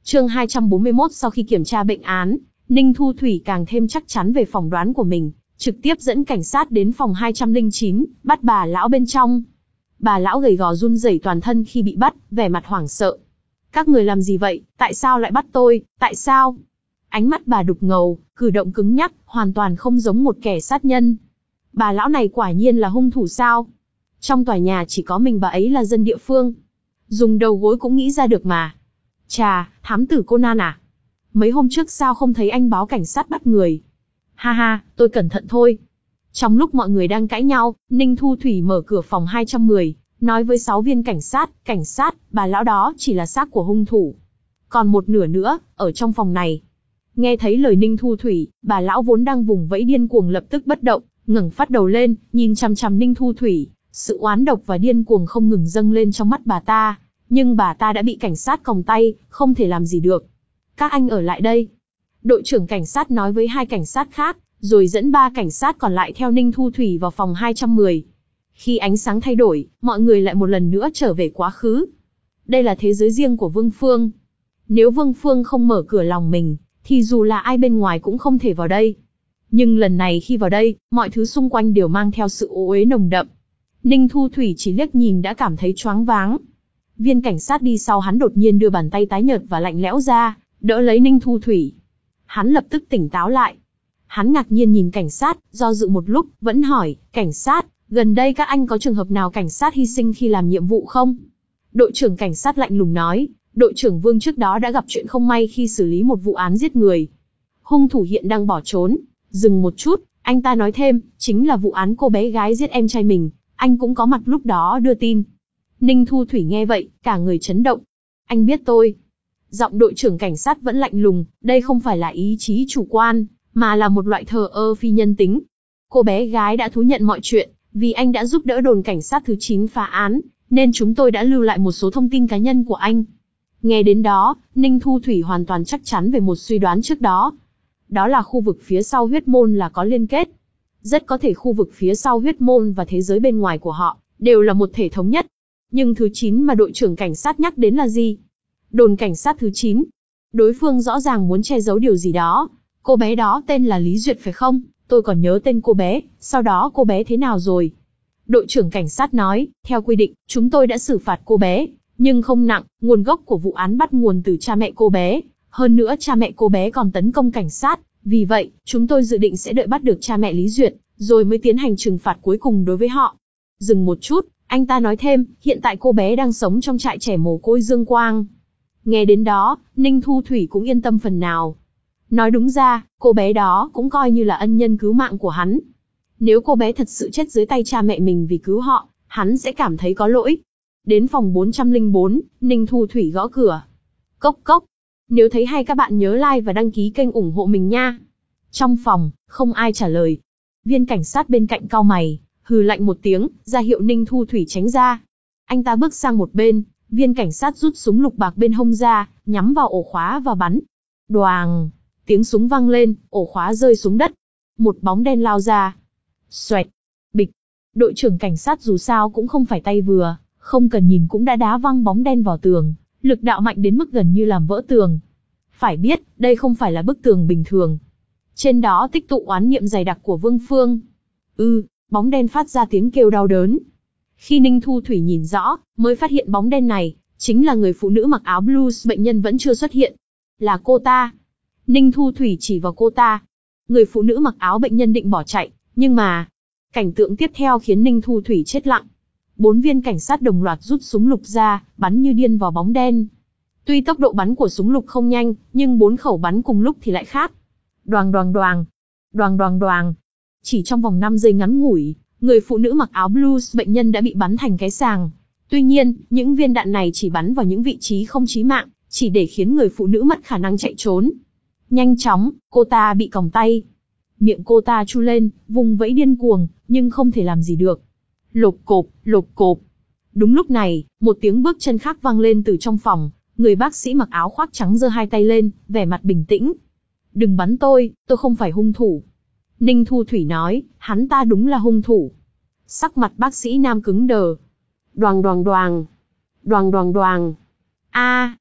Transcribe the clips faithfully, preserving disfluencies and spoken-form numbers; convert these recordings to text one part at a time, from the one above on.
Chương hai trăm bốn mươi mốt. Sau khi kiểm tra bệnh án, Ninh Thu Thủy càng thêm chắc chắn về phỏng đoán của mình, trực tiếp dẫn cảnh sát đến phòng hai trăm lẻ chín, bắt bà lão bên trong. Bà lão gầy gò run rẩy toàn thân khi bị bắt, vẻ mặt hoảng sợ. Các người làm gì vậy? Tại sao lại bắt tôi? Tại sao? Ánh mắt bà đục ngầu, cử động cứng nhắc, hoàn toàn không giống một kẻ sát nhân. Bà lão này quả nhiên là hung thủ sao? Trong tòa nhà chỉ có mình bà ấy là dân địa phương. Dùng đầu gối cũng nghĩ ra được mà. Chà, thám tử Conan à? Mấy hôm trước sao không thấy anh báo cảnh sát bắt người? Ha ha, tôi cẩn thận thôi. Trong lúc mọi người đang cãi nhau, Ninh Thu Thủy mở cửa phòng hai trăm mười, nói với sáu viên cảnh sát, cảnh sát, bà lão đó chỉ là xác của hung thủ. Còn một nửa nữa, ở trong phòng này. Nghe thấy lời Ninh Thu Thủy, bà lão vốn đang vùng vẫy điên cuồng lập tức bất động, ngẩng phát đầu lên, nhìn chằm chằm Ninh Thu Thủy. Sự oán độc và điên cuồng không ngừng dâng lên trong mắt bà ta. Nhưng bà ta đã bị cảnh sát còng tay, không thể làm gì được. Các anh ở lại đây. Đội trưởng cảnh sát nói với hai cảnh sát khác, rồi dẫn ba cảnh sát còn lại theo Ninh Thu Thủy vào phòng hai trăm mười. Khi ánh sáng thay đổi, mọi người lại một lần nữa trở về quá khứ. Đây là thế giới riêng của Vương Phương. Nếu Vương Phương không mở cửa lòng mình, thì dù là ai bên ngoài cũng không thể vào đây. Nhưng lần này khi vào đây, mọi thứ xung quanh đều mang theo sự ô uế nồng đậm. Ninh Thu Thủy chỉ liếc nhìn đã cảm thấy choáng váng. Viên cảnh sát đi sau hắn đột nhiên đưa bàn tay tái nhợt và lạnh lẽo ra, đỡ lấy Ninh Thu Thủy. Hắn lập tức tỉnh táo lại. Hắn ngạc nhiên nhìn cảnh sát, do dự một lúc, vẫn hỏi, cảnh sát, gần đây các anh có trường hợp nào cảnh sát hy sinh khi làm nhiệm vụ không? Đội trưởng cảnh sát lạnh lùng nói, đội trưởng Vương trước đó đã gặp chuyện không may khi xử lý một vụ án giết người. Hung thủ hiện đang bỏ trốn. Dừng một chút, anh ta nói thêm, chính là vụ án cô bé gái giết em trai mình, anh cũng có mặt lúc đó đưa tin. Ninh Thu Thủy nghe vậy, cả người chấn động. Anh biết tôi. Giọng đội trưởng cảnh sát vẫn lạnh lùng, đây không phải là ý chí chủ quan, mà là một loại thờ ơ phi nhân tính. Cô bé gái đã thú nhận mọi chuyện, vì anh đã giúp đỡ đồn cảnh sát thứ chín phá án, nên chúng tôi đã lưu lại một số thông tin cá nhân của anh. Nghe đến đó, Ninh Thu Thủy hoàn toàn chắc chắn về một suy đoán trước đó. Đó là khu vực phía sau huyết môn là có liên kết. Rất có thể khu vực phía sau huyết môn và thế giới bên ngoài của họ, đều là một thể thống nhất. Nhưng thứ chín mà đội trưởng cảnh sát nhắc đến là gì? Đồn cảnh sát thứ chín. Đối phương rõ ràng muốn che giấu điều gì đó. Cô bé đó tên là Lý Duyệt phải không? Tôi còn nhớ tên cô bé, sau đó cô bé thế nào rồi? Đội trưởng cảnh sát nói, theo quy định, chúng tôi đã xử phạt cô bé, nhưng không nặng, nguồn gốc của vụ án bắt nguồn từ cha mẹ cô bé. Hơn nữa cha mẹ cô bé còn tấn công cảnh sát, vì vậy, chúng tôi dự định sẽ đợi bắt được cha mẹ Lý Duyệt, rồi mới tiến hành trừng phạt cuối cùng đối với họ. Dừng một chút, anh ta nói thêm, hiện tại cô bé đang sống trong trại trẻ mồ côi Dương Quang. Nghe đến đó, Ninh Thu Thủy cũng yên tâm phần nào. Nói đúng ra, cô bé đó cũng coi như là ân nhân cứu mạng của hắn. Nếu cô bé thật sự chết dưới tay cha mẹ mình vì cứu họ, hắn sẽ cảm thấy có lỗi. Đến phòng bốn trăm lẻ bốn, Ninh Thu Thủy gõ cửa. Cốc cốc. Nếu thấy hay các bạn nhớ like và đăng ký kênh ủng hộ mình nha. Trong phòng, không ai trả lời. Viên cảnh sát bên cạnh cau mày, hừ lạnh một tiếng, ra hiệu Ninh Thu Thủy tránh ra. Anh ta bước sang một bên, viên cảnh sát rút súng lục bạc bên hông ra, nhắm vào ổ khóa và bắn. Đoàng! Tiếng súng vang lên, ổ khóa rơi xuống đất. Một bóng đen lao ra. Xoẹt! Bịch! Đội trưởng cảnh sát dù sao cũng không phải tay vừa, không cần nhìn cũng đã đá văng bóng đen vào tường, lực đạo mạnh đến mức gần như làm vỡ tường. Phải biết, đây không phải là bức tường bình thường. Trên đó tích tụ oán niệm dày đặc của Vương Phương. Ư, bóng đen phát ra tiếng kêu đau đớn. Khi Ninh Thu Thủy nhìn rõ, mới phát hiện bóng đen này, chính là người phụ nữ mặc áo blues bệnh nhân vẫn chưa xuất hiện. Là cô ta. Ninh Thu Thủy chỉ vào cô ta. Người phụ nữ mặc áo bệnh nhân định bỏ chạy, nhưng mà... Cảnh tượng tiếp theo khiến Ninh Thu Thủy chết lặng. Bốn viên cảnh sát đồng loạt rút súng lục ra, bắn như điên vào bóng đen. Tuy tốc độ bắn của súng lục không nhanh, nhưng bốn khẩu bắn cùng lúc thì lại khác. Đoàng đoàng đoàng. Đoàng đoàng đoàng. Chỉ trong vòng năm giây ngắn ngủi, người phụ nữ mặc áo blues bệnh nhân đã bị bắn thành cái sàng. Tuy nhiên, những viên đạn này chỉ bắn vào những vị trí không chí mạng, chỉ để khiến người phụ nữ mất khả năng chạy trốn. Nhanh chóng, cô ta bị còng tay. Miệng cô ta chu lên, vùng vẫy điên cuồng, nhưng không thể làm gì được. Lộp cộp, lộp cộp. Đúng lúc này, một tiếng bước chân khác vang lên từ trong phòng. Người bác sĩ mặc áo khoác trắng giơ hai tay lên, vẻ mặt bình tĩnh. Đừng bắn tôi, tôi không phải hung thủ. Ninh Thu Thủy nói, hắn ta đúng là hung thủ. Sắc mặt bác sĩ nam cứng đờ. Đoàng đoàng đoàng. Đoàng đoàng đoàng. A,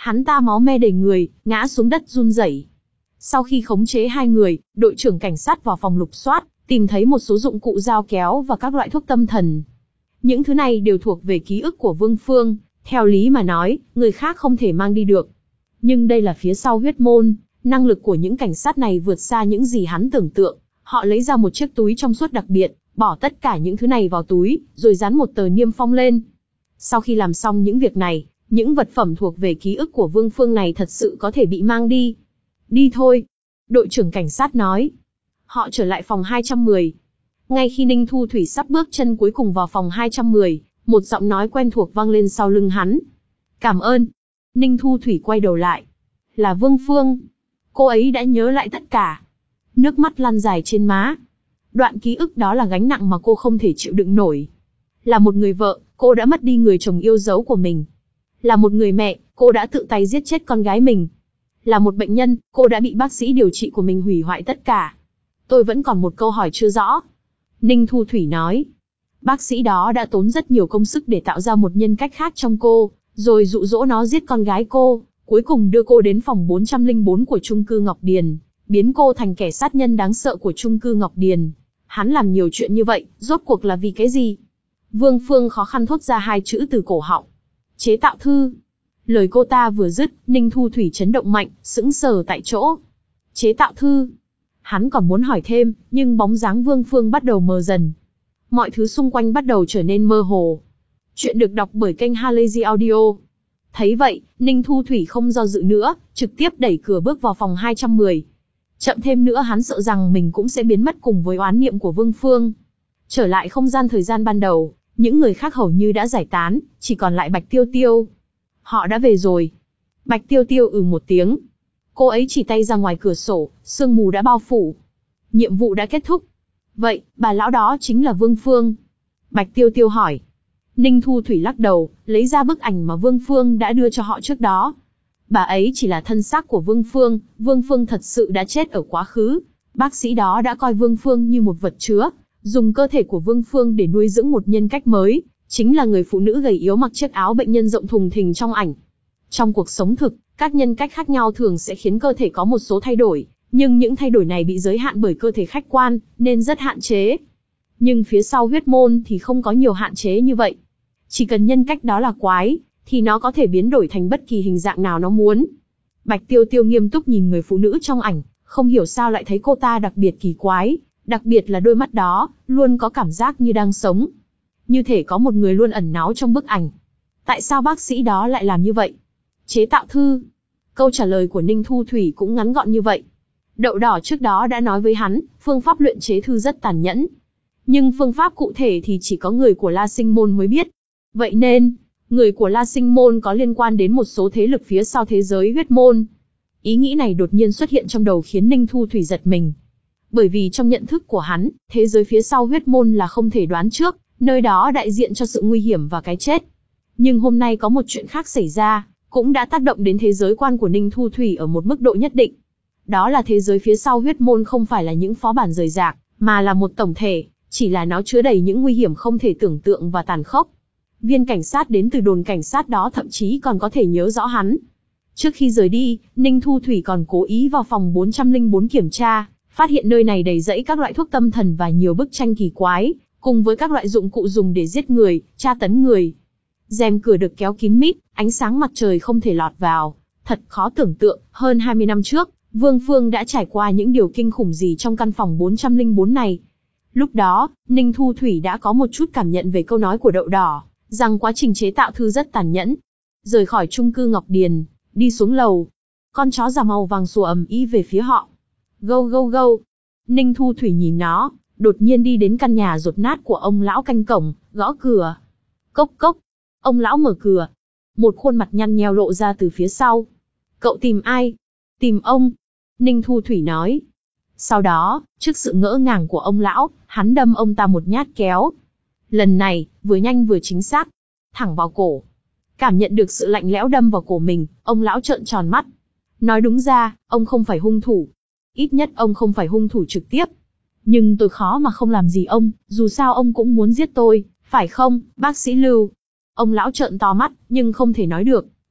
Hắn ta máu me đầy người, ngã xuống đất run rẩy. Sau khi khống chế hai người, đội trưởng cảnh sát vào phòng lục soát, tìm thấy một số dụng cụ dao kéo và các loại thuốc tâm thần. Những thứ này đều thuộc về ký ức của Vương Phương, theo lý mà nói, người khác không thể mang đi được. Nhưng đây là phía sau huyết môn, năng lực của những cảnh sát này vượt xa những gì hắn tưởng tượng. Họ lấy ra một chiếc túi trong suốt đặc biệt, bỏ tất cả những thứ này vào túi, rồi dán một tờ niêm phong lên. Sau khi làm xong những việc này, những vật phẩm thuộc về ký ức của Vương Phương này thật sự có thể bị mang đi. Đi thôi. Đội trưởng cảnh sát nói. Họ trở lại phòng hai trăm mười. Ngay khi Ninh Thu Thủy sắp bước chân cuối cùng vào phòng hai trăm mười, một giọng nói quen thuộc vang lên sau lưng hắn. Cảm ơn. Ninh Thu Thủy quay đầu lại. Là Vương Phương. Cô ấy đã nhớ lại tất cả. Nước mắt lăn dài trên má. Đoạn ký ức đó là gánh nặng mà cô không thể chịu đựng nổi. Là một người vợ, cô đã mất đi người chồng yêu dấu của mình. Là một người mẹ, cô đã tự tay giết chết con gái mình. Là một bệnh nhân, cô đã bị bác sĩ điều trị của mình hủy hoại tất cả. Tôi vẫn còn một câu hỏi chưa rõ. Ninh Thu Thủy nói. Bác sĩ đó đã tốn rất nhiều công sức để tạo ra một nhân cách khác trong cô, rồi dụ dỗ nó giết con gái cô, cuối cùng đưa cô đến phòng bốn trăm lẻ bốn của chung cư Ngọc Điền, biến cô thành kẻ sát nhân đáng sợ của chung cư Ngọc Điền. Hắn làm nhiều chuyện như vậy, rốt cuộc là vì cái gì? Vương Phương khó khăn thốt ra hai chữ từ cổ họng. Chế tạo thư. Lời cô ta vừa dứt, Ninh Thu Thủy chấn động mạnh, sững sờ tại chỗ. Chế tạo thư. Hắn còn muốn hỏi thêm, nhưng bóng dáng Vương Phương bắt đầu mờ dần. Mọi thứ xung quanh bắt đầu trở nên mơ hồ. Chuyện được đọc bởi kênh Halazy Audio. Thấy vậy, Ninh Thu Thủy không do dự nữa, trực tiếp đẩy cửa bước vào phòng hai trăm mười. Chậm thêm nữa hắn sợ rằng mình cũng sẽ biến mất cùng với oán niệm của Vương Phương. Trở lại không gian thời gian ban đầu, những người khác hầu như đã giải tán, chỉ còn lại Bạch Tiêu Tiêu. Họ đã về rồi. Bạch Tiêu Tiêu ừ một tiếng. Cô ấy chỉ tay ra ngoài cửa sổ, sương mù đã bao phủ. Nhiệm vụ đã kết thúc. Vậy, bà lão đó chính là Vương Phương? Bạch Tiêu Tiêu hỏi. Ninh Thu Thủy lắc đầu, lấy ra bức ảnh mà Vương Phương đã đưa cho họ trước đó. Bà ấy chỉ là thân xác của Vương Phương, Vương Phương thật sự đã chết ở quá khứ. Bác sĩ đó đã coi Vương Phương như một vật chứa, dùng cơ thể của Vương Phương để nuôi dưỡng một nhân cách mới, chính là người phụ nữ gầy yếu mặc chiếc áo bệnh nhân rộng thùng thình trong ảnh. Trong cuộc sống thực, các nhân cách khác nhau thường sẽ khiến cơ thể có một số thay đổi, nhưng những thay đổi này bị giới hạn bởi cơ thể khách quan, nên rất hạn chế. Nhưng phía sau huyết môn thì không có nhiều hạn chế như vậy. Chỉ cần nhân cách đó là quái, thì nó có thể biến đổi thành bất kỳ hình dạng nào nó muốn. Bạch Tiêu Tiêu nghiêm túc nhìn người phụ nữ trong ảnh, không hiểu sao lại thấy cô ta đặc biệt kỳ quái, đặc biệt là đôi mắt đó, luôn có cảm giác như đang sống. Như thể có một người luôn ẩn náu trong bức ảnh. Tại sao bác sĩ đó lại làm như vậy? Chế tạo thư. Câu trả lời của Ninh Thu Thủy cũng ngắn gọn như vậy. Đậu đỏ trước đó đã nói với hắn, phương pháp luyện chế thư rất tàn nhẫn. Nhưng phương pháp cụ thể thì chỉ có người của La Sinh Môn mới biết. Vậy nên, người của La Sinh Môn có liên quan đến một số thế lực phía sau thế giới huyết môn. Ý nghĩ này đột nhiên xuất hiện trong đầu khiến Ninh Thu Thủy giật mình. Bởi vì trong nhận thức của hắn, thế giới phía sau huyết môn là không thể đoán trước, nơi đó đại diện cho sự nguy hiểm và cái chết. Nhưng hôm nay có một chuyện khác xảy ra, cũng đã tác động đến thế giới quan của Ninh Thu Thủy ở một mức độ nhất định. Đó là thế giới phía sau huyết môn không phải là những phó bản rời rạc, mà là một tổng thể, chỉ là nó chứa đầy những nguy hiểm không thể tưởng tượng và tàn khốc. Viên cảnh sát đến từ đồn cảnh sát đó thậm chí còn có thể nhớ rõ hắn. Trước khi rời đi, Ninh Thu Thủy còn cố ý vào phòng bốn trăm lẻ bốn kiểm tra, phát hiện nơi này đầy rẫy các loại thuốc tâm thần và nhiều bức tranh kỳ quái, cùng với các loại dụng cụ dùng để giết người, tra tấn người. Rèm cửa được kéo kín mít, ánh sáng mặt trời không thể lọt vào. Thật khó tưởng tượng, hơn hai mươi năm trước, Vương Phương đã trải qua những điều kinh khủng gì trong căn phòng bốn trăm lẻ bốn này. Lúc đó, Ninh Thu Thủy đã có một chút cảm nhận về câu nói của Đậu Đỏ, rằng quá trình chế tạo thư rất tàn nhẫn. Rời khỏi chung cư Ngọc Điền, đi xuống lầu. Con chó già màu vàng sủa ầm ĩ về phía họ. Gâu gâu gâu. Ninh Thu Thủy nhìn nó, đột nhiên đi đến căn nhà dột nát của ông lão canh cổng, gõ cửa. Cốc cốc. Ông lão mở cửa. Một khuôn mặt nhăn nheo lộ ra từ phía sau. Cậu tìm ai? Tìm ông. Ninh Thu Thủy nói. Sau đó, trước sự ngỡ ngàng của ông lão, hắn đâm ông ta một nhát kéo. Lần này, vừa nhanh vừa chính xác. Thẳng vào cổ. Cảm nhận được sự lạnh lẽo đâm vào cổ mình, ông lão trợn tròn mắt. Nói đúng ra, ông không phải hung thủ. Ít nhất ông không phải hung thủ trực tiếp. Nhưng tôi khó mà không làm gì ông, dù sao ông cũng muốn giết tôi, phải không, bác sĩ Lưu? Ông lão trợn to mắt, nhưng không thể nói được.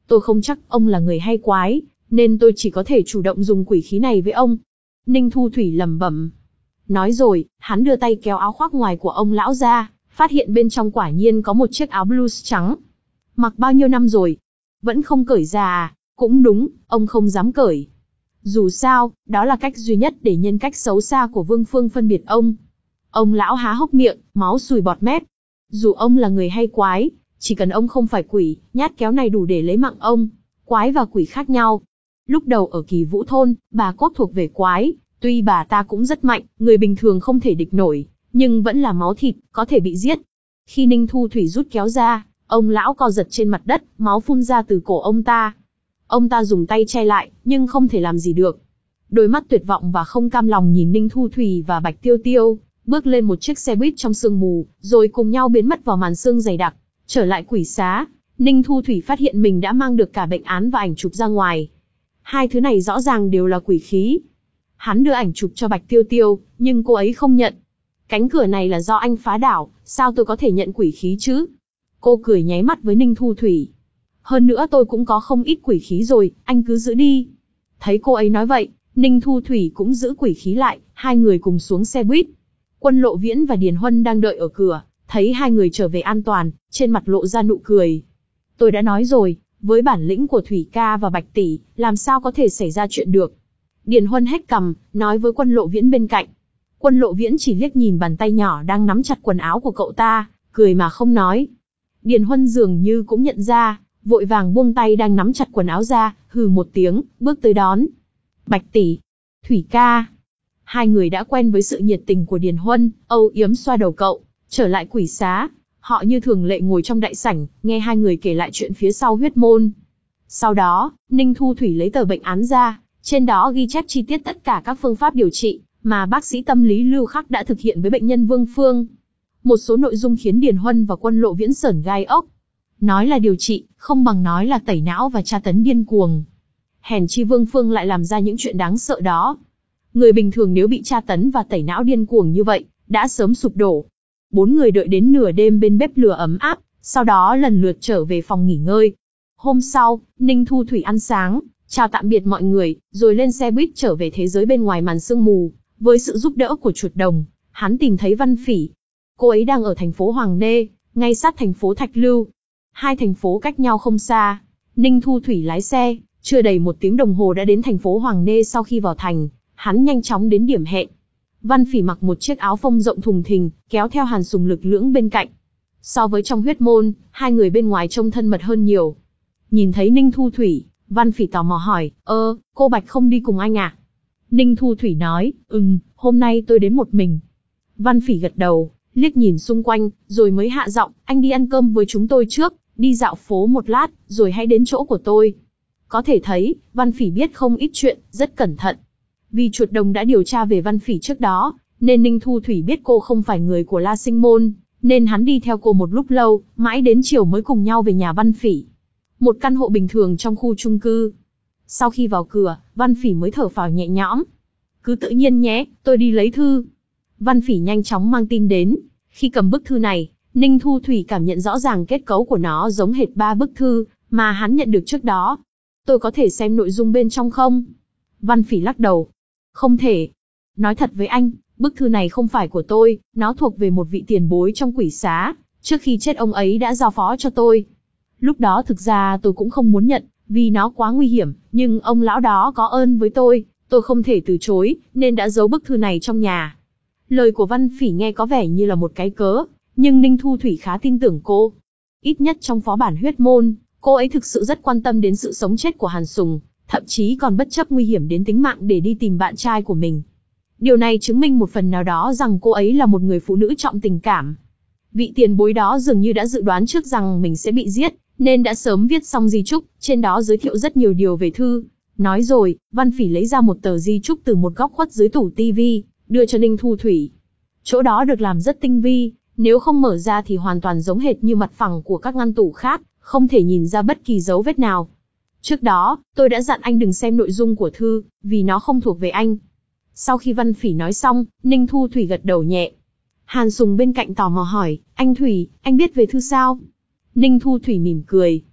Tôi không chắc ông là người hay quái, nên tôi chỉ có thể chủ động dùng quỷ khí này với ông. Ninh Thu Thủy lẩm bẩm. Nói rồi, hắn đưa tay kéo áo khoác ngoài của ông lão ra, phát hiện bên trong quả nhiên có một chiếc áo blues trắng. Mặc bao nhiêu năm rồi? Vẫn không cởi ra à? Cũng đúng, ông không dám cởi. Dù sao, đó là cách duy nhất để nhân cách xấu xa của Vương Phương phân biệt ông. Ông lão há hốc miệng, máu sùi bọt mép. Dù ông là người hay quái, chỉ cần ông không phải quỷ, nhát kéo này đủ để lấy mạng ông. Quái và quỷ khác nhau. Lúc đầu ở Kỳ Vũ Thôn, bà cốt thuộc về quái, tuy bà ta cũng rất mạnh, người bình thường không thể địch nổi, nhưng vẫn là máu thịt, có thể bị giết. Khi Ninh Thu Thủy rút kéo ra, ông lão co giật trên mặt đất, máu phun ra từ cổ ông ta. Ông ta dùng tay che lại, nhưng không thể làm gì được. Đôi mắt tuyệt vọng và không cam lòng nhìn Ninh Thu Thủy và Bạch Tiêu Tiêu, bước lên một chiếc xe buýt trong sương mù, rồi cùng nhau biến mất vào màn sương dày đặc. Trở lại quỷ xá, Ninh Thu Thủy phát hiện mình đã mang được cả bệnh án và ảnh chụp ra ngoài. Hai thứ này rõ ràng đều là quỷ khí. Hắn đưa ảnh chụp cho Bạch Tiêu Tiêu, nhưng cô ấy không nhận. Cánh cửa này là do anh phá đảo, sao tôi có thể nhận quỷ khí chứ? Cô cười nháy mắt với Ninh Thu Thủy. Hơn nữa tôi cũng có không ít quỷ khí rồi, anh cứ giữ đi. Thấy cô ấy nói vậy, Ninh Thu Thủy cũng giữ quỷ khí lại, hai người cùng xuống xe buýt. Quân Lộ Viễn và Điền Huân đang đợi ở cửa, thấy hai người trở về an toàn, trên mặt lộ ra nụ cười. Tôi đã nói rồi, với bản lĩnh của Thủy ca và Bạch tỷ, làm sao có thể xảy ra chuyện được. Điền Huân hét cằm, nói với Quân Lộ Viễn bên cạnh. Quân Lộ Viễn chỉ liếc nhìn bàn tay nhỏ đang nắm chặt quần áo của cậu ta, cười mà không nói. Điền Huân dường như cũng nhận ra, vội vàng buông tay đang nắm chặt quần áo ra, hừ một tiếng, bước tới đón. Bạch tỷ, Thủy ca. Hai người đã quen với sự nhiệt tình của Điền Huân, âu yếm xoa đầu cậu. Trở lại quỷ xá, họ như thường lệ ngồi trong đại sảnh, nghe hai người kể lại chuyện phía sau huyết môn. Sau đó, Ninh Thu Thủy lấy tờ bệnh án ra, trên đó ghi chép chi tiết tất cả các phương pháp điều trị mà bác sĩ tâm lý Lưu Khắc đã thực hiện với bệnh nhân Vương Phương. Một số nội dung khiến Điền Huân và Quân Lộ Viễn sởn gai ốc. Nói là điều trị, không bằng nói là tẩy não và tra tấn điên cuồng. Hèn chi Vương Phương lại làm ra những chuyện đáng sợ đó. Người bình thường nếu bị tra tấn và tẩy não điên cuồng như vậy, đã sớm sụp đổ. Bốn người đợi đến nửa đêm bên bếp lửa ấm áp, sau đó lần lượt trở về phòng nghỉ ngơi. Hôm sau, Ninh Thu Thủy ăn sáng, chào tạm biệt mọi người, rồi lên xe buýt trở về thế giới bên ngoài màn sương mù. Với sự giúp đỡ của chuột đồng, hắn tìm thấy Văn Phỉ. Cô ấy đang ở thành phố Hoàng Nê, ngay sát thành phố Thạch Lưu. Hai thành phố cách nhau không xa. Ninh Thu Thủy lái xe, chưa đầy một tiếng đồng hồ đã đến thành phố Hoàng Nê. Sau khi vào thành, hắn nhanh chóng đến điểm hẹn. Văn Phỉ mặc một chiếc áo phông rộng thùng thình, kéo theo Hàn Sùng Lực Lưỡng bên cạnh. So với trong huyết môn, hai người bên ngoài trông thân mật hơn nhiều. Nhìn thấy Ninh Thu Thủy, Văn Phỉ tò mò hỏi, ơ, cô Bạch không đi cùng anh à? Ninh Thu Thủy nói, ừm, hôm nay tôi đến một mình. Văn Phỉ gật đầu, liếc nhìn xung quanh, rồi mới hạ giọng, anh đi ăn cơm với chúng tôi trước, đi dạo phố một lát, rồi hãy đến chỗ của tôi. Có thể thấy, Văn Phỉ biết không ít chuyện, rất cẩn thận. Vì chuột đồng đã điều tra về Văn Phỉ trước đó, nên Ninh Thu Thủy biết cô không phải người của La Sinh Môn, nên hắn đi theo cô một lúc lâu, mãi đến chiều mới cùng nhau về nhà Văn Phỉ. Một căn hộ bình thường trong khu chung cư. Sau khi vào cửa, Văn Phỉ mới thở phào nhẹ nhõm. Cứ tự nhiên nhé, tôi đi lấy thư. Văn Phỉ nhanh chóng mang tin đến. Khi cầm bức thư này, Ninh Thu Thủy cảm nhận rõ ràng kết cấu của nó giống hệt ba bức thư mà hắn nhận được trước đó. Tôi có thể xem nội dung bên trong không? Văn Phỉ lắc đầu. Không thể. Nói thật với anh, bức thư này không phải của tôi, nó thuộc về một vị tiền bối trong quỷ xá. Trước khi chết ông ấy đã giao phó cho tôi. Lúc đó thực ra tôi cũng không muốn nhận, vì nó quá nguy hiểm, nhưng ông lão đó có ơn với tôi, tôi không thể từ chối, nên đã giấu bức thư này trong nhà. Lời của Văn Phỉ nghe có vẻ như là một cái cớ, nhưng Ninh Thu Thủy khá tin tưởng cô. Ít nhất trong phó bản huyết môn, cô ấy thực sự rất quan tâm đến sự sống chết của Hàn Sùng, thậm chí còn bất chấp nguy hiểm đến tính mạng để đi tìm bạn trai của mình. Điều này chứng minh một phần nào đó rằng cô ấy là một người phụ nữ trọng tình cảm. Vị tiền bối đó dường như đã dự đoán trước rằng mình sẽ bị giết, nên đã sớm viết xong di chúc, trên đó giới thiệu rất nhiều điều về thư. Nói rồi, Văn Phỉ lấy ra một tờ di chúc từ một góc khuất dưới tủ tivi, đưa cho Ninh Thu Thủy. Chỗ đó được làm rất tinh vi, nếu không mở ra thì hoàn toàn giống hệt như mặt phẳng của các ngăn tủ khác, không thể nhìn ra bất kỳ dấu vết nào. Trước đó, tôi đã dặn anh đừng xem nội dung của thư, vì nó không thuộc về anh. Sau khi Văn Phỉ nói xong, Ninh Thu Thủy gật đầu nhẹ. Hàn Sùng bên cạnh tò mò hỏi, anh Thủy, anh biết về thư sao? Ninh Thu Thủy mỉm cười.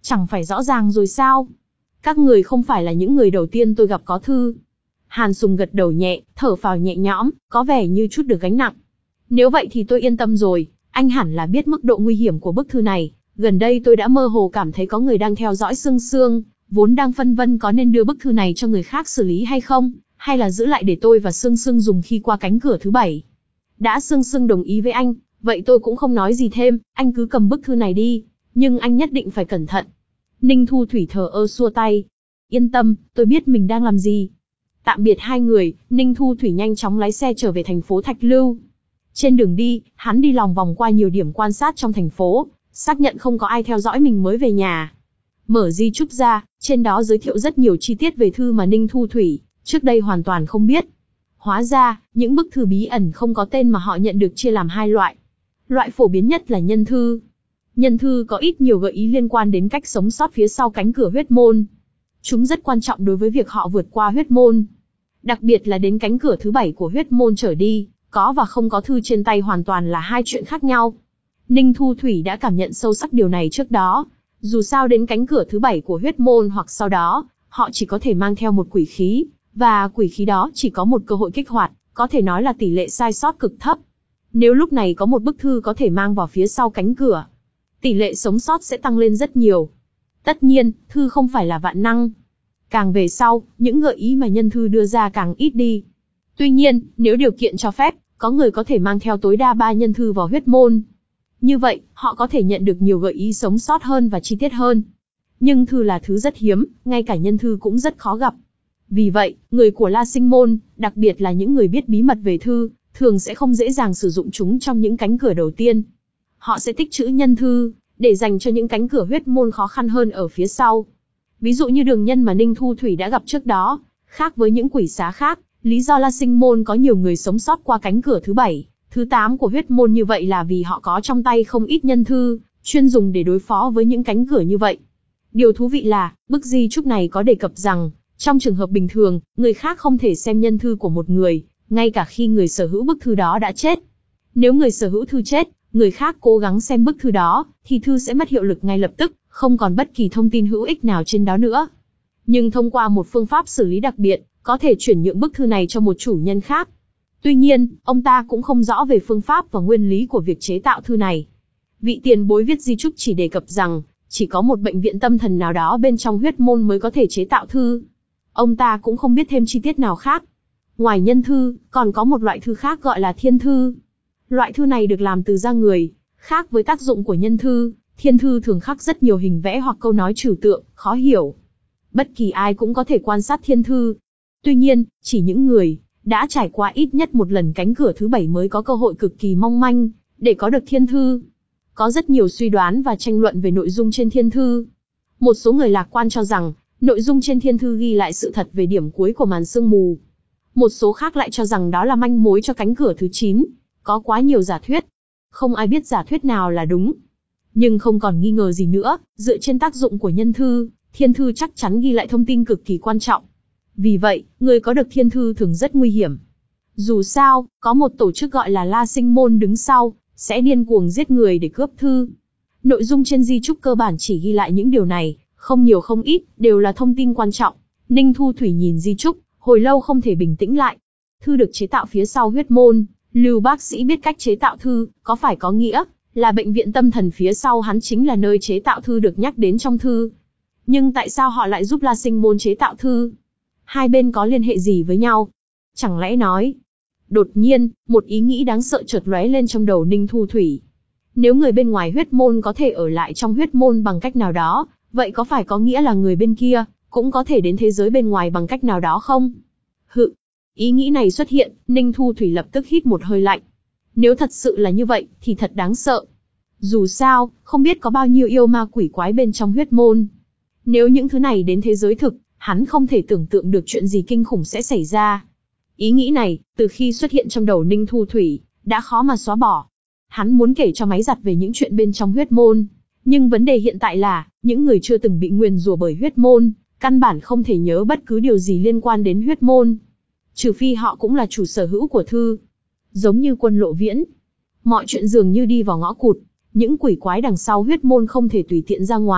Chẳng phải rõ ràng rồi sao? Các người không phải là những người đầu tiên tôi gặp có thư. Hàn Sùng gật đầu nhẹ, thở phào nhẹ nhõm, có vẻ như chút được gánh nặng. Nếu vậy thì tôi yên tâm rồi, anh hẳn là biết mức độ nguy hiểm của bức thư này. Gần đây tôi đã mơ hồ cảm thấy có người đang theo dõi Sương Sương, vốn đang phân vân có nên đưa bức thư này cho người khác xử lý hay không, hay là giữ lại để tôi và Sương Sương dùng khi qua cánh cửa thứ bảy. Đã Sương Sương đồng ý với anh, vậy tôi cũng không nói gì thêm, anh cứ cầm bức thư này đi, nhưng anh nhất định phải cẩn thận. Ninh Thu Thủy thờ ơ xua tay. Yên tâm, tôi biết mình đang làm gì. Tạm biệt hai người, Ninh Thu Thủy nhanh chóng lái xe trở về thành phố Thạch Lưu. Trên đường đi, hắn đi lòng vòng qua nhiều điểm quan sát trong thành phố, xác nhận không có ai theo dõi mình mới về nhà. Mở di chúc ra, trên đó giới thiệu rất nhiều chi tiết về thư mà Ninh Thu Thủy trước đây hoàn toàn không biết. Hóa ra, những bức thư bí ẩn không có tên mà họ nhận được chia làm hai loại. Loại phổ biến nhất là nhân thư. Nhân thư có ít nhiều gợi ý liên quan đến cách sống sót phía sau cánh cửa huyết môn. Chúng rất quan trọng đối với việc họ vượt qua huyết môn. Đặc biệt là đến cánh cửa thứ bảy của huyết môn trở đi, có và không có thư trên tay hoàn toàn là hai chuyện khác nhau. Ninh Thu Thủy đã cảm nhận sâu sắc điều này trước đó. Dù sao đến cánh cửa thứ bảy của huyết môn hoặc sau đó, họ chỉ có thể mang theo một quỷ khí, và quỷ khí đó chỉ có một cơ hội kích hoạt, có thể nói là tỷ lệ sai sót cực thấp. Nếu lúc này có một bức thư có thể mang vào phía sau cánh cửa, tỷ lệ sống sót sẽ tăng lên rất nhiều. Tất nhiên, thư không phải là vạn năng. Càng về sau, những gợi ý mà nhân thư đưa ra càng ít đi. Tuy nhiên, nếu điều kiện cho phép, có người có thể mang theo tối đa ba nhân thư vào huyết môn. Như vậy, họ có thể nhận được nhiều gợi ý sống sót hơn và chi tiết hơn. Nhưng thư là thứ rất hiếm, ngay cả nhân thư cũng rất khó gặp. Vì vậy, người của La Sinh Môn, đặc biệt là những người biết bí mật về thư, thường sẽ không dễ dàng sử dụng chúng trong những cánh cửa đầu tiên. Họ sẽ tích trữ nhân thư, để dành cho những cánh cửa huyết môn khó khăn hơn ở phía sau. Ví dụ như đường nhân mà Ninh Thu Thủy đã gặp trước đó, khác với những quỷ xá khác, lý do La Sinh Môn có nhiều người sống sót qua cánh cửa thứ bảy, thứ tám của huyết môn như vậy là vì họ có trong tay không ít nhân thư, chuyên dùng để đối phó với những cánh cửa như vậy. Điều thú vị là, bức di chúc này có đề cập rằng, trong trường hợp bình thường, người khác không thể xem nhân thư của một người, ngay cả khi người sở hữu bức thư đó đã chết. Nếu người sở hữu thư chết, người khác cố gắng xem bức thư đó, thì thư sẽ mất hiệu lực ngay lập tức, không còn bất kỳ thông tin hữu ích nào trên đó nữa. Nhưng thông qua một phương pháp xử lý đặc biệt, có thể chuyển nhượng bức thư này cho một chủ nhân khác. Tuy nhiên, ông ta cũng không rõ về phương pháp và nguyên lý của việc chế tạo thư này. Vị tiền bối viết di chúc chỉ đề cập rằng, chỉ có một bệnh viện tâm thần nào đó bên trong huyết môn mới có thể chế tạo thư. Ông ta cũng không biết thêm chi tiết nào khác. Ngoài nhân thư, còn có một loại thư khác gọi là thiên thư. Loại thư này được làm từ da người, khác với tác dụng của nhân thư, thiên thư thường khắc rất nhiều hình vẽ hoặc câu nói trừu tượng, khó hiểu. Bất kỳ ai cũng có thể quan sát thiên thư. Tuy nhiên, chỉ những người đã trải qua ít nhất một lần cánh cửa thứ bảy mới có cơ hội cực kỳ mong manh để có được thiên thư. Có rất nhiều suy đoán và tranh luận về nội dung trên thiên thư. Một số người lạc quan cho rằng, nội dung trên thiên thư ghi lại sự thật về điểm cuối của màn sương mù. Một số khác lại cho rằng đó là manh mối cho cánh cửa thứ chín. Có quá nhiều giả thuyết. Không ai biết giả thuyết nào là đúng. Nhưng không còn nghi ngờ gì nữa, dựa trên tác dụng của nhân thư, thiên thư chắc chắn ghi lại thông tin cực kỳ quan trọng. Vì vậy, người có được thiên thư thường rất nguy hiểm. Dù sao, có một tổ chức gọi là La Sinh Môn đứng sau, sẽ điên cuồng giết người để cướp thư. Nội dung trên di chúc cơ bản chỉ ghi lại những điều này, không nhiều không ít, đều là thông tin quan trọng. Ninh Thu Thủy nhìn di chúc, hồi lâu không thể bình tĩnh lại. Thư được chế tạo phía sau huyết môn, Lưu bác sĩ biết cách chế tạo thư, có phải có nghĩa là bệnh viện tâm thần phía sau hắn chính là nơi chế tạo thư được nhắc đến trong thư. Nhưng tại sao họ lại giúp La Sinh Môn chế tạo thư? Hai bên có liên hệ gì với nhau? Chẳng lẽ nói... Đột nhiên, một ý nghĩ đáng sợ chợt lóe lên trong đầu Ninh Thu Thủy. Nếu người bên ngoài huyết môn có thể ở lại trong huyết môn bằng cách nào đó, vậy có phải có nghĩa là người bên kia cũng có thể đến thế giới bên ngoài bằng cách nào đó không? Hự! Ý nghĩ này xuất hiện, Ninh Thu Thủy lập tức hít một hơi lạnh. Nếu thật sự là như vậy, thì thật đáng sợ. Dù sao, không biết có bao nhiêu yêu ma quỷ quái bên trong huyết môn. Nếu những thứ này đến thế giới thực, hắn không thể tưởng tượng được chuyện gì kinh khủng sẽ xảy ra. Ý nghĩ này, từ khi xuất hiện trong đầu Ninh Thu Thủy, đã khó mà xóa bỏ. Hắn muốn kể cho máy giặt về những chuyện bên trong huyết môn. Nhưng vấn đề hiện tại là, những người chưa từng bị nguyền rủa bởi huyết môn, căn bản không thể nhớ bất cứ điều gì liên quan đến huyết môn. Trừ phi họ cũng là chủ sở hữu của thư. Giống như Quân Lộ Viễn. Mọi chuyện dường như đi vào ngõ cụt, những quỷ quái đằng sau huyết môn không thể tùy tiện ra ngoài,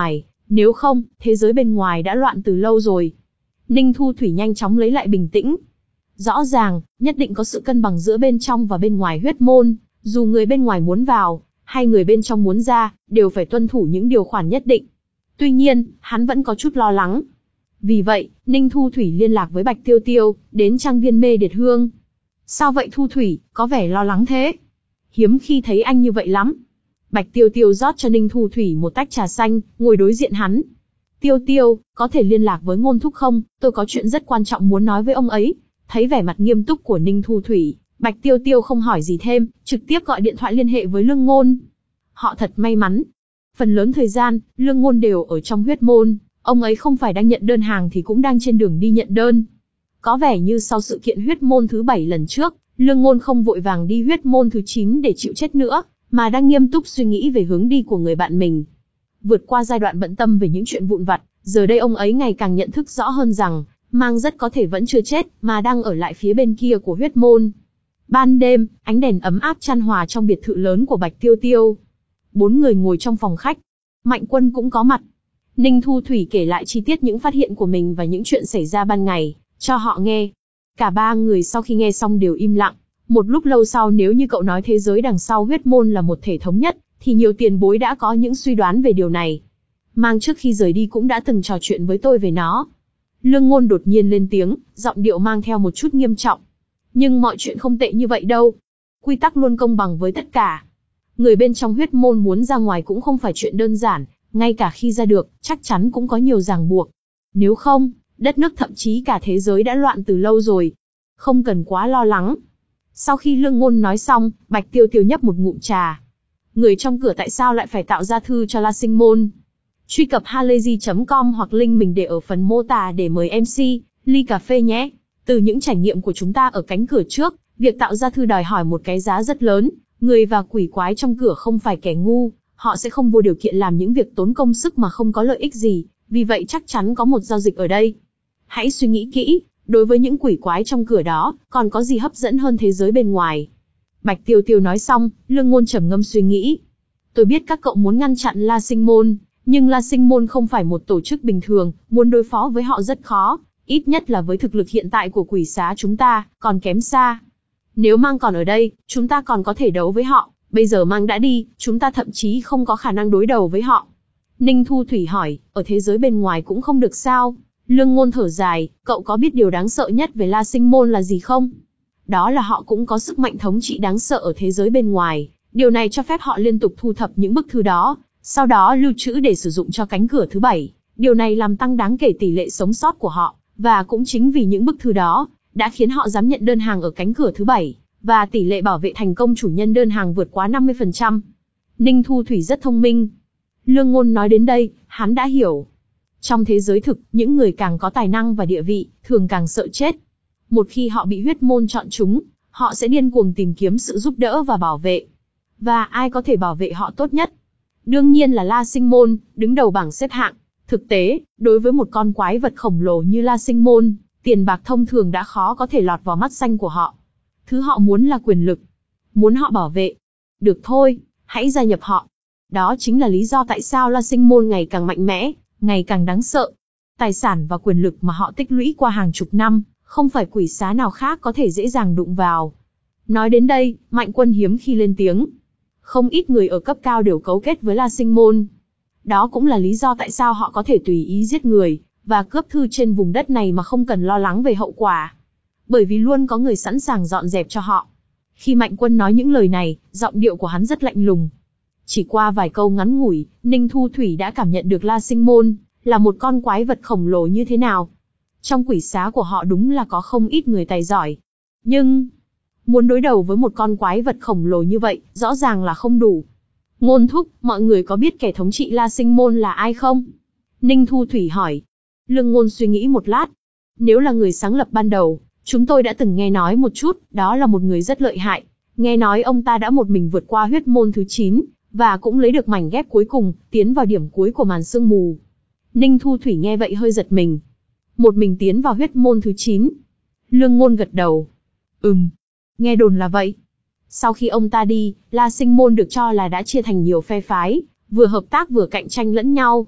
Nếu không, thế giới bên ngoài đã loạn từ lâu rồi. Ninh Thu Thủy nhanh chóng lấy lại bình tĩnh. Rõ ràng, nhất định có sự cân bằng giữa bên trong và bên ngoài huyết môn, dù người bên ngoài muốn vào, hay người bên trong muốn ra, đều phải tuân thủ những điều khoản nhất định. Tuy nhiên, hắn vẫn có chút lo lắng. Vì vậy, Ninh Thu Thủy liên lạc với Bạch Tiêu Tiêu, đến trang viên Mê Điệt Hương. Sao vậy Thu Thủy, có vẻ lo lắng thế? Hiếm khi thấy anh như vậy lắm. Bạch Tiêu Tiêu rót cho Ninh Thu Thủy một tách trà xanh, ngồi đối diện hắn. Tiêu Tiêu, có thể liên lạc với Ngôn Thúc không? Tôi có chuyện rất quan trọng muốn nói với ông ấy. Thấy vẻ mặt nghiêm túc của Ninh Thu Thủy, Bạch Tiêu Tiêu không hỏi gì thêm, trực tiếp gọi điện thoại liên hệ với Lương Ngôn. Họ thật may mắn. Phần lớn thời gian, Lương Ngôn đều ở trong huyết môn, ông ấy không phải đang nhận đơn hàng thì cũng đang trên đường đi nhận đơn. Có vẻ như sau sự kiện huyết môn thứ bảy lần trước, Lương Ngôn không vội vàng đi huyết môn thứ chín để chịu chết nữa, mà đang nghiêm túc suy nghĩ về hướng đi của người bạn mình. Vượt qua giai đoạn bận tâm về những chuyện vụn vặt, giờ đây ông ấy ngày càng nhận thức rõ hơn rằng, Mang rất có thể vẫn chưa chết, mà đang ở lại phía bên kia của huyết môn. Ban đêm, ánh đèn ấm áp chan hòa trong biệt thự lớn của Bạch Tiêu Tiêu. Bốn người ngồi trong phòng khách. Mạnh Quân cũng có mặt. Ninh Thu Thủy kể lại chi tiết những phát hiện của mình và những chuyện xảy ra ban ngày, cho họ nghe. Cả ba người sau khi nghe xong đều im lặng. Một lúc lâu sau, nếu như cậu nói thế giới đằng sau huyết môn là một thể thống nhất, thì nhiều tiền bối đã có những suy đoán về điều này. Mang trước khi rời đi cũng đã từng trò chuyện với tôi về nó. Lương Ngôn đột nhiên lên tiếng, giọng điệu mang theo một chút nghiêm trọng. Nhưng mọi chuyện không tệ như vậy đâu. Quy tắc luôn công bằng với tất cả. Người bên trong huyết môn muốn ra ngoài cũng không phải chuyện đơn giản, ngay cả khi ra được, chắc chắn cũng có nhiều ràng buộc. Nếu không, đất nước thậm chí cả thế giới đã loạn từ lâu rồi. Không cần quá lo lắng. Sau khi Lương Ngôn nói xong, Bạch Tiêu Tiêu nhấp một ngụm trà. Người trong cửa tại sao lại phải tạo ra thư cho La Sinh Môn? Truy cập halayzi chấm com hoặc link mình để ở phần mô tả để mời em xê, ly cà phê nhé. Từ những trải nghiệm của chúng ta ở cánh cửa trước, việc tạo ra thư đòi hỏi một cái giá rất lớn. Người và quỷ quái trong cửa không phải kẻ ngu, họ sẽ không vô điều kiện làm những việc tốn công sức mà không có lợi ích gì, vì vậy chắc chắn có một giao dịch ở đây. Hãy suy nghĩ kỹ, đối với những quỷ quái trong cửa đó, còn có gì hấp dẫn hơn thế giới bên ngoài? Bạch Tiêu Tiêu nói xong, Lương Ngôn trầm ngâm suy nghĩ. Tôi biết các cậu muốn ngăn chặn La Sinh Môn, nhưng La Sinh Môn không phải một tổ chức bình thường, muốn đối phó với họ rất khó, ít nhất là với thực lực hiện tại của quỷ xá chúng ta, còn kém xa. Nếu Mang còn ở đây, chúng ta còn có thể đấu với họ, bây giờ Mang đã đi, chúng ta thậm chí không có khả năng đối đầu với họ. Ninh Thu Thủy hỏi, ở thế giới bên ngoài cũng không được sao? Lương Ngôn thở dài, cậu có biết điều đáng sợ nhất về La Sinh Môn là gì không? Đó là họ cũng có sức mạnh thống trị đáng sợ ở thế giới bên ngoài, điều này cho phép họ liên tục thu thập những bức thư đó, sau đó lưu trữ để sử dụng cho cánh cửa thứ bảy. Điều này làm tăng đáng kể tỷ lệ sống sót của họ, và cũng chính vì những bức thư đó, đã khiến họ dám nhận đơn hàng ở cánh cửa thứ bảy, và tỷ lệ bảo vệ thành công chủ nhân đơn hàng vượt quá năm mươi phần trăm. Ninh Thu Thủy rất thông minh. Lương Ngôn nói đến đây, hắn đã hiểu. Trong thế giới thực, những người càng có tài năng và địa vị, thường càng sợ chết. Một khi họ bị huyết môn chọn chúng, họ sẽ điên cuồng tìm kiếm sự giúp đỡ và bảo vệ. Và ai có thể bảo vệ họ tốt nhất? Đương nhiên là La Sinh Môn, đứng đầu bảng xếp hạng. Thực tế, đối với một con quái vật khổng lồ như La Sinh Môn, tiền bạc thông thường đã khó có thể lọt vào mắt xanh của họ. Thứ họ muốn là quyền lực. Muốn họ bảo vệ. Được thôi, hãy gia nhập họ. Đó chính là lý do tại sao La Sinh Môn ngày càng mạnh mẽ, ngày càng đáng sợ. Tài sản và quyền lực mà họ tích lũy qua hàng chục năm, không phải quỷ xá nào khác có thể dễ dàng đụng vào. Nói đến đây, Mạnh Quân hiếm khi lên tiếng. Không ít người ở cấp cao đều cấu kết với La Sinh Môn. Đó cũng là lý do tại sao họ có thể tùy ý giết người, và cướp thư trên vùng đất này mà không cần lo lắng về hậu quả. Bởi vì luôn có người sẵn sàng dọn dẹp cho họ. Khi Mạnh Quân nói những lời này, giọng điệu của hắn rất lạnh lùng. Chỉ qua vài câu ngắn ngủi, Ninh Thu Thủy đã cảm nhận được La Sinh Môn là một con quái vật khổng lồ như thế nào. Trong quỷ xá của họ đúng là có không ít người tài giỏi. Nhưng, muốn đối đầu với một con quái vật khổng lồ như vậy, rõ ràng là không đủ. Ngôn Thúc, mọi người có biết kẻ thống trị La Sinh Môn là ai không? Ninh Thu Thủy hỏi. Lương Ngôn suy nghĩ một lát. Nếu là người sáng lập ban đầu, chúng tôi đã từng nghe nói một chút, đó là một người rất lợi hại. Nghe nói ông ta đã một mình vượt qua huyết môn thứ chín, và cũng lấy được mảnh ghép cuối cùng, tiến vào điểm cuối của màn sương mù. Ninh Thu Thủy nghe vậy hơi giật mình. Một mình tiến vào huyết môn thứ chín. Lương Ngôn gật đầu. Ừm, nghe đồn là vậy. Sau khi ông ta đi, La Sinh Môn được cho là đã chia thành nhiều phe phái, vừa hợp tác vừa cạnh tranh lẫn nhau.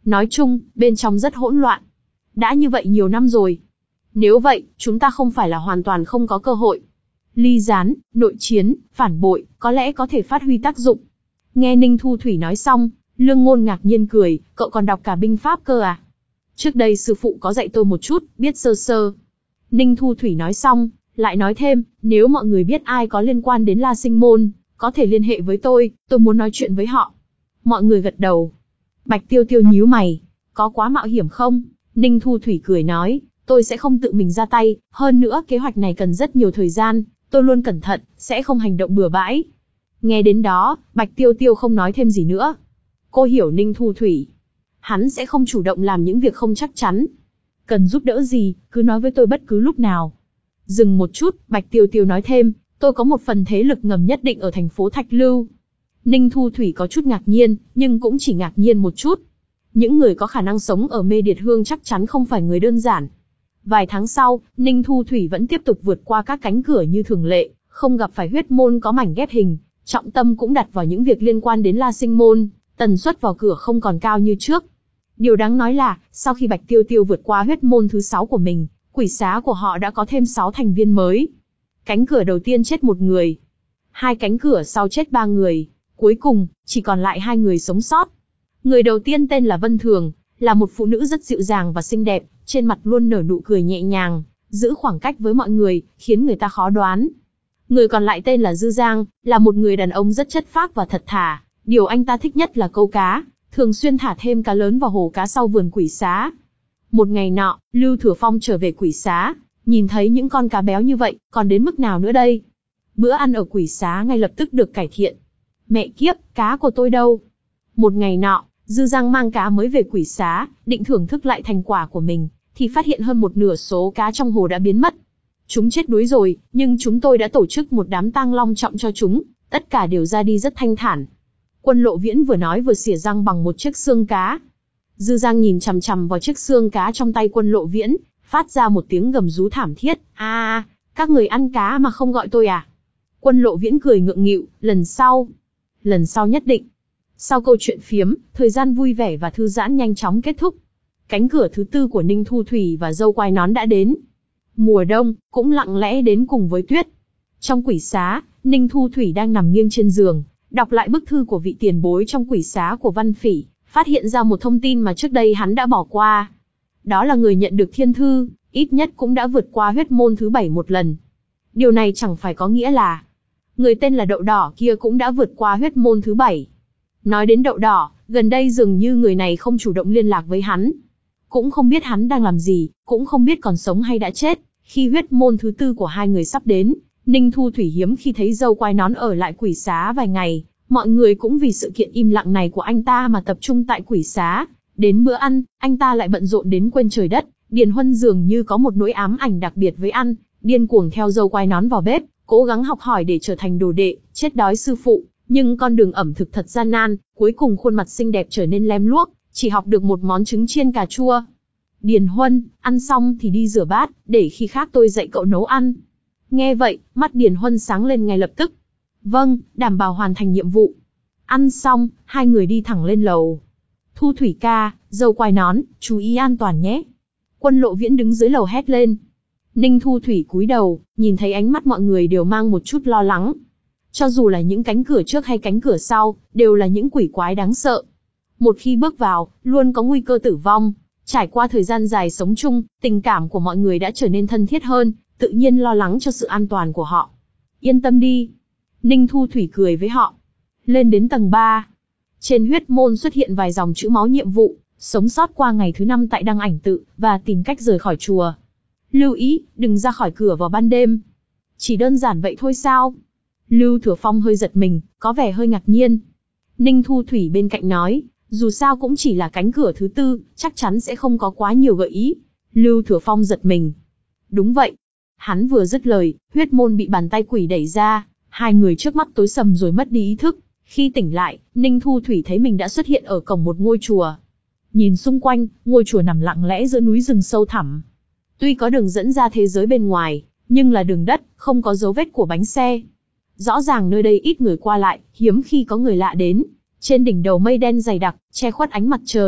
Nói chung, bên trong rất hỗn loạn. Đã như vậy nhiều năm rồi. Nếu vậy, chúng ta không phải là hoàn toàn không có cơ hội. Ly gián, nội chiến, phản bội, có lẽ có thể phát huy tác dụng. Nghe Ninh Thu Thủy nói xong, Lương Ngôn ngạc nhiên cười, cậu còn đọc cả binh pháp cơ à? Trước đây sư phụ có dạy tôi một chút, biết sơ sơ. Ninh Thu Thủy nói xong, lại nói thêm, nếu mọi người biết ai có liên quan đến La Sinh Môn, có thể liên hệ với tôi, tôi muốn nói chuyện với họ. Mọi người gật đầu. Bạch Tiêu Tiêu nhíu mày, có quá mạo hiểm không? Ninh Thu Thủy cười nói, tôi sẽ không tự mình ra tay, hơn nữa kế hoạch này cần rất nhiều thời gian, tôi luôn cẩn thận, sẽ không hành động bừa bãi. Nghe đến đó, Bạch Tiêu Tiêu không nói thêm gì nữa. Cô hiểu Ninh Thu Thủy. Hắn sẽ không chủ động làm những việc không chắc chắn. Cần giúp đỡ gì, cứ nói với tôi bất cứ lúc nào. Dừng một chút, Bạch Tiêu Tiêu nói thêm, tôi có một phần thế lực ngầm nhất định ở thành phố Thạch Lưu. Ninh Thu Thủy có chút ngạc nhiên, nhưng cũng chỉ ngạc nhiên một chút. Những người có khả năng sống ở Mê Điệt Hương chắc chắn không phải người đơn giản. Vài tháng sau, Ninh Thu Thủy vẫn tiếp tục vượt qua các cánh cửa như thường lệ, không gặp phải huyết môn có mảnh ghép hình, trọng tâm cũng đặt vào những việc liên quan đến La Sinh Môn, tần suất vào cửa không còn cao như trước. Điều đáng nói là, sau khi Bạch Tiêu Tiêu vượt qua huyết môn thứ sáu của mình, quỷ xá của họ đã có thêm sáu thành viên mới. Cánh cửa đầu tiên chết một người, hai cánh cửa sau chết ba người, cuối cùng, chỉ còn lại hai người sống sót. Người đầu tiên tên là Vân Thường, là một phụ nữ rất dịu dàng và xinh đẹp, trên mặt luôn nở nụ cười nhẹ nhàng, giữ khoảng cách với mọi người, khiến người ta khó đoán. Người còn lại tên là Dư Giang, là một người đàn ông rất chất phác và thật thà, điều anh ta thích nhất là câu cá, thường xuyên thả thêm cá lớn vào hồ cá sau vườn quỷ xá. Một ngày nọ, Lưu Thừa Phong trở về quỷ xá, nhìn thấy những con cá béo như vậy, còn đến mức nào nữa đây? Bữa ăn ở quỷ xá ngay lập tức được cải thiện. Mẹ kiếp, cá của tôi đâu? Một ngày nọ, Dư Giang mang cá mới về quỷ xá, định thưởng thức lại thành quả của mình, thì phát hiện hơn một nửa số cá trong hồ đã biến mất. Chúng chết đuối rồi, nhưng chúng tôi đã tổ chức một đám tang long trọng cho chúng, tất cả đều ra đi rất thanh thản. Quân Lộ Viễn vừa nói vừa xỉa răng bằng một chiếc xương cá. Dư Giang nhìn chằm chằm vào chiếc xương cá trong tay Quân Lộ Viễn, phát ra một tiếng gầm rú thảm thiết. A, à, các người ăn cá mà không gọi tôi à? Quân Lộ Viễn cười ngượng nghịu, lần sau, lần sau nhất định. Sau câu chuyện phiếm, thời gian vui vẻ và thư giãn nhanh chóng kết thúc. Cánh cửa thứ tư của Ninh Thu Thủy và Dâu Quai Nón đã đến. Mùa đông, cũng lặng lẽ đến cùng với tuyết. Trong quỷ xá, Ninh Thu Thủy đang nằm nghiêng trên giường, đọc lại bức thư của vị tiền bối trong quỷ xá của Văn Phỉ, phát hiện ra một thông tin mà trước đây hắn đã bỏ qua. Đó là người nhận được thiên thư, ít nhất cũng đã vượt qua huyết môn thứ bảy một lần. Điều này chẳng phải có nghĩa là, người tên là Đậu Đỏ kia cũng đã vượt qua huyết môn thứ bảy. Nói đến Đậu Đỏ, gần đây dường như người này không chủ động liên lạc với hắn. Cũng không biết hắn đang làm gì, cũng không biết còn sống hay đã chết. Khi huyết môn thứ tư của hai người sắp đến, Ninh Thu Thủy hiếm khi thấy Dâu Quai Nón ở lại quỷ xá vài ngày. Mọi người cũng vì sự kiện im lặng này của anh ta mà tập trung tại quỷ xá. Đến bữa ăn, anh ta lại bận rộn đến quên trời đất. Điền Huân dường như có một nỗi ám ảnh đặc biệt với ăn, điên cuồng theo Dâu Quai Nón vào bếp, cố gắng học hỏi để trở thành đồ đệ, chết đói sư phụ. Nhưng con đường ẩm thực thật gian nan, cuối cùng khuôn mặt xinh đẹp trở nên lem luốc, chỉ học được một món trứng chiên cà chua. Điền Huân, ăn xong thì đi rửa bát, để khi khác tôi dạy cậu nấu ăn. Nghe vậy, mắt Điền Huân sáng lên ngay lập tức. Vâng, đảm bảo hoàn thành nhiệm vụ. Ăn xong, hai người đi thẳng lên lầu. Thu Thủy ca, Dâu Quai Nón, chú ý an toàn nhé. Quân Lộ Viễn đứng dưới lầu hét lên. Ninh Thu Thủy cúi đầu, nhìn thấy ánh mắt mọi người đều mang một chút lo lắng. Cho dù là những cánh cửa trước hay cánh cửa sau, đều là những quỷ quái đáng sợ. Một khi bước vào, luôn có nguy cơ tử vong. Trải qua thời gian dài sống chung, tình cảm của mọi người đã trở nên thân thiết hơn, tự nhiên lo lắng cho sự an toàn của họ. Yên tâm đi. Ninh Thu Thủy cười với họ. Lên đến tầng ba. Trên huyết môn xuất hiện vài dòng chữ máu nhiệm vụ, sống sót qua ngày thứ năm tại Đăng Ảnh Tự, và tìm cách rời khỏi chùa. Lưu ý, đừng ra khỏi cửa vào ban đêm. Chỉ đơn giản vậy thôi sao? Lưu Thừa Phong hơi giật mình, có vẻ hơi ngạc nhiên. Ninh Thu Thủy bên cạnh nói, dù sao cũng chỉ là cánh cửa thứ tư, chắc chắn sẽ không có quá nhiều gợi ý. Lưu Thừa Phong giật mình. Đúng vậy. Hắn vừa dứt lời, huyết môn bị bàn tay quỷ đẩy ra, hai người trước mắt tối sầm rồi mất đi ý thức. Khi tỉnh lại, Ninh Thu Thủy thấy mình đã xuất hiện ở cổng một ngôi chùa. Nhìn xung quanh, ngôi chùa nằm lặng lẽ giữa núi rừng sâu thẳm. Tuy có đường dẫn ra thế giới bên ngoài, nhưng là đường đất, không có dấu vết của bánh xe. Rõ ràng nơi đây ít người qua lại, hiếm khi có người lạ đến. Trên đỉnh đầu mây đen dày đặc, che khuất ánh mặt trời,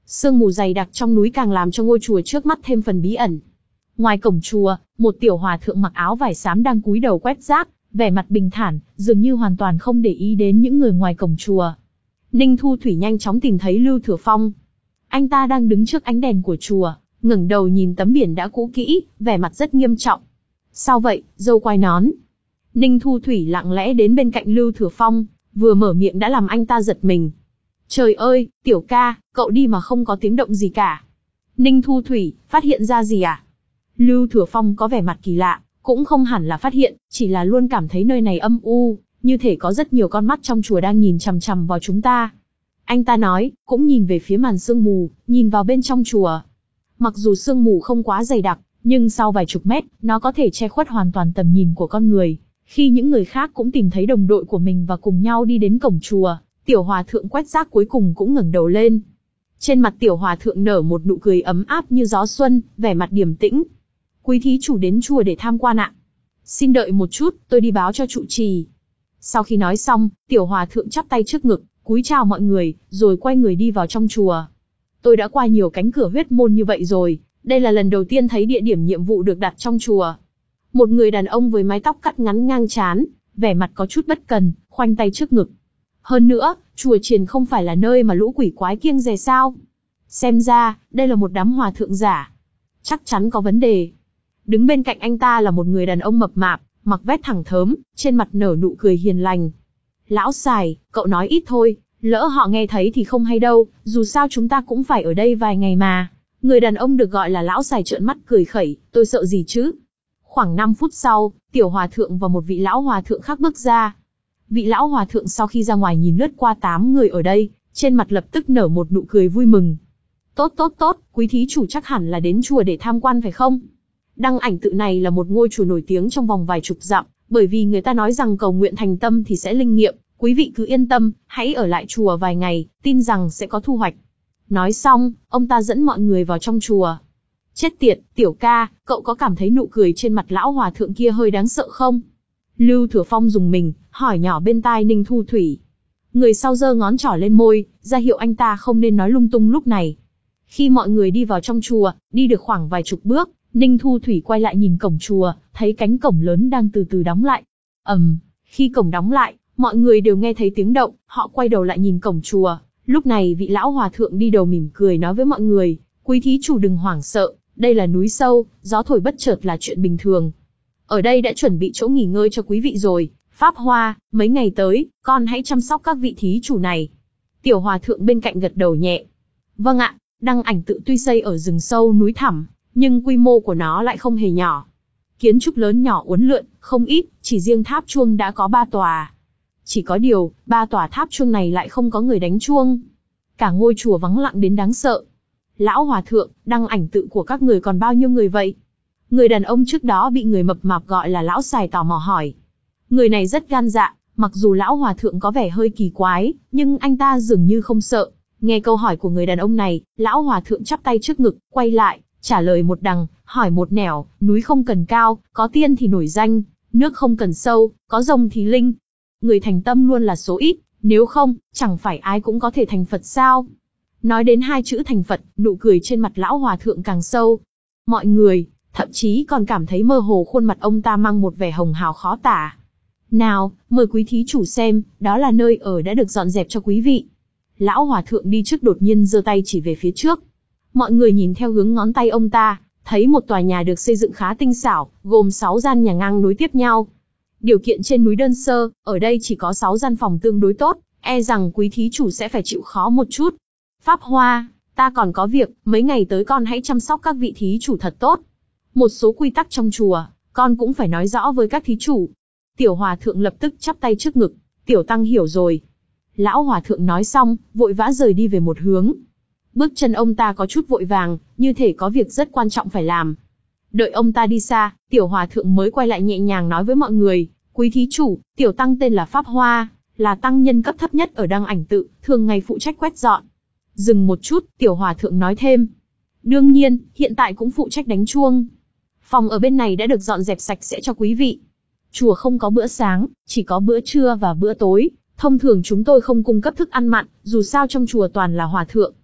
Sương mù dày đặc trong núi càng làm cho ngôi chùa trước mắt thêm phần bí ẩn. Ngoài cổng chùa, một tiểu hòa thượng mặc áo vải xám đang cúi đầu quét rác, vẻ mặt bình thản, dường như hoàn toàn không để ý đến những người ngoài cổng chùa. Ninh Thu Thủy nhanh chóng tìm thấy Lưu Thừa Phong. Anh ta đang đứng trước ánh đèn của chùa, ngẩng đầu nhìn tấm biển đã cũ kỹ, vẻ mặt rất nghiêm trọng. Sao vậy, dâu quai nón? Ninh Thu Thủy lặng lẽ đến bên cạnh Lưu Thừa Phong, vừa mở miệng đã làm anh ta giật mình. Trời ơi, tiểu ca, cậu đi mà không có tiếng động gì cả. Ninh Thu Thủy, phát hiện ra gì à? Lưu Thừa Phong có vẻ mặt kỳ lạ, cũng không hẳn là phát hiện, chỉ là luôn cảm thấy nơi này âm u, như thể có rất nhiều con mắt trong chùa đang nhìn chằm chằm vào chúng ta. Anh ta nói, cũng nhìn về phía màn sương mù, nhìn vào bên trong chùa. Mặc dù sương mù không quá dày đặc, nhưng sau vài chục mét, nó có thể che khuất hoàn toàn tầm nhìn của con người. Khi những người khác cũng tìm thấy đồng đội của mình và cùng nhau đi đến cổng chùa, tiểu hòa thượng quét rác cuối cùng cũng ngẩng đầu lên. Trên mặt tiểu hòa thượng nở một nụ cười ấm áp như gió xuân, vẻ mặt điềm tĩnh. Quý thí chủ đến chùa để tham quan ạ. Xin đợi một chút, tôi đi báo cho trụ trì. Sau khi nói xong, tiểu hòa thượng chắp tay trước ngực, cúi chào mọi người, rồi quay người đi vào trong chùa. Tôi đã qua nhiều cánh cửa huyết môn như vậy rồi, đây là lần đầu tiên thấy địa điểm nhiệm vụ được đặt trong chùa. Một người đàn ông với mái tóc cắt ngắn ngang trán, vẻ mặt có chút bất cần, khoanh tay trước ngực. Hơn nữa, chùa chiền không phải là nơi mà lũ quỷ quái kiêng dè sao? Xem ra, đây là một đám hòa thượng giả. Chắc chắn có vấn đề. Đứng bên cạnh anh ta là một người đàn ông mập mạp, mặc vest thẳng thớm, trên mặt nở nụ cười hiền lành. Lão Sài, cậu nói ít thôi, lỡ họ nghe thấy thì không hay đâu, dù sao chúng ta cũng phải ở đây vài ngày mà. Người đàn ông được gọi là Lão Sài trợn mắt cười khẩy, tôi sợ gì chứ? Khoảng năm phút sau, tiểu hòa thượng và một vị lão hòa thượng khác bước ra. Vị lão hòa thượng sau khi ra ngoài nhìn lướt qua tám người ở đây, trên mặt lập tức nở một nụ cười vui mừng. Tốt tốt tốt, quý thí chủ chắc hẳn là đến chùa để tham quan phải không? Đăng Ảnh Tự này là một ngôi chùa nổi tiếng trong vòng vài chục dặm, bởi vì người ta nói rằng cầu nguyện thành tâm thì sẽ linh nghiệm, quý vị cứ yên tâm, hãy ở lại chùa vài ngày, tin rằng sẽ có thu hoạch. Nói xong, ông ta dẫn mọi người vào trong chùa. Chết tiệt, tiểu ca, cậu có cảm thấy nụ cười trên mặt lão hòa thượng kia hơi đáng sợ không? Lưu Thừa Phong dùng mình, hỏi nhỏ bên tai Ninh Thu Thủy. Người sau giơ ngón trỏ lên môi, ra hiệu anh ta không nên nói lung tung lúc này. Khi mọi người đi vào trong chùa, đi được khoảng vài chục bước, Ninh Thu Thủy quay lại nhìn cổng chùa, thấy cánh cổng lớn đang từ từ đóng lại. ầm, um, khi cổng đóng lại, mọi người đều nghe thấy tiếng động, họ quay đầu lại nhìn cổng chùa. Lúc này vị lão hòa thượng đi đầu mỉm cười nói với mọi người, quý thí chủ đừng hoảng sợ, đây là núi sâu, gió thổi bất chợt là chuyện bình thường. Ở đây đã chuẩn bị chỗ nghỉ ngơi cho quý vị rồi, Pháp Hoa, mấy ngày tới, con hãy chăm sóc các vị thí chủ này. Tiểu hòa thượng bên cạnh gật đầu nhẹ. Vâng ạ, Đăng Ảnh Tự tuy xây ở rừng sâu núi thẳm, nhưng quy mô của nó lại không hề nhỏ. Kiến trúc lớn nhỏ uốn lượn, không ít, chỉ riêng tháp chuông đã có ba tòa. Chỉ có điều, ba tòa tháp chuông này lại không có người đánh chuông. Cả ngôi chùa vắng lặng đến đáng sợ. Lão hòa thượng, Đăng Ảnh Tự của các người còn bao nhiêu người vậy? Người đàn ông trước đó bị người mập mạp gọi là Lão Sài tò mò hỏi. Người này rất gan dạ, mặc dù lão hòa thượng có vẻ hơi kỳ quái, nhưng anh ta dường như không sợ. Nghe câu hỏi của người đàn ông này, lão hòa thượng chắp tay trước ngực, quay lại, trả lời một đằng, hỏi một nẻo, núi không cần cao, có tiên thì nổi danh, nước không cần sâu, có rồng thì linh. Người thành tâm luôn là số ít, nếu không, chẳng phải ai cũng có thể thành Phật sao? Nói đến hai chữ thành Phật, nụ cười trên mặt lão hòa thượng càng sâu. Mọi người, thậm chí còn cảm thấy mơ hồ khuôn mặt ông ta mang một vẻ hồng hào khó tả. Nào, mời quý thí chủ xem, đó là nơi ở đã được dọn dẹp cho quý vị. Lão hòa thượng đi trước đột nhiên giơ tay chỉ về phía trước. Mọi người nhìn theo hướng ngón tay ông ta, thấy một tòa nhà được xây dựng khá tinh xảo, gồm sáu gian nhà ngang nối tiếp nhau. Điều kiện trên núi đơn sơ, ở đây chỉ có sáu gian phòng tương đối tốt, e rằng quý thí chủ sẽ phải chịu khó một chút. Pháp Hoa, ta còn có việc, mấy ngày tới con hãy chăm sóc các vị thí chủ thật tốt. Một số quy tắc trong chùa, con cũng phải nói rõ với các thí chủ. Tiểu hòa thượng lập tức chắp tay trước ngực, tiểu tăng hiểu rồi. Lão hòa thượng nói xong, vội vã rời đi về một hướng. Bước chân ông ta có chút vội vàng, như thể có việc rất quan trọng phải làm. Đợi ông ta đi xa, tiểu hòa thượng mới quay lại nhẹ nhàng nói với mọi người, quý thí chủ, tiểu tăng tên là Pháp Hoa, là tăng nhân cấp thấp nhất ở Đăng Ảnh Tự, thường ngày phụ trách quét dọn. Dừng một chút, tiểu hòa thượng nói thêm. Đương nhiên, hiện tại cũng phụ trách đánh chuông. Phòng ở bên này đã được dọn dẹp sạch sẽ cho quý vị. Chùa không có bữa sáng, chỉ có bữa trưa và bữa tối. Thông thường chúng tôi không cung cấp thức ăn mặn, dù sao trong chùa toàn là hòa thượng.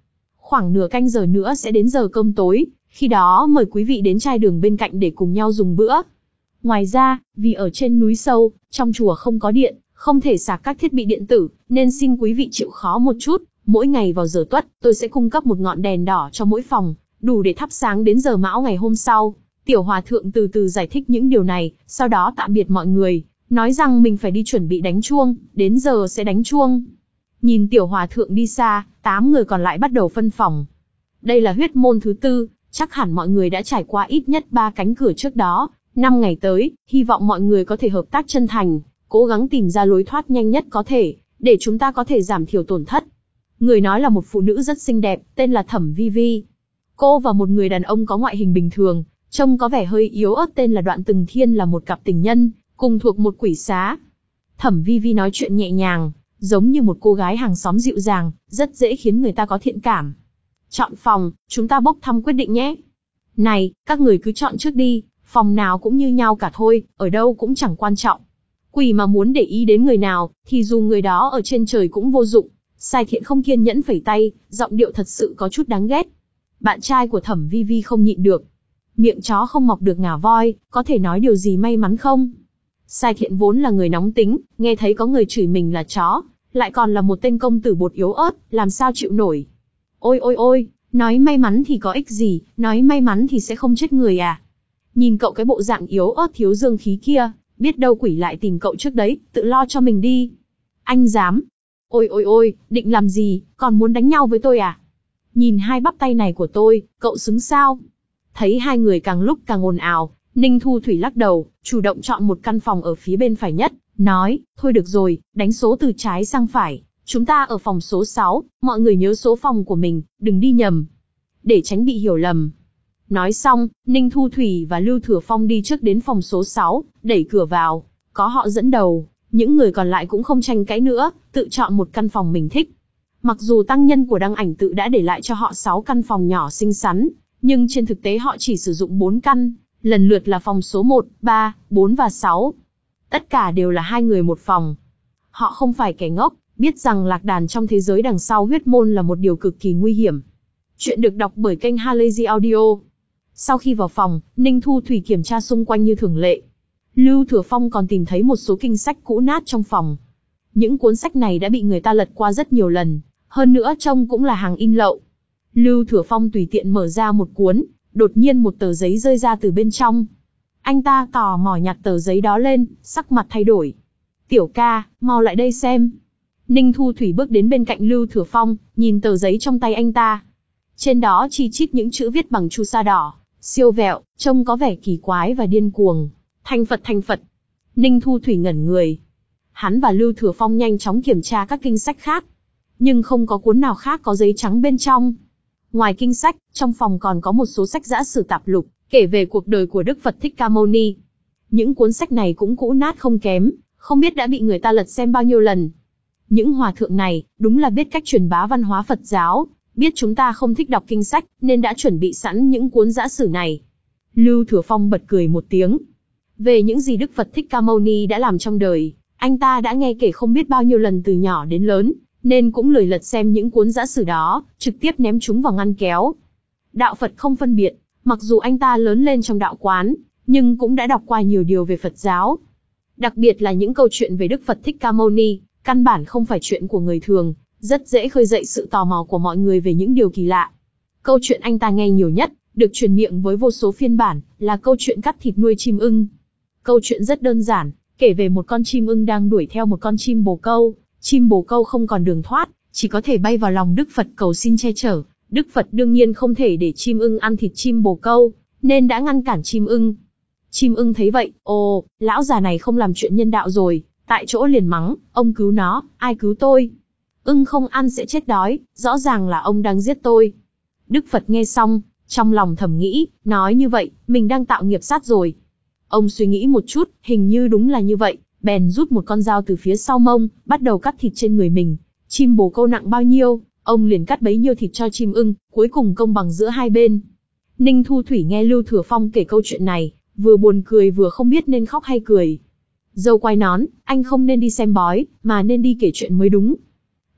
Khoảng nửa canh giờ nữa sẽ đến giờ cơm tối, khi đó mời quý vị đến chai đường bên cạnh để cùng nhau dùng bữa. Ngoài ra, vì ở trên núi sâu, trong chùa không có điện, không thể sạc các thiết bị điện tử, nên xin quý vị chịu khó một chút. Mỗi ngày vào giờ tuất, tôi sẽ cung cấp một ngọn đèn đỏ cho mỗi phòng, đủ để thắp sáng đến giờ mão ngày hôm sau. Tiểu hòa thượng từ từ giải thích những điều này, sau đó tạm biệt mọi người, nói rằng mình phải đi chuẩn bị đánh chuông, đến giờ sẽ đánh chuông. Nhìn tiểu hòa thượng đi xa, tám người còn lại bắt đầu phân phòng. Đây là huyết môn thứ tư, chắc hẳn mọi người đã trải qua ít nhất ba cánh cửa trước đó. Năm ngày tới, hy vọng mọi người có thể hợp tác chân thành, cố gắng tìm ra lối thoát nhanh nhất có thể, để chúng ta có thể giảm thiểu tổn thất. Người nói là một phụ nữ rất xinh đẹp, tên là Thẩm Vi Vi. Cô và một người đàn ông có ngoại hình bình thường, trông có vẻ hơi yếu ớt tên là Đoạn Từng Thiên là một cặp tình nhân, cùng thuộc một quỷ xá. Thẩm Vi Vi nói chuyện nhẹ nhàng, giống như một cô gái hàng xóm dịu dàng, rất dễ khiến người ta có thiện cảm. Chọn phòng, chúng ta bốc thăm quyết định nhé. Này, các người cứ chọn trước đi, phòng nào cũng như nhau cả thôi, ở đâu cũng chẳng quan trọng. Quỷ mà muốn để ý đến người nào, thì dù người đó ở trên trời cũng vô dụng. Sai Thiện không kiên nhẫn phẩy tay, giọng điệu thật sự có chút đáng ghét. Bạn trai của Thẩm Vi Vi không nhịn được. Miệng chó không mọc được ngà voi, có thể nói điều gì may mắn không? Sai Thiện vốn là người nóng tính, nghe thấy có người chửi mình là chó, lại còn là một tên công tử bột yếu ớt, làm sao chịu nổi. Ôi ôi ôi, nói may mắn thì có ích gì, nói may mắn thì sẽ không chết người à? Nhìn cậu cái bộ dạng yếu ớt thiếu dương khí kia, biết đâu quỷ lại tìm cậu trước đấy, tự lo cho mình đi. Anh dám? Ôi ôi ôi, định làm gì, còn muốn đánh nhau với tôi à? Nhìn hai bắp tay này của tôi, cậu xứng sao? Thấy hai người càng lúc càng ồn ào, Ninh Thu Thủy lắc đầu, chủ động chọn một căn phòng ở phía bên phải nhất, nói, thôi được rồi, đánh số từ trái sang phải, chúng ta ở phòng số sáu, mọi người nhớ số phòng của mình, đừng đi nhầm. Để tránh bị hiểu lầm. Nói xong, Ninh Thu Thủy và Lưu Thừa Phong đi trước đến phòng số sáu, đẩy cửa vào, có họ dẫn đầu, những người còn lại cũng không tranh cãi nữa, tự chọn một căn phòng mình thích. Mặc dù tăng nhân của Đăng Ảnh Tự đã để lại cho họ sáu căn phòng nhỏ xinh xắn, nhưng trên thực tế họ chỉ sử dụng bốn căn, lần lượt là phòng số một, ba, bốn và sáu. Tất cả đều là hai người một phòng. Họ không phải kẻ ngốc, biết rằng lạc đàn trong thế giới đằng sau huyết môn là một điều cực kỳ nguy hiểm. Chuyện được đọc bởi kênh Halazy Audio. Sau khi vào phòng, Ninh Thu Thủy kiểm tra xung quanh như thường lệ. Lưu Thừa Phong còn tìm thấy một số kinh sách cũ nát trong phòng. Những cuốn sách này đã bị người ta lật qua rất nhiều lần, hơn nữa trông cũng là hàng in lậu. Lưu Thừa Phong tùy tiện mở ra một cuốn, đột nhiên một tờ giấy rơi ra từ bên trong. Anh ta tò mò nhặt tờ giấy đó lên, sắc mặt thay đổi. Tiểu ca, mau lại đây xem. Ninh Thu Thủy bước đến bên cạnh Lưu Thừa Phong, nhìn tờ giấy trong tay anh ta. Trên đó chi chít những chữ viết bằng chu sa đỏ, siêu vẹo, trông có vẻ kỳ quái và điên cuồng. Thành Phật thành Phật. Ninh Thu Thủy ngẩn người. Hắn và Lưu Thừa Phong nhanh chóng kiểm tra các kinh sách khác, nhưng không có cuốn nào khác có giấy trắng bên trong. Ngoài kinh sách, trong phòng còn có một số sách giã sử tạp lục, kể về cuộc đời của Đức Phật Thích Ca Mâu Ni. Những cuốn sách này cũng cũ nát không kém, không biết đã bị người ta lật xem bao nhiêu lần. Những hòa thượng này, đúng là biết cách truyền bá văn hóa Phật giáo, biết chúng ta không thích đọc kinh sách, nên đã chuẩn bị sẵn những cuốn giã sử này. Lưu Thừa Phong bật cười một tiếng. Về những gì Đức Phật Thích Ca Mâu Ni đã làm trong đời, anh ta đã nghe kể không biết bao nhiêu lần từ nhỏ đến lớn, nên cũng lười lật xem những cuốn giã sử đó, trực tiếp ném chúng vào ngăn kéo. Đạo Phật không phân biệt, mặc dù anh ta lớn lên trong đạo quán, nhưng cũng đã đọc qua nhiều điều về Phật giáo. Đặc biệt là những câu chuyện về Đức Phật Thích Ca Mâu Ni, căn bản không phải chuyện của người thường, rất dễ khơi dậy sự tò mò của mọi người về những điều kỳ lạ. Câu chuyện anh ta nghe nhiều nhất, được truyền miệng với vô số phiên bản, là câu chuyện cắt thịt nuôi chim ưng. Câu chuyện rất đơn giản, kể về một con chim ưng đang đuổi theo một con chim bồ câu. Chim bồ câu không còn đường thoát, chỉ có thể bay vào lòng Đức Phật cầu xin che chở. Đức Phật đương nhiên không thể để chim ưng ăn thịt chim bồ câu, nên đã ngăn cản chim ưng. Chim ưng thấy vậy, ồ, lão già này không làm chuyện nhân đạo rồi, tại chỗ liền mắng, ông cứu nó, ai cứu tôi? Ưng không ăn sẽ chết đói, rõ ràng là ông đang giết tôi. Đức Phật nghe xong, trong lòng thầm nghĩ, nói như vậy, mình đang tạo nghiệp sát rồi. Ông suy nghĩ một chút, hình như đúng là như vậy, bèn rút một con dao từ phía sau mông, bắt đầu cắt thịt trên người mình. Chim bồ câu nặng bao nhiêu, ông liền cắt bấy nhiêu thịt cho chim ưng, cuối cùng công bằng giữa hai bên. Ninh Thu Thủy nghe Lưu Thừa Phong kể câu chuyện này, vừa buồn cười vừa không biết nên khóc hay cười. Dâu quay nón, anh không nên đi xem bói, mà nên đi kể chuyện mới đúng.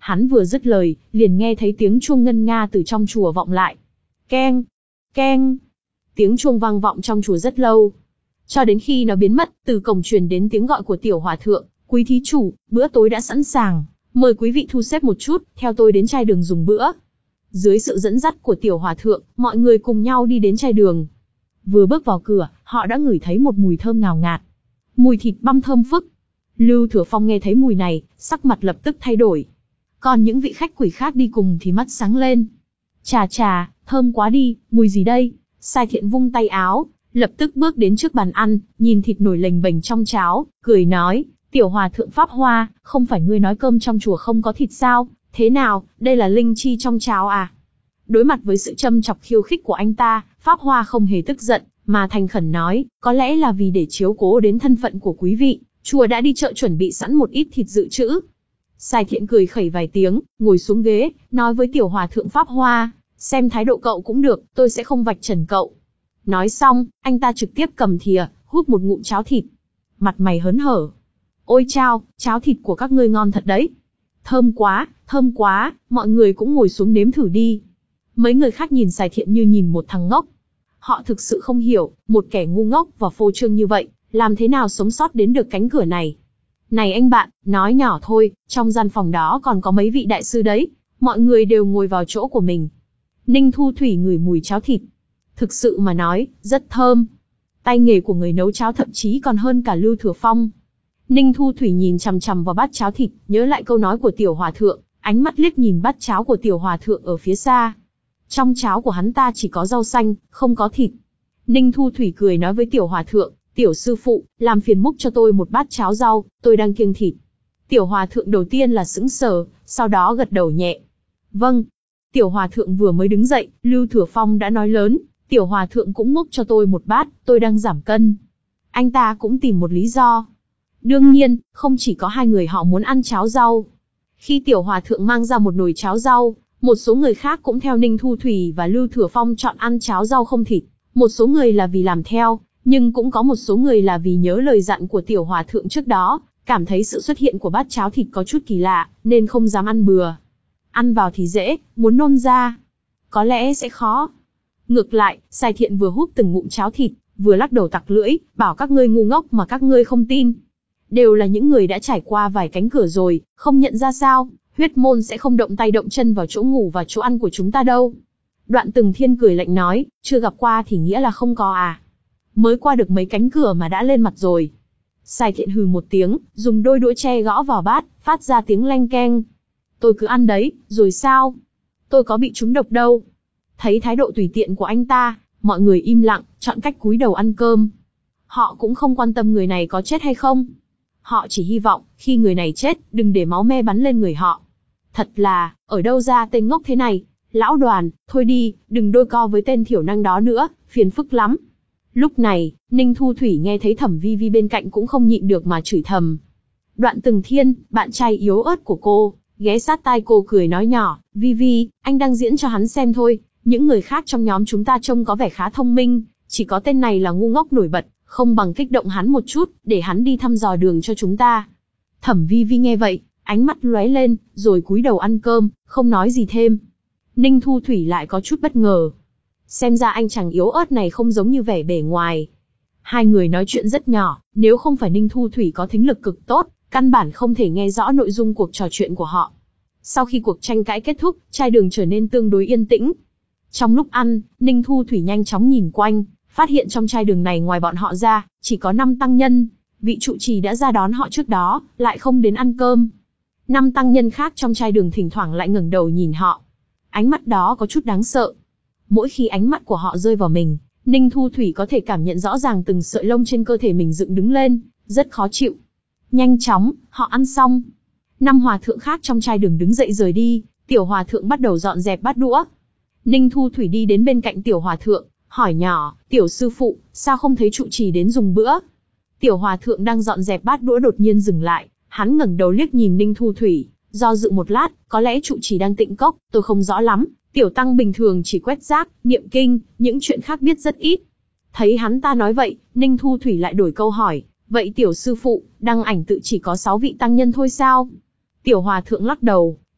Hắn vừa dứt lời, liền nghe thấy tiếng chuông ngân nga từ trong chùa vọng lại. Keng, keng. Tiếng chuông vang vọng trong chùa rất lâu. Cho đến khi nó biến mất, từ cổng truyền đến tiếng gọi của tiểu hòa thượng, quý thí chủ, bữa tối đã sẵn sàng. Mời quý vị thu xếp một chút, theo tôi đến trai đường dùng bữa. Dưới sự dẫn dắt của tiểu hòa thượng, mọi người cùng nhau đi đến trai đường. Vừa bước vào cửa, họ đã ngửi thấy một mùi thơm ngào ngạt. Mùi thịt băm thơm phức. Lưu Thừa Phong nghe thấy mùi này, sắc mặt lập tức thay đổi. Còn những vị khách quỷ khác đi cùng thì mắt sáng lên. Chà chà, thơm quá đi, mùi gì đây? Sai Thiện vung tay áo, lập tức bước đến trước bàn ăn, nhìn thịt nổi lềnh bềnh trong cháo, cười nói, tiểu hòa thượng Pháp Hoa, không phải ngươi nói cơm trong chùa không có thịt sao? Thế nào, đây là linh chi trong cháo à? Đối mặt với sự châm chọc khiêu khích của anh ta, Pháp Hoa không hề tức giận, mà thành khẩn nói, có lẽ là vì để chiếu cố đến thân phận của quý vị, chùa đã đi chợ chuẩn bị sẵn một ít thịt dự trữ. Sai Thiện cười khẩy vài tiếng, ngồi xuống ghế, nói với tiểu hòa thượng Pháp Hoa, xem thái độ cậu cũng được, tôi sẽ không vạch trần cậu. Nói xong, anh ta trực tiếp cầm thìa, hút một ngụm cháo thịt. Mặt mày hớn hở. Ôi chao, cháo thịt của các ngươi ngon thật đấy. Thơm quá, thơm quá, mọi người cũng ngồi xuống nếm thử đi. Mấy người khác nhìn Sai Thiện như nhìn một thằng ngốc. Họ thực sự không hiểu, một kẻ ngu ngốc và phô trương như vậy, làm thế nào sống sót đến được cánh cửa này. Này anh bạn, nói nhỏ thôi, trong gian phòng đó còn có mấy vị đại sư đấy. Mọi người đều ngồi vào chỗ của mình. Ninh Thu Thủy ngửi mùi cháo thịt. Thực sự mà nói, rất thơm. Tay nghề của người nấu cháo thậm chí còn hơn cả Lưu Thừa Phong. Ninh Thu Thủy nhìn chằm chằm vào bát cháo thịt, nhớ lại câu nói của tiểu hòa thượng, ánh mắt liếc nhìn bát cháo của tiểu hòa thượng ở phía xa. Trong cháo của hắn ta chỉ có rau xanh, không có thịt. Ninh Thu Thủy cười nói với tiểu hòa thượng, tiểu sư phụ, làm phiền múc cho tôi một bát cháo rau, tôi đang kiêng thịt. Tiểu hòa thượng đầu tiên là sững sờ, sau đó gật đầu nhẹ. Vâng. Tiểu hòa thượng vừa mới đứng dậy, Lưu Thừa Phong đã nói lớn, tiểu hòa thượng cũng múc cho tôi một bát, tôi đang giảm cân. Anh ta cũng tìm một lý do. Đương nhiên, không chỉ có hai người họ muốn ăn cháo rau. Khi tiểu hòa thượng mang ra một nồi cháo rau, một số người khác cũng theo Ninh Thu Thủy và Lưu Thừa Phong chọn ăn cháo rau không thịt. Một số người là vì làm theo, nhưng cũng có một số người là vì nhớ lời dặn của tiểu hòa thượng trước đó, cảm thấy sự xuất hiện của bát cháo thịt có chút kỳ lạ, nên không dám ăn bừa. Ăn vào thì dễ, muốn nôn ra, có lẽ sẽ khó. Ngược lại, Sai Thiện vừa húp từng ngụm cháo thịt, vừa lắc đầu tặc lưỡi, bảo các ngươi ngu ngốc mà các ngươi không tin. Đều là những người đã trải qua vài cánh cửa rồi, không nhận ra sao, huyết môn sẽ không động tay động chân vào chỗ ngủ và chỗ ăn của chúng ta đâu. Đoạn Từng Thiên cười lạnh nói, chưa gặp qua thì nghĩa là không có à. Mới qua được mấy cánh cửa mà đã lên mặt rồi. Sai Thiện hừ một tiếng, dùng đôi đũa tre gõ vào bát, phát ra tiếng leng keng. Tôi cứ ăn đấy, rồi sao? Tôi có bị trúng độc đâu. Thấy thái độ tùy tiện của anh ta, mọi người im lặng, chọn cách cúi đầu ăn cơm. Họ cũng không quan tâm người này có chết hay không. Họ chỉ hy vọng, khi người này chết, đừng để máu me bắn lên người họ. Thật là, ở đâu ra tên ngốc thế này? Lão Đoàn, thôi đi, đừng đôi co với tên thiểu năng đó nữa, phiền phức lắm. Lúc này, Ninh Thu Thủy nghe thấy Thẩm Vi Vi bên cạnh cũng không nhịn được mà chửi thầm. Đoạn Từng Thiên, bạn trai yếu ớt của cô, ghé sát tai cô cười nói nhỏ, Vi Vi, anh đang diễn cho hắn xem thôi, những người khác trong nhóm chúng ta trông có vẻ khá thông minh, chỉ có tên này là ngu ngốc nổi bật, không bằng kích động hắn một chút, để hắn đi thăm dò đường cho chúng ta. Thẩm Vi Vi nghe vậy, ánh mắt lóe lên, rồi cúi đầu ăn cơm, không nói gì thêm. Ninh Thu Thủy lại có chút bất ngờ. Xem ra anh chàng yếu ớt này không giống như vẻ bề ngoài. Hai người nói chuyện rất nhỏ, nếu không phải Ninh Thu Thủy có thính lực cực tốt, căn bản không thể nghe rõ nội dung cuộc trò chuyện của họ. Sau khi cuộc tranh cãi kết thúc, trai đường trở nên tương đối yên tĩnh. Trong lúc ăn, Ninh Thu Thủy nhanh chóng nhìn quanh, phát hiện trong trai đường này ngoài bọn họ ra, chỉ có năm tăng nhân. Vị trụ trì đã ra đón họ trước đó, lại không đến ăn cơm. Năm tăng nhân khác trong trai đường thỉnh thoảng lại ngẩng đầu nhìn họ. Ánh mắt đó có chút đáng sợ. Mỗi khi ánh mắt của họ rơi vào mình, Ninh Thu Thủy có thể cảm nhận rõ ràng từng sợi lông trên cơ thể mình dựng đứng lên, rất khó chịu. Nhanh chóng, họ ăn xong. Năm hòa thượng khác trong trai đường đứng dậy rời đi, tiểu hòa thượng bắt đầu dọn dẹp bát đũa. Ninh Thu Thủy đi đến bên cạnh tiểu hòa thượng, hỏi nhỏ, tiểu sư phụ, sao không thấy trụ trì đến dùng bữa? Tiểu hòa thượng đang dọn dẹp bát đũa đột nhiên dừng lại, hắn ngẩng đầu liếc nhìn Ninh Thu Thủy, do dự một lát, có lẽ trụ trì đang tịnh cốc, tôi không rõ lắm. Tiểu tăng bình thường chỉ quét rác, niệm kinh, những chuyện khác biết rất ít. Thấy hắn ta nói vậy, Ninh Thu Thủy lại đổi câu hỏi, vậy tiểu sư phụ, đăng ảnh tự chỉ có sáu vị tăng nhân thôi sao? Tiểu hòa thượng lắc đầu,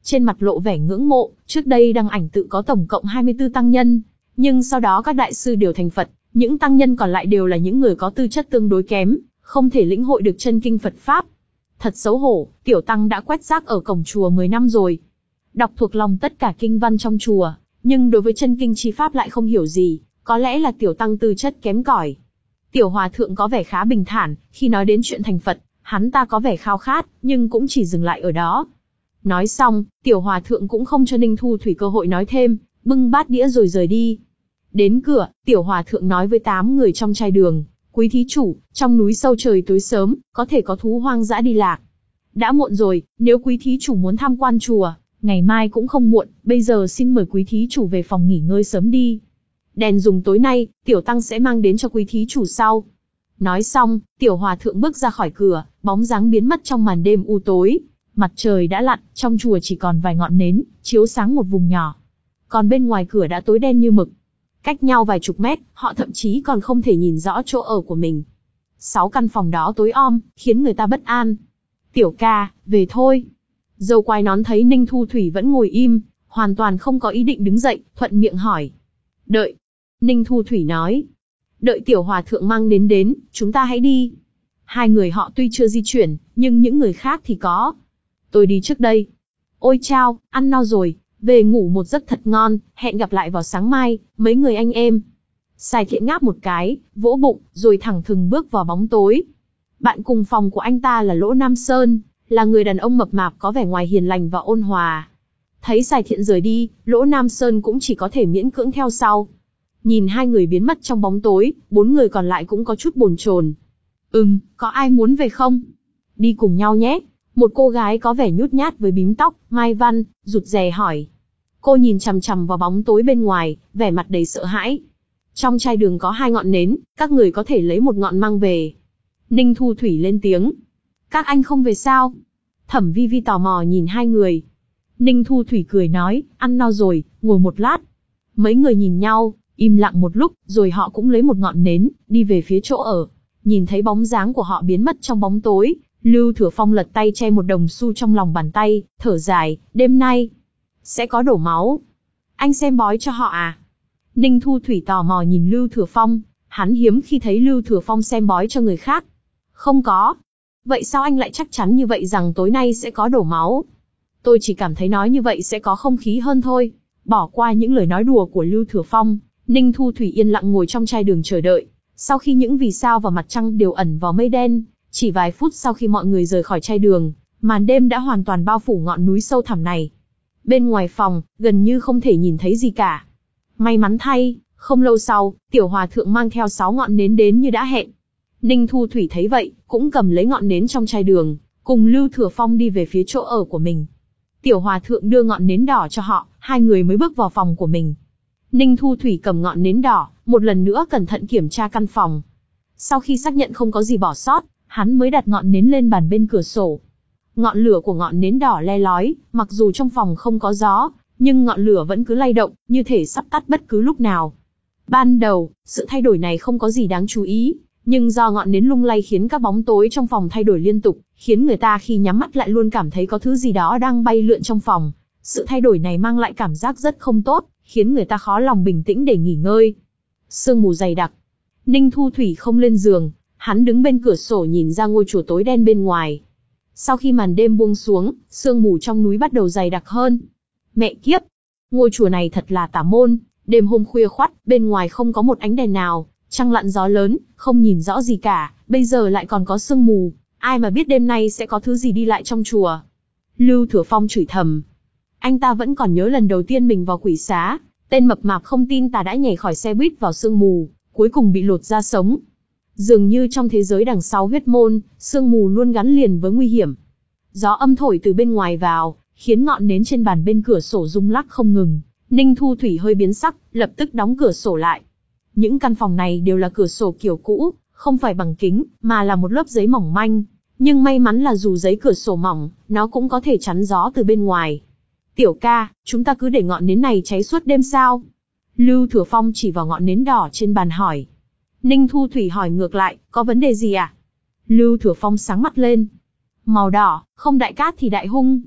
trên mặt lộ vẻ ngưỡng mộ, trước đây đăng ảnh tự có tổng cộng hai mươi tư tăng nhân, nhưng sau đó các đại sư đều thành Phật, những tăng nhân còn lại đều là những người có tư chất tương đối kém, không thể lĩnh hội được chân kinh Phật Pháp. Thật xấu hổ, tiểu tăng đã quét rác ở cổng chùa mười năm rồi. Đọc thuộc lòng tất cả kinh văn trong chùa, nhưng đối với chân kinh chi Pháp lại không hiểu gì, có lẽ là tiểu tăng tư chất kém cỏi. Tiểu hòa thượng có vẻ khá bình thản, khi nói đến chuyện thành Phật, hắn ta có vẻ khao khát, nhưng cũng chỉ dừng lại ở đó. Nói xong, tiểu hòa thượng cũng không cho Ninh Thu Thủy cơ hội nói thêm, bưng bát đĩa rồi rời đi. Đến cửa, tiểu hòa thượng nói với tám người trong trai đường, quý thí chủ, trong núi sâu trời tối sớm, có thể có thú hoang dã đi lạc. Đã muộn rồi, nếu quý thí chủ muốn tham quan chùa, ngày mai cũng không muộn, bây giờ xin mời quý thí chủ về phòng nghỉ ngơi sớm đi. Đèn dùng tối nay, tiểu tăng sẽ mang đến cho quý thí chủ sau. Nói xong, tiểu hòa thượng bước ra khỏi cửa, bóng dáng biến mất trong màn đêm u tối. Mặt trời đã lặn, trong chùa chỉ còn vài ngọn nến, chiếu sáng một vùng nhỏ. Còn bên ngoài cửa đã tối đen như mực. Cách nhau vài chục mét, họ thậm chí còn không thể nhìn rõ chỗ ở của mình. Sáu căn phòng đó tối om, khiến người ta bất an. Tiểu ca, về thôi. Dâu quai nón thấy Ninh Thu Thủy vẫn ngồi im, hoàn toàn không có ý định đứng dậy, thuận miệng hỏi. Đợi. Ninh Thu Thủy nói. Đợi tiểu hòa thượng mang đến đến, chúng ta hãy đi. Hai người họ tuy chưa di chuyển, nhưng những người khác thì có. Tôi đi trước đây. Ôi chao, ăn no rồi, về ngủ một giấc thật ngon, hẹn gặp lại vào sáng mai, mấy người anh em. Sài Thiện ngáp một cái, vỗ bụng, rồi thẳng thừng bước vào bóng tối. Bạn cùng phòng của anh ta là Lỗ Nam Sơn, là người đàn ông mập mạp có vẻ ngoài hiền lành và ôn hòa. Thấy Sài Thiện rời đi, Lỗ Nam Sơn cũng chỉ có thể miễn cưỡng theo sau. Nhìn hai người biến mất trong bóng tối, bốn người còn lại cũng có chút bồn chồn. Ừm, có ai muốn về không? Đi cùng nhau nhé. Một cô gái có vẻ nhút nhát với bím tóc, Mai Văn, rụt rè hỏi. Cô nhìn chằm chằm vào bóng tối bên ngoài, vẻ mặt đầy sợ hãi. Trong trai đường có hai ngọn nến, các người có thể lấy một ngọn mang về. Ninh Thu Thủy lên tiếng. Các anh không về sao? Thẩm Vi Vi tò mò nhìn hai người. Ninh Thu Thủy cười nói, ăn no rồi, ngồi một lát. Mấy người nhìn nhau, im lặng một lúc, rồi họ cũng lấy một ngọn nến, đi về phía chỗ ở. Nhìn thấy bóng dáng của họ biến mất trong bóng tối, Lưu Thừa Phong lật tay che một đồng xu trong lòng bàn tay, thở dài, đêm nay sẽ có đổ máu. Anh xem bói cho họ à? Ninh Thu Thủy tò mò nhìn Lưu Thừa Phong, hắn hiếm khi thấy Lưu Thừa Phong xem bói cho người khác. Không có. Vậy sao anh lại chắc chắn như vậy rằng tối nay sẽ có đổ máu? Tôi chỉ cảm thấy nói như vậy sẽ có không khí hơn thôi. Bỏ qua những lời nói đùa của Lưu Thừa Phong, Ninh Thu Thủy yên lặng ngồi trong trai đường chờ đợi. Sau khi những vì sao và mặt trăng đều ẩn vào mây đen, chỉ vài phút sau khi mọi người rời khỏi trai đường, màn đêm đã hoàn toàn bao phủ ngọn núi sâu thẳm này. Bên ngoài phòng, gần như không thể nhìn thấy gì cả. May mắn thay, không lâu sau, tiểu hòa thượng mang theo sáu ngọn nến đến như đã hẹn. Ninh Thu Thủy thấy vậy, cũng cầm lấy ngọn nến trong trai đường, cùng Lưu Thừa Phong đi về phía chỗ ở của mình. Tiểu hòa thượng đưa ngọn nến đỏ cho họ, hai người mới bước vào phòng của mình. Ninh Thu Thủy cầm ngọn nến đỏ, một lần nữa cẩn thận kiểm tra căn phòng. Sau khi xác nhận không có gì bỏ sót, hắn mới đặt ngọn nến lên bàn bên cửa sổ. Ngọn lửa của ngọn nến đỏ le lói, mặc dù trong phòng không có gió, nhưng ngọn lửa vẫn cứ lay động, như thể sắp tắt bất cứ lúc nào. Ban đầu, sự thay đổi này không có gì đáng chú ý, nhưng do ngọn nến lung lay khiến các bóng tối trong phòng thay đổi liên tục, khiến người ta khi nhắm mắt lại luôn cảm thấy có thứ gì đó đang bay lượn trong phòng. Sự thay đổi này mang lại cảm giác rất không tốt, khiến người ta khó lòng bình tĩnh để nghỉ ngơi. Sương mù dày đặc. Ninh Thu Thủy không lên giường, hắn đứng bên cửa sổ nhìn ra ngôi chùa tối đen bên ngoài. Sau khi màn đêm buông xuống, sương mù trong núi bắt đầu dày đặc hơn. Mẹ kiếp! Ngôi chùa này thật là tà môn, đêm hôm khuya khoắt, bên ngoài không có một ánh đèn nào, trăng lặn gió lớn, không nhìn rõ gì cả, bây giờ lại còn có sương mù, ai mà biết đêm nay sẽ có thứ gì đi lại trong chùa. Lưu Thừa Phong chửi thầm. Anh ta vẫn còn nhớ lần đầu tiên mình vào quỷ xá, tên mập mạp không tin tà đã nhảy khỏi xe buýt vào sương mù, cuối cùng bị lột da sống. Dường như trong thế giới đằng sau huyết môn, sương mù luôn gắn liền với nguy hiểm. Gió âm thổi từ bên ngoài vào, khiến ngọn nến trên bàn bên cửa sổ rung lắc không ngừng. Ninh Thu Thủy hơi biến sắc, lập tức đóng cửa sổ lại. Những căn phòng này đều là cửa sổ kiểu cũ, không phải bằng kính, mà là một lớp giấy mỏng manh. Nhưng may mắn là dù giấy cửa sổ mỏng, nó cũng có thể chắn gió từ bên ngoài. Tiểu ca, chúng ta cứ để ngọn nến này cháy suốt đêm sao? Lưu Thừa Phong chỉ vào ngọn nến đỏ trên bàn hỏi. Ninh Thu Thủy hỏi ngược lại, có vấn đề gì à? Lưu Thừa Phong sáng mắt lên. Màu đỏ, không đại cát thì đại hung.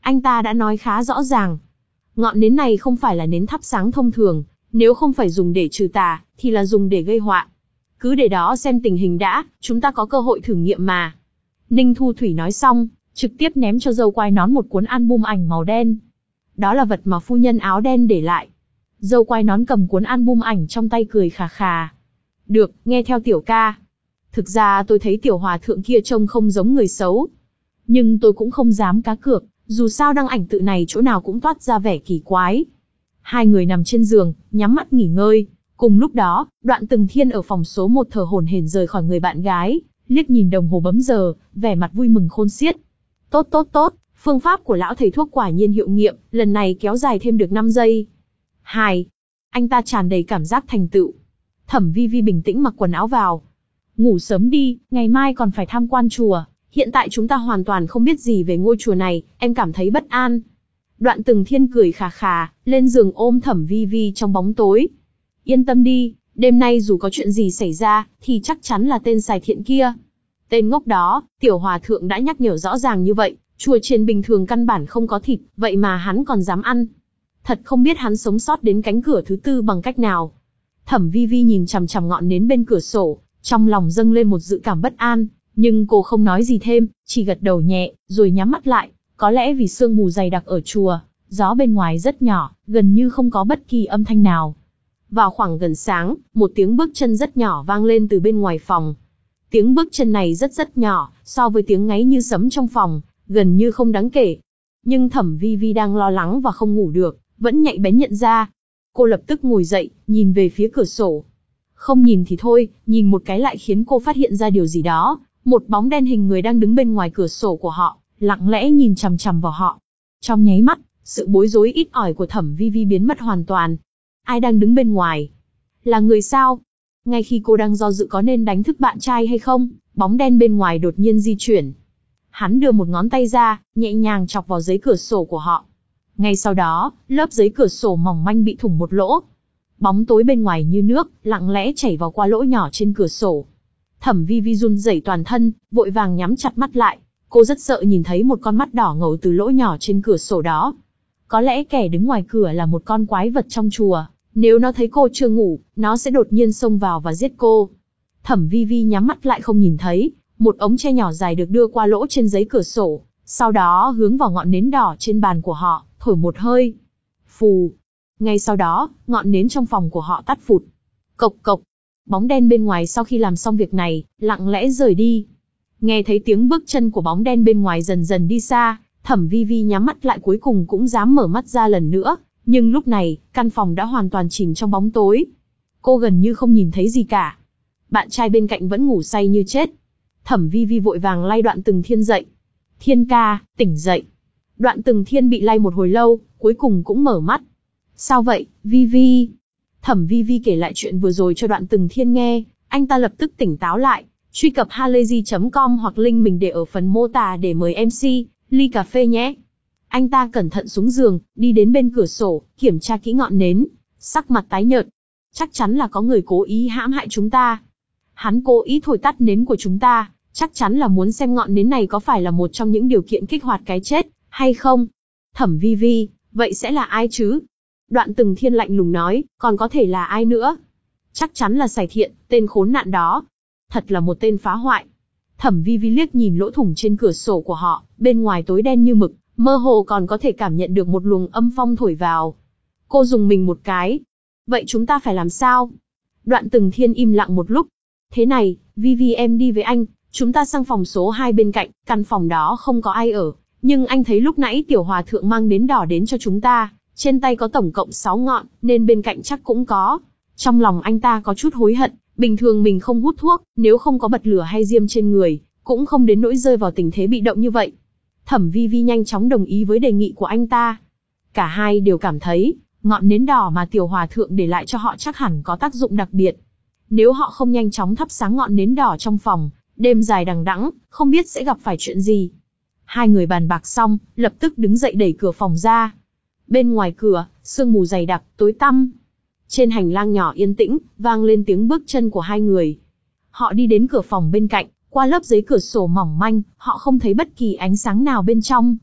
Anh ta đã nói khá rõ ràng. Ngọn nến này không phải là nến thắp sáng thông thường, nếu không phải dùng để trừ tà, thì là dùng để gây họa. Cứ để đó xem tình hình đã, chúng ta có cơ hội thử nghiệm mà. Ninh Thu Thủy nói xong, trực tiếp ném cho dâu quai nón một cuốn album ảnh màu đen. Đó là vật mà phu nhân áo đen để lại. Dâu quai nón cầm cuốn album ảnh trong tay cười khà khà. Được, nghe theo tiểu ca. Thực ra tôi thấy tiểu hòa thượng kia trông không giống người xấu. Nhưng tôi cũng không dám cá cược, dù sao đăng ảnh tự này chỗ nào cũng toát ra vẻ kỳ quái. Hai người nằm trên giường, nhắm mắt nghỉ ngơi. Cùng lúc đó, Đoạn Từng Thiên ở phòng số một thở hổn hển rời khỏi người bạn gái, liếc nhìn đồng hồ bấm giờ, vẻ mặt vui mừng khôn xiết. Tốt tốt tốt, phương pháp của lão thầy thuốc quả nhiên hiệu nghiệm, lần này kéo dài thêm được năm giây. Hai. Anh ta tràn đầy cảm giác thành tựu. Thẩm Vi Vi bình tĩnh mặc quần áo vào. Ngủ sớm đi, ngày mai còn phải tham quan chùa. Hiện tại chúng ta hoàn toàn không biết gì về ngôi chùa này, em cảm thấy bất an. Đoạn Từng Thiên cười khà khà, lên giường ôm Thẩm Vi Vi trong bóng tối. Yên tâm đi, đêm nay dù có chuyện gì xảy ra, thì chắc chắn là tên xài thiện kia. Tên ngốc đó, tiểu hòa thượng đã nhắc nhở rõ ràng như vậy, chùa trên bình thường căn bản không có thịt, vậy mà hắn còn dám ăn. Thật không biết hắn sống sót đến cánh cửa thứ tư bằng cách nào. Thẩm Vi Vi nhìn chằm chằm ngọn nến bên cửa sổ, trong lòng dâng lên một dự cảm bất an, nhưng cô không nói gì thêm, chỉ gật đầu nhẹ, rồi nhắm mắt lại. Có lẽ vì sương mù dày đặc ở chùa, gió bên ngoài rất nhỏ, gần như không có bất kỳ âm thanh nào. Vào khoảng gần sáng, một tiếng bước chân rất nhỏ vang lên từ bên ngoài phòng. Tiếng bước chân này rất rất nhỏ, so với tiếng ngáy như sấm trong phòng, gần như không đáng kể. Nhưng Thẩm Vi Vi đang lo lắng và không ngủ được, vẫn nhạy bén nhận ra. Cô lập tức ngồi dậy, nhìn về phía cửa sổ. Không nhìn thì thôi, nhìn một cái lại khiến cô phát hiện ra điều gì đó. Một bóng đen hình người đang đứng bên ngoài cửa sổ của họ, lặng lẽ nhìn chằm chằm vào họ. Trong nháy mắt, sự bối rối ít ỏi của Thẩm Vi Vi biến mất hoàn toàn. Ai đang đứng bên ngoài? Là người sao? Ngay khi cô đang do dự có nên đánh thức bạn trai hay không, bóng đen bên ngoài đột nhiên di chuyển. Hắn đưa một ngón tay ra, nhẹ nhàng chọc vào giấy cửa sổ của họ. Ngay sau đó, lớp giấy cửa sổ mỏng manh bị thủng một lỗ. Bóng tối bên ngoài như nước, lặng lẽ chảy vào qua lỗ nhỏ trên cửa sổ. Thẩm Vi Vi run rẩy toàn thân, vội vàng nhắm chặt mắt lại. Cô rất sợ nhìn thấy một con mắt đỏ ngầu từ lỗ nhỏ trên cửa sổ đó. Có lẽ kẻ đứng ngoài cửa là một con quái vật trong chùa. Nếu nó thấy cô chưa ngủ, nó sẽ đột nhiên xông vào và giết cô. Thẩm Vi Vi nhắm mắt lại không nhìn thấy. Một ống tre nhỏ dài được đưa qua lỗ trên giấy cửa sổ. Sau đó hướng vào ngọn nến đỏ trên bàn của họ, thổi một hơi. Phù. Ngay sau đó, ngọn nến trong phòng của họ tắt phụt. Cộc cộc. Bóng đen bên ngoài sau khi làm xong việc này, lặng lẽ rời đi. Nghe thấy tiếng bước chân của bóng đen bên ngoài dần dần đi xa, Thẩm Vi Vi nhắm mắt lại cuối cùng cũng dám mở mắt ra lần nữa. Nhưng lúc này, căn phòng đã hoàn toàn chìm trong bóng tối. Cô gần như không nhìn thấy gì cả. Bạn trai bên cạnh vẫn ngủ say như chết. Thẩm Vi Vi vội vàng lay Đoạn Từng Thiên dậy. Thiên ca, tỉnh dậy. Đoạn Từng Thiên bị lay một hồi lâu, cuối cùng cũng mở mắt. Sao vậy, Vi Vi? Thẩm Vi Vi kể lại chuyện vừa rồi cho Đoạn Từng Thiên nghe, anh ta lập tức tỉnh táo lại. Truy cập halayzi chấm com hoặc link mình để ở phần mô tả để mời em xê, ly cà phê nhé. Anh ta cẩn thận xuống giường, đi đến bên cửa sổ, kiểm tra kỹ ngọn nến, sắc mặt tái nhợt. Chắc chắn là có người cố ý hãm hại chúng ta. Hắn cố ý thổi tắt nến của chúng ta, chắc chắn là muốn xem ngọn nến này có phải là một trong những điều kiện kích hoạt cái chết, hay không. Thẩm Vi Vi, vậy sẽ là ai chứ? Đoạn Từng Thiên lạnh lùng nói, còn có thể là ai nữa? Chắc chắn là Sài Thiện, tên khốn nạn đó. Thật là một tên phá hoại. Thẩm Vi Vi liếc nhìn lỗ thủng trên cửa sổ của họ, bên ngoài tối đen như mực, mơ hồ còn có thể cảm nhận được một luồng âm phong thổi vào. Cô dùng mình một cái. Vậy chúng ta phải làm sao? Đoạn Từng Thiên im lặng một lúc. Thế này, Vi Vi em đi với anh, chúng ta sang phòng số hai bên cạnh, căn phòng đó không có ai ở. Nhưng anh thấy lúc nãy tiểu hòa thượng mang nến đỏ đến cho chúng ta, trên tay có tổng cộng sáu ngọn, nên bên cạnh chắc cũng có. Trong lòng anh ta có chút hối hận, bình thường mình không hút thuốc, nếu không có bật lửa hay diêm trên người, cũng không đến nỗi rơi vào tình thế bị động như vậy. Thẩm Vi Vi nhanh chóng đồng ý với đề nghị của anh ta. Cả hai đều cảm thấy, ngọn nến đỏ mà tiểu hòa thượng để lại cho họ chắc hẳn có tác dụng đặc biệt. Nếu họ không nhanh chóng thắp sáng ngọn nến đỏ trong phòng, đêm dài đằng đẵng, không biết sẽ gặp phải chuyện gì. Hai người bàn bạc xong, lập tức đứng dậy đẩy cửa phòng ra. Bên ngoài cửa, sương mù dày đặc, tối tăm. Trên hành lang nhỏ yên tĩnh, vang lên tiếng bước chân của hai người. Họ đi đến cửa phòng bên cạnh, qua lớp giấy cửa sổ mỏng manh, họ không thấy bất kỳ ánh sáng nào bên trong.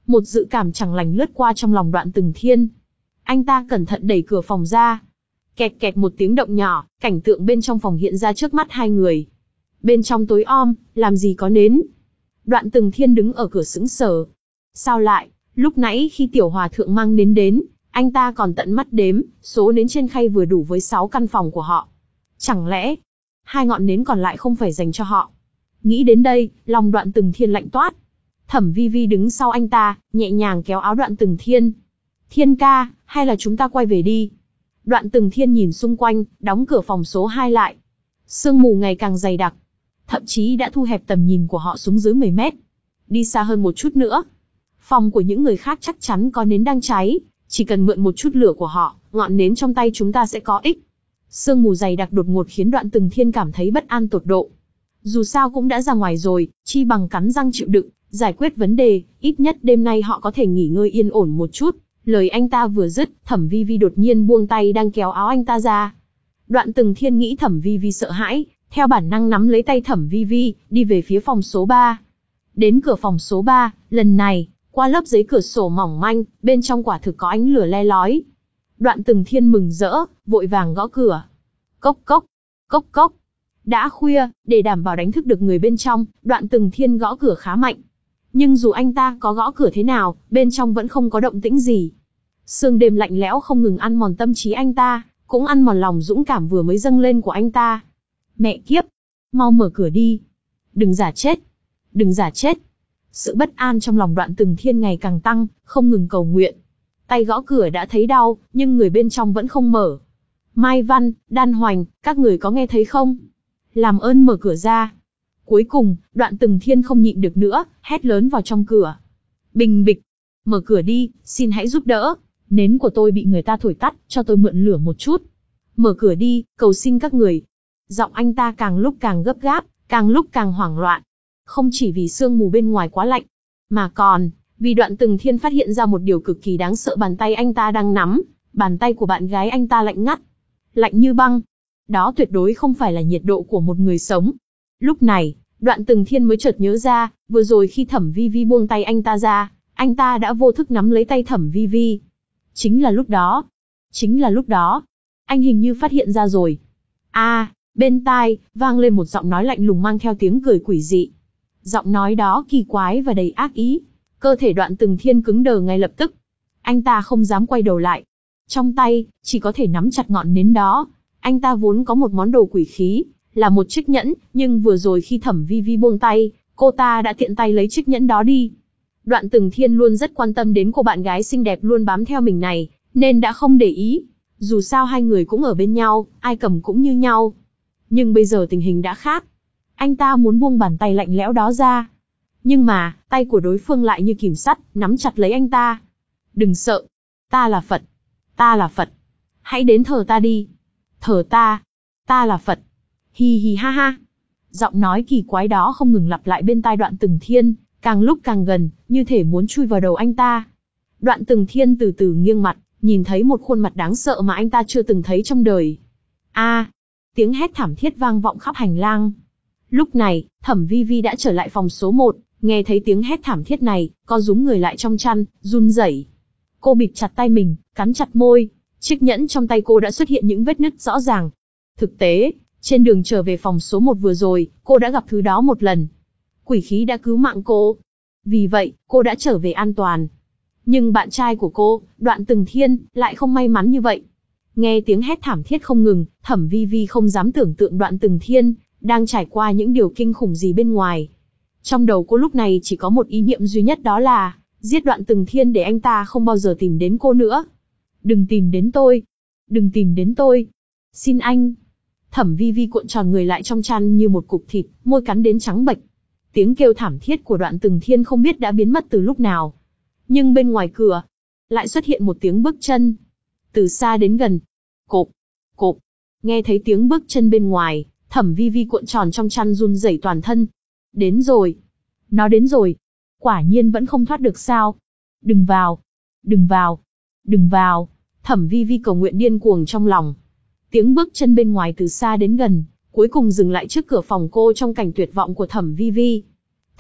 Một dự cảm chẳng lành lướt qua trong lòng Đoạn Từng Thiên. Anh ta cẩn thận đẩy cửa phòng ra. Kẹt kẹt một tiếng động nhỏ, cảnh tượng bên trong phòng hiện ra trước mắt hai người. Bên trong tối om, làm gì có nến. Đoạn Từng Thiên đứng ở cửa sững sờ. Sao lại, lúc nãy khi tiểu hòa thượng mang nến đến, anh ta còn tận mắt đếm, số nến trên khay vừa đủ với sáu căn phòng của họ. Chẳng lẽ, hai ngọn nến còn lại không phải dành cho họ? Nghĩ đến đây, lòng Đoạn Từng Thiên lạnh toát. Thẩm Vi Vi đứng sau anh ta, nhẹ nhàng kéo áo Đoạn Từng Thiên. Thiên ca, hay là chúng ta quay về đi? Đoạn Từng Thiên nhìn xung quanh, đóng cửa phòng số hai lại. Sương mù ngày càng dày đặc, thậm chí đã thu hẹp tầm nhìn của họ xuống dưới mười mét. Đi xa hơn một chút nữa, phòng của những người khác chắc chắn có nến đang cháy, chỉ cần mượn một chút lửa của họ, ngọn nến trong tay chúng ta sẽ có ích. Sương mù dày đặc đột ngột khiến Đoạn Từng Thiên cảm thấy bất an tột độ. Dù sao cũng đã ra ngoài rồi, chi bằng cắn răng chịu đựng, giải quyết vấn đề, ít nhất đêm nay họ có thể nghỉ ngơi yên ổn một chút. Lời anh ta vừa dứt, Thẩm Vi Vi đột nhiên buông tay đang kéo áo anh ta ra. Đoạn Từng Thiên nghĩ Thẩm Vi Vi sợ hãi, theo bản năng nắm lấy tay Thẩm Vi Vi, đi về phía phòng số ba. Đến cửa phòng số ba, lần này, qua lớp giấy cửa sổ mỏng manh, bên trong quả thực có ánh lửa le lói. Đoạn Từng Thiên mừng rỡ, vội vàng gõ cửa. Cốc cốc, cốc cốc. Đã khuya, để đảm bảo đánh thức được người bên trong, Đoạn Từng Thiên gõ cửa khá mạnh. Nhưng dù anh ta có gõ cửa thế nào, bên trong vẫn không có động tĩnh gì. Sương đêm lạnh lẽo không ngừng ăn mòn tâm trí anh ta, cũng ăn mòn lòng dũng cảm vừa mới dâng lên của anh ta. Mẹ kiếp! Mau mở cửa đi! Đừng giả chết! Đừng giả chết! Sự bất an trong lòng Đoạn Từng Thiên ngày càng tăng, không ngừng cầu nguyện. Tay gõ cửa đã thấy đau, nhưng người bên trong vẫn không mở. Mai Văn, Đan Hoành, các người có nghe thấy không? Làm ơn mở cửa ra! Cuối cùng, Đoạn Từng Thiên không nhịn được nữa, hét lớn vào trong cửa. Bình bịch! Mở cửa đi, xin hãy giúp đỡ. Nến của tôi bị người ta thổi tắt, cho tôi mượn lửa một chút. Mở cửa đi, cầu xin các người. Giọng anh ta càng lúc càng gấp gáp, càng lúc càng hoảng loạn. Không chỉ vì sương mù bên ngoài quá lạnh, mà còn vì Đoạn Từng Thiên phát hiện ra một điều cực kỳ đáng sợ. Bàn tay anh ta đang nắm, bàn tay của bạn gái anh ta lạnh ngắt, lạnh như băng. Đó tuyệt đối không phải là nhiệt độ của một người sống. Lúc này, Đoạn Từng Thiên mới chợt nhớ ra, vừa rồi khi Thẩm Vi Vi buông tay anh ta ra, anh ta đã vô thức nắm lấy tay Thẩm Vi Vi. Chính là lúc đó, chính là lúc đó, anh hình như phát hiện ra rồi. A, à, bên tai vang lên một giọng nói lạnh lùng mang theo tiếng cười quỷ dị. Giọng nói đó kỳ quái và đầy ác ý. Cơ thể Đoạn Từng Thiên cứng đờ ngay lập tức. Anh ta không dám quay đầu lại. Trong tay chỉ có thể nắm chặt ngọn nến đó. Anh ta vốn có một món đồ quỷ khí, là một chiếc nhẫn, nhưng vừa rồi khi Thẩm Vi Vi buông tay, cô ta đã tiện tay lấy chiếc nhẫn đó đi. Đoạn Từng Thiên luôn rất quan tâm đến cô bạn gái xinh đẹp luôn bám theo mình này, nên đã không để ý. Dù sao hai người cũng ở bên nhau, ai cầm cũng như nhau. Nhưng bây giờ tình hình đã khác. Anh ta muốn buông bàn tay lạnh lẽo đó ra. Nhưng mà, tay của đối phương lại như kìm sắt, nắm chặt lấy anh ta. Đừng sợ. Ta là Phật. Ta là Phật. Hãy đến thờ ta đi. Thờ ta. Ta là Phật. Hi hi ha ha. Giọng nói kỳ quái đó không ngừng lặp lại bên tai Đoạn Từng Thiên, càng lúc càng gần, như thể muốn chui vào đầu anh ta. Đoạn Từng Thiên từ từ nghiêng mặt, nhìn thấy một khuôn mặt đáng sợ mà anh ta chưa từng thấy trong đời. A, à, tiếng hét thảm thiết vang vọng khắp hành lang. Lúc này, Thẩm Vi Vi đã trở lại phòng số một, nghe thấy tiếng hét thảm thiết này, co rúm người lại trong chăn, run rẩy. Cô bịt chặt tay mình, cắn chặt môi, chiếc nhẫn trong tay cô đã xuất hiện những vết nứt rõ ràng. Thực tế, trên đường trở về phòng số một vừa rồi, cô đã gặp thứ đó một lần. Quỷ khí đã cứu mạng cô. Vì vậy, cô đã trở về an toàn. Nhưng bạn trai của cô, Đoạn Từng Thiên, lại không may mắn như vậy. Nghe tiếng hét thảm thiết không ngừng, Thẩm Vi Vi không dám tưởng tượng Đoạn Từng Thiên đang trải qua những điều kinh khủng gì bên ngoài. Trong đầu cô lúc này chỉ có một ý niệm duy nhất, đó là giết Đoạn Từng Thiên để anh ta không bao giờ tìm đến cô nữa. Đừng tìm đến tôi. Đừng tìm đến tôi. Xin anh. Thẩm Vi Vi cuộn tròn người lại trong chăn như một cục thịt, môi cắn đến trắng bệch. Tiếng kêu thảm thiết của Đoạn Từng Thiên không biết đã biến mất từ lúc nào. Nhưng bên ngoài cửa, lại xuất hiện một tiếng bước chân. Từ xa đến gần. Cộp, cộp. Nghe thấy tiếng bước chân bên ngoài, Thẩm Vi Vi cuộn tròn trong chăn run rẩy toàn thân. Đến rồi. Nó đến rồi. Quả nhiên vẫn không thoát được sao. Đừng vào. Đừng vào. Đừng vào. Thẩm Vi Vi cầu nguyện điên cuồng trong lòng. Tiếng bước chân bên ngoài từ xa đến gần, cuối cùng dừng lại trước cửa phòng cô trong cảnh tuyệt vọng của Thẩm Vi Vi.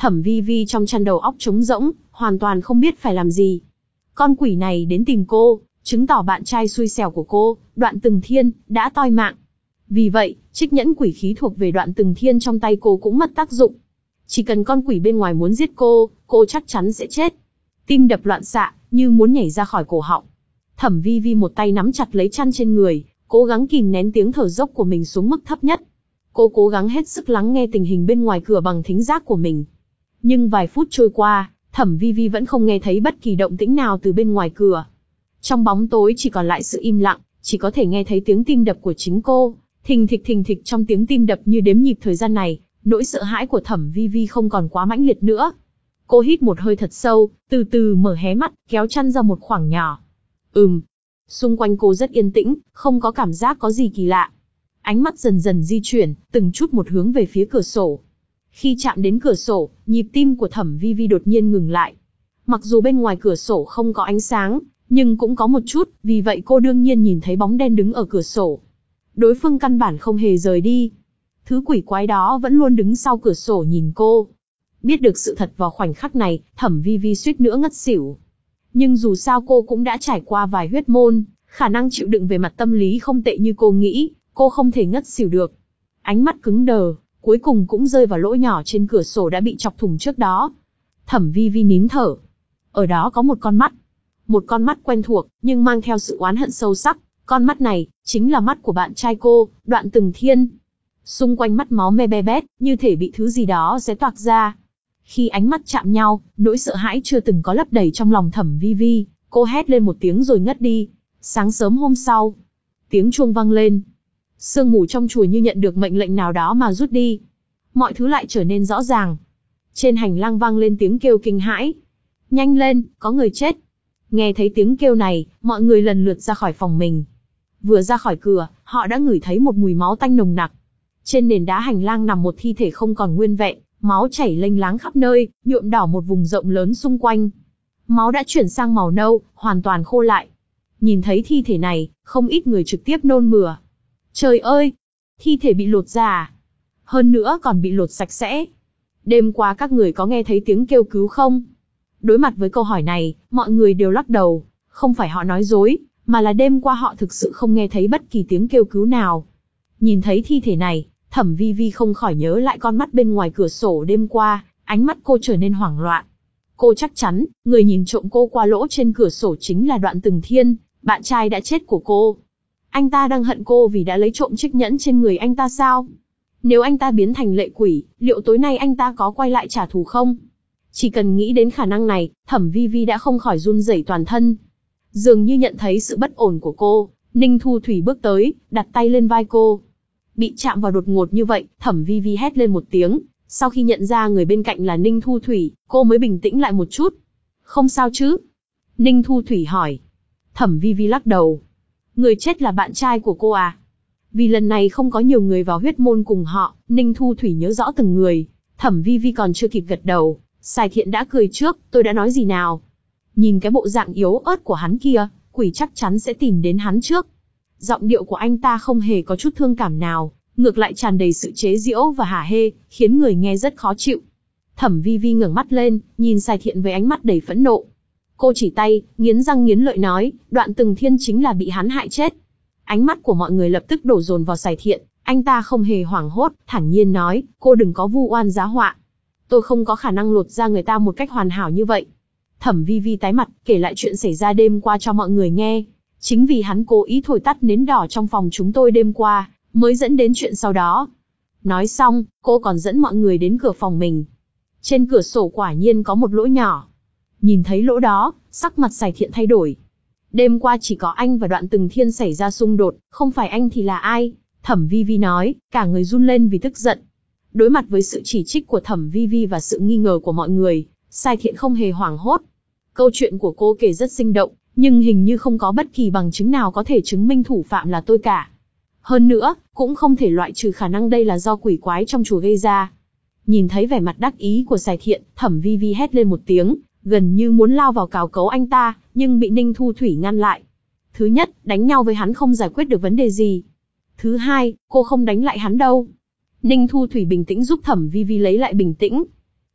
Thẩm Vi Vi trong chăn đầu óc trống rỗng, hoàn toàn không biết phải làm gì. Con quỷ này đến tìm cô, chứng tỏ bạn trai xui xẻo của cô, Đoạn Từng Thiên, đã toi mạng. Vì vậy, trích nhẫn quỷ khí thuộc về Đoạn Từng Thiên trong tay cô cũng mất tác dụng. Chỉ cần con quỷ bên ngoài muốn giết cô, cô chắc chắn sẽ chết. Tim đập loạn xạ, như muốn nhảy ra khỏi cổ họng. Thẩm Vi Vi một tay nắm chặt lấy chăn trên người, cố gắng kìm nén tiếng thở dốc của mình xuống mức thấp nhất. Cô cố gắng hết sức lắng nghe tình hình bên ngoài cửa bằng thính giác của mình. Nhưng vài phút trôi qua, Thẩm Vi Vi vẫn không nghe thấy bất kỳ động tĩnh nào từ bên ngoài cửa. Trong bóng tối chỉ còn lại sự im lặng, chỉ có thể nghe thấy tiếng tim đập của chính cô, thình thịch thình thịch trong tiếng tim đập như đếm nhịp thời gian này, nỗi sợ hãi của Thẩm Vi Vi không còn quá mãnh liệt nữa. Cô hít một hơi thật sâu, từ từ mở hé mắt, kéo chăn ra một khoảng nhỏ. Ừm. Xung quanh cô rất yên tĩnh, không có cảm giác có gì kỳ lạ. Ánh mắt dần dần di chuyển, từng chút một hướng về phía cửa sổ. Khi chạm đến cửa sổ, nhịp tim của Thẩm Vi Vi đột nhiên ngừng lại. Mặc dù bên ngoài cửa sổ không có ánh sáng, nhưng cũng có một chút, vì vậy cô đương nhiên nhìn thấy bóng đen đứng ở cửa sổ. Đối phương căn bản không hề rời đi. Thứ quỷ quái đó vẫn luôn đứng sau cửa sổ nhìn cô. Biết được sự thật vào khoảnh khắc này, Thẩm Vi Vi suýt nữa ngất xỉu. Nhưng dù sao cô cũng đã trải qua vài huyết môn, khả năng chịu đựng về mặt tâm lý không tệ như cô nghĩ, cô không thể ngất xỉu được. Ánh mắt cứng đờ, cuối cùng cũng rơi vào lỗ nhỏ trên cửa sổ đã bị chọc thủng trước đó. Thẩm Vi Vi nín thở. Ở đó có một con mắt. Một con mắt quen thuộc, nhưng mang theo sự oán hận sâu sắc. Con mắt này, chính là mắt của bạn trai cô, Đoạn Từng Thiên. Xung quanh mắt máu me be bét, như thể bị thứ gì đó xé toạc ra. Khi ánh mắt chạm nhau, nỗi sợ hãi chưa từng có lấp đầy trong lòng Thẩm Vi Vi, cô hét lên một tiếng rồi ngất đi. Sáng sớm hôm sau, tiếng chuông vang lên. Sương mù trong chùa như nhận được mệnh lệnh nào đó mà rút đi. Mọi thứ lại trở nên rõ ràng. Trên hành lang vang lên tiếng kêu kinh hãi. Nhanh lên, có người chết. Nghe thấy tiếng kêu này, mọi người lần lượt ra khỏi phòng mình. Vừa ra khỏi cửa, họ đã ngửi thấy một mùi máu tanh nồng nặc. Trên nền đá hành lang nằm một thi thể không còn nguyên vẹn, máu chảy lênh láng khắp nơi, nhuộm đỏ một vùng rộng lớn xung quanh. Máu đã chuyển sang màu nâu, hoàn toàn khô lại. Nhìn thấy thi thể này, không ít người trực tiếp nôn mửa. Trời ơi! Thi thể bị lột ra à? Hơn nữa còn bị lột sạch sẽ. Đêm qua các người có nghe thấy tiếng kêu cứu không? Đối mặt với câu hỏi này, mọi người đều lắc đầu. Không phải họ nói dối, mà là đêm qua họ thực sự không nghe thấy bất kỳ tiếng kêu cứu nào. Nhìn thấy thi thể này, Thẩm Vi Vi không khỏi nhớ lại con mắt bên ngoài cửa sổ đêm qua, ánh mắt cô trở nên hoảng loạn. Cô chắc chắn, người nhìn trộm cô qua lỗ trên cửa sổ chính là Đoạn Từng Thiên, bạn trai đã chết của cô. Anh ta đang hận cô vì đã lấy trộm chiếc nhẫn trên người anh ta sao? Nếu anh ta biến thành lệ quỷ, liệu tối nay anh ta có quay lại trả thù không? Chỉ cần nghĩ đến khả năng này, Thẩm Vi Vi đã không khỏi run rẩy toàn thân. Dường như nhận thấy sự bất ổn của cô, Ninh Thu Thủy bước tới, đặt tay lên vai cô. Bị chạm vào đột ngột như vậy, Thẩm Vi Vi hét lên một tiếng. Sau khi nhận ra người bên cạnh là Ninh Thu Thủy, cô mới bình tĩnh lại một chút. Không sao chứ? Ninh Thu Thủy hỏi. Thẩm Vi Vi lắc đầu. Người chết là bạn trai của cô à? Vì lần này không có nhiều người vào huyết môn cùng họ, Ninh Thu Thủy nhớ rõ từng người. Thẩm Vi Vi còn chưa kịp gật đầu, Sài Thiện đã cười trước, tôi đã nói gì nào? Nhìn cái bộ dạng yếu ớt của hắn kia, quỷ chắc chắn sẽ tìm đến hắn trước. Giọng điệu của anh ta không hề có chút thương cảm nào, ngược lại tràn đầy sự chế giễu và hả hê, khiến người nghe rất khó chịu. Thẩm Vi Vi ngẩng mắt lên, nhìn Sài Thiện với ánh mắt đầy phẫn nộ. Cô chỉ tay, nghiến răng nghiến lợi nói, Đoạn Từng Thiên chính là bị hắn hại chết. Ánh mắt của mọi người lập tức đổ dồn vào Sài Thiện, anh ta không hề hoảng hốt, thản nhiên nói, cô đừng có vu oan giá họa. Tôi không có khả năng lột ra người ta một cách hoàn hảo như vậy. Thẩm Vi Vi tái mặt, kể lại chuyện xảy ra đêm qua cho mọi người nghe. Chính vì hắn cố ý thổi tắt nến đỏ trong phòng chúng tôi đêm qua, mới dẫn đến chuyện sau đó. Nói xong, cô còn dẫn mọi người đến cửa phòng mình. Trên cửa sổ quả nhiên có một lỗ nhỏ. Nhìn thấy lỗ đó, sắc mặt Sài Thiện thay đổi. Đêm qua chỉ có anh và Đoạn Từng Thiên xảy ra xung đột, không phải anh thì là ai? Thẩm Vi Vi nói, cả người run lên vì tức giận. Đối mặt với sự chỉ trích của Thẩm Vi Vi và sự nghi ngờ của mọi người, Sài Thiện không hề hoảng hốt. Câu chuyện của cô kể rất sinh động, nhưng hình như không có bất kỳ bằng chứng nào có thể chứng minh thủ phạm là tôi cả. Hơn nữa, cũng không thể loại trừ khả năng đây là do quỷ quái trong chùa gây ra. Nhìn thấy vẻ mặt đắc ý của Sài Thiện, Thẩm Vi Vi hét lên một tiếng, gần như muốn lao vào cào cấu anh ta, nhưng bị Ninh Thu Thủy ngăn lại. Thứ nhất, đánh nhau với hắn không giải quyết được vấn đề gì. Thứ hai, cô không đánh lại hắn đâu. Ninh Thu Thủy bình tĩnh giúp Thẩm Vi Vi lấy lại bình tĩnh.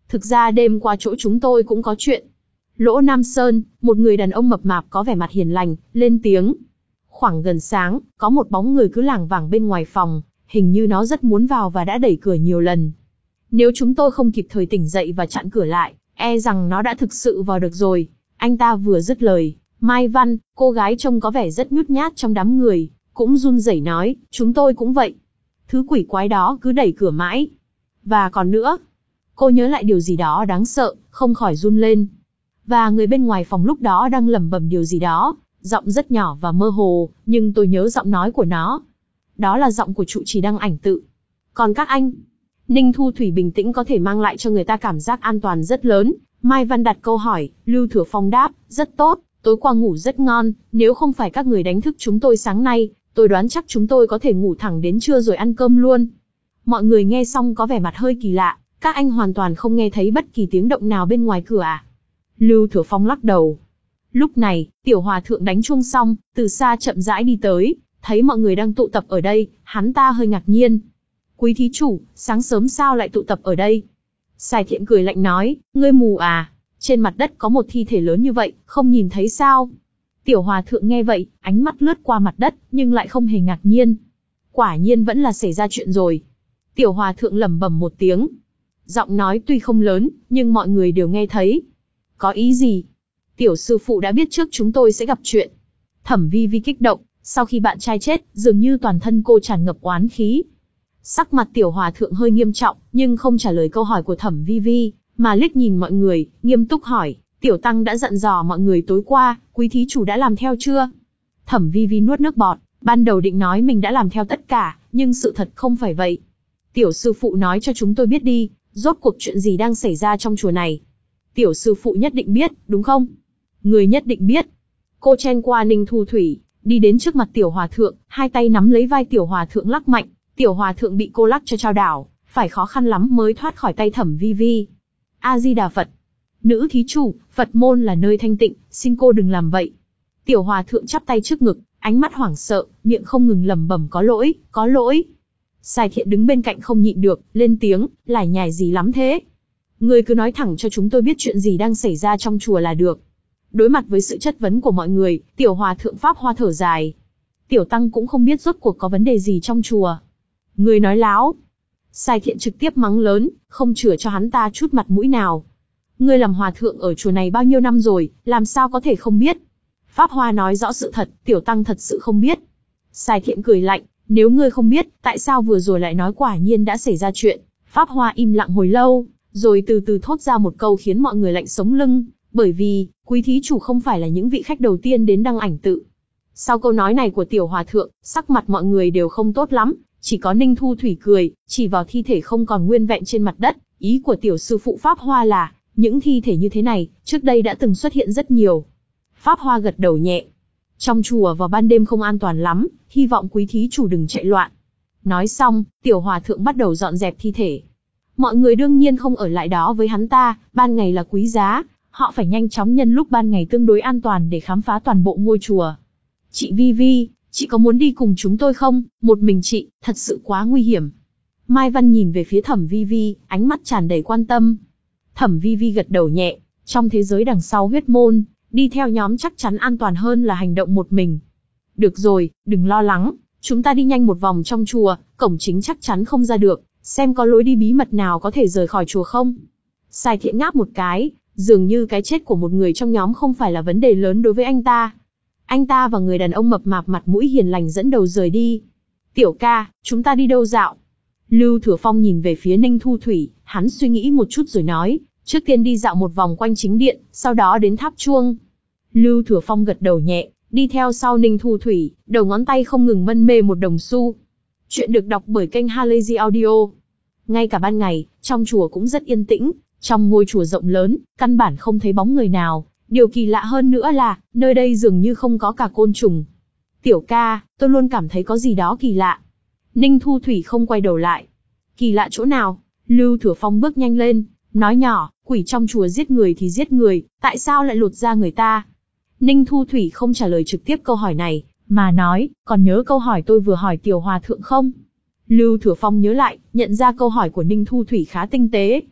Thực ra đêm qua chỗ chúng tôi cũng có chuyện. Lỗ Nam Sơn, một người đàn ông mập mạp có vẻ mặt hiền lành, lên tiếng. Khoảng gần sáng, có một bóng người cứ lảng vảng bên ngoài phòng, hình như nó rất muốn vào và đã đẩy cửa nhiều lần. Nếu chúng tôi không kịp thời tỉnh dậy và chặn cửa lại, e rằng nó đã thực sự vào được rồi. Anh ta vừa dứt lời, Mai Văn, cô gái trông có vẻ rất nhút nhát trong đám người, cũng run rẩy nói, chúng tôi cũng vậy. Thứ quỷ quái đó cứ đẩy cửa mãi. Và còn nữa, cô nhớ lại điều gì đó đáng sợ, không khỏi run lên. Và người bên ngoài phòng lúc đó đang lẩm bẩm điều gì đó, giọng rất nhỏ và mơ hồ, nhưng tôi nhớ giọng nói của nó. Đó là giọng của trụ trì Đăng Ảnh Tự. Còn các anh? Ninh Thu Thủy bình tĩnh có thể mang lại cho người ta cảm giác an toàn rất lớn. Mai Văn đặt câu hỏi, Lưu Thừa Phong đáp, rất tốt, tối qua ngủ rất ngon, nếu không phải các người đánh thức chúng tôi sáng nay, tôi đoán chắc chúng tôi có thể ngủ thẳng đến trưa rồi ăn cơm luôn. Mọi người nghe xong có vẻ mặt hơi kỳ lạ, các anh hoàn toàn không nghe thấy bất kỳ tiếng động nào bên ngoài cửa à? Lưu Thừa Phong lắc đầu. Lúc này, Tiểu Hòa Thượng đánh chuông xong, từ xa chậm rãi đi tới, thấy mọi người đang tụ tập ở đây, hắn ta hơi ngạc nhiên. Quý thí chủ, sáng sớm sao lại tụ tập ở đây? Sài Thiện cười lạnh nói, ngươi mù à? Trên mặt đất có một thi thể lớn như vậy, không nhìn thấy sao? Tiểu Hòa Thượng nghe vậy, ánh mắt lướt qua mặt đất, nhưng lại không hề ngạc nhiên. Quả nhiên vẫn là xảy ra chuyện rồi. Tiểu Hòa Thượng lẩm bẩm một tiếng. Giọng nói tuy không lớn, nhưng mọi người đều nghe thấy. Có ý gì? Tiểu sư phụ đã biết trước chúng tôi sẽ gặp chuyện. Thẩm Vi Vi kích động, sau khi bạn trai chết, dường như toàn thân cô tràn ngập oán khí. Sắc mặt Tiểu Hòa Thượng hơi nghiêm trọng, nhưng không trả lời câu hỏi của Thẩm Vi Vi, mà liếc nhìn mọi người, nghiêm túc hỏi, Tiểu Tăng đã dặn dò mọi người tối qua, quý thí chủ đã làm theo chưa? Thẩm Vi Vi nuốt nước bọt, ban đầu định nói mình đã làm theo tất cả, nhưng sự thật không phải vậy. Tiểu sư phụ nói cho chúng tôi biết đi, rốt cuộc chuyện gì đang xảy ra trong chùa này? Tiểu sư phụ nhất định biết, đúng không? Người nhất định biết. Cô chen qua Ninh Thu Thủy, đi đến trước mặt Tiểu Hòa Thượng, hai tay nắm lấy vai Tiểu Hòa Thượng lắc mạnh. Tiểu Hòa Thượng bị cô lắc cho chao đảo, phải khó khăn lắm mới thoát khỏi tay Thẩm Vi Vi. A Di Đà Phật. Nữ thí chủ, Phật môn là nơi thanh tịnh, xin cô đừng làm vậy. Tiểu Hòa Thượng chắp tay trước ngực, ánh mắt hoảng sợ, miệng không ngừng lẩm bẩm có lỗi, có lỗi. Sài Thiện đứng bên cạnh không nhịn được, lên tiếng, lải nhải gì lắm thế? Người cứ nói thẳng cho chúng tôi biết chuyện gì đang xảy ra trong chùa là được. Đối mặt với sự chất vấn của mọi người, Tiểu Hòa Thượng Pháp Hoa thở dài. Tiểu Tăng cũng không biết rốt cuộc có vấn đề gì trong chùa. Người nói láo. Sài Thiện trực tiếp mắng lớn, không chừa cho hắn ta chút mặt mũi nào. Ngươi làm hòa thượng ở chùa này bao nhiêu năm rồi, làm sao có thể không biết? Pháp Hoa nói rõ sự thật, Tiểu Tăng thật sự không biết. Sài Thiện cười lạnh, nếu ngươi không biết, tại sao vừa rồi lại nói quả nhiên đã xảy ra chuyện? Pháp Hoa im lặng hồi lâu, rồi từ từ thốt ra một câu khiến mọi người lạnh sống lưng, bởi vì, quý thí chủ không phải là những vị khách đầu tiên đến Đăng Ảnh Tự. Sau câu nói này của Tiểu Hòa Thượng, sắc mặt mọi người đều không tốt lắm, chỉ có Ninh Thu Thủy cười, chỉ vào thi thể không còn nguyên vẹn trên mặt đất, ý của Tiểu sư phụ Pháp Hoa là, những thi thể như thế này, trước đây đã từng xuất hiện rất nhiều. Pháp Hoa gật đầu nhẹ. Trong chùa vào ban đêm không an toàn lắm, hy vọng quý thí chủ đừng chạy loạn. Nói xong, Tiểu Hòa Thượng bắt đầu dọn dẹp thi thể. Mọi người đương nhiên không ở lại đó với hắn ta, ban ngày là quý giá, họ phải nhanh chóng nhân lúc ban ngày tương đối an toàn để khám phá toàn bộ ngôi chùa. Chị Vi Vi, chị có muốn đi cùng chúng tôi không? Một mình chị, thật sự quá nguy hiểm. Mai Văn nhìn về phía Thẩm Vi Vi, ánh mắt tràn đầy quan tâm. Thẩm Vi Vi gật đầu nhẹ, trong thế giới đằng sau huyết môn, đi theo nhóm chắc chắn an toàn hơn là hành động một mình. Được rồi, đừng lo lắng, chúng ta đi nhanh một vòng trong chùa, cổng chính chắc chắn không ra được, xem có lối đi bí mật nào có thể rời khỏi chùa không. Sài Thiện ngáp một cái, dường như cái chết của một người trong nhóm không phải là vấn đề lớn đối với anh ta. Anh ta và người đàn ông mập mạp mặt mũi hiền lành dẫn đầu rời đi. Tiểu ca, chúng ta đi đâu dạo? Lưu Thừa Phong nhìn về phía Ninh Thu Thủy, hắn suy nghĩ một chút rồi nói, trước tiên đi dạo một vòng quanh chính điện, sau đó đến tháp chuông. Lưu Thừa Phong gật đầu nhẹ, đi theo sau Ninh Thu Thủy, đầu ngón tay không ngừng mân mê một đồng xu. Chuyện được đọc bởi kênh Halazy Audio. Ngay cả ban ngày, trong chùa cũng rất yên tĩnh, trong ngôi chùa rộng lớn, căn bản không thấy bóng người nào. Điều kỳ lạ hơn nữa là, nơi đây dường như không có cả côn trùng. Tiểu ca, tôi luôn cảm thấy có gì đó kỳ lạ. Ninh Thu Thủy không quay đầu lại. Kỳ lạ chỗ nào? Lưu Thừa Phong bước nhanh lên, nói nhỏ, quỷ trong chùa giết người thì giết người, tại sao lại lột da người ta? Ninh Thu Thủy không trả lời trực tiếp câu hỏi này, mà nói, còn nhớ câu hỏi tôi vừa hỏi Tiểu Hòa Thượng không? Lưu Thừa Phong nhớ lại, nhận ra câu hỏi của Ninh Thu Thủy khá tinh tế.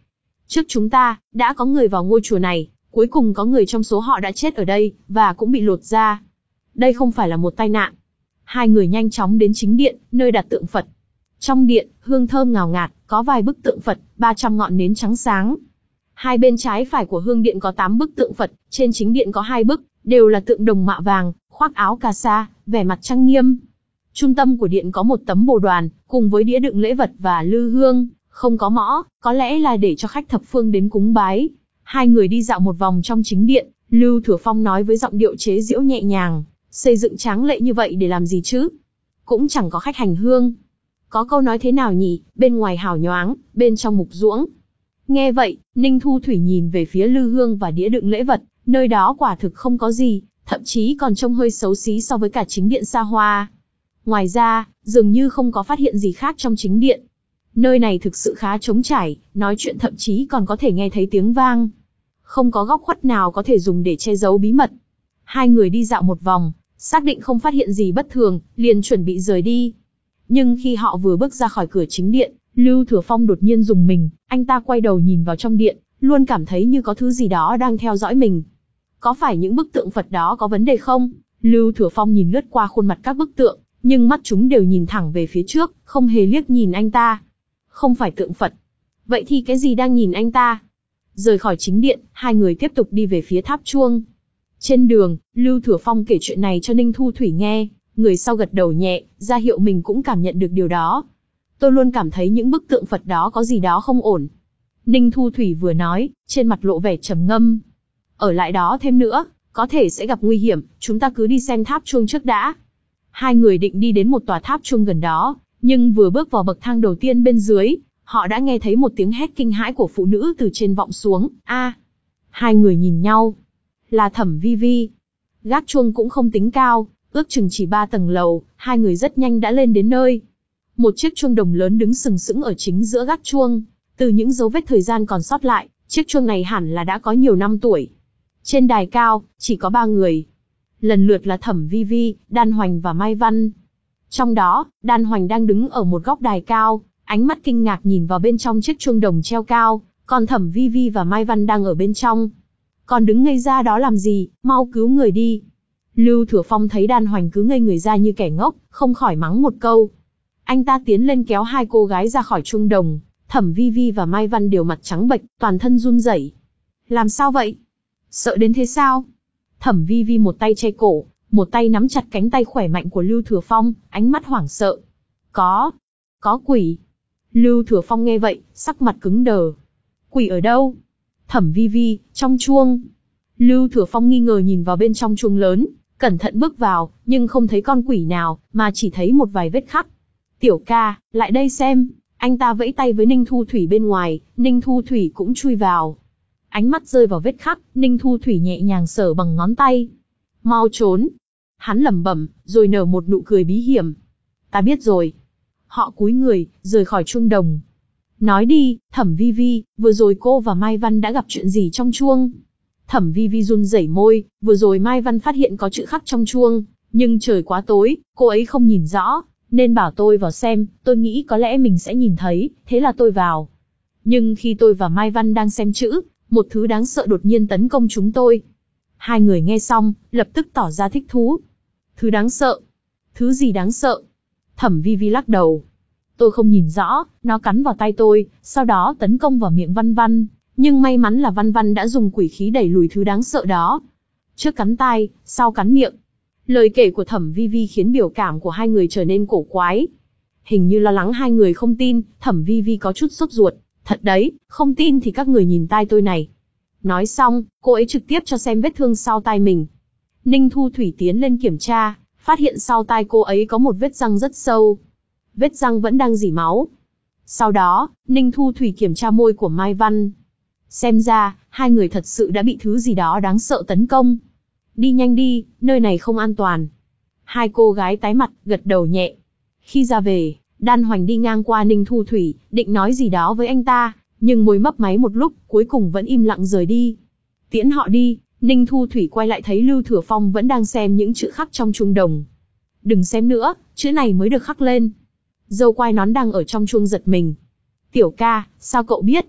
Trước chúng ta, đã có người vào ngôi chùa này, cuối cùng có người trong số họ đã chết ở đây, và cũng bị lột da. Đây không phải là một tai nạn. Hai người nhanh chóng đến chính điện, nơi đặt tượng Phật. Trong điện, hương thơm ngào ngạt, có vài bức tượng Phật, ba trăm ngọn nến trắng sáng. Hai bên trái phải của hương điện có tám bức tượng Phật, trên chính điện có hai bức, đều là tượng đồng mạ vàng, khoác áo cà sa, vẻ mặt trang nghiêm. Trung tâm của điện có một tấm bồ đoàn, cùng với đĩa đựng lễ vật và lư hương, không có mõ, có lẽ là để cho khách thập phương đến cúng bái. Hai người đi dạo một vòng trong chính điện, Lưu Thừa Phong nói với giọng điệu chế giễu nhẹ nhàng, xây dựng tráng lệ như vậy để làm gì chứ? Cũng chẳng có khách hành hương. Có câu nói thế nào nhỉ, bên ngoài hào nhoáng, bên trong mục ruỗng. Nghe vậy, Ninh Thu Thủy nhìn về phía lư hương và đĩa đựng lễ vật, nơi đó quả thực không có gì, thậm chí còn trông hơi xấu xí so với cả chính điện xa hoa. Ngoài ra, dường như không có phát hiện gì khác trong chính điện. Nơi này thực sự khá trống trải, nói chuyện thậm chí còn có thể nghe thấy tiếng vang. Không có góc khuất nào có thể dùng để che giấu bí mật. Hai người đi dạo một vòng, xác định không phát hiện gì bất thường, liền chuẩn bị rời đi. Nhưng khi họ vừa bước ra khỏi cửa chính điện, Lưu Thừa Phong đột nhiên rùng mình, anh ta quay đầu nhìn vào trong điện, luôn cảm thấy như có thứ gì đó đang theo dõi mình. Có phải những bức tượng Phật đó có vấn đề không? Lưu Thừa Phong nhìn lướt qua khuôn mặt các bức tượng, nhưng mắt chúng đều nhìn thẳng về phía trước, không hề liếc nhìn anh ta. Không phải tượng Phật. Vậy thì cái gì đang nhìn anh ta? Rời khỏi chính điện, hai người tiếp tục đi về phía tháp chuông. Trên đường, Lưu Thừa Phong kể chuyện này cho Ninh Thu Thủy nghe, người sau gật đầu nhẹ, ra hiệu mình cũng cảm nhận được điều đó. Tôi luôn cảm thấy những bức tượng Phật đó có gì đó không ổn. Ninh Thu Thủy vừa nói, trên mặt lộ vẻ trầm ngâm. Ở lại đó thêm nữa, có thể sẽ gặp nguy hiểm, chúng ta cứ đi xem tháp chuông trước đã. Hai người định đi đến một tòa tháp chuông gần đó, nhưng vừa bước vào bậc thang đầu tiên bên dưới, họ đã nghe thấy một tiếng hét kinh hãi của phụ nữ từ trên vọng xuống. A! Hai người nhìn nhau. Là Thẩm Vi Vi. Gác chuông cũng không tính cao, ước chừng chỉ ba tầng lầu, hai người rất nhanh đã lên đến nơi. Một chiếc chuông đồng lớn đứng sừng sững ở chính giữa gác chuông, từ những dấu vết thời gian còn sót lại, chiếc chuông này hẳn là đã có nhiều năm tuổi. Trên đài cao, chỉ có ba người. Lần lượt là Thẩm Vi Vi, Đan Hoành và Mai Văn. Trong đó, Đan Hoành đang đứng ở một góc đài cao, ánh mắt kinh ngạc nhìn vào bên trong chiếc chuông đồng treo cao, còn Thẩm Vi Vi và Mai Văn đang ở bên trong. Còn đứng ngây ra đó làm gì, mau cứu người đi. Lưu Thừa Phong thấy Đan Hoành cứ ngây người ra như kẻ ngốc, không khỏi mắng một câu. Anh ta tiến lên kéo hai cô gái ra khỏi chuông đồng, Thẩm Vi Vi và Mai Văn đều mặt trắng bệch, toàn thân run rẩy. Làm sao vậy? Sợ đến thế sao? Thẩm Vi Vi một tay che cổ, một tay nắm chặt cánh tay khỏe mạnh của Lưu Thừa Phong, ánh mắt hoảng sợ. Có, có quỷ. Lưu Thừa Phong nghe vậy, sắc mặt cứng đờ. Quỷ ở đâu? Thẩm Vi Vi, trong chuông. Lưu Thừa Phong nghi ngờ nhìn vào bên trong chuông lớn, cẩn thận bước vào, nhưng không thấy con quỷ nào, mà chỉ thấy một vài vết khắc. Tiểu ca, lại đây xem. Anh ta vẫy tay với Ninh Thu Thủy bên ngoài, Ninh Thu Thủy cũng chui vào. Ánh mắt rơi vào vết khắc, Ninh Thu Thủy nhẹ nhàng sờ bằng ngón tay. Mau trốn. Hắn lẩm bẩm, rồi nở một nụ cười bí hiểm. Ta biết rồi. Họ cúi người, rời khỏi chuông đồng. Nói đi, Thẩm Vi Vi, vừa rồi cô và Mai Văn đã gặp chuyện gì trong chuông? Thẩm Vi Vi run rẩy môi, vừa rồi Mai Văn phát hiện có chữ khắc trong chuông, nhưng trời quá tối, cô ấy không nhìn rõ, nên bảo tôi vào xem, tôi nghĩ có lẽ mình sẽ nhìn thấy, thế là tôi vào. Nhưng khi tôi và Mai Văn đang xem chữ, một thứ đáng sợ đột nhiên tấn công chúng tôi. Hai người nghe xong, lập tức tỏ ra thích thú. Thứ đáng sợ? Thứ gì đáng sợ? Thẩm Vi Vi lắc đầu. Tôi không nhìn rõ, nó cắn vào tay tôi, sau đó tấn công vào miệng Văn Văn. Nhưng may mắn là Văn Văn đã dùng quỷ khí đẩy lùi thứ đáng sợ đó. Trước cắn tai, sau cắn miệng. Lời kể của Thẩm Vi Vi khiến biểu cảm của hai người trở nên cổ quái. Hình như lo lắng hai người không tin, Thẩm Vi Vi có chút sốt ruột. Thật đấy, không tin thì các người nhìn tai tôi này. Nói xong, cô ấy trực tiếp cho xem vết thương sau tai mình. Ninh Thu Thủy tiến lên kiểm tra, phát hiện sau tai cô ấy có một vết răng rất sâu. Vết răng vẫn đang rỉ máu. Sau đó, Ninh Thu Thủy kiểm tra môi của Mai Văn. Xem ra, hai người thật sự đã bị thứ gì đó đáng sợ tấn công. Đi nhanh đi, nơi này không an toàn. Hai cô gái tái mặt, gật đầu nhẹ. Khi ra về, Đan Hoành đi ngang qua Ninh Thu Thủy, định nói gì đó với anh ta, nhưng môi mấp máy một lúc, cuối cùng vẫn im lặng rời đi. Tiễn họ đi, Ninh Thu Thủy quay lại thấy Lưu Thừa Phong vẫn đang xem những chữ khắc trong chuông đồng. Đừng xem nữa, chữ này mới được khắc lên. Dâu quai nón đang ở trong chuông giật mình. Tiểu ca, sao cậu biết?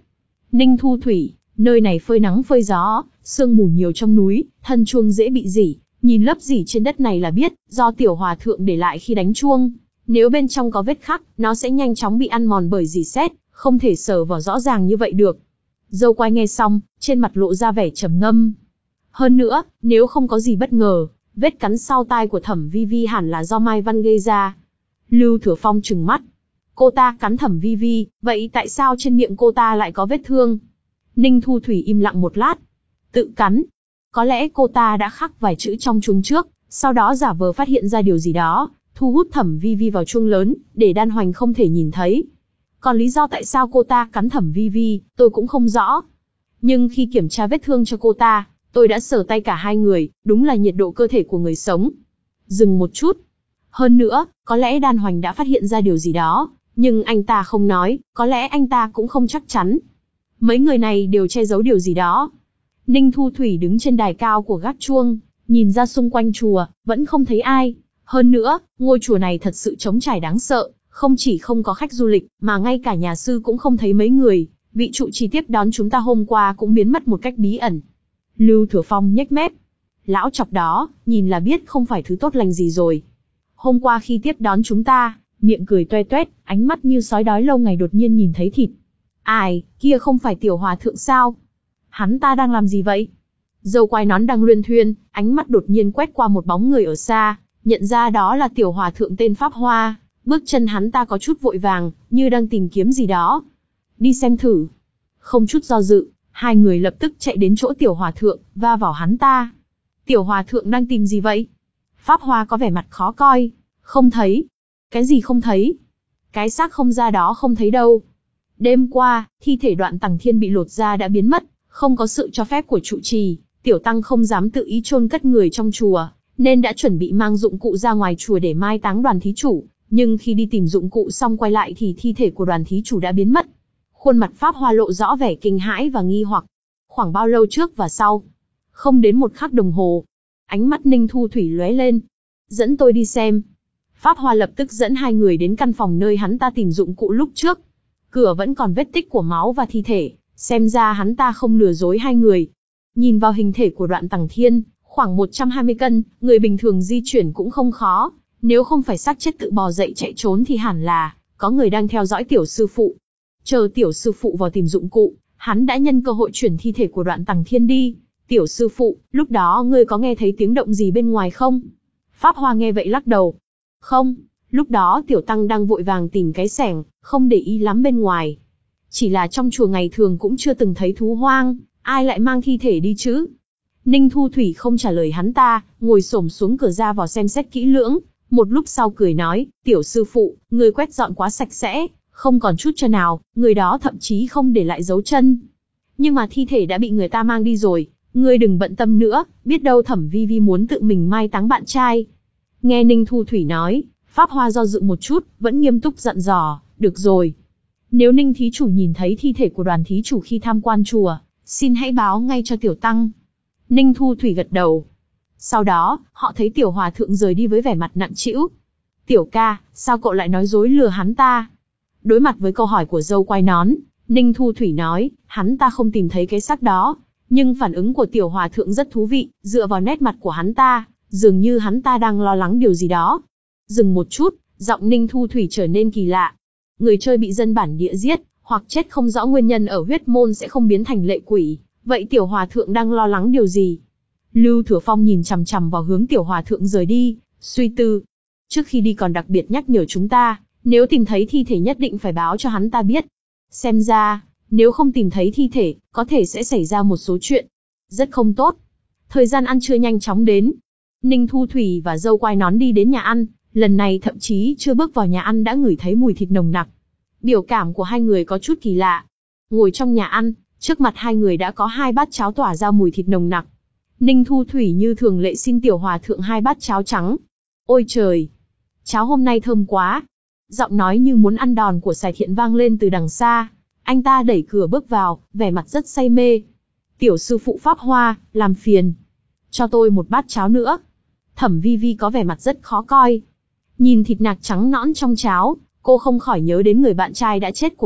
Ninh Thu Thủy, nơi này phơi nắng phơi gió, sương mù nhiều trong núi, thân chuông dễ bị rỉ, nhìn lớp rỉ trên đất này là biết, do tiểu hòa thượng để lại khi đánh chuông. Nếu bên trong có vết khắc, nó sẽ nhanh chóng bị ăn mòn bởi rỉ sét, không thể sờ vào rõ ràng như vậy được. Dâu quai nghe xong, trên mặt lộ ra vẻ trầm ngâm. Hơn nữa, nếu không có gì bất ngờ, vết cắn sau tai của Thẩm Vi Vi hẳn là do Mai Văn gây ra. Lưu Thừa Phong trừng mắt. Cô ta cắn Thẩm Vi Vi, vậy tại sao trên miệng cô ta lại có vết thương? Ninh Thu Thủy im lặng một lát. Tự cắn. Có lẽ cô ta đã khắc vài chữ trong chuông trước, sau đó giả vờ phát hiện ra điều gì đó, thu hút Thẩm Vi Vi vào chuông lớn, để Đan Hoành không thể nhìn thấy. Còn lý do tại sao cô ta cắn Thẩm Vi Vi, tôi cũng không rõ. Nhưng khi kiểm tra vết thương cho cô ta, tôi đã sờ tay cả hai người, đúng là nhiệt độ cơ thể của người sống. Dừng một chút. Hơn nữa, có lẽ Đan Hoành đã phát hiện ra điều gì đó, nhưng anh ta không nói, có lẽ anh ta cũng không chắc chắn. Mấy người này đều che giấu điều gì đó. Ninh Thu Thủy đứng trên đài cao của gác chuông, nhìn ra xung quanh chùa, vẫn không thấy ai. Hơn nữa, ngôi chùa này thật sự trống trải đáng sợ, không chỉ không có khách du lịch, mà ngay cả nhà sư cũng không thấy mấy người. Vị trụ trì tiếp đón chúng ta hôm qua cũng biến mất một cách bí ẩn. Lưu Thừa Phong nhếch mép. Lão chọc đó, nhìn là biết không phải thứ tốt lành gì rồi. Hôm qua khi tiếp đón chúng ta, miệng cười toe toét, ánh mắt như sói đói lâu ngày đột nhiên nhìn thấy thịt. Ai, kia không phải tiểu hòa thượng sao? Hắn ta đang làm gì vậy? Dâu quai nón đang luyên thuyên, ánh mắt đột nhiên quét qua một bóng người ở xa, nhận ra đó là tiểu hòa thượng tên Pháp Hoa. Bước chân hắn ta có chút vội vàng, như đang tìm kiếm gì đó. Đi xem thử. Không chút do dự, hai người lập tức chạy đến chỗ tiểu hòa thượng, va vào hắn ta. Tiểu hòa thượng đang tìm gì vậy? Pháp Hoa có vẻ mặt khó coi. Không thấy. Cái gì không thấy? Cái xác không ra đó không thấy đâu. Đêm qua, thi thể Đoạn Tằng Thiên bị lột ra đã biến mất, không có sự cho phép của trụ trì, tiểu tăng không dám tự ý chôn cất người trong chùa, nên đã chuẩn bị mang dụng cụ ra ngoài chùa để mai táng Đoàn thí chủ, nhưng khi đi tìm dụng cụ xong quay lại thì thi thể của Đoàn thí chủ đã biến mất. Khuôn mặt Pháp Hoa lộ rõ vẻ kinh hãi và nghi hoặc. Khoảng bao lâu trước và sau? Không đến một khắc đồng hồ. Ánh mắt Ninh Thu Thủy lóe lên. Dẫn tôi đi xem. Pháp Hoa lập tức dẫn hai người đến căn phòng nơi hắn ta tìm dụng cụ lúc trước. Cửa vẫn còn vết tích của máu và thi thể, xem ra hắn ta không lừa dối hai người. Nhìn vào hình thể của Đoạn Tằng Thiên, khoảng một trăm hai mươi cân, người bình thường di chuyển cũng không khó. Nếu không phải xác chết tự bò dậy chạy trốn thì hẳn là có người đang theo dõi tiểu sư phụ. Chờ tiểu sư phụ vào tìm dụng cụ, hắn đã nhân cơ hội chuyển thi thể của Đoạn Tằng Thiên đi. Tiểu sư phụ, lúc đó ngươi có nghe thấy tiếng động gì bên ngoài không? Pháp Hoa nghe vậy lắc đầu. Không, lúc đó tiểu tăng đang vội vàng tìm cái xẻng, không để ý lắm bên ngoài. Chỉ là trong chùa ngày thường cũng chưa từng thấy thú hoang, ai lại mang thi thể đi chứ? Ninh Thu Thủy không trả lời hắn ta, ngồi xổm xuống cửa ra vào xem xét kỹ lưỡng. Một lúc sau cười nói, tiểu sư phụ, người quét dọn quá sạch sẽ, không còn chút cho nào, người đó thậm chí không để lại dấu chân. Nhưng mà thi thể đã bị người ta mang đi rồi, ngươi đừng bận tâm nữa, biết đâu Thẩm Vi Vi muốn tự mình mai táng bạn trai. Nghe Ninh Thu Thủy nói, Pháp Hoa do dự một chút, vẫn nghiêm túc dặn dò, được rồi. Nếu Ninh thí chủ nhìn thấy thi thể của Đoàn thí chủ khi tham quan chùa, xin hãy báo ngay cho tiểu tăng. Ninh Thu Thủy gật đầu. Sau đó, họ thấy tiểu hòa thượng rời đi với vẻ mặt nặng trĩu. Tiểu ca, sao cậu lại nói dối lừa hắn ta? Đối mặt với câu hỏi của dâu quai nón, Ninh Thu Thủy nói, hắn ta không tìm thấy cái xác đó. Nhưng phản ứng của tiểu hòa thượng rất thú vị, dựa vào nét mặt của hắn ta, dường như hắn ta đang lo lắng điều gì đó. Dừng một chút, giọng Ninh Thu Thủy trở nên kỳ lạ. Người chơi bị dân bản địa giết, hoặc chết không rõ nguyên nhân ở huyết môn sẽ không biến thành lệ quỷ. Vậy tiểu hòa thượng đang lo lắng điều gì? Lưu Thừa Phong nhìn chằm chằm vào hướng tiểu hòa thượng rời đi, suy tư. Trước khi đi còn đặc biệt nhắc nhở chúng ta, nếu tìm thấy thi thể nhất định phải báo cho hắn ta biết. Xem ra, nếu không tìm thấy thi thể, có thể sẽ xảy ra một số chuyện rất không tốt. Thời gian ăn trưa nhanh chóng đến. Ninh Thu Thủy và dâu quai nón đi đến nhà ăn, lần này thậm chí chưa bước vào nhà ăn đã ngửi thấy mùi thịt nồng nặc. Biểu cảm của hai người có chút kỳ lạ. Ngồi trong nhà ăn, trước mặt hai người đã có hai bát cháo tỏa ra mùi thịt nồng nặc. Ninh Thu Thủy như thường lệ xin tiểu hòa thượng hai bát cháo trắng. Ôi trời! Cháo hôm nay thơm quá! Giọng nói như muốn ăn đòn của Sài Thiện vang lên từ đằng xa. Anh ta đẩy cửa bước vào, vẻ mặt rất say mê. Tiểu sư phụ Pháp Hoa, làm phiền. Cho tôi một bát cháo nữa. Thẩm Vi Vi có vẻ mặt rất khó coi. Nhìn thịt nạc trắng nõn trong cháo, cô không khỏi nhớ đến người bạn trai đã chết của mình.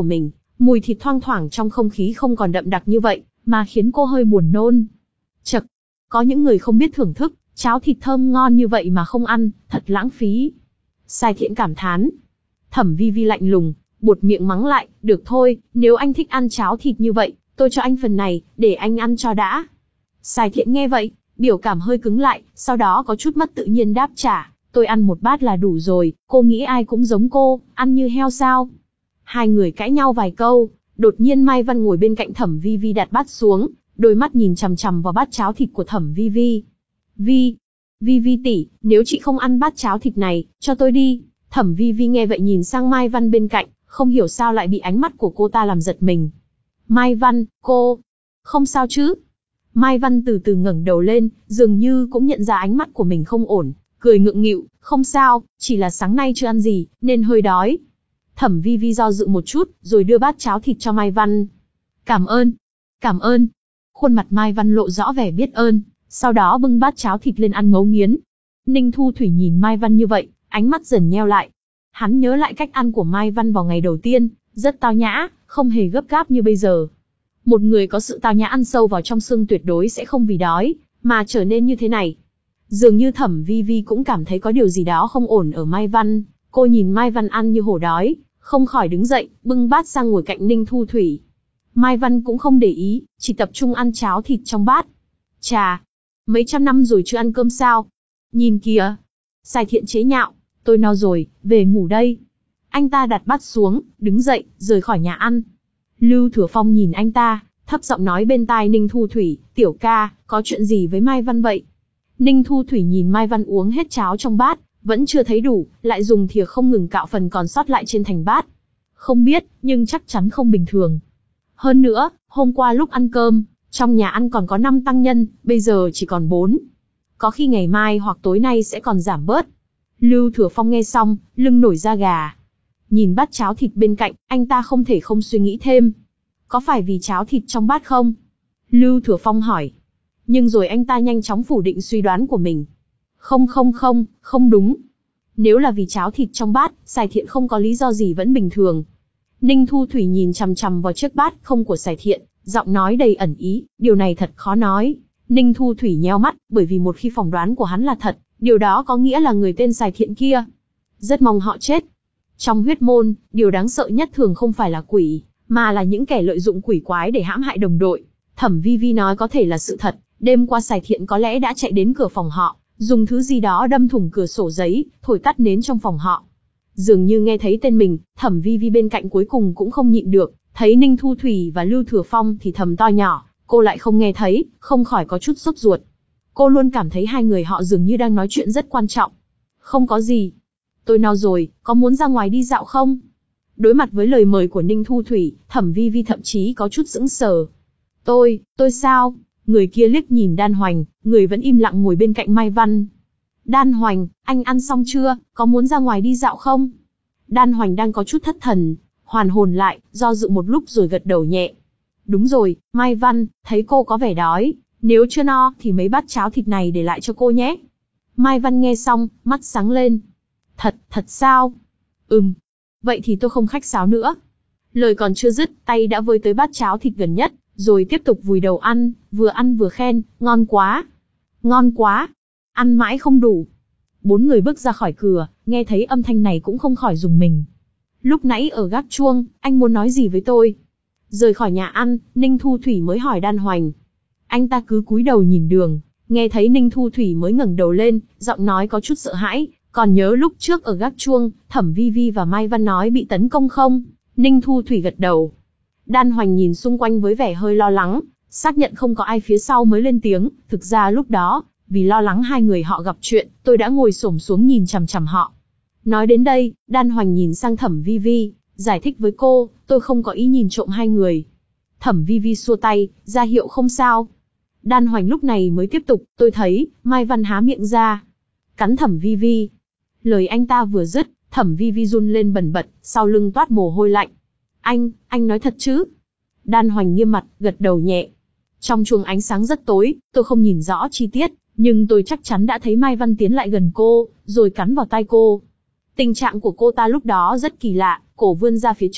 Mùi thịt thoang thoảng trong không khí không còn đậm đặc như vậy, mà khiến cô hơi buồn nôn. Chậc, có những người không biết thưởng thức, cháo thịt thơm ngon như vậy mà không ăn, thật lãng phí. Sai Thiện cảm thán. Thẩm Vi Vi lạnh lùng, buột miệng mắng lại, được thôi, nếu anh thích ăn cháo thịt như vậy, tôi cho anh phần này, để anh ăn cho đã. Sai Thiện nghe vậy, biểu cảm hơi cứng lại, sau đó có chút mất tự nhiên đáp trả, tôi ăn một bát là đủ rồi, cô nghĩ ai cũng giống cô, ăn như heo sao? Hai người cãi nhau vài câu, đột nhiên Mai Văn ngồi bên cạnh Thẩm Vi Vi đặt bát xuống, đôi mắt nhìn chằm chằm vào bát cháo thịt của Thẩm Vi Vi. Vi, Vi Vi tỷ, nếu chị không ăn bát cháo thịt này, cho tôi đi. Thẩm Vi Vi nghe vậy nhìn sang Mai Văn bên cạnh, không hiểu sao lại bị ánh mắt của cô ta làm giật mình. Mai Văn, cô, không sao chứ? Mai Văn từ từ ngẩng đầu lên, dường như cũng nhận ra ánh mắt của mình không ổn, cười ngượng nghịu, không sao, chỉ là sáng nay chưa ăn gì, nên hơi đói. Thẩm Vi Vi do dự một chút, rồi đưa bát cháo thịt cho Mai Văn. Cảm ơn, cảm ơn. Khuôn mặt Mai Văn lộ rõ vẻ biết ơn, sau đó bưng bát cháo thịt lên ăn ngấu nghiến. Ninh Thu Thủy nhìn Mai Văn như vậy, ánh mắt dần nheo lại. Hắn nhớ lại cách ăn của Mai Văn vào ngày đầu tiên, rất tao nhã, không hề gấp gáp như bây giờ. Một người có sự tao nhã ăn sâu vào trong xương tuyệt đối sẽ không vì đói, mà trở nên như thế này. Dường như Thẩm Vi Vi cũng cảm thấy có điều gì đó không ổn ở Mai Văn, cô nhìn Mai Văn ăn như hổ đói, không khỏi đứng dậy, bưng bát sang ngồi cạnh Ninh Thu Thủy. Mai Văn cũng không để ý, chỉ tập trung ăn cháo thịt trong bát. Chà, mấy trăm năm rồi chưa ăn cơm sao? Nhìn kìa. Sai Thiện chế nhạo, tôi no rồi, về ngủ đây. Anh ta đặt bát xuống, đứng dậy, rời khỏi nhà ăn. Lưu Thừa Phong nhìn anh ta, thấp giọng nói bên tai Ninh Thu Thủy, tiểu ca, có chuyện gì với Mai Văn vậy? Ninh Thu Thủy nhìn Mai Văn uống hết cháo trong bát, vẫn chưa thấy đủ, lại dùng thìa không ngừng cạo phần còn sót lại trên thành bát. Không biết, nhưng chắc chắn không bình thường. Hơn nữa, hôm qua lúc ăn cơm, trong nhà ăn còn có năm tăng nhân, bây giờ chỉ còn bốn. Có khi ngày mai hoặc tối nay sẽ còn giảm bớt. Lưu Thừa Phong nghe xong, lưng nổi da gà. Nhìn bát cháo thịt bên cạnh, anh ta không thể không suy nghĩ thêm. Có phải vì cháo thịt trong bát không? Lưu Thừa Phong hỏi. Nhưng rồi anh ta nhanh chóng phủ định suy đoán của mình. Không không không, không đúng. Nếu là vì cháo thịt trong bát, Sài Thiện không có lý do gì vẫn bình thường. Ninh Thu Thủy nhìn chằm chằm vào chiếc bát không của Sài Thiện, giọng nói đầy ẩn ý, điều này thật khó nói. Ninh Thu Thủy nheo mắt, bởi vì một khi phỏng đoán của hắn là thật, điều đó có nghĩa là người tên Sài Thiện kia rất mong họ chết. Trong huyết môn, điều đáng sợ nhất thường không phải là quỷ, mà là những kẻ lợi dụng quỷ quái để hãm hại đồng đội. Thẩm Vi Vi nói có thể là sự thật, đêm qua Sài Thiện có lẽ đã chạy đến cửa phòng họ, dùng thứ gì đó đâm thủng cửa sổ giấy, thổi tắt nến trong phòng họ. Dường như nghe thấy tên mình, Thẩm Vi Vi bên cạnh cuối cùng cũng không nhịn được, thấy Ninh Thu Thủy và Lưu Thừa Phong thì thầm to nhỏ, cô lại không nghe thấy, không khỏi có chút sốt ruột. Cô luôn cảm thấy hai người họ dường như đang nói chuyện rất quan trọng. Không có gì. Tôi no rồi, có muốn ra ngoài đi dạo không? Đối mặt với lời mời của Ninh Thu Thủy, Thẩm Vi Vi thậm chí có chút sững sờ. Tôi, tôi sao? Người kia liếc nhìn Đan Hoành, người vẫn im lặng ngồi bên cạnh Mai Văn. Đan Hoành, anh ăn xong chưa, có muốn ra ngoài đi dạo không? Đan Hoành đang có chút thất thần, hoàn hồn lại, do dự một lúc rồi gật đầu nhẹ. Đúng rồi, Mai Văn, thấy cô có vẻ đói, nếu chưa no thì mấy bát cháo thịt này để lại cho cô nhé. Mai Văn nghe xong, mắt sáng lên. Thật, thật sao? Ừm, vậy thì tôi không khách sáo nữa. Lời còn chưa dứt, tay đã với tới bát cháo thịt gần nhất, rồi tiếp tục vùi đầu ăn, vừa ăn vừa khen, ngon quá. Ngon quá. Ăn mãi không đủ. Bốn người bước ra khỏi cửa, nghe thấy âm thanh này cũng không khỏi rùng mình. Lúc nãy ở gác chuông, anh muốn nói gì với tôi? Rời khỏi nhà ăn, Ninh Thu Thủy mới hỏi Đan Hoành. Anh ta cứ cúi đầu nhìn đường, nghe thấy Ninh Thu Thủy mới ngẩng đầu lên, giọng nói có chút sợ hãi. Còn nhớ lúc trước ở gác chuông, Thẩm Vi Vi và Mai Văn nói bị tấn công không? Ninh Thu Thủy gật đầu. Đan Hoành nhìn xung quanh với vẻ hơi lo lắng, xác nhận không có ai phía sau mới lên tiếng. Thực ra lúc đó, vì lo lắng hai người họ gặp chuyện, tôi đã ngồi xổm xuống nhìn chằm chằm họ. Nói đến đây, Đan Hoành nhìn sang Thẩm Vi Vi, giải thích với cô, tôi không có ý nhìn trộm hai người. Thẩm Vi Vi xua tay, ra hiệu không sao. Đan Hoành lúc này mới tiếp tục, tôi thấy, Mai Văn há miệng ra. Cắn Thẩm Vi Vi. Lời anh ta vừa dứt, Thẩm Vi Vi run lên bần bật, sau lưng toát mồ hôi lạnh. Anh, anh nói thật chứ? Đan Hoành nghiêm mặt, gật đầu nhẹ. Trong chuông ánh sáng rất tối, tôi không nhìn rõ chi tiết, nhưng tôi chắc chắn đã thấy Mai Văn tiến lại gần cô, rồi cắn vào tay cô. Tình trạng của cô ta lúc đó rất kỳ lạ, cổ vươn ra phía trước,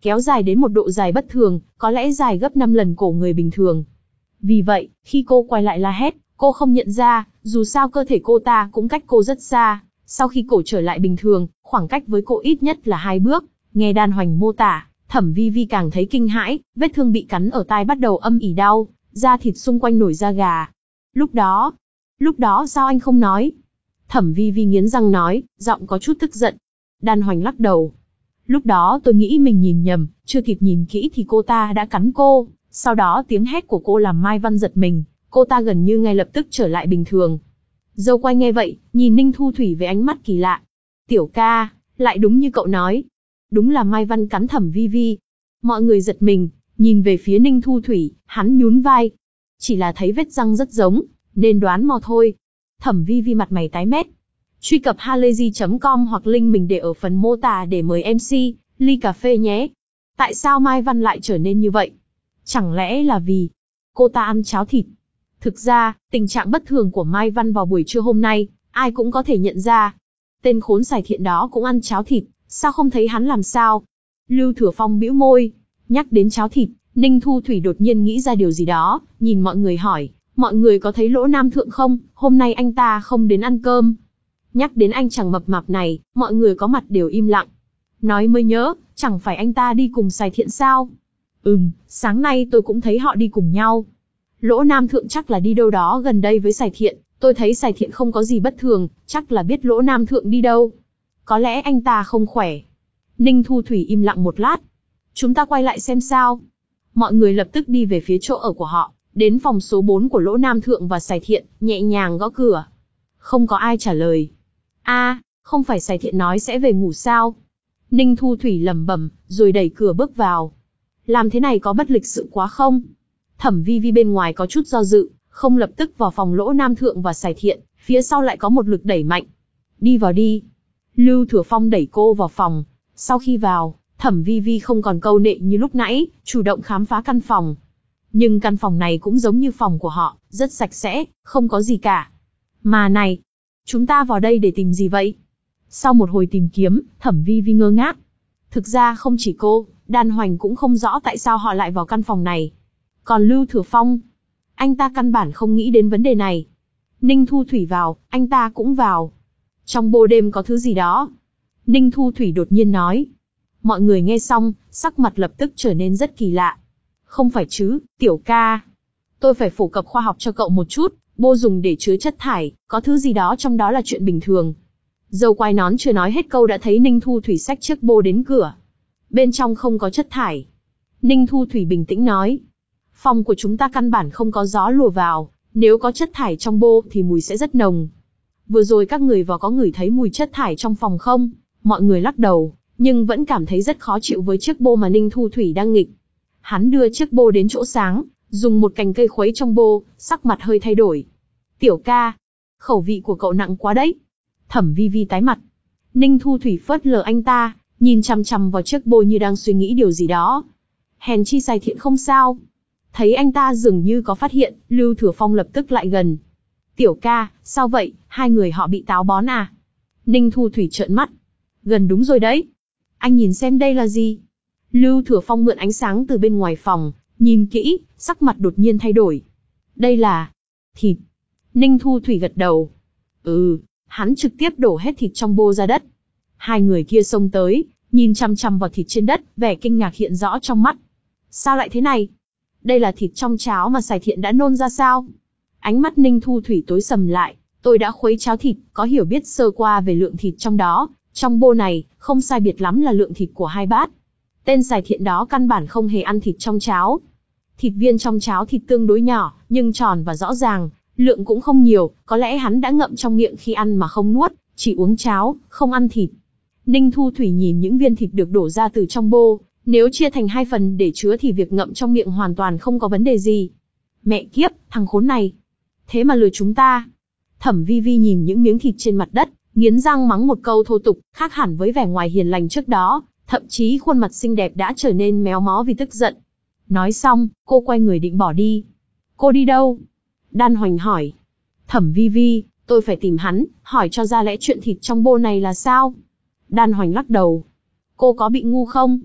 kéo dài đến một độ dài bất thường, có lẽ dài gấp năm lần cổ người bình thường. Vì vậy, khi cô quay lại la hét, cô không nhận ra, dù sao cơ thể cô ta cũng cách cô rất xa. Sau khi cổ trở lại bình thường, khoảng cách với cô ít nhất là hai bước. Nghe Đan Hoành mô tả, Thẩm Vi Vi càng thấy kinh hãi, vết thương bị cắn ở tai bắt đầu âm ỉ đau, da thịt xung quanh nổi da gà. Lúc đó, lúc đó sao anh không nói? Thẩm Vi Vi nghiến răng nói, giọng có chút tức giận. Đan Hoành lắc đầu. Lúc đó tôi nghĩ mình nhìn nhầm, chưa kịp nhìn kỹ thì cô ta đã cắn cô. Sau đó tiếng hét của cô làm Mai Văn giật mình, cô ta gần như ngay lập tức trở lại bình thường. Dâu Quay nghe vậy, nhìn Ninh Thu Thủy với ánh mắt kỳ lạ. Tiểu ca, lại đúng như cậu nói. Đúng là Mai Văn cắn Thẩm Vi Vi. Mọi người giật mình, nhìn về phía Ninh Thu Thủy, hắn nhún vai. Chỉ là thấy vết răng rất giống, nên đoán mò thôi. Thẩm Vi Vi mặt mày tái mét. Truy cập halayzi chấm com hoặc link mình để ở phần mô tả để mời em xê, ly cà phê nhé. Tại sao Mai Văn lại trở nên như vậy? Chẳng lẽ là vì cô ta ăn cháo thịt? Thực ra, tình trạng bất thường của Mai Văn vào buổi trưa hôm nay, ai cũng có thể nhận ra. Tên khốn xài thiện đó cũng ăn cháo thịt, sao không thấy hắn làm sao? Lưu Thừa Phong bĩu môi, nhắc đến cháo thịt, Ninh Thu Thủy đột nhiên nghĩ ra điều gì đó, nhìn mọi người hỏi, mọi người có thấy Lỗ Nam Thượng không? Hôm nay anh ta không đến ăn cơm. Nhắc đến anh chàng mập mạp này, mọi người có mặt đều im lặng. Nói mới nhớ, chẳng phải anh ta đi cùng xài thiện sao? Ừm, sáng nay tôi cũng thấy họ đi cùng nhau. Lỗ Nam Thượng chắc là đi đâu đó gần đây với xài thiện, tôi thấy xài thiện không có gì bất thường, chắc là biết Lỗ Nam Thượng đi đâu. Có lẽ anh ta không khỏe. Ninh Thu Thủy im lặng một lát. Chúng ta quay lại xem sao. Mọi người lập tức đi về phía chỗ ở của họ, đến phòng số bốn của Lỗ Nam Thượng và xài thiện, nhẹ nhàng gõ cửa. Không có ai trả lời. A, không phải xài thiện nói sẽ về ngủ sao? Ninh Thu Thủy lẩm bẩm, rồi đẩy cửa bước vào. Làm thế này có bất lịch sự quá không? Thẩm Vi Vi bên ngoài có chút do dự, không lập tức vào phòng Lỗ Nam Thượng và xài thiện, phía sau lại có một lực đẩy mạnh. Đi vào đi. Lưu Thừa Phong đẩy cô vào phòng. Sau khi vào, Thẩm Vi Vi không còn câu nệ như lúc nãy, chủ động khám phá căn phòng. Nhưng căn phòng này cũng giống như phòng của họ, rất sạch sẽ, không có gì cả. Mà này, chúng ta vào đây để tìm gì vậy? Sau một hồi tìm kiếm, Thẩm Vi Vi ngơ ngác. Thực ra không chỉ cô, Đan Hoành cũng không rõ tại sao họ lại vào căn phòng này. Còn Lưu Thừa Phong, anh ta căn bản không nghĩ đến vấn đề này. Ninh Thu Thủy vào, anh ta cũng vào. Trong bô đêm có thứ gì đó. Ninh Thu Thủy đột nhiên nói. Mọi người nghe xong, sắc mặt lập tức trở nên rất kỳ lạ. Không phải chứ, tiểu ca. Tôi phải phổ cập khoa học cho cậu một chút, bô dùng để chứa chất thải, có thứ gì đó trong đó là chuyện bình thường. Dâu Quai Nón chưa nói hết câu đã thấy Ninh Thu Thủy xách chiếc bô đến cửa. Bên trong không có chất thải. Ninh Thu Thủy bình tĩnh nói. Phòng của chúng ta căn bản không có gió lùa vào, nếu có chất thải trong bô thì mùi sẽ rất nồng. Vừa rồi các người vào có ngửi thấy mùi chất thải trong phòng không? Mọi người lắc đầu, nhưng vẫn cảm thấy rất khó chịu với chiếc bô mà Ninh Thu Thủy đang nghịch. Hắn đưa chiếc bô đến chỗ sáng, dùng một cành cây khuấy trong bô, sắc mặt hơi thay đổi. Tiểu ca, khẩu vị của cậu nặng quá đấy. Thẩm Vi Vi tái mặt. Ninh Thu Thủy phớt lờ anh ta, nhìn chằm chằm vào chiếc bô như đang suy nghĩ điều gì đó. Hèn chi xài thiện không sao. Thấy anh ta dường như có phát hiện, Lưu Thừa Phong lập tức lại gần. Tiểu ca, sao vậy, hai người họ bị táo bón à? Ninh Thu Thủy trợn mắt. Gần đúng rồi đấy. Anh nhìn xem đây là gì? Lưu Thừa Phong mượn ánh sáng từ bên ngoài phòng, nhìn kỹ, sắc mặt đột nhiên thay đổi. Đây là thịt. Ninh Thu Thủy gật đầu. Ừ, hắn trực tiếp đổ hết thịt trong bô ra đất. Hai người kia xông tới, nhìn chằm chằm vào thịt trên đất, vẻ kinh ngạc hiện rõ trong mắt. Sao lại thế này? Đây là thịt trong cháo mà xài thiện đã nôn ra sao? Ánh mắt Ninh Thu Thủy tối sầm lại. Tôi đã khuấy cháo thịt, có hiểu biết sơ qua về lượng thịt trong đó. Trong bô này, không sai biệt lắm là lượng thịt của hai bát. Tên xài thiện đó căn bản không hề ăn thịt trong cháo. Thịt viên trong cháo thịt tương đối nhỏ, nhưng tròn và rõ ràng, lượng cũng không nhiều, có lẽ hắn đã ngậm trong miệng khi ăn mà không nuốt, chỉ uống cháo, không ăn thịt. Ninh Thu Thủy nhìn những viên thịt được đổ ra từ trong bô, nếu chia thành hai phần để chứa thì việc ngậm trong miệng hoàn toàn không có vấn đề gì. Mẹ kiếp, thằng khốn này. Thế mà lừa chúng ta. Thẩm Vi Vi nhìn những miếng thịt trên mặt đất, nghiến răng mắng một câu thô tục, khác hẳn với vẻ ngoài hiền lành trước đó, thậm chí khuôn mặt xinh đẹp đã trở nên méo mó vì tức giận. Nói xong, cô quay người định bỏ đi. Cô đi đâu? Đan Hoành hỏi. Thẩm Vi Vi, tôi phải tìm hắn, hỏi cho ra lẽ chuyện thịt trong bô này là sao? Đan Hoành lắc đầu. Cô có bị ngu không?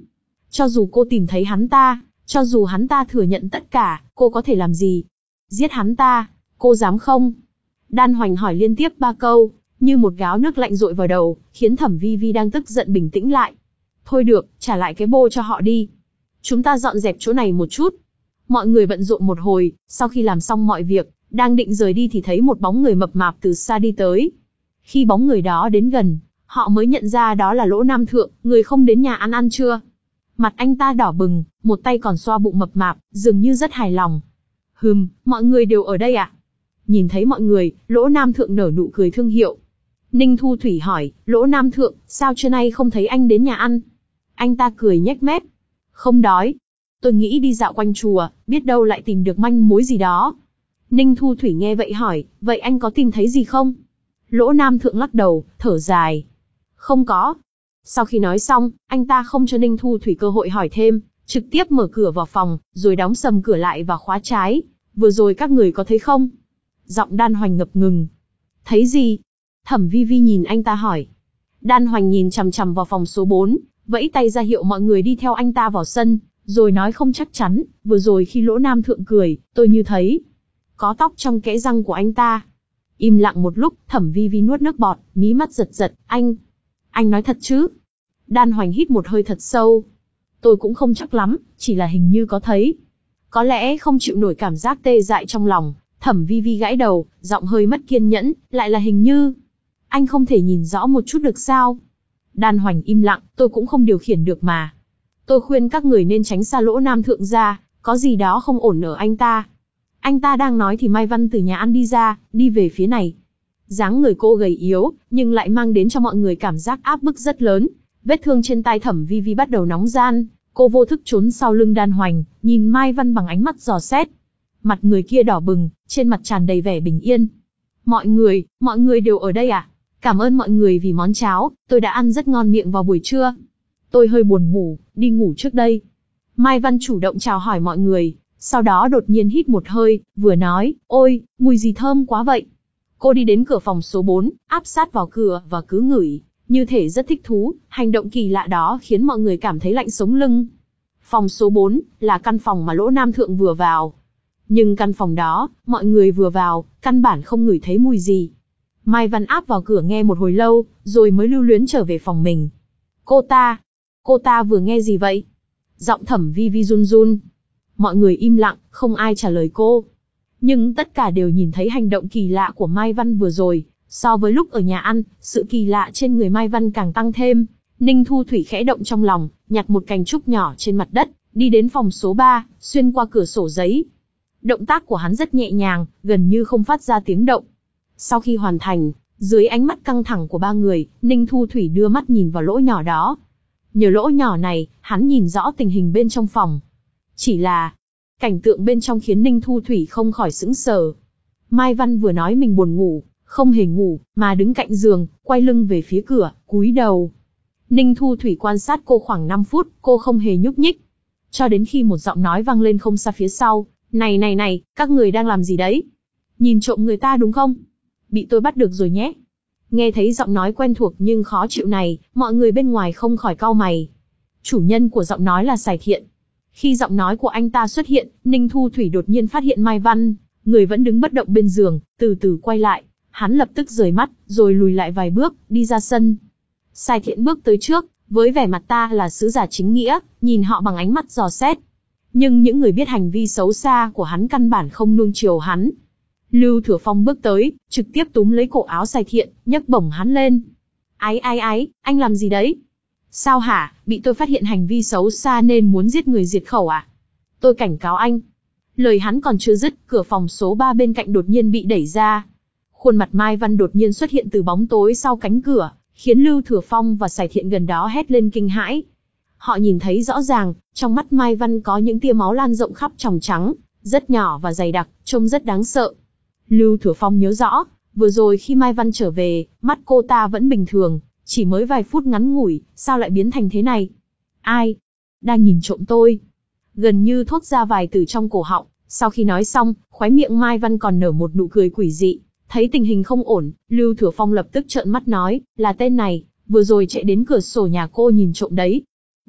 Cho dù cô tìm thấy hắn ta, cho dù hắn ta thừa nhận tất cả, cô có thể làm gì? Giết hắn ta, cô dám không? Đan Hoành hỏi liên tiếp ba câu, như một gáo nước lạnh dội vào đầu, khiến Thẩm Vi Vi đang tức giận bình tĩnh lại. Thôi được, trả lại cái bô cho họ đi. Chúng ta dọn dẹp chỗ này một chút. Mọi người bận rộn một hồi, sau khi làm xong mọi việc, đang định rời đi thì thấy một bóng người mập mạp từ xa đi tới. Khi bóng người đó đến gần, họ mới nhận ra đó là Lỗ Nam Thượng, người không đến nhà ăn ăn trưa. Mặt anh ta đỏ bừng, một tay còn xoa bụng mập mạp, dường như rất hài lòng. Hừm, mọi người đều ở đây ạ? Nhìn thấy mọi người, Lỗ Nam Thượng nở nụ cười thương hiệu. Ninh Thu Thủy hỏi, Lỗ Nam Thượng, sao trưa nay không thấy anh đến nhà ăn? Anh ta cười nhếch mép. Không đói. Tôi nghĩ đi dạo quanh chùa, biết đâu lại tìm được manh mối gì đó. Ninh Thu Thủy nghe vậy hỏi, vậy anh có tìm thấy gì không? Lỗ Nam Thượng lắc đầu, thở dài. Không có. Sau khi nói xong, anh ta không cho Ninh Thu Thủy cơ hội hỏi thêm, trực tiếp mở cửa vào phòng, rồi đóng sầm cửa lại và khóa trái. Vừa rồi các người có thấy không? Giọng Đan Hoành ngập ngừng. Thấy gì? Thẩm Vi Vi nhìn anh ta hỏi. Đan Hoành nhìn chằm chằm vào phòng số bốn, vẫy tay ra hiệu mọi người đi theo anh ta vào sân, rồi nói không chắc chắn, vừa rồi khi Lỗ Nam Thượng cười, tôi như thấy có tóc trong kẽ răng của anh ta. Im lặng một lúc, Thẩm Vi Vi nuốt nước bọt, mí mắt giật giật, anh, anh nói thật chứ? Đan Hoành hít một hơi thật sâu. Tôi cũng không chắc lắm, chỉ là hình như có thấy. Có lẽ không chịu nổi cảm giác tê dại trong lòng, Thẩm Vi Vi gãi đầu, giọng hơi mất kiên nhẫn, lại là hình như. Anh không thể nhìn rõ một chút được sao? Đan Hoành im lặng, tôi cũng không điều khiển được mà. Tôi khuyên các người nên tránh xa Lỗ Nam Thượng ra, có gì đó không ổn ở anh ta. Anh ta đang nói thì Mai Văn từ nhà ăn đi ra, đi về phía này. Dáng người cô gầy yếu, nhưng lại mang đến cho mọi người cảm giác áp bức rất lớn. Vết thương trên tai Thẩm Vi Vi bắt đầu nóng ran, cô vô thức trốn sau lưng Đan Hoành, nhìn Mai Văn bằng ánh mắt dò xét. Mặt người kia đỏ bừng, trên mặt tràn đầy vẻ bình yên. Mọi người, mọi người đều ở đây à? Cảm ơn mọi người vì món cháo, tôi đã ăn rất ngon miệng vào buổi trưa. Tôi hơi buồn ngủ, đi ngủ trước đây. Mai Văn chủ động chào hỏi mọi người, sau đó đột nhiên hít một hơi, vừa nói, ôi, mùi gì thơm quá vậy. Cô đi đến cửa phòng số bốn, áp sát vào cửa và cứ ngửi, như thể rất thích thú, hành động kỳ lạ đó khiến mọi người cảm thấy lạnh sống lưng. Phòng số bốn, là căn phòng mà Lỗ Nam Thượng vừa vào. Nhưng căn phòng đó, mọi người vừa vào, căn bản không ngửi thấy mùi gì. Mai Văn áp vào cửa nghe một hồi lâu, rồi mới lưu luyến trở về phòng mình. Cô ta, cô ta vừa nghe gì vậy? Giọng Thẩm Vi Vi run run. Mọi người im lặng, không ai trả lời cô. Nhưng tất cả đều nhìn thấy hành động kỳ lạ của Mai Văn vừa rồi. So với lúc ở nhà ăn, sự kỳ lạ trên người Mai Văn càng tăng thêm. Ninh Thu Thủy khẽ động trong lòng, nhặt một cành trúc nhỏ trên mặt đất, đi đến phòng số ba, xuyên qua cửa sổ giấy. Động tác của hắn rất nhẹ nhàng, gần như không phát ra tiếng động. Sau khi hoàn thành, dưới ánh mắt căng thẳng của ba người, Ninh Thu Thủy đưa mắt nhìn vào lỗ nhỏ đó. Nhờ lỗ nhỏ này, hắn nhìn rõ tình hình bên trong phòng. Chỉ là, cảnh tượng bên trong khiến Ninh Thu Thủy không khỏi sững sờ. Mai Văn vừa nói mình buồn ngủ, không hề ngủ, mà đứng cạnh giường, quay lưng về phía cửa, cúi đầu. Ninh Thu Thủy quan sát cô khoảng năm phút, cô không hề nhúc nhích. Cho đến khi một giọng nói vang lên không xa phía sau, này này này, các người đang làm gì đấy? Nhìn trộm người ta đúng không? Bị tôi bắt được rồi nhé. Nghe thấy giọng nói quen thuộc nhưng khó chịu này, mọi người bên ngoài không khỏi cau mày. Chủ nhân của giọng nói là Sài Thiện. Khi giọng nói của anh ta xuất hiện, Ninh Thu Thủy đột nhiên phát hiện Mai Văn, người vẫn đứng bất động bên giường, từ từ quay lại. Hắn lập tức rời mắt, rồi lùi lại vài bước, đi ra sân. Sài Thiện bước tới trước, với vẻ mặt ta là sứ giả chính nghĩa, nhìn họ bằng ánh mắt dò xét. Nhưng những người biết hành vi xấu xa của hắn căn bản không nuông chiều hắn. Lưu Thừa Phong bước tới, trực tiếp túm lấy cổ áo Sài Thiện, nhấc bổng hắn lên. Ái ái ái, anh làm gì đấy? Sao hả, bị tôi phát hiện hành vi xấu xa nên muốn giết người diệt khẩu à? Tôi cảnh cáo anh. Lời hắn còn chưa dứt, cửa phòng số ba bên cạnh đột nhiên bị đẩy ra. Khuôn mặt Mai Văn đột nhiên xuất hiện từ bóng tối sau cánh cửa, khiến Lưu Thừa Phong và Sài Thiện gần đó hét lên kinh hãi. Họ nhìn thấy rõ ràng, trong mắt Mai Văn có những tia máu lan rộng khắp tròng trắng, rất nhỏ và dày đặc, trông rất đáng sợ. Lưu Thừa Phong nhớ rõ, vừa rồi khi Mai Văn trở về, mắt cô ta vẫn bình thường, chỉ mới vài phút ngắn ngủi, sao lại biến thành thế này? Ai? Đang nhìn trộm tôi? Gần như thốt ra vài từ trong cổ họng, sau khi nói xong, khóe miệng Mai Văn còn nở một nụ cười quỷ dị. Thấy tình hình không ổn, Lưu Thừa Phong lập tức trợn mắt nói, là tên này, vừa rồi chạy đến cửa sổ nhà cô nhìn trộm đấy.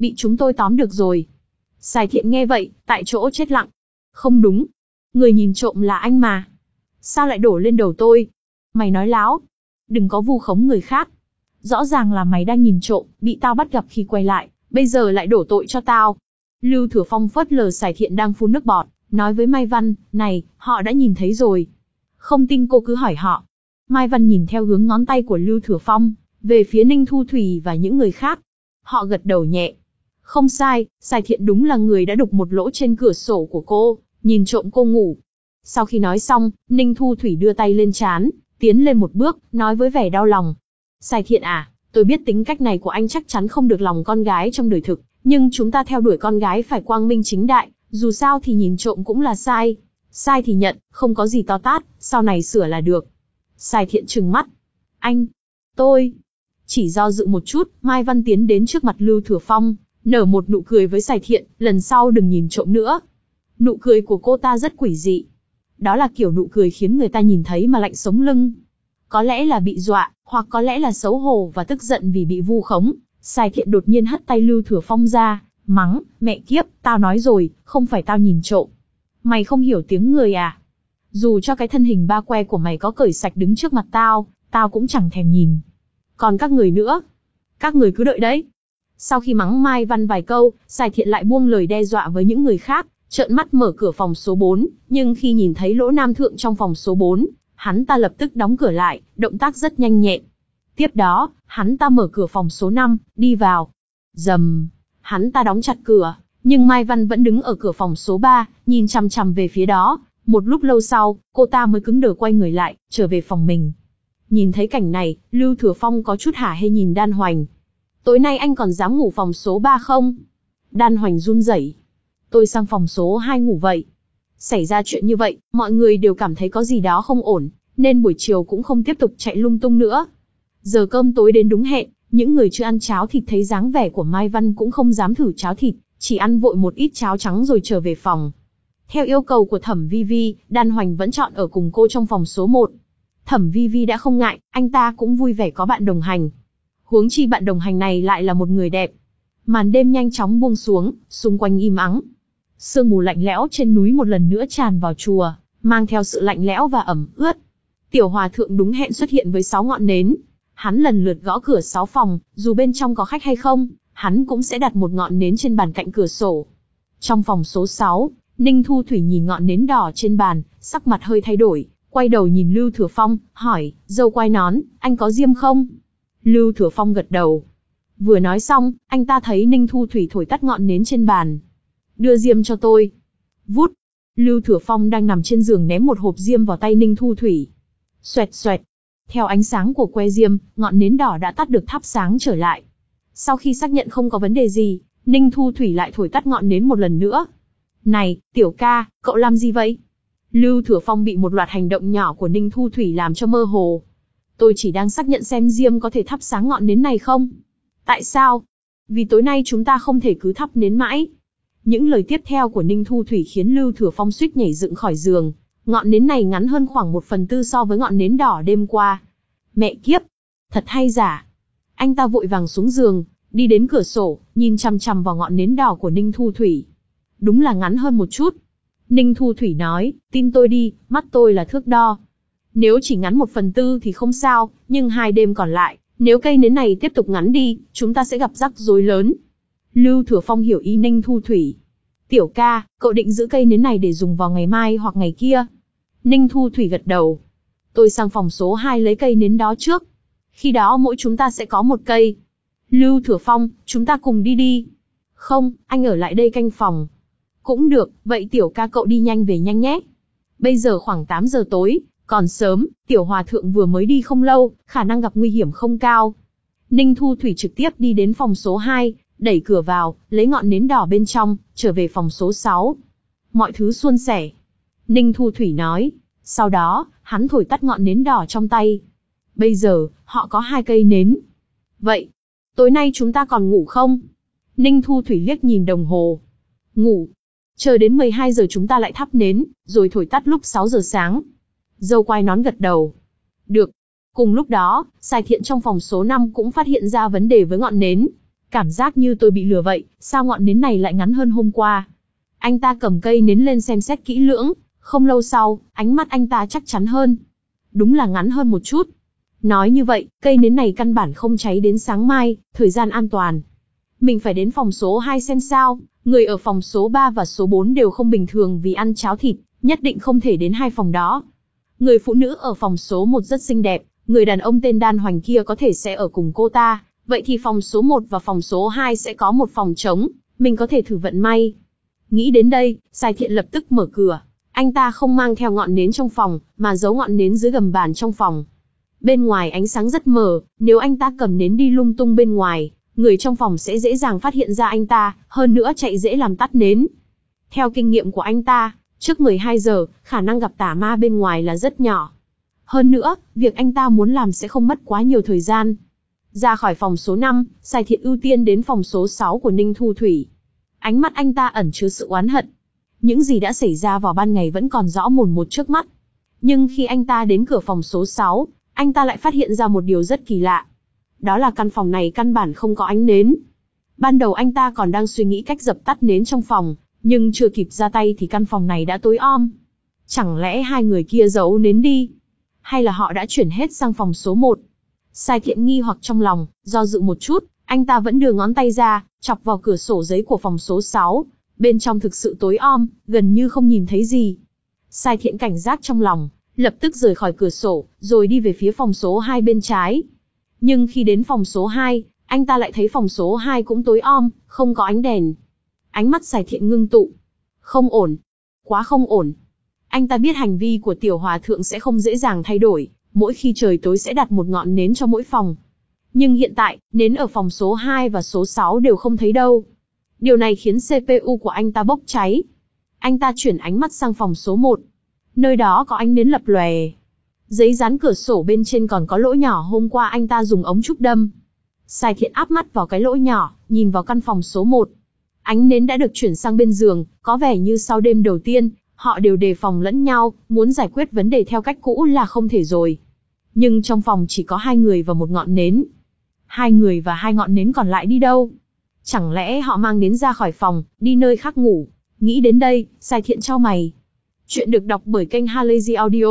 bị chúng tôi tóm được rồi. Sài Thiện nghe vậy, tại chỗ chết lặng. Không đúng. Người nhìn trộm là anh mà. Sao lại đổ lên đầu tôi? Mày nói láo. Đừng có vu khống người khác. Rõ ràng là mày đang nhìn trộm, bị tao bắt gặp khi quay lại, bây giờ lại đổ tội cho tao. Lưu Thừa Phong phớt lờ Sài Thiện đang phun nước bọt, nói với Mai Văn, này, họ đã nhìn thấy rồi. Không tin cô cứ hỏi họ. Mai Văn nhìn theo hướng ngón tay của Lưu Thừa Phong, về phía Ninh Thu Thủy và những người khác. Họ gật đầu nhẹ. Không sai, Sài Thiện đúng là người đã đục một lỗ trên cửa sổ của cô, nhìn trộm cô ngủ. Sau khi nói xong, Ninh Thu Thủy đưa tay lên trán, tiến lên một bước, nói với vẻ đau lòng. Sài Thiện à, tôi biết tính cách này của anh chắc chắn không được lòng con gái trong đời thực, nhưng chúng ta theo đuổi con gái phải quang minh chính đại, dù sao thì nhìn trộm cũng là sai. Sai thì nhận, không có gì to tát, sau này sửa là được. Sài Thiện trừng mắt. Anh, tôi... Chỉ do dự một chút, Mai Văn tiến đến trước mặt Lưu Thừa Phong, nở một nụ cười với Sài Thiện, lần sau đừng nhìn trộm nữa. Nụ cười của cô ta rất quỷ dị. Đó là kiểu nụ cười khiến người ta nhìn thấy mà lạnh sống lưng. Có lẽ là bị dọa, hoặc có lẽ là xấu hổ và tức giận vì bị vu khống. Sài Thiện đột nhiên hất tay Lưu Thừa Phong ra, mắng, mẹ kiếp, tao nói rồi, không phải tao nhìn trộm. Mày không hiểu tiếng người à? Dù cho cái thân hình ba que của mày có cởi sạch đứng trước mặt tao, tao cũng chẳng thèm nhìn. Còn các người nữa, các người cứ đợi đấy. Sau khi mắng Mai Văn vài câu, Sài Thiện lại buông lời đe dọa với những người khác, trợn mắt mở cửa phòng số bốn, nhưng khi nhìn thấy Lỗ Nam Thượng trong phòng số bốn, hắn ta lập tức đóng cửa lại, động tác rất nhanh nhẹn. Tiếp đó, hắn ta mở cửa phòng số năm, đi vào. Rầm, hắn ta đóng chặt cửa, nhưng Mai Văn vẫn đứng ở cửa phòng số ba, nhìn chằm chằm về phía đó. Một lúc lâu sau, cô ta mới cứng đờ quay người lại, trở về phòng mình. Nhìn thấy cảnh này, Lưu Thừa Phong có chút hả hê nhìn Đan Hoành. Tối nay anh còn dám ngủ phòng số ba không? Đan Hoành run rẩy. Tôi sang phòng số hai ngủ vậy. Xảy ra chuyện như vậy, mọi người đều cảm thấy có gì đó không ổn, nên buổi chiều cũng không tiếp tục chạy lung tung nữa. Giờ cơm tối đến đúng hẹn, những người chưa ăn cháo thịt thấy dáng vẻ của Mai Văn cũng không dám thử cháo thịt, chỉ ăn vội một ít cháo trắng rồi trở về phòng. Theo yêu cầu của Thẩm Vi Vi, Đan Hoành vẫn chọn ở cùng cô trong phòng số một. Thẩm Vi Vi đã không ngại, anh ta cũng vui vẻ có bạn đồng hành. Huống chi bạn đồng hành này lại là một người đẹp. Màn đêm nhanh chóng buông xuống, xung quanh im ắng. Sương mù lạnh lẽo trên núi một lần nữa tràn vào chùa, mang theo sự lạnh lẽo và ẩm ướt. Tiểu Hòa Thượng đúng hẹn xuất hiện với sáu ngọn nến. Hắn lần lượt gõ cửa sáu phòng, dù bên trong có khách hay không, hắn cũng sẽ đặt một ngọn nến trên bàn cạnh cửa sổ. Trong phòng số sáu, Ninh Thu Thủy nhìn ngọn nến đỏ trên bàn, sắc mặt hơi thay đổi, quay đầu nhìn Lưu Thừa Phong, hỏi, dâu quai nón, anh có diêm không? Lưu Thừa Phong gật đầu. Vừa nói xong, anh ta thấy Ninh Thu Thủy thổi tắt ngọn nến trên bàn. Đưa diêm cho tôi. Vút. Lưu Thừa Phong đang nằm trên giường ném một hộp diêm vào tay Ninh Thu Thủy. Xoẹt xoẹt. Theo ánh sáng của que diêm, ngọn nến đỏ đã tắt được thắp sáng trở lại. Sau khi xác nhận không có vấn đề gì, Ninh Thu Thủy lại thổi tắt ngọn nến một lần nữa. Này, tiểu ca, cậu làm gì vậy? Lưu Thừa Phong bị một loạt hành động nhỏ của Ninh Thu Thủy làm cho mơ hồ. Tôi chỉ đang xác nhận xem diêm có thể thắp sáng ngọn nến này không? Tại sao? Vì tối nay chúng ta không thể cứ thắp nến mãi. Những lời tiếp theo của Ninh Thu Thủy khiến Lưu Thừa Phong suýt nhảy dựng khỏi giường. Ngọn nến này ngắn hơn khoảng một phần tư so với ngọn nến đỏ đêm qua. Mẹ kiếp! Thật hay giả? Anh ta vội vàng xuống giường, đi đến cửa sổ, nhìn chằm chằm vào ngọn nến đỏ của Ninh Thu Thủy. Đúng là ngắn hơn một chút. Ninh Thu Thủy nói, tin tôi đi, mắt tôi là thước đo. Nếu chỉ ngắn một phần tư thì không sao, nhưng hai đêm còn lại, nếu cây nến này tiếp tục ngắn đi, chúng ta sẽ gặp rắc rối lớn. Lưu Thừa Phong hiểu ý Ninh Thu Thủy. Tiểu ca, cậu định giữ cây nến này để dùng vào ngày mai hoặc ngày kia. Ninh Thu Thủy gật đầu. Tôi sang phòng số hai lấy cây nến đó trước. Khi đó mỗi chúng ta sẽ có một cây. Lưu Thừa Phong, chúng ta cùng đi đi. Không, anh ở lại đây canh phòng. Cũng được, vậy tiểu ca cậu đi nhanh về nhanh nhé. Bây giờ khoảng tám giờ tối, còn sớm, Tiểu Hòa Thượng vừa mới đi không lâu, khả năng gặp nguy hiểm không cao. Ninh Thu Thủy trực tiếp đi đến phòng số hai, đẩy cửa vào, lấy ngọn nến đỏ bên trong, trở về phòng số sáu. Mọi thứ suôn sẻ. Ninh Thu Thủy nói. Sau đó, hắn thổi tắt ngọn nến đỏ trong tay. Bây giờ, họ có hai cây nến. Vậy, tối nay chúng ta còn ngủ không? Ninh Thu Thủy liếc nhìn đồng hồ. Ngủ. Chờ đến mười hai giờ chúng ta lại thắp nến, rồi thổi tắt lúc sáu giờ sáng. Dâu quai nón gật đầu. Được. Cùng lúc đó, Sài Thiện trong phòng số năm cũng phát hiện ra vấn đề với ngọn nến. Cảm giác như tôi bị lừa vậy, sao ngọn nến này lại ngắn hơn hôm qua? Anh ta cầm cây nến lên xem xét kỹ lưỡng, không lâu sau, ánh mắt anh ta chắc chắn hơn. Đúng là ngắn hơn một chút. Nói như vậy, cây nến này căn bản không cháy đến sáng mai, thời gian an toàn. Mình phải đến phòng số hai xem sao, người ở phòng số ba và số bốn đều không bình thường vì ăn cháo thịt, nhất định không thể đến hai phòng đó. Người phụ nữ ở phòng số một rất xinh đẹp, người đàn ông tên Đan Hoành kia có thể sẽ ở cùng cô ta, vậy thì phòng số một và phòng số hai sẽ có một phòng trống, mình có thể thử vận may. Nghĩ đến đây, Sai Thiện lập tức mở cửa. Anh ta không mang theo ngọn nến trong phòng, mà giấu ngọn nến dưới gầm bàn trong phòng. Bên ngoài ánh sáng rất mờ, nếu anh ta cầm nến đi lung tung bên ngoài, người trong phòng sẽ dễ dàng phát hiện ra anh ta, hơn nữa chạy dễ làm tắt nến. Theo kinh nghiệm của anh ta, trước mười hai giờ, khả năng gặp tà ma bên ngoài là rất nhỏ. Hơn nữa, việc anh ta muốn làm sẽ không mất quá nhiều thời gian. Ra khỏi phòng số năm, Sai Thiện ưu tiên đến phòng số sáu của Ninh Thu Thủy. Ánh mắt anh ta ẩn chứa sự oán hận. Những gì đã xảy ra vào ban ngày vẫn còn rõ mồn một trước mắt. Nhưng khi anh ta đến cửa phòng số sáu, anh ta lại phát hiện ra một điều rất kỳ lạ. Đó là căn phòng này căn bản không có ánh nến. Ban đầu anh ta còn đang suy nghĩ cách dập tắt nến trong phòng, nhưng chưa kịp ra tay thì căn phòng này đã tối om. Chẳng lẽ hai người kia giấu nến đi? Hay là họ đã chuyển hết sang phòng số một? Sai Thiện nghi hoặc trong lòng, do dự một chút, anh ta vẫn đưa ngón tay ra, chọc vào cửa sổ giấy của phòng số sáu. Bên trong thực sự tối om, gần như không nhìn thấy gì. Sai Thiện cảnh giác trong lòng, lập tức rời khỏi cửa sổ, rồi đi về phía phòng số hai bên trái. Nhưng khi đến phòng số hai, anh ta lại thấy phòng số hai cũng tối om, không có ánh đèn. Ánh mắt Sai Thiện ngưng tụ. Không ổn. Quá không ổn. Anh ta biết hành vi của tiểu hòa thượng sẽ không dễ dàng thay đổi, mỗi khi trời tối sẽ đặt một ngọn nến cho mỗi phòng. Nhưng hiện tại, nến ở phòng số hai và số sáu đều không thấy đâu. Điều này khiến xê pê u của anh ta bốc cháy. Anh ta chuyển ánh mắt sang phòng số một. Nơi đó có ánh nến lập lòe. Giấy dán cửa sổ bên trên còn có lỗ nhỏ hôm qua anh ta dùng ống trúc đâm. Sai Thiện áp mắt vào cái lỗ nhỏ, nhìn vào căn phòng số một. Ánh nến đã được chuyển sang bên giường, có vẻ như sau đêm đầu tiên, họ đều đề phòng lẫn nhau, muốn giải quyết vấn đề theo cách cũ là không thể rồi. Nhưng trong phòng chỉ có hai người và một ngọn nến. Hai người và hai ngọn nến còn lại đi đâu? Chẳng lẽ họ mang nến ra khỏi phòng, đi nơi khác ngủ? Nghĩ đến đây, Sai Thiện chau mày. Chuyện được đọc bởi kênh Halazy Audio.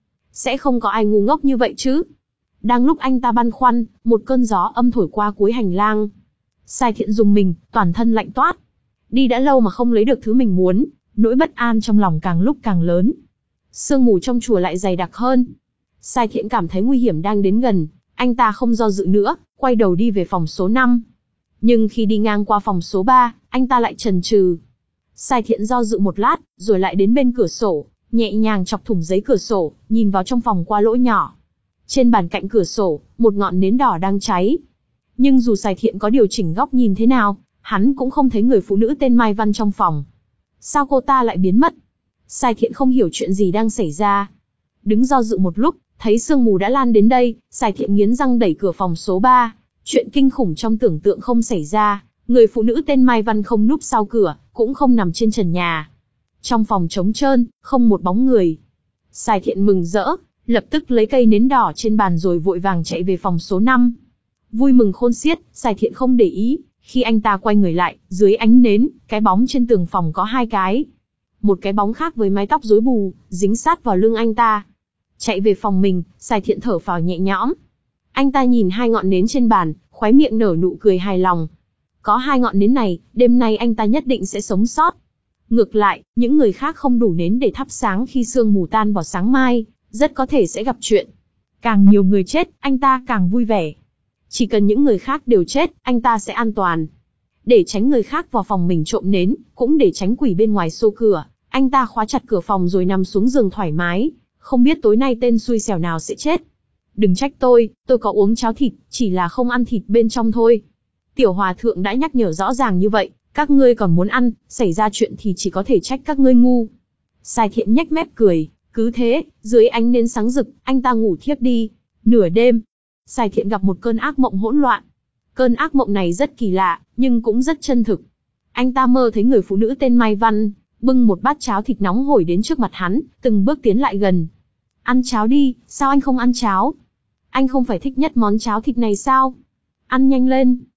Sẽ không có ai ngu ngốc như vậy chứ? Đang lúc anh ta băn khoăn, một cơn gió âm thổi qua cuối hành lang. Sai Thiện rùng mình, toàn thân lạnh toát. Đi đã lâu mà không lấy được thứ mình muốn, nỗi bất an trong lòng càng lúc càng lớn. Sương mù trong chùa lại dày đặc hơn. Sai Thiện cảm thấy nguy hiểm đang đến gần, anh ta không do dự nữa, quay đầu đi về phòng số năm. Nhưng khi đi ngang qua phòng số ba, anh ta lại chần chừ. Sai Thiện do dự một lát, rồi lại đến bên cửa sổ, nhẹ nhàng chọc thủng giấy cửa sổ, nhìn vào trong phòng qua lỗ nhỏ. Trên bàn cạnh cửa sổ, một ngọn nến đỏ đang cháy. Nhưng dù Sai Thiện có điều chỉnh góc nhìn thế nào, hắn cũng không thấy người phụ nữ tên Mai Văn trong phòng. Sao cô ta lại biến mất? Sai Thiện không hiểu chuyện gì đang xảy ra. Đứng do dự một lúc, thấy sương mù đã lan đến đây, Sai Thiện nghiến răng đẩy cửa phòng số ba. Chuyện kinh khủng trong tưởng tượng không xảy ra, người phụ nữ tên Mai Văn không núp sau cửa, cũng không nằm trên trần nhà. Trong phòng trống trơn, không một bóng người. Sai Thiện mừng rỡ, lập tức lấy cây nến đỏ trên bàn rồi vội vàng chạy về phòng số năm. Vui mừng khôn xiết, Sai Thiện không để ý, khi anh ta quay người lại, dưới ánh nến, cái bóng trên tường phòng có hai cái. Một cái bóng khác với mái tóc rối bù, dính sát vào lưng anh ta. Chạy về phòng mình, Sai Thiện thở phào nhẹ nhõm. Anh ta nhìn hai ngọn nến trên bàn, khóe miệng nở nụ cười hài lòng. Có hai ngọn nến này, đêm nay anh ta nhất định sẽ sống sót. Ngược lại, những người khác không đủ nến để thắp sáng khi sương mù tan vào sáng mai, rất có thể sẽ gặp chuyện. Càng nhiều người chết, anh ta càng vui vẻ. Chỉ cần những người khác đều chết, anh ta sẽ an toàn. Để tránh người khác vào phòng mình trộm nến, cũng để tránh quỷ bên ngoài xô cửa, anh ta khóa chặt cửa phòng rồi nằm xuống giường thoải mái. Không biết tối nay tên xui xẻo nào sẽ chết. Đừng trách tôi, tôi có uống cháo thịt, chỉ là không ăn thịt bên trong thôi. Tiểu hòa thượng đã nhắc nhở rõ ràng như vậy, các ngươi còn muốn ăn, xảy ra chuyện thì chỉ có thể trách các ngươi ngu. Sai Thiện nhếch mép cười, cứ thế, dưới ánh nến sáng rực, anh ta ngủ thiếp đi. Nửa đêm, Sai Thiện gặp một cơn ác mộng hỗn loạn. Cơn ác mộng này rất kỳ lạ, nhưng cũng rất chân thực. Anh ta mơ thấy người phụ nữ tên Mai Văn, bưng một bát cháo thịt nóng hổi đến trước mặt hắn, từng bước tiến lại gần. Ăn cháo đi, sao anh không ăn cháo? Anh không phải thích nhất món cháo thịt này sao? Ăn nhanh lên.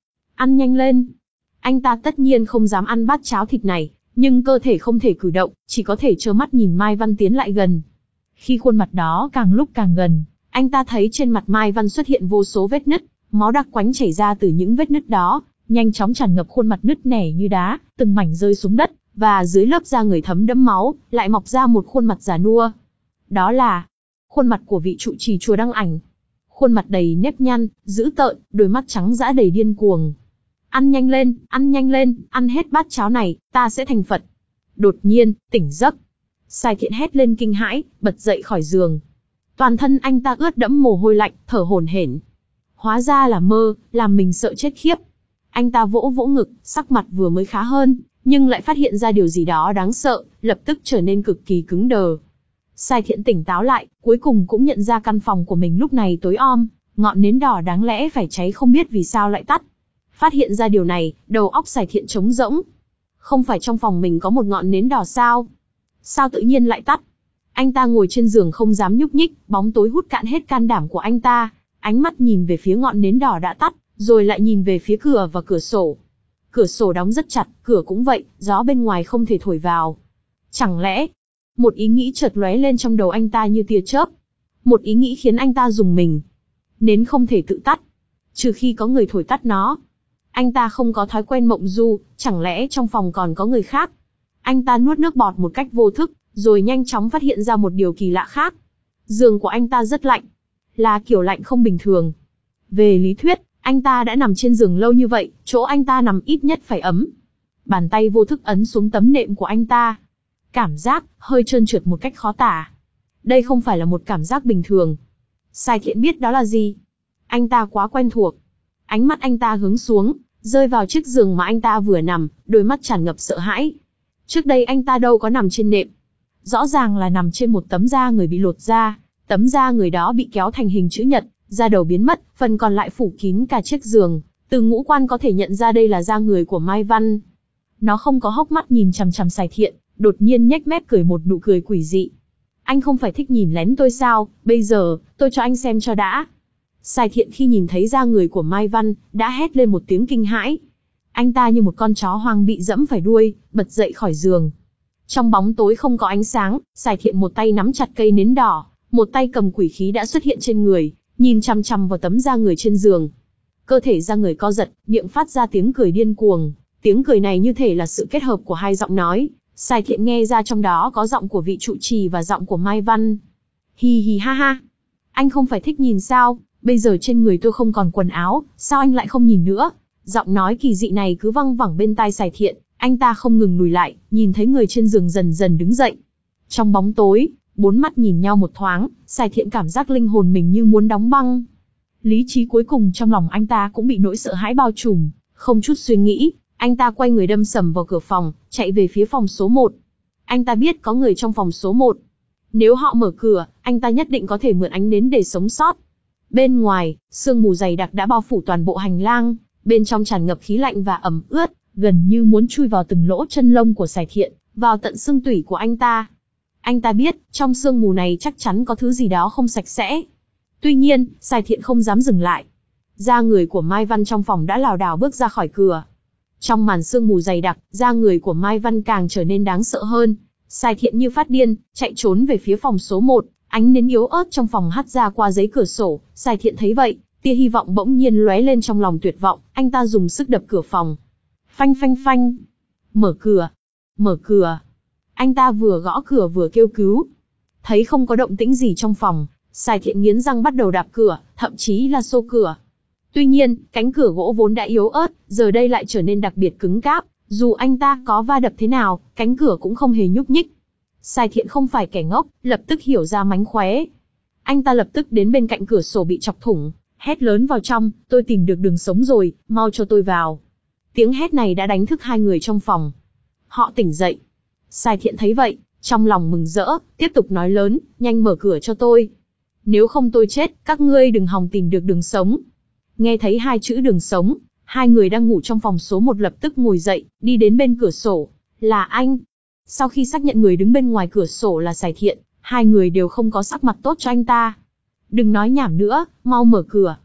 ăn nhanh lên. Anh ta tất nhiên không dám ăn bát cháo thịt này, nhưng cơ thể không thể cử động, chỉ có thể trơ mắt nhìn Mai Văn tiến lại gần. Khi khuôn mặt đó càng lúc càng gần, anh ta thấy trên mặt Mai Văn xuất hiện vô số vết nứt, máu đặc quánh chảy ra từ những vết nứt đó, nhanh chóng tràn ngập khuôn mặt nứt nẻ như đá, từng mảnh rơi xuống đất, và dưới lớp da người thấm đẫm máu, lại mọc ra một khuôn mặt già nua. Đó là khuôn mặt của vị trụ trì chùa Đăng Ảnh. Khuôn mặt đầy nếp nhăn, dữ tợn, đôi mắt trắng dã đầy điên cuồng. Ăn nhanh lên, ăn nhanh lên, ăn hết bát cháo này, ta sẽ thành Phật. Đột nhiên, tỉnh giấc. Sai Thiện hét lên kinh hãi, bật dậy khỏi giường. Toàn thân anh ta ướt đẫm mồ hôi lạnh, thở hổn hển. Hóa ra là mơ, làm mình sợ chết khiếp. Anh ta vỗ vỗ ngực, sắc mặt vừa mới khá hơn, nhưng lại phát hiện ra điều gì đó đáng sợ, lập tức trở nên cực kỳ cứng đờ. Sai Thiện tỉnh táo lại, cuối cùng cũng nhận ra căn phòng của mình lúc này tối om, ngọn nến đỏ đáng lẽ phải cháy không biết vì sao lại tắt. Phát hiện ra điều này, đầu óc Sai Thiện trống rỗng. Không phải trong phòng mình có một ngọn nến đỏ sao? Sao tự nhiên lại tắt? Anh ta ngồi trên giường không dám nhúc nhích, bóng tối hút cạn hết can đảm của anh ta. Ánh mắt nhìn về phía ngọn nến đỏ đã tắt, rồi lại nhìn về phía cửa và cửa sổ. Cửa sổ đóng rất chặt, cửa cũng vậy, gió bên ngoài không thể thổi vào. Chẳng lẽ... Một ý nghĩ chợt lóe lên trong đầu anh ta như tia chớp. Một ý nghĩ khiến anh ta rùng mình. Nến không thể tự tắt, trừ khi có người thổi tắt nó. Anh ta không có thói quen mộng du, chẳng lẽ trong phòng còn có người khác? Anh ta nuốt nước bọt một cách vô thức, rồi nhanh chóng phát hiện ra một điều kỳ lạ khác. Giường của anh ta rất lạnh, là kiểu lạnh không bình thường. Về lý thuyết, anh ta đã nằm trên giường lâu như vậy, chỗ anh ta nằm ít nhất phải ấm. Bàn tay vô thức ấn xuống tấm nệm của anh ta. Cảm giác hơi trơn trượt một cách khó tả. Đây không phải là một cảm giác bình thường. Sai Thiện biết đó là gì. Anh ta quá quen thuộc. Ánh mắt anh ta hướng xuống, rơi vào chiếc giường mà anh ta vừa nằm, đôi mắt tràn ngập sợ hãi. Trước đây anh ta đâu có nằm trên nệm. Rõ ràng là nằm trên một tấm da người bị lột da. Tấm da người đó bị kéo thành hình chữ nhật, da đầu biến mất, phần còn lại phủ kín cả chiếc giường. Từ ngũ quan có thể nhận ra đây là da người của Mai Văn. Nó không có hốc mắt nhìn chằm chằm Sai Thiện, đột nhiên nhếch mép cười một nụ cười quỷ dị. Anh không phải thích nhìn lén tôi sao, bây giờ, tôi cho anh xem cho đã. Sai Thiện khi nhìn thấy da người của Mai Văn, đã hét lên một tiếng kinh hãi. Anh ta như một con chó hoang bị dẫm phải đuôi, bật dậy khỏi giường. Trong bóng tối không có ánh sáng, Sai Thiện một tay nắm chặt cây nến đỏ, một tay cầm quỷ khí đã xuất hiện trên người, nhìn chằm chằm vào tấm da người trên giường. Cơ thể da người co giật, miệng phát ra tiếng cười điên cuồng. Tiếng cười này như thể là sự kết hợp của hai giọng nói. Sai Thiện nghe ra trong đó có giọng của vị trụ trì và giọng của Mai Văn. Hì hì ha ha. Anh không phải thích nhìn sao, bây giờ trên người tôi không còn quần áo, sao anh lại không nhìn nữa? Giọng nói kỳ dị này cứ văng vẳng bên tai Sai Thiện, anh ta không ngừng lùi lại, nhìn thấy người trên giường dần dần đứng dậy. Trong bóng tối, bốn mắt nhìn nhau một thoáng, Sai Thiện cảm giác linh hồn mình như muốn đóng băng. Lý trí cuối cùng trong lòng anh ta cũng bị nỗi sợ hãi bao trùm, không chút suy nghĩ. Anh ta quay người đâm sầm vào cửa phòng, chạy về phía phòng số một. Anh ta biết có người trong phòng số một. Nếu họ mở cửa, anh ta nhất định có thể mượn ánh nến để sống sót. Bên ngoài, sương mù dày đặc đã bao phủ toàn bộ hành lang, bên trong tràn ngập khí lạnh và ẩm ướt, gần như muốn chui vào từng lỗ chân lông của Sai Thiện, vào tận xương tủy của anh ta. Anh ta biết, trong sương mù này chắc chắn có thứ gì đó không sạch sẽ. Tuy nhiên, Sai Thiện không dám dừng lại. Da người của Mai Văn trong phòng đã lảo đảo bước ra khỏi cửa. Trong màn sương mù dày đặc, da người của Mai Văn càng trở nên đáng sợ hơn. Sai Thiện như phát điên, chạy trốn về phía phòng số một, ánh nến yếu ớt trong phòng hắt ra qua giấy cửa sổ. Sai Thiện thấy vậy, tia hy vọng bỗng nhiên lóe lên trong lòng tuyệt vọng, anh ta dùng sức đập cửa phòng. Phanh phanh phanh. Mở cửa. Mở cửa. Anh ta vừa gõ cửa vừa kêu cứu. Thấy không có động tĩnh gì trong phòng, Sai Thiện nghiến răng bắt đầu đạp cửa, thậm chí là xô cửa. Tuy nhiên, cánh cửa gỗ vốn đã yếu ớt, giờ đây lại trở nên đặc biệt cứng cáp. Dù anh ta có va đập thế nào, cánh cửa cũng không hề nhúc nhích. Sai Thiện không phải kẻ ngốc, lập tức hiểu ra mánh khóe. Anh ta lập tức đến bên cạnh cửa sổ bị chọc thủng, hét lớn vào trong, tôi tìm được đường sống rồi, mau cho tôi vào. Tiếng hét này đã đánh thức hai người trong phòng. Họ tỉnh dậy. Sai Thiện thấy vậy, trong lòng mừng rỡ, tiếp tục nói lớn, nhanh mở cửa cho tôi. Nếu không tôi chết, các ngươi đừng hòng tìm được đường sống. Nghe thấy hai chữ đường sống, hai người đang ngủ trong phòng số một lập tức ngồi dậy, đi đến bên cửa sổ. Là anh. Sau khi xác nhận người đứng bên ngoài cửa sổ là Sai Thiện, hai người đều không có sắc mặt tốt cho anh ta. Đừng nói nhảm nữa, mau mở cửa.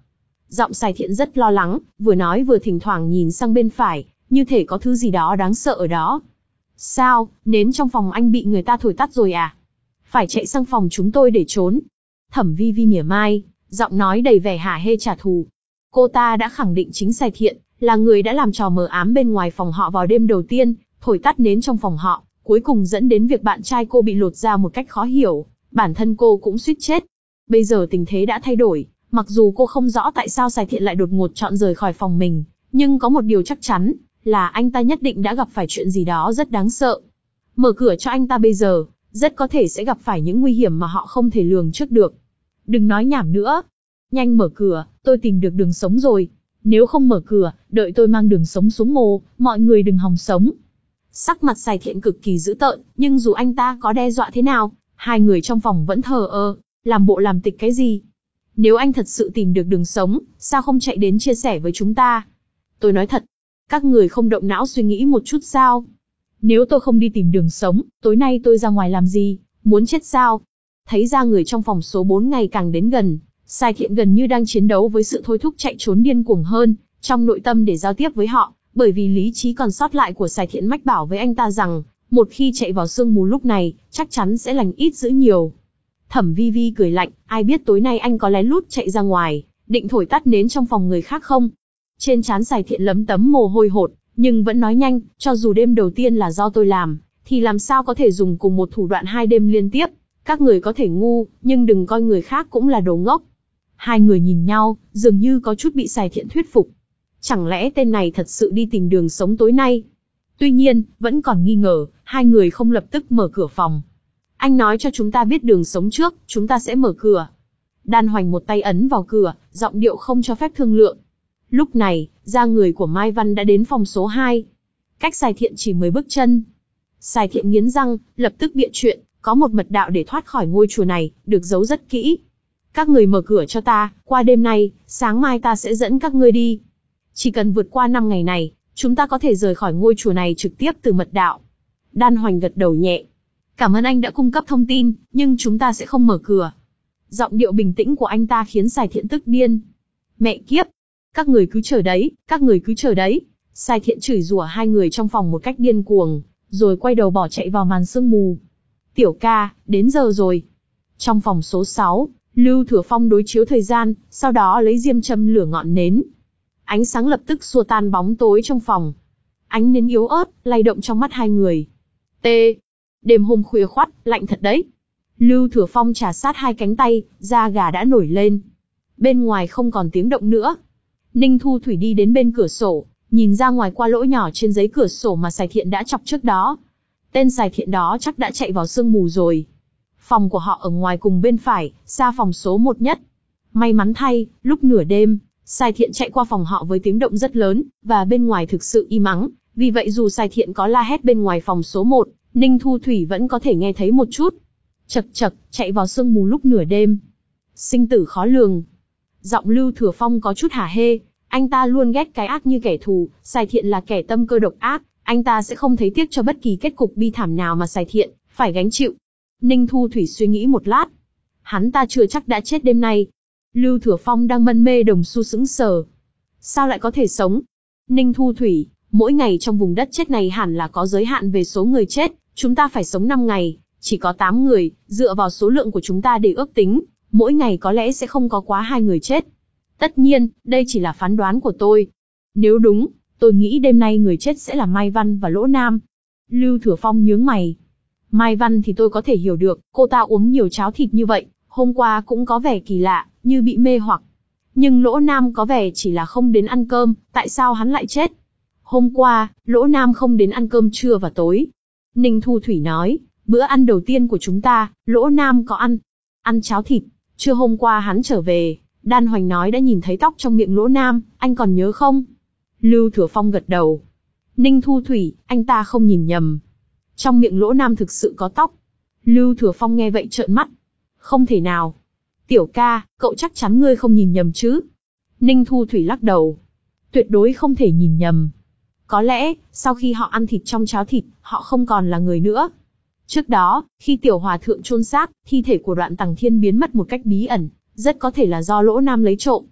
Giọng Sài Thiện rất lo lắng, vừa nói vừa thỉnh thoảng nhìn sang bên phải, như thể có thứ gì đó đáng sợ ở đó. Sao, nến trong phòng anh bị người ta thổi tắt rồi à? Phải chạy sang phòng chúng tôi để trốn. Thẩm Vi Vi mỉa mai, giọng nói đầy vẻ hả hê trả thù. Cô ta đã khẳng định chính Sài Thiện là người đã làm trò mờ ám bên ngoài phòng họ vào đêm đầu tiên, thổi tắt nến trong phòng họ, cuối cùng dẫn đến việc bạn trai cô bị lột ra một cách khó hiểu, bản thân cô cũng suýt chết. Bây giờ tình thế đã thay đổi, mặc dù cô không rõ tại sao Sài Thiện lại đột ngột chọn rời khỏi phòng mình, nhưng có một điều chắc chắn, là anh ta nhất định đã gặp phải chuyện gì đó rất đáng sợ. Mở cửa cho anh ta bây giờ, rất có thể sẽ gặp phải những nguy hiểm mà họ không thể lường trước được. Đừng nói nhảm nữa. Nhanh mở cửa, tôi tìm được đường sống rồi. Nếu không mở cửa, đợi tôi mang đường sống xuống mồ, mọi người đừng hòng sống. Sắc mặt Sài Thiện cực kỳ dữ tợn, nhưng dù anh ta có đe dọa thế nào, hai người trong phòng vẫn thờ ơ, làm bộ làm tịch cái gì. Nếu anh thật sự tìm được đường sống, sao không chạy đến chia sẻ với chúng ta? Tôi nói thật, các người không động não suy nghĩ một chút sao? Nếu tôi không đi tìm đường sống, tối nay tôi ra ngoài làm gì? Muốn chết sao? Thấy ra người trong phòng số bốn ngày càng đến gần, Sài Thiện gần như đang chiến đấu với sự thôi thúc chạy trốn điên cuồng hơn, trong nội tâm để giao tiếp với họ, bởi vì lý trí còn sót lại của Sài Thiện mách bảo với anh ta rằng, một khi chạy vào sương mù lúc này, chắc chắn sẽ lành ít dữ nhiều. Thẩm Vi Vi cười lạnh, ai biết tối nay anh có lén lút chạy ra ngoài, định thổi tắt nến trong phòng người khác không? Trên trán Sài Thiện lấm tấm mồ hôi hột, nhưng vẫn nói nhanh, cho dù đêm đầu tiên là do tôi làm, thì làm sao có thể dùng cùng một thủ đoạn hai đêm liên tiếp. Các người có thể ngu, nhưng đừng coi người khác cũng là đồ ngốc. Hai người nhìn nhau, dường như có chút bị Sài Thiện thuyết phục. Chẳng lẽ tên này thật sự đi tìm đường sống tối nay? Tuy nhiên, vẫn còn nghi ngờ, hai người không lập tức mở cửa phòng. Anh nói cho chúng ta biết đường sống trước, chúng ta sẽ mở cửa. Đan Hoành một tay ấn vào cửa, giọng điệu không cho phép thương lượng. Lúc này, da người của Mai Văn đã đến phòng số hai. Cách Sài Thiện chỉ mười bước chân. Sài Thiện nghiến răng, lập tức bịa chuyện, có một mật đạo để thoát khỏi ngôi chùa này, được giấu rất kỹ. Các người mở cửa cho ta, qua đêm nay, sáng mai ta sẽ dẫn các ngươi đi. Chỉ cần vượt qua năm ngày này, chúng ta có thể rời khỏi ngôi chùa này trực tiếp từ mật đạo. Đan Hoành gật đầu nhẹ. Cảm ơn anh đã cung cấp thông tin, nhưng chúng ta sẽ không mở cửa. Giọng điệu bình tĩnh của anh ta khiến Sài Thiện tức điên. Mẹ kiếp! Các người cứ chờ đấy, các người cứ chờ đấy. Sài Thiện chửi rủa hai người trong phòng một cách điên cuồng, rồi quay đầu bỏ chạy vào màn sương mù. Tiểu ca, đến giờ rồi. Trong phòng số sáu, Lưu Thừa Phong đối chiếu thời gian, sau đó lấy diêm châm lửa ngọn nến. Ánh sáng lập tức xua tan bóng tối trong phòng. Ánh nến yếu ớt, lay động trong mắt hai người. T. Đêm hôm khuya khoắt, lạnh thật đấy. Lưu Thừa Phong trà sát hai cánh tay, da gà đã nổi lên. Bên ngoài không còn tiếng động nữa. Ninh Thu Thủy đi đến bên cửa sổ, nhìn ra ngoài qua lỗ nhỏ trên giấy cửa sổ mà Sài Thiện đã chọc trước đó. Tên Sài Thiện đó chắc đã chạy vào sương mù rồi. Phòng của họ ở ngoài cùng bên phải, xa phòng số một nhất. May mắn thay, lúc nửa đêm, Sài Thiện chạy qua phòng họ với tiếng động rất lớn, và bên ngoài thực sự im ắng. Vì vậy dù Sài Thiện có la hét bên ngoài phòng số một, Ninh Thu Thủy vẫn có thể nghe thấy một chút. Chật chật, chạy vào sương mù lúc nửa đêm. Sinh tử khó lường. Giọng Lưu Thừa Phong có chút hả hê. Anh ta luôn ghét cái ác như kẻ thù, Sài Thiện là kẻ tâm cơ độc ác, anh ta sẽ không thấy tiếc cho bất kỳ kết cục bi thảm nào mà Sài Thiện phải gánh chịu. Ninh Thu Thủy suy nghĩ một lát. Hắn ta chưa chắc đã chết đêm nay. Lưu Thừa Phong đang mân mê đồng xu sững sờ. Sao lại có thể sống? Ninh Thu Thủy, mỗi ngày trong vùng đất chết này hẳn là có giới hạn về số người chết, chúng ta phải sống năm ngày, chỉ có tám người, dựa vào số lượng của chúng ta để ước tính, mỗi ngày có lẽ sẽ không có quá hai người chết. Tất nhiên, đây chỉ là phán đoán của tôi. Nếu đúng, tôi nghĩ đêm nay người chết sẽ là Mai Văn và Lỗ Nam. Lưu Thừa Phong nhướng mày. Mai Văn thì tôi có thể hiểu được, cô ta uống nhiều cháo thịt như vậy, hôm qua cũng có vẻ kỳ lạ, như bị mê hoặc. Nhưng Lỗ Nam có vẻ chỉ là không đến ăn cơm, tại sao hắn lại chết? Hôm qua, Lỗ Nam không đến ăn cơm trưa và tối. Ninh Thu Thủy nói, bữa ăn đầu tiên của chúng ta, Lỗ Nam có ăn. Ăn cháo thịt, trưa hôm qua hắn trở về. Đan Hoành nói đã nhìn thấy tóc trong miệng Lỗ Nam, anh còn nhớ không? Lưu Thừa Phong gật đầu. Ninh Thu Thủy, anh ta không nhìn nhầm. Trong miệng Lỗ Nam thực sự có tóc. Lưu Thừa Phong nghe vậy trợn mắt. Không thể nào. Tiểu ca, cậu chắc chắn ngươi không nhìn nhầm chứ? Ninh Thu Thủy lắc đầu. Tuyệt đối không thể nhìn nhầm. Có lẽ, sau khi họ ăn thịt trong cháo thịt, họ không còn là người nữa. Trước đó, khi Tiểu Hòa Thượng chôn xác, thi thể của Đoạn Tằng Thiên biến mất một cách bí ẩn. Rất có thể là do Lỗ Nam lấy trộm.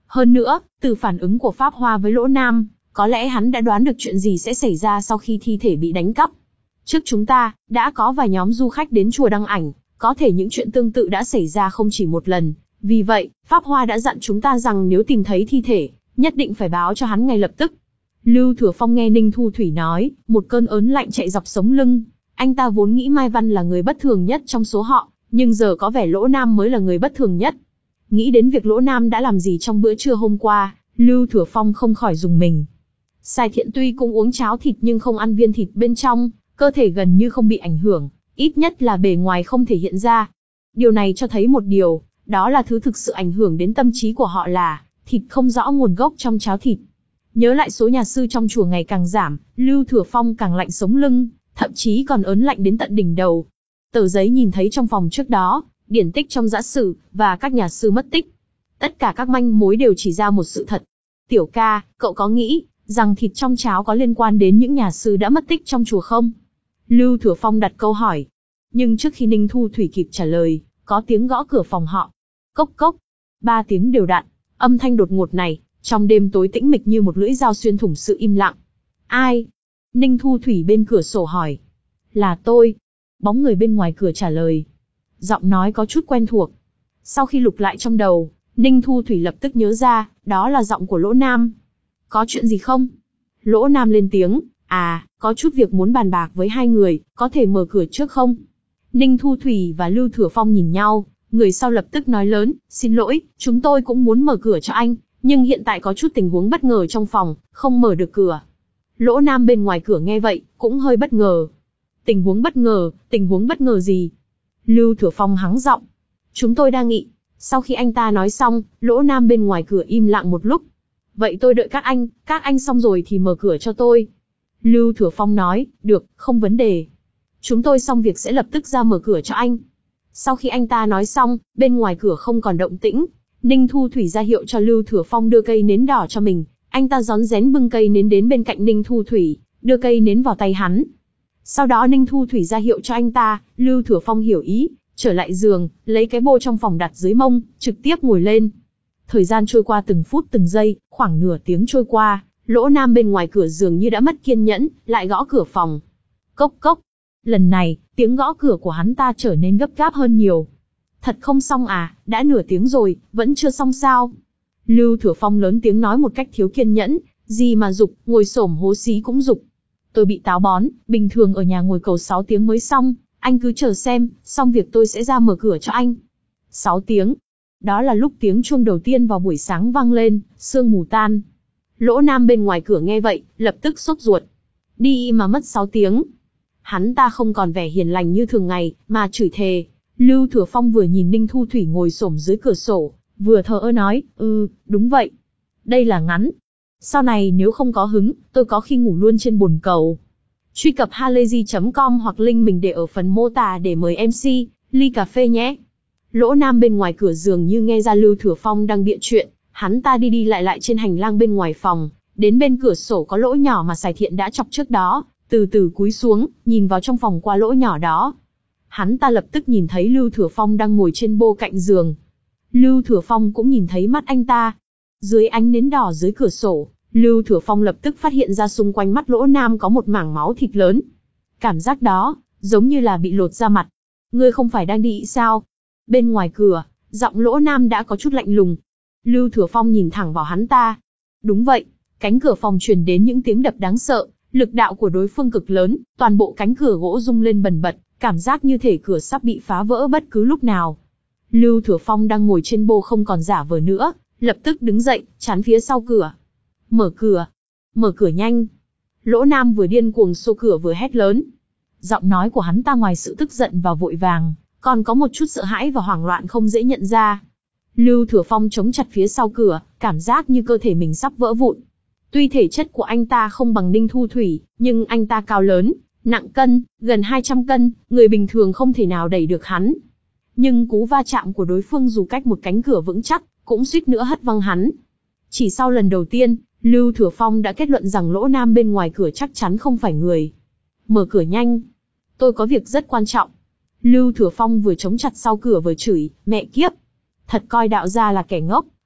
Hơn nữa, từ phản ứng của Pháp Hoa với Lỗ Nam, có lẽ hắn đã đoán được chuyện gì sẽ xảy ra sau khi thi thể bị đánh cắp. Trước chúng ta, đã có vài nhóm du khách đến chùa đăng ảnh, có thể những chuyện tương tự đã xảy ra không chỉ một lần. Vì vậy, Pháp Hoa đã dặn chúng ta rằng nếu tìm thấy thi thể, nhất định phải báo cho hắn ngay lập tức. Lưu Thừa Phong nghe Ninh Thu Thủy nói, một cơn ớn lạnh chạy dọc sống lưng. Anh ta vốn nghĩ Mai Văn là người bất thường nhất trong số họ, nhưng giờ có vẻ Lỗ Nam mới là người bất thường nhất. Nghĩ đến việc Lỗ Nam đã làm gì trong bữa trưa hôm qua, Lưu Thừa Phong không khỏi rùng mình. Sài Thiện tuy cũng uống cháo thịt nhưng không ăn viên thịt bên trong, cơ thể gần như không bị ảnh hưởng, ít nhất là bề ngoài không thể hiện ra. Điều này cho thấy một điều, đó là thứ thực sự ảnh hưởng đến tâm trí của họ là thịt không rõ nguồn gốc trong cháo thịt. Nhớ lại số nhà sư trong chùa ngày càng giảm, Lưu Thừa Phong càng lạnh sống lưng, thậm chí còn ớn lạnh đến tận đỉnh đầu. Tờ giấy nhìn thấy trong phòng trước đó, điển tích trong giã sử, và các nhà sư mất tích. Tất cả các manh mối đều chỉ ra một sự thật. Tiểu ca, cậu có nghĩ rằng thịt trong cháo có liên quan đến những nhà sư đã mất tích trong chùa không? Lưu Thừa Phong đặt câu hỏi. Nhưng trước khi Ninh Thu Thủy kịp trả lời, có tiếng gõ cửa phòng họ. Cốc cốc. Ba tiếng đều đặn. Âm thanh đột ngột này, trong đêm tối tĩnh mịch như một lưỡi dao xuyên thủng sự im lặng. Ai? Ninh Thu Thủy bên cửa sổ hỏi. Là tôi. Bóng người bên ngoài cửa trả lời. Giọng nói có chút quen thuộc. Sau khi lục lại trong đầu, Ninh Thu Thủy lập tức nhớ ra, đó là giọng của Lỗ Nam. Có chuyện gì không? Lỗ Nam lên tiếng, à, có chút việc muốn bàn bạc với hai người, có thể mở cửa trước không? Ninh Thu Thủy và Lưu Thừa Phong nhìn nhau, người sau lập tức nói lớn, xin lỗi, chúng tôi cũng muốn mở cửa cho anh, nhưng hiện tại có chút tình huống bất ngờ trong phòng, không mở được cửa. Lỗ Nam bên ngoài cửa nghe vậy, cũng hơi bất ngờ. Tình huống bất ngờ, tình huống bất ngờ gì? Lưu Thừa Phong hắng giọng. Chúng tôi đang nghĩ. Sau khi anh ta nói xong, Lỗ Nam bên ngoài cửa im lặng một lúc. Vậy tôi đợi các anh, các anh xong rồi thì mở cửa cho tôi. Lưu Thừa Phong nói, được, không vấn đề. Chúng tôi xong việc sẽ lập tức ra mở cửa cho anh. Sau khi anh ta nói xong, bên ngoài cửa không còn động tĩnh. Ninh Thu Thủy ra hiệu cho Lưu Thừa Phong đưa cây nến đỏ cho mình. Anh ta rón rén bưng cây nến đến bên cạnh Ninh Thu Thủy, đưa cây nến vào tay hắn. Sau đó Ninh Thu Thủy ra hiệu cho anh ta, Lưu Thừa Phong hiểu ý, trở lại giường, lấy cái bô trong phòng đặt dưới mông, trực tiếp ngồi lên. Thời gian trôi qua từng phút từng giây, khoảng nửa tiếng trôi qua, Lỗ Nam bên ngoài cửa giường như đã mất kiên nhẫn, lại gõ cửa phòng. Cốc cốc. Lần này, tiếng gõ cửa của hắn ta trở nên gấp gáp hơn nhiều. Thật không xong à, đã nửa tiếng rồi, vẫn chưa xong sao? Lưu Thừa Phong lớn tiếng nói một cách thiếu kiên nhẫn, gì mà giục, ngồi xổm hố xí cũng giục. Tôi bị táo bón, bình thường ở nhà ngồi cầu sáu tiếng mới xong, anh cứ chờ xem, xong việc tôi sẽ ra mở cửa cho anh. sáu tiếng. Đó là lúc tiếng chuông đầu tiên vào buổi sáng vang lên, sương mù tan. Lỗ Nam bên ngoài cửa nghe vậy, lập tức sốt ruột. Đi mà mất sáu tiếng. Hắn ta không còn vẻ hiền lành như thường ngày, mà chửi thề. Lưu Thừa Phong vừa nhìn Ninh Thu Thủy ngồi xổm dưới cửa sổ, vừa thờ ơ nói, ừ, đúng vậy. Đây là ngắn. Sau này nếu không có hứng, tôi có khi ngủ luôn trên bồn cầu. Truy cập halayzi chấm com hoặc link mình để ở phần mô tả để mời em xê, ly cà phê nhé. Lỗ Nam bên ngoài cửa giường như nghe ra Lưu Thừa Phong đang bịa chuyện, hắn ta đi đi lại lại trên hành lang bên ngoài phòng, đến bên cửa sổ có lỗ nhỏ mà Sài Thiện đã chọc trước đó, từ từ cúi xuống, nhìn vào trong phòng qua lỗ nhỏ đó. Hắn ta lập tức nhìn thấy Lưu Thừa Phong đang ngồi trên bô cạnh giường. Lưu Thừa Phong cũng nhìn thấy mắt anh ta. Dưới ánh nến đỏ dưới cửa sổ, Lưu Thừa Phong lập tức phát hiện ra xung quanh mắt Lỗ Nam có một mảng máu thịt lớn. Cảm giác đó, giống như là bị lột ra mặt. Ngươi không phải đang đi sao? Bên ngoài cửa, giọng Lỗ Nam đã có chút lạnh lùng. Lưu Thừa Phong nhìn thẳng vào hắn ta. Đúng vậy, cánh cửa phòng truyền đến những tiếng đập đáng sợ, lực đạo của đối phương cực lớn, toàn bộ cánh cửa gỗ rung lên bần bật, cảm giác như thể cửa sắp bị phá vỡ bất cứ lúc nào. Lưu Thừa Phong đang ngồi trên bô không còn giả vờ nữa, lập tức đứng dậy, chắn phía sau cửa. Mở cửa! Mở cửa nhanh! Lỗ Nam vừa điên cuồng xô cửa vừa hét lớn. Giọng nói của hắn ta ngoài sự tức giận và vội vàng, còn có một chút sợ hãi và hoảng loạn không dễ nhận ra. Lưu Thừa Phong chống chặt phía sau cửa, cảm giác như cơ thể mình sắp vỡ vụn. Tuy thể chất của anh ta không bằng Ninh Thu Thủy, nhưng anh ta cao lớn, nặng cân, gần hai trăm cân, người bình thường không thể nào đẩy được hắn. Nhưng cú va chạm của đối phương dù cách một cánh cửa vững chắc, cũng suýt nữa hất văng hắn. Chỉ sau lần đầu tiên, Lưu Thừa Phong đã kết luận rằng Lỗ Nam bên ngoài cửa chắc chắn không phải người. Mở cửa nhanh! Tôi có việc rất quan trọng. Lưu Thừa Phong vừa chống chặt sau cửa vừa chửi, mẹ kiếp! Thật coi đạo gia là kẻ ngốc,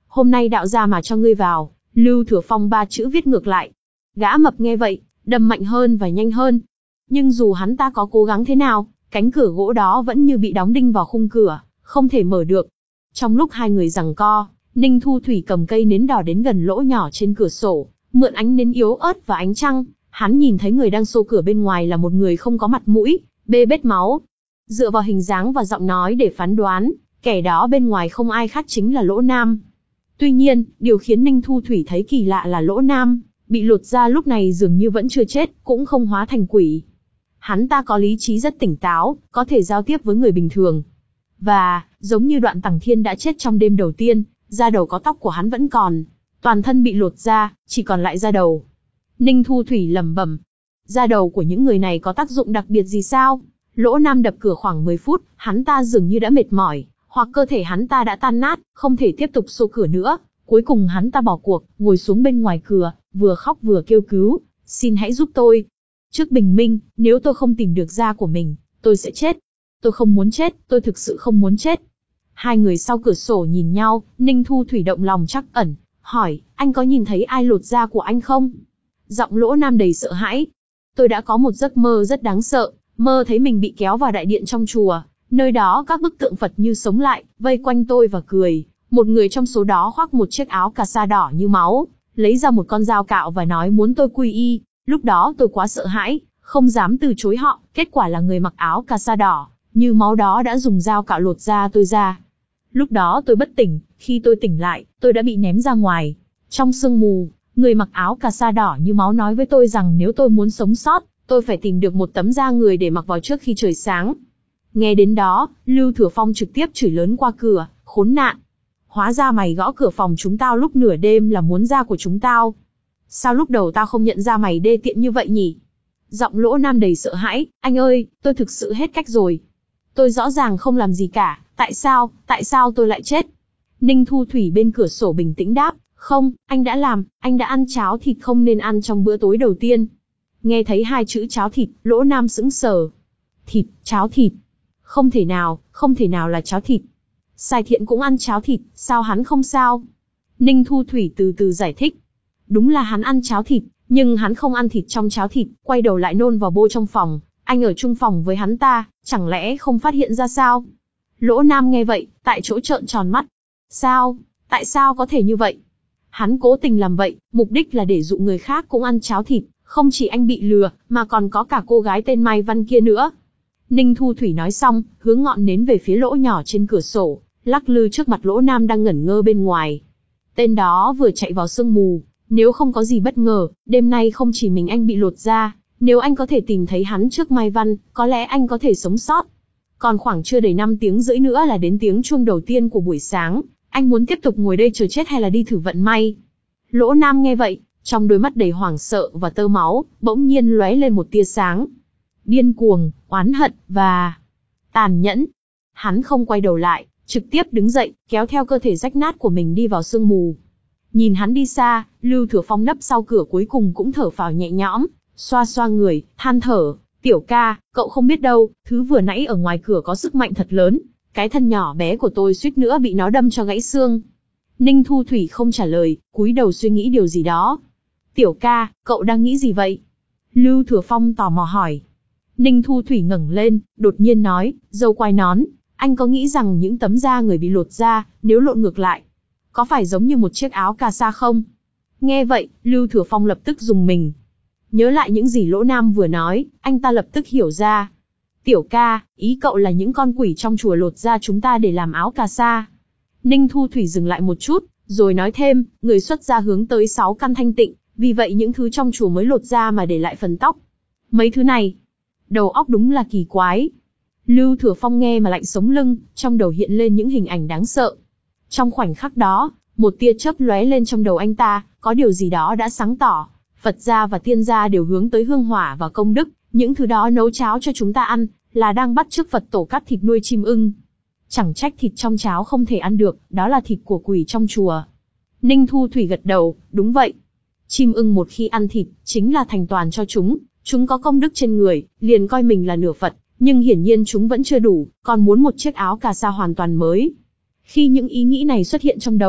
hôm nay đạo gia mà cho ngươi vào, Lưu Thừa Phong ba chữ viết ngược lại. Gã mập nghe vậy, đâm mạnh hơn và nhanh hơn. Nhưng dù hắn ta có cố gắng thế nào, cánh cửa gỗ đó vẫn như bị đóng đinh vào khung cửa, không thể mở được. Trong lúc hai người giằng co, Ninh Thu Thủy cầm cây nến đỏ đến gần lỗ nhỏ trên cửa sổ, mượn ánh nến yếu ớt và ánh trăng, hắn nhìn thấy người đang xô cửa bên ngoài là một người không có mặt mũi, bê bết máu. Dựa vào hình dáng và giọng nói để phán đoán, kẻ đó bên ngoài không ai khác chính là Lỗ Nam. Tuy nhiên, điều khiến Ninh Thu Thủy thấy kỳ lạ là Lỗ Nam bị lột da lúc này dường như vẫn chưa chết, cũng không hóa thành quỷ. Hắn ta có lý trí rất tỉnh táo, có thể giao tiếp với người bình thường. Và, giống như Đoạn Tằng Thiên đã chết trong đêm đầu tiên, da đầu có tóc của hắn vẫn còn. Toàn thân bị lột da, chỉ còn lại da đầu. Ninh Thu Thủy lẩm bẩm. Da đầu của những người này có tác dụng đặc biệt gì sao? Lỗ Nam đập cửa khoảng mười phút, hắn ta dường như đã mệt mỏi, hoặc cơ thể hắn ta đã tan nát, không thể tiếp tục xô cửa nữa. Cuối cùng hắn ta bỏ cuộc, ngồi xuống bên ngoài cửa, vừa khóc vừa kêu cứu. Xin hãy giúp tôi. Trước bình minh, nếu tôi không tìm được da của mình, tôi sẽ chết. Tôi không muốn chết, tôi thực sự không muốn chết. Hai người sau cửa sổ nhìn nhau, Ninh Thu Thủy động lòng trắc ẩn, hỏi, anh có nhìn thấy ai lột da của anh không? Giọng Lỗ Nam đầy sợ hãi. Tôi đã có một giấc mơ rất đáng sợ, mơ thấy mình bị kéo vào đại điện trong chùa, nơi đó các bức tượng Phật như sống lại, vây quanh tôi và cười. Một người trong số đó khoác một chiếc áo cà sa đỏ như máu, lấy ra một con dao cạo và nói muốn tôi quy y. Lúc đó tôi quá sợ hãi, không dám từ chối họ, kết quả là người mặc áo cà sa đỏ như máu đó đã dùng dao cạo lột da tôi ra. Lúc đó tôi bất tỉnh, khi tôi tỉnh lại, tôi đã bị ném ra ngoài. Trong sương mù, người mặc áo cà sa đỏ như máu nói với tôi rằng nếu tôi muốn sống sót, tôi phải tìm được một tấm da người để mặc vào trước khi trời sáng. Nghe đến đó, Lưu Thừa Phong trực tiếp chửi lớn qua cửa, khốn nạn. Hóa ra mày gõ cửa phòng chúng tao lúc nửa đêm là muốn da của chúng tao. Sao lúc đầu tao không nhận ra mày đê tiện như vậy nhỉ? Giọng Lỗ Nam đầy sợ hãi, anh ơi, tôi thực sự hết cách rồi. Tôi rõ ràng không làm gì cả, tại sao, tại sao tôi lại chết? Ninh Thu Thủy bên cửa sổ bình tĩnh đáp, không, anh đã làm, anh đã ăn cháo thịt không nên ăn trong bữa tối đầu tiên. Nghe thấy hai chữ cháo thịt, Lỗ Nam sững sờ. Thịt, cháo thịt. Không thể nào, không thể nào là cháo thịt. Sài Thiện cũng ăn cháo thịt, sao hắn không sao? Ninh Thu Thủy từ từ giải thích. Đúng là hắn ăn cháo thịt, nhưng hắn không ăn thịt trong cháo thịt, quay đầu lại nôn vào bô trong phòng. Anh ở chung phòng với hắn ta, chẳng lẽ không phát hiện ra sao? Lỗ Nam nghe vậy, tại chỗ trợn tròn mắt. Sao? Tại sao có thể như vậy? Hắn cố tình làm vậy, mục đích là để dụ người khác cũng ăn cháo thịt, không chỉ anh bị lừa, mà còn có cả cô gái tên Mai Văn kia nữa. Ninh Thu Thủy nói xong, hướng ngọn nến về phía lỗ nhỏ trên cửa sổ, lắc lư trước mặt Lỗ Nam đang ngẩn ngơ bên ngoài. Tên đó vừa chạy vào sương mù, nếu không có gì bất ngờ, đêm nay không chỉ mình anh bị lột da, nếu anh có thể tìm thấy hắn trước Mai Văn, có lẽ anh có thể sống sót. Còn khoảng chưa đầy năm tiếng rưỡi nữa là đến tiếng chuông đầu tiên của buổi sáng, anh muốn tiếp tục ngồi đây chờ chết hay là đi thử vận may? Lỗ Nam nghe vậy, trong đôi mắt đầy hoảng sợ và tơ máu, bỗng nhiên lóe lên một tia sáng. Điên cuồng, oán hận, và tàn nhẫn. Hắn không quay đầu lại, trực tiếp đứng dậy, kéo theo cơ thể rách nát của mình đi vào sương mù. Nhìn hắn đi xa, Lưu Thừa Phong nấp sau cửa cuối cùng cũng thở phào nhẹ nhõm, xoa xoa người, than thở, tiểu ca, cậu không biết đâu, thứ vừa nãy ở ngoài cửa có sức mạnh thật lớn, cái thân nhỏ bé của tôi suýt nữa bị nó đâm cho gãy xương. Ninh Thu Thủy không trả lời, cúi đầu suy nghĩ điều gì đó. Tiểu ca, cậu đang nghĩ gì vậy? Lưu Thừa Phong tò mò hỏi. Ninh Thu Thủy ngẩng lên, đột nhiên nói, dâu quai nón, anh có nghĩ rằng những tấm da người bị lột da, nếu lộn ngược lại, có phải giống như một chiếc áo cà sa không? Nghe vậy, Lưu Thừa Phong lập tức rùng mình. Nhớ lại những gì Lỗ Nam vừa nói, anh ta lập tức hiểu ra. Tiểu ca, ý cậu là những con quỷ trong chùa lột da chúng ta để làm áo cà sa. Ninh Thu Thủy dừng lại một chút, rồi nói thêm, người xuất gia hướng tới sáu căn thanh tịnh, vì vậy những thứ trong chùa mới lột da mà để lại phần tóc. Mấy thứ này, đầu óc đúng là kỳ quái. Lưu Thừa Phong nghe mà lạnh sống lưng, trong đầu hiện lên những hình ảnh đáng sợ. Trong khoảnh khắc đó, một tia chớp lóe lên trong đầu anh ta, có điều gì đó đã sáng tỏ. Phật gia và tiên gia đều hướng tới hương hỏa và công đức, những thứ đó nấu cháo cho chúng ta ăn, là đang bắt chước Phật tổ cắt thịt nuôi chim ưng. Chẳng trách thịt trong cháo không thể ăn được, đó là thịt của quỷ trong chùa. Ninh Thu Thủy gật đầu, đúng vậy. Chim ưng một khi ăn thịt, chính là thành toàn cho chúng, chúng có công đức trên người, liền coi mình là nửa Phật, nhưng hiển nhiên chúng vẫn chưa đủ, còn muốn một chiếc áo cà sa hoàn toàn mới. Khi những ý nghĩ này xuất hiện trong đầu,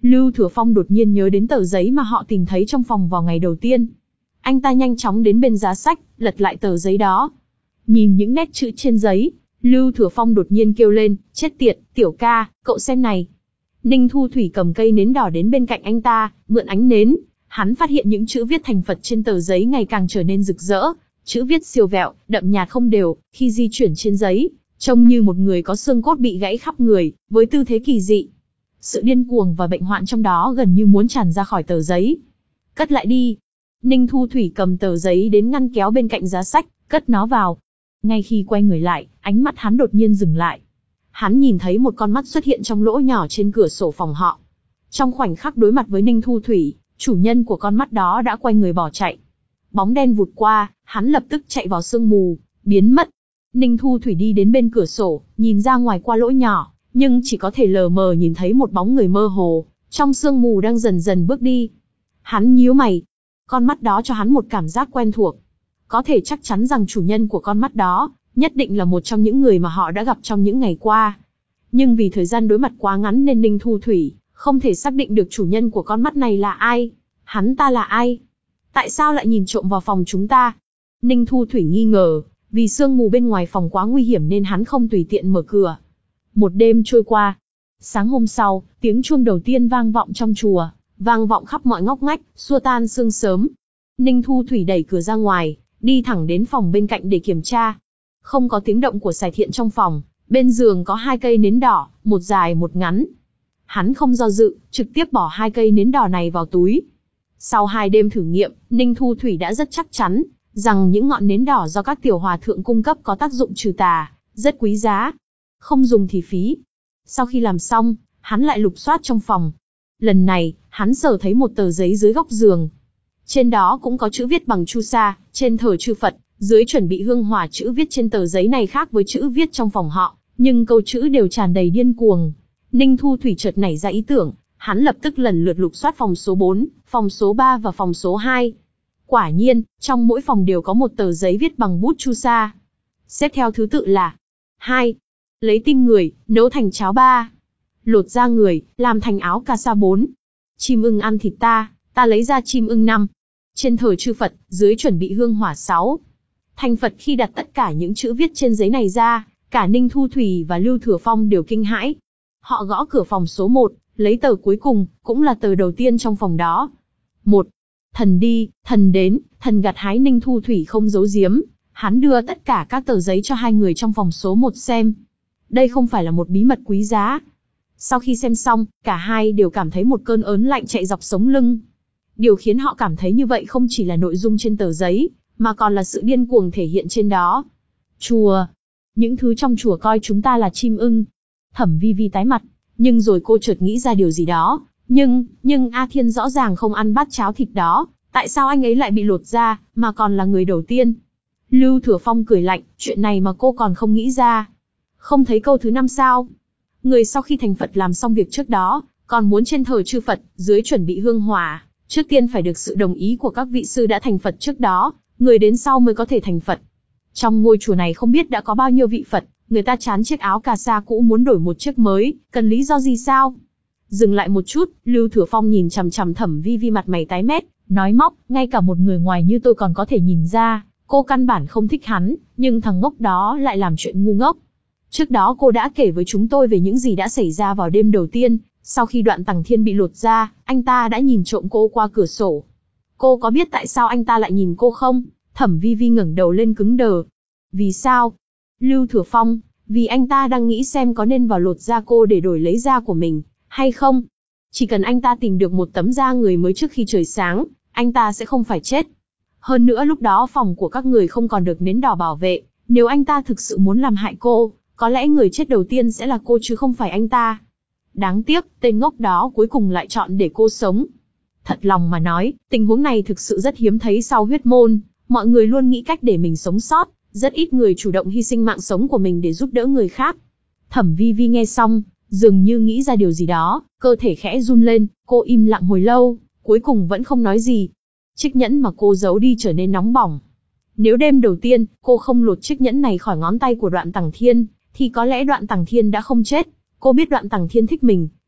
Lưu Thừa Phong đột nhiên nhớ đến tờ giấy mà họ tìm thấy trong phòng vào ngày đầu tiên. Anh ta nhanh chóng đến bên giá sách, lật lại tờ giấy đó. Nhìn những nét chữ trên giấy, Lưu Thừa Phong đột nhiên kêu lên, chết tiệt, tiểu ca, cậu xem này. Ninh Thu Thủy cầm cây nến đỏ đến bên cạnh anh ta, mượn ánh nến. Hắn phát hiện những chữ viết thành Phật trên tờ giấy ngày càng trở nên rực rỡ, chữ viết siêu vẹo, đậm nhạt không đều, khi di chuyển trên giấy, trông như một người có xương cốt bị gãy khắp người, với tư thế kỳ dị. Sự điên cuồng và bệnh hoạn trong đó gần như muốn tràn ra khỏi tờ giấy. Cất lại đi. Ninh Thu Thủy cầm tờ giấy đến ngăn kéo bên cạnh giá sách, cất nó vào. Ngay khi quay người lại, ánh mắt hắn đột nhiên dừng lại. Hắn nhìn thấy một con mắt xuất hiện trong lỗ nhỏ trên cửa sổ phòng họ. Trong khoảnh khắc đối mặt với Ninh Thu Thủy, chủ nhân của con mắt đó đã quay người bỏ chạy. Bóng đen vụt qua, hắn lập tức chạy vào sương mù, biến mất. Ninh Thu Thủy đi đến bên cửa sổ, nhìn ra ngoài qua lỗ nhỏ, nhưng chỉ có thể lờ mờ nhìn thấy một bóng người mơ hồ, trong sương mù đang dần dần bước đi. Hắn nhíu mày. Con mắt đó cho hắn một cảm giác quen thuộc. Có thể chắc chắn rằng chủ nhân của con mắt đó, nhất định là một trong những người mà họ đã gặp trong những ngày qua. Nhưng vì thời gian đối mặt quá ngắn nên Ninh Thu Thủy không thể xác định được chủ nhân của con mắt này là ai. Hắn ta là ai? Tại sao lại nhìn trộm vào phòng chúng ta? Ninh Thu Thủy nghi ngờ, vì sương mù bên ngoài phòng quá nguy hiểm nên hắn không tùy tiện mở cửa. Một đêm trôi qua. Sáng hôm sau, tiếng chuông đầu tiên vang vọng trong chùa, vang vọng khắp mọi ngóc ngách, xua tan sương sớm. Ninh Thu Thủy đẩy cửa ra ngoài, đi thẳng đến phòng bên cạnh để kiểm tra. Không có tiếng động của Sài Thiện trong phòng, bên giường có hai cây nến đỏ, một dài một ngắn. Hắn không do dự, trực tiếp bỏ hai cây nến đỏ này vào túi. Sau hai đêm thử nghiệm, Ninh Thu Thủy đã rất chắc chắn rằng những ngọn nến đỏ do các tiểu hòa thượng cung cấp có tác dụng trừ tà, rất quý giá. Không dùng thì phí. Sau khi làm xong, hắn lại lục soát trong phòng. Lần này, hắn sờ thấy một tờ giấy dưới góc giường. Trên đó cũng có chữ viết bằng chu sa, trên thờ chư Phật, dưới chuẩn bị hương hỏa. Chữ viết trên tờ giấy này khác với chữ viết trong phòng họ, nhưng câu chữ đều tràn đầy điên cuồng. Ninh Thu Thủy chợt nảy ra ý tưởng, hắn lập tức lần lượt lục soát phòng số bốn, phòng số ba và phòng số hai. Quả nhiên, trong mỗi phòng đều có một tờ giấy viết bằng bút chu sa. Xếp theo thứ tự là: hai. Lấy tim người, nấu thành cháo ba. Lột da người, làm thành áo cà sa bốn. Chim ưng ăn thịt ta, ta lấy ra chim ưng năm. Trên thờ chư Phật, dưới chuẩn bị hương hỏa sáu. Thành Phật khi đặt tất cả những chữ viết trên giấy này ra, cả Ninh Thu Thủy và Lưu Thừa Phong đều kinh hãi. Họ gõ cửa phòng số một, lấy tờ cuối cùng, cũng là tờ đầu tiên trong phòng đó. một. Thần đi, thần đến, thần gặt hái. Ninh Thu Thủy không giấu giếm, hắn đưa tất cả các tờ giấy cho hai người trong phòng số một xem. Đây không phải là một bí mật quý giá. Sau khi xem xong, cả hai đều cảm thấy một cơn ớn lạnh chạy dọc sống lưng. Điều khiến họ cảm thấy như vậy không chỉ là nội dung trên tờ giấy, mà còn là sự điên cuồng thể hiện trên đó. Chùa. Những thứ trong chùa coi chúng ta là chim ưng. Thẩm Vi Vi tái mặt, nhưng rồi cô chợt nghĩ ra điều gì đó. Nhưng, nhưng A Thiên rõ ràng không ăn bát cháo thịt đó, tại sao anh ấy lại bị lột da, mà còn là người đầu tiên? Lưu Thừa Phong cười lạnh, chuyện này mà cô còn không nghĩ ra. Không thấy câu thứ năm sao? Người sau khi thành Phật làm xong việc trước đó, còn muốn trên thờ chư Phật, dưới chuẩn bị hương hỏa, trước tiên phải được sự đồng ý của các vị sư đã thành Phật trước đó, người đến sau mới có thể thành Phật. Trong ngôi chùa này không biết đã có bao nhiêu vị Phật, người ta chán chiếc áo cà sa cũ muốn đổi một chiếc mới, cần lý do gì sao? Dừng lại một chút, Lưu Thừa Phong nhìn chằm chằm Thẩm Vi Vi mặt mày tái mét, nói móc, ngay cả một người ngoài như tôi còn có thể nhìn ra, cô căn bản không thích hắn, nhưng thằng ngốc đó lại làm chuyện ngu ngốc. Trước đó cô đã kể với chúng tôi về những gì đã xảy ra vào đêm đầu tiên, sau khi Đoạn Tằng Thiên bị lột da, anh ta đã nhìn trộm cô qua cửa sổ. Cô có biết tại sao anh ta lại nhìn cô không? Thẩm Vi Vi ngẩng đầu lên cứng đờ. Vì sao? Lưu Thừa Phong, vì anh ta đang nghĩ xem có nên vào lột da cô để đổi lấy da của mình, hay không? Chỉ cần anh ta tìm được một tấm da người mới trước khi trời sáng, anh ta sẽ không phải chết. Hơn nữa lúc đó phòng của các người không còn được nến đỏ bảo vệ, nếu anh ta thực sự muốn làm hại cô, có lẽ người chết đầu tiên sẽ là cô chứ không phải anh ta. Đáng tiếc, tên ngốc đó cuối cùng lại chọn để cô sống. Thật lòng mà nói, tình huống này thực sự rất hiếm thấy sau huyết môn, mọi người luôn nghĩ cách để mình sống sót, rất ít người chủ động hy sinh mạng sống của mình để giúp đỡ người khác. Thẩm Vi Vi nghe xong, dường như nghĩ ra điều gì đó, cơ thể khẽ run lên, cô im lặng hồi lâu, cuối cùng vẫn không nói gì. Chiếc nhẫn mà cô giấu đi trở nên nóng bỏng. Nếu đêm đầu tiên, cô không lột chiếc nhẫn này khỏi ngón tay của Đoạn Tằng Thiên, thì có lẽ Đoạn Tằng Thiên đã không chết. Cô biết Đoạn Tằng Thiên thích mình,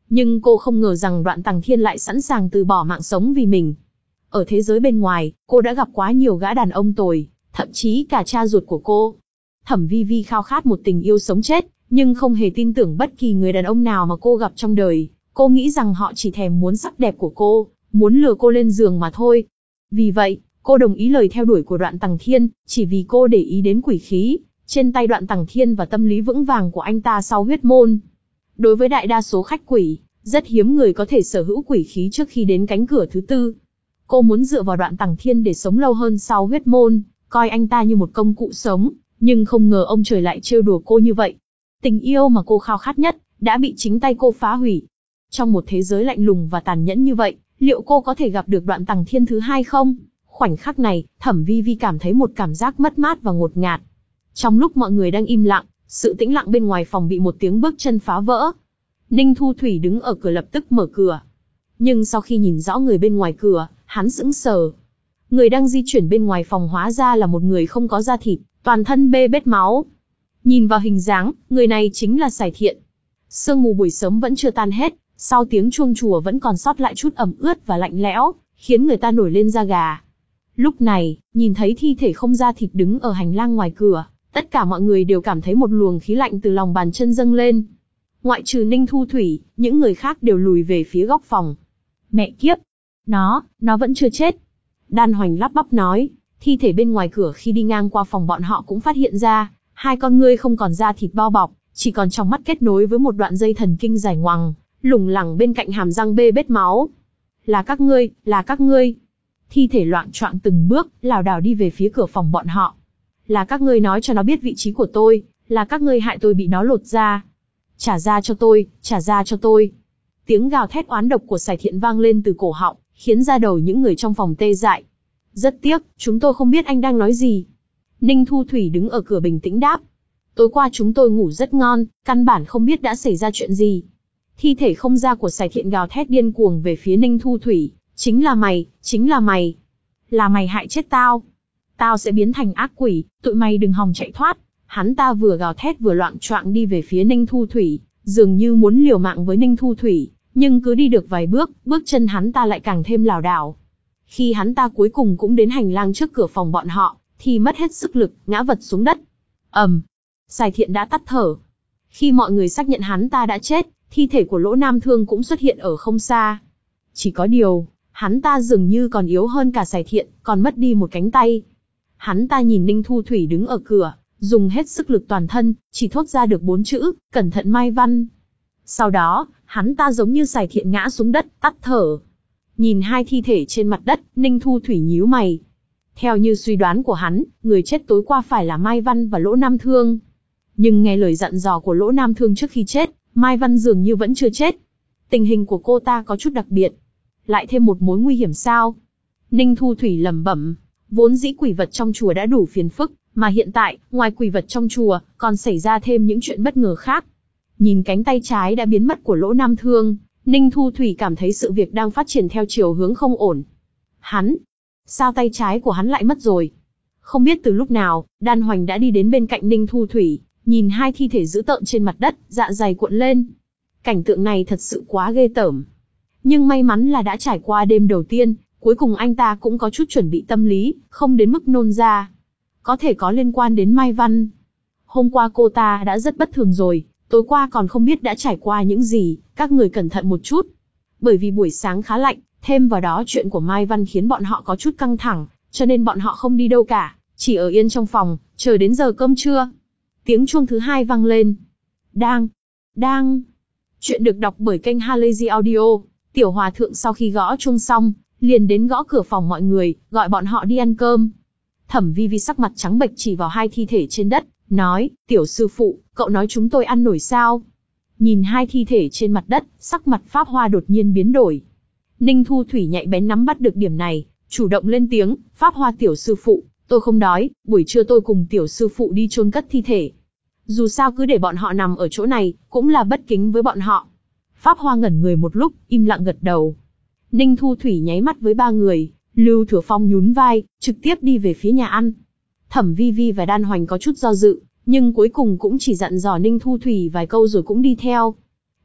Nhưng cô không ngờ rằng Đoạn Tằng Thiên lại sẵn sàng từ bỏ mạng sống vì mình. Ở thế giới bên ngoài, cô đã gặp quá nhiều gã đàn ông tồi, thậm chí cả cha ruột của cô. Thẩm Vi Vi khao khát một tình yêu sống chết, nhưng không hề tin tưởng bất kỳ người đàn ông nào mà cô gặp trong đời. Cô nghĩ rằng họ chỉ thèm muốn sắc đẹp của cô, muốn lừa cô lên giường mà thôi. Vì vậy, cô đồng ý lời theo đuổi của Đoạn Tằng Thiên, chỉ vì cô để ý đến quỷ khí trên tay Đoạn Tằng Thiên và tâm lý vững vàng của anh ta sau huyết môn. Đối với đại đa số khách quỷ, rất hiếm người có thể sở hữu quỷ khí trước khi đến cánh cửa thứ tư. Cô muốn dựa vào Đoạn Tằng Thiên để sống lâu hơn sau huyết môn, coi anh ta như một công cụ sống, nhưng không ngờ ông trời lại trêu đùa cô như vậy. Tình yêu mà cô khao khát nhất, đã bị chính tay cô phá hủy. Trong một thế giới lạnh lùng và tàn nhẫn như vậy, liệu cô có thể gặp được Đoạn Tằng Thiên thứ hai không? Khoảnh khắc này, Thẩm Vi Vi cảm thấy một cảm giác mất mát và ngột ngạt. Trong lúc mọi người đang im lặng, sự tĩnh lặng bên ngoài phòng bị một tiếng bước chân phá vỡ. Ninh Thu Thủy đứng ở cửa lập tức mở cửa. Nhưng sau khi nhìn rõ người bên ngoài cửa, hắn sững sờ. Người đang di chuyển bên ngoài phòng hóa ra là một người không có da thịt, toàn thân bê bết máu. Nhìn vào hình dáng, người này chính là Sài Thiện. Sương mù buổi sớm vẫn chưa tan hết, sau tiếng chuông chùa vẫn còn sót lại chút ẩm ướt và lạnh lẽo, khiến người ta nổi lên da gà. Lúc này, nhìn thấy thi thể không da thịt đứng ở hành lang ngoài cửa, tất cả mọi người đều cảm thấy một luồng khí lạnh từ lòng bàn chân dâng lên. Ngoại trừ Ninh Thu Thủy, những người khác đều lùi về phía góc phòng. Mẹ kiếp! Nó, nó vẫn chưa chết. Đan Hoành lắp bắp nói, thi thể bên ngoài cửa khi đi ngang qua phòng bọn họ cũng phát hiện ra, hai con ngươi không còn da thịt bao bọc, chỉ còn trong mắt kết nối với một đoạn dây thần kinh dài ngoằng, lủng lẳng bên cạnh hàm răng bê bết máu. Là các ngươi, là các ngươi. Thi thể loạng choạng từng bước, lảo đảo đi về phía cửa phòng bọn họ. Là các ngươi nói cho nó biết vị trí của tôi, là các ngươi hại tôi bị nó lột da. Trả ra cho tôi, trả ra cho tôi. Tiếng gào thét oán độc của Sài Thiện vang lên từ cổ họng, khiến da đầu những người trong phòng tê dại. Rất tiếc, chúng tôi không biết anh đang nói gì. Ninh Thu Thủy đứng ở cửa bình tĩnh đáp. Tối qua chúng tôi ngủ rất ngon, căn bản không biết đã xảy ra chuyện gì. Thi thể không da của Sài Thiện gào thét điên cuồng về phía Ninh Thu Thủy. Chính là mày, chính là mày. Là mày hại chết tao. Tao sẽ biến thành ác quỷ, tụi mày đừng hòng chạy thoát. Hắn ta vừa gào thét vừa loạng choạng đi về phía Ninh Thu Thủy, dường như muốn liều mạng với Ninh Thu Thủy, nhưng cứ đi được vài bước, bước chân hắn ta lại càng thêm lảo đảo. Khi hắn ta cuối cùng cũng đến hành lang trước cửa phòng bọn họ, thì mất hết sức lực, ngã vật xuống đất. ầm, um, Sài Thiện đã tắt thở. Khi mọi người xác nhận hắn ta đã chết, thi thể của Lỗ Nam Thương cũng xuất hiện ở không xa. Chỉ có điều, hắn ta dường như còn yếu hơn cả Sài Thiện, còn mất đi một cánh tay. Hắn ta nhìn Ninh Thu Thủy đứng ở cửa, dùng hết sức lực toàn thân, chỉ thốt ra được bốn chữ, cẩn thận Mai Văn. Sau đó, hắn ta giống như Sài Thiện ngã xuống đất, tắt thở. Nhìn hai thi thể trên mặt đất, Ninh Thu Thủy nhíu mày. Theo như suy đoán của hắn, người chết tối qua phải là Mai Văn và Lỗ Nam Thương. Nhưng nghe lời dặn dò của Lỗ Nam Thương trước khi chết, Mai Văn dường như vẫn chưa chết. Tình hình của cô ta có chút đặc biệt. Lại thêm một mối nguy hiểm sao? Ninh Thu Thủy lẩm bẩm, vốn dĩ quỷ vật trong chùa đã đủ phiền phức, mà hiện tại, ngoài quỷ vật trong chùa, còn xảy ra thêm những chuyện bất ngờ khác. Nhìn cánh tay trái đã biến mất của Lỗ Nam Thương, Ninh Thu Thủy cảm thấy sự việc đang phát triển theo chiều hướng không ổn. Hắn, sao tay trái của hắn lại mất rồi? Không biết từ lúc nào, Đan Hoành đã đi đến bên cạnh Ninh Thu Thủy, nhìn hai thi thể dữ tợn trên mặt đất, dạ dày cuộn lên. Cảnh tượng này thật sự quá ghê tởm. Nhưng may mắn là đã trải qua đêm đầu tiên, cuối cùng anh ta cũng có chút chuẩn bị tâm lý, không đến mức nôn ra. Có thể có liên quan đến Mai Văn. Hôm qua cô ta đã rất bất thường rồi, tối qua còn không biết đã trải qua những gì, các người cẩn thận một chút. Bởi vì buổi sáng khá lạnh, thêm vào đó chuyện của Mai Văn khiến bọn họ có chút căng thẳng, cho nên bọn họ không đi đâu cả, chỉ ở yên trong phòng, chờ đến giờ cơm trưa. Tiếng chuông thứ hai vang lên. Đang, đang. Chuyện được đọc bởi kênh Halazy Audio. Tiểu Hòa Thượng sau khi gõ chuông xong, liền đến gõ cửa phòng mọi người, gọi bọn họ đi ăn cơm. Thẩm Vi Vi sắc mặt trắng bệch chỉ vào hai thi thể trên đất, nói, tiểu sư phụ, cậu nói chúng tôi ăn nổi sao? Nhìn hai thi thể trên mặt đất, sắc mặt Pháp Hoa đột nhiên biến đổi. Ninh Thu Thủy nhạy bén nắm bắt được điểm này, chủ động lên tiếng, Pháp Hoa tiểu sư phụ, tôi không đói, buổi trưa tôi cùng tiểu sư phụ đi chôn cất thi thể. Dù sao cứ để bọn họ nằm ở chỗ này, cũng là bất kính với bọn họ. Pháp Hoa ngẩn người một lúc, im lặng gật đầu. Ninh Thu Thủy nháy mắt với ba người, Lưu Thừa Phong nhún vai, trực tiếp đi về phía nhà ăn. Thẩm Vi Vi và Đan Hoành có chút do dự, nhưng cuối cùng cũng chỉ dặn dò Ninh Thu Thủy vài câu rồi cũng đi theo.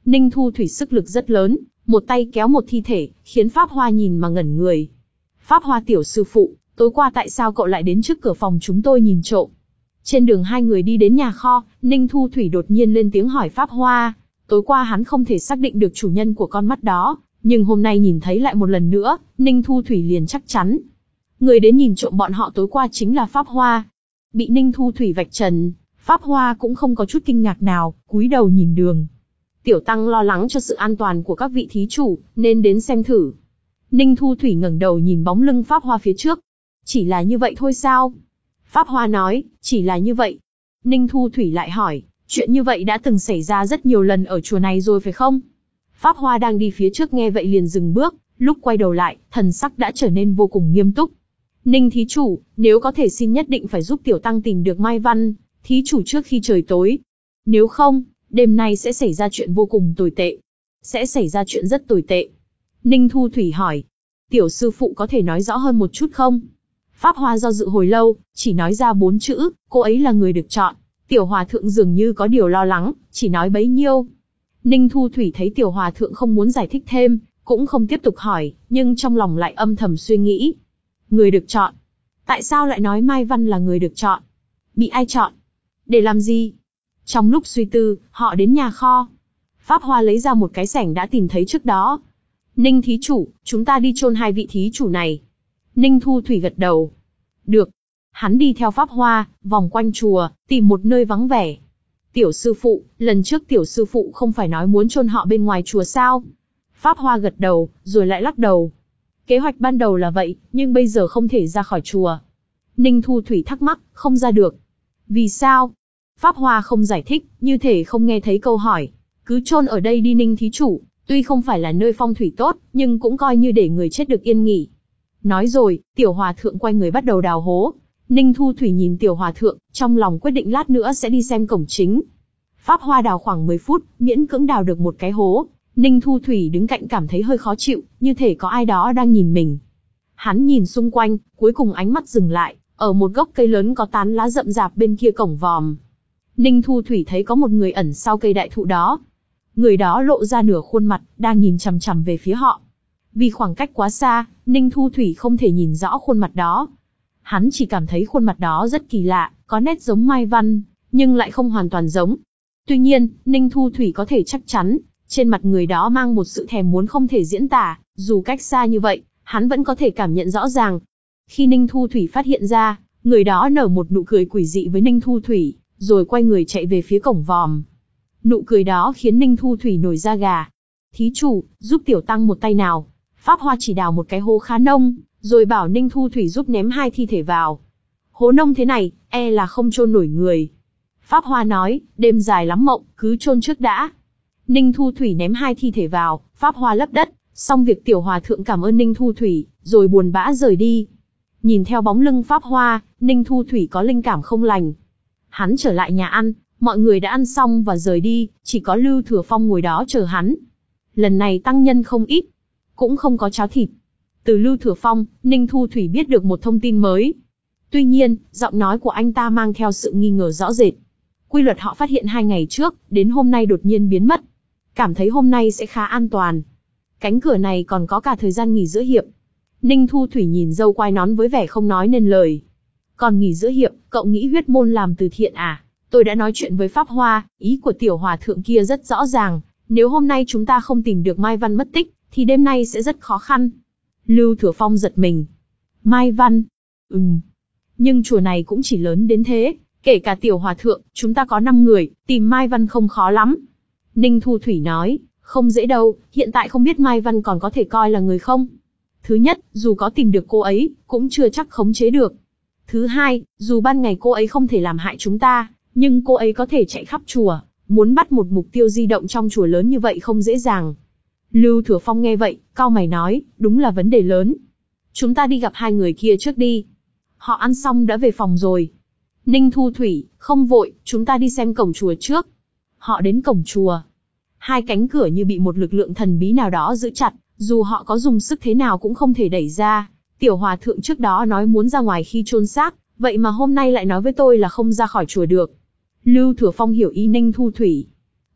Ninh Thu Thủy sức lực rất lớn, một tay kéo một thi thể, khiến Pháp Hoa nhìn mà ngẩn người. Pháp Hoa tiểu sư phụ, tối qua tại sao cậu lại đến trước cửa phòng chúng tôi nhìn trộm? Trên đường hai người đi đến nhà kho, Ninh Thu Thủy đột nhiên lên tiếng hỏi Pháp Hoa. Tối qua hắn không thể xác định được chủ nhân của con mắt đó, nhưng hôm nay nhìn thấy lại một lần nữa, Ninh Thu Thủy liền chắc chắn. Người đến nhìn trộm bọn họ tối qua chính là Pháp Hoa. Bị Ninh Thu Thủy vạch trần, Pháp Hoa cũng không có chút kinh ngạc nào, cúi đầu nhìn đường. Tiểu Tăng lo lắng cho sự an toàn của các vị thí chủ, nên đến xem thử. Ninh Thu Thủy ngẩng đầu nhìn bóng lưng Pháp Hoa phía trước. Chỉ là như vậy thôi sao? Pháp Hoa nói, chỉ là như vậy. Ninh Thu Thủy lại hỏi, chuyện như vậy đã từng xảy ra rất nhiều lần ở chùa này rồi phải không? Pháp Hoa đang đi phía trước nghe vậy liền dừng bước, lúc quay đầu lại, thần sắc đã trở nên vô cùng nghiêm túc. Ninh thí chủ, nếu có thể xin nhất định phải giúp Tiểu Tăng tìm được Mai Văn, thí chủ trước khi trời tối. Nếu không, đêm nay sẽ xảy ra chuyện vô cùng tồi tệ. Sẽ xảy ra chuyện rất tồi tệ. Ninh Thu Thủy hỏi, tiểu sư phụ có thể nói rõ hơn một chút không? Pháp Hoa do dự hồi lâu, chỉ nói ra bốn chữ, cô ấy là người được chọn. Tiểu Hòa Thượng dường như có điều lo lắng, chỉ nói bấy nhiêu. Ninh Thu Thủy thấy Tiểu Hòa Thượng không muốn giải thích thêm, cũng không tiếp tục hỏi, nhưng trong lòng lại âm thầm suy nghĩ. Người được chọn? Tại sao lại nói Mai Văn là người được chọn? Bị ai chọn? Để làm gì? Trong lúc suy tư, họ đến nhà kho. Pháp Hoa lấy ra một cái xẻng đã tìm thấy trước đó. Ninh thí chủ, chúng ta đi chôn hai vị thí chủ này. Ninh Thu Thủy gật đầu. Được. Hắn đi theo Pháp Hoa, vòng quanh chùa, tìm một nơi vắng vẻ. Tiểu sư phụ, lần trước tiểu sư phụ không phải nói muốn chôn họ bên ngoài chùa sao? Pháp Hoa gật đầu, rồi lại lắc đầu. Kế hoạch ban đầu là vậy, nhưng bây giờ không thể ra khỏi chùa. Ninh Thu Thủy thắc mắc, không ra được. Vì sao? Pháp Hoa không giải thích, như thể không nghe thấy câu hỏi. Cứ chôn ở đây đi Ninh thí chủ, tuy không phải là nơi phong thủy tốt, nhưng cũng coi như để người chết được yên nghỉ. Nói rồi, Tiểu Hòa Thượng quay người bắt đầu đào hố. Ninh Thu Thủy nhìn Tiểu Hòa Thượng, trong lòng quyết định lát nữa sẽ đi xem cổng chính. Pháp Hoa đào khoảng mười phút, miễn cưỡng đào được một cái hố. Ninh Thu Thủy đứng cạnh cảm thấy hơi khó chịu, như thể có ai đó đang nhìn mình. Hắn nhìn xung quanh, cuối cùng ánh mắt dừng lại, ở một gốc cây lớn có tán lá rậm rạp bên kia cổng vòm. Ninh Thu Thủy thấy có một người ẩn sau cây đại thụ đó. Người đó lộ ra nửa khuôn mặt, đang nhìn chằm chằm về phía họ. Vì khoảng cách quá xa, Ninh Thu Thủy không thể nhìn rõ khuôn mặt đó. Hắn chỉ cảm thấy khuôn mặt đó rất kỳ lạ, có nét giống Mai Văn, nhưng lại không hoàn toàn giống. Tuy nhiên, Ninh Thu Thủy có thể chắc chắn, trên mặt người đó mang một sự thèm muốn không thể diễn tả, dù cách xa như vậy, hắn vẫn có thể cảm nhận rõ ràng. Khi Ninh Thu Thủy phát hiện ra, người đó nở một nụ cười quỷ dị với Ninh Thu Thủy, rồi quay người chạy về phía cổng vòm. Nụ cười đó khiến Ninh Thu Thủy nổi da gà. Thí chủ, giúp Tiểu Tăng một tay nào. Pháp Hoa chỉ đào một cái hố khá nông, rồi bảo Ninh Thu Thủy giúp ném hai thi thể vào. Hố nông thế này, e là không chôn nổi người. Pháp Hoa nói, đêm dài lắm mộng, cứ chôn trước đã. Ninh Thu Thủy ném hai thi thể vào, Pháp Hoa lấp đất, xong việc Tiểu Hòa Thượng cảm ơn Ninh Thu Thủy, rồi buồn bã rời đi. Nhìn theo bóng lưng Pháp Hoa, Ninh Thu Thủy có linh cảm không lành. Hắn trở lại nhà ăn, mọi người đã ăn xong và rời đi, chỉ có Lưu Thừa Phong ngồi đó chờ hắn. Lần này tăng nhân không ít, cũng không có cháo thịt. Từ Lưu Thừa Phong, Ninh Thu Thủy biết được một thông tin mới. Tuy nhiên, giọng nói của anh ta mang theo sự nghi ngờ rõ rệt. Quy luật họ phát hiện hai ngày trước, đến hôm nay đột nhiên biến mất. Cảm thấy hôm nay sẽ khá an toàn. Cánh cửa này còn có cả thời gian nghỉ giữa hiệp. Ninh Thu Thủy nhìn dâu quai nón với vẻ không nói nên lời. Còn nghỉ giữa hiệp, cậu nghĩ huyết môn làm từ thiện à? Tôi đã nói chuyện với Pháp Hoa, ý của Tiểu Hòa Thượng kia rất rõ ràng. Nếu hôm nay chúng ta không tìm được Mai Văn mất tích, thì đêm nay sẽ rất khó khăn. Lưu Thừa Phong giật mình. Mai Văn? Ừm. Nhưng chùa này cũng chỉ lớn đến thế. Kể cả Tiểu Hòa Thượng, chúng ta có năm người, tìm Mai Văn không khó lắm. Ninh Thu Thủy nói, không dễ đâu, hiện tại không biết Mai Văn còn có thể coi là người không. Thứ nhất, dù có tìm được cô ấy, cũng chưa chắc khống chế được. Thứ hai, dù ban ngày cô ấy không thể làm hại chúng ta, nhưng cô ấy có thể chạy khắp chùa, muốn bắt một mục tiêu di động trong chùa lớn như vậy không dễ dàng. Lưu Thừa Phong nghe vậy, cau mày nói, đúng là vấn đề lớn. Chúng ta đi gặp hai người kia trước đi. Họ ăn xong đã về phòng rồi. Ninh Thu Thủy, không vội, chúng ta đi xem cổng chùa trước. Họ đến cổng chùa. Hai cánh cửa như bị một lực lượng thần bí nào đó giữ chặt, dù họ có dùng sức thế nào cũng không thể đẩy ra. Tiểu Hòa Thượng trước đó nói muốn ra ngoài khi chôn xác, vậy mà hôm nay lại nói với tôi là không ra khỏi chùa được. Lưu Thừa Phong hiểu ý Ninh Thu Thủy.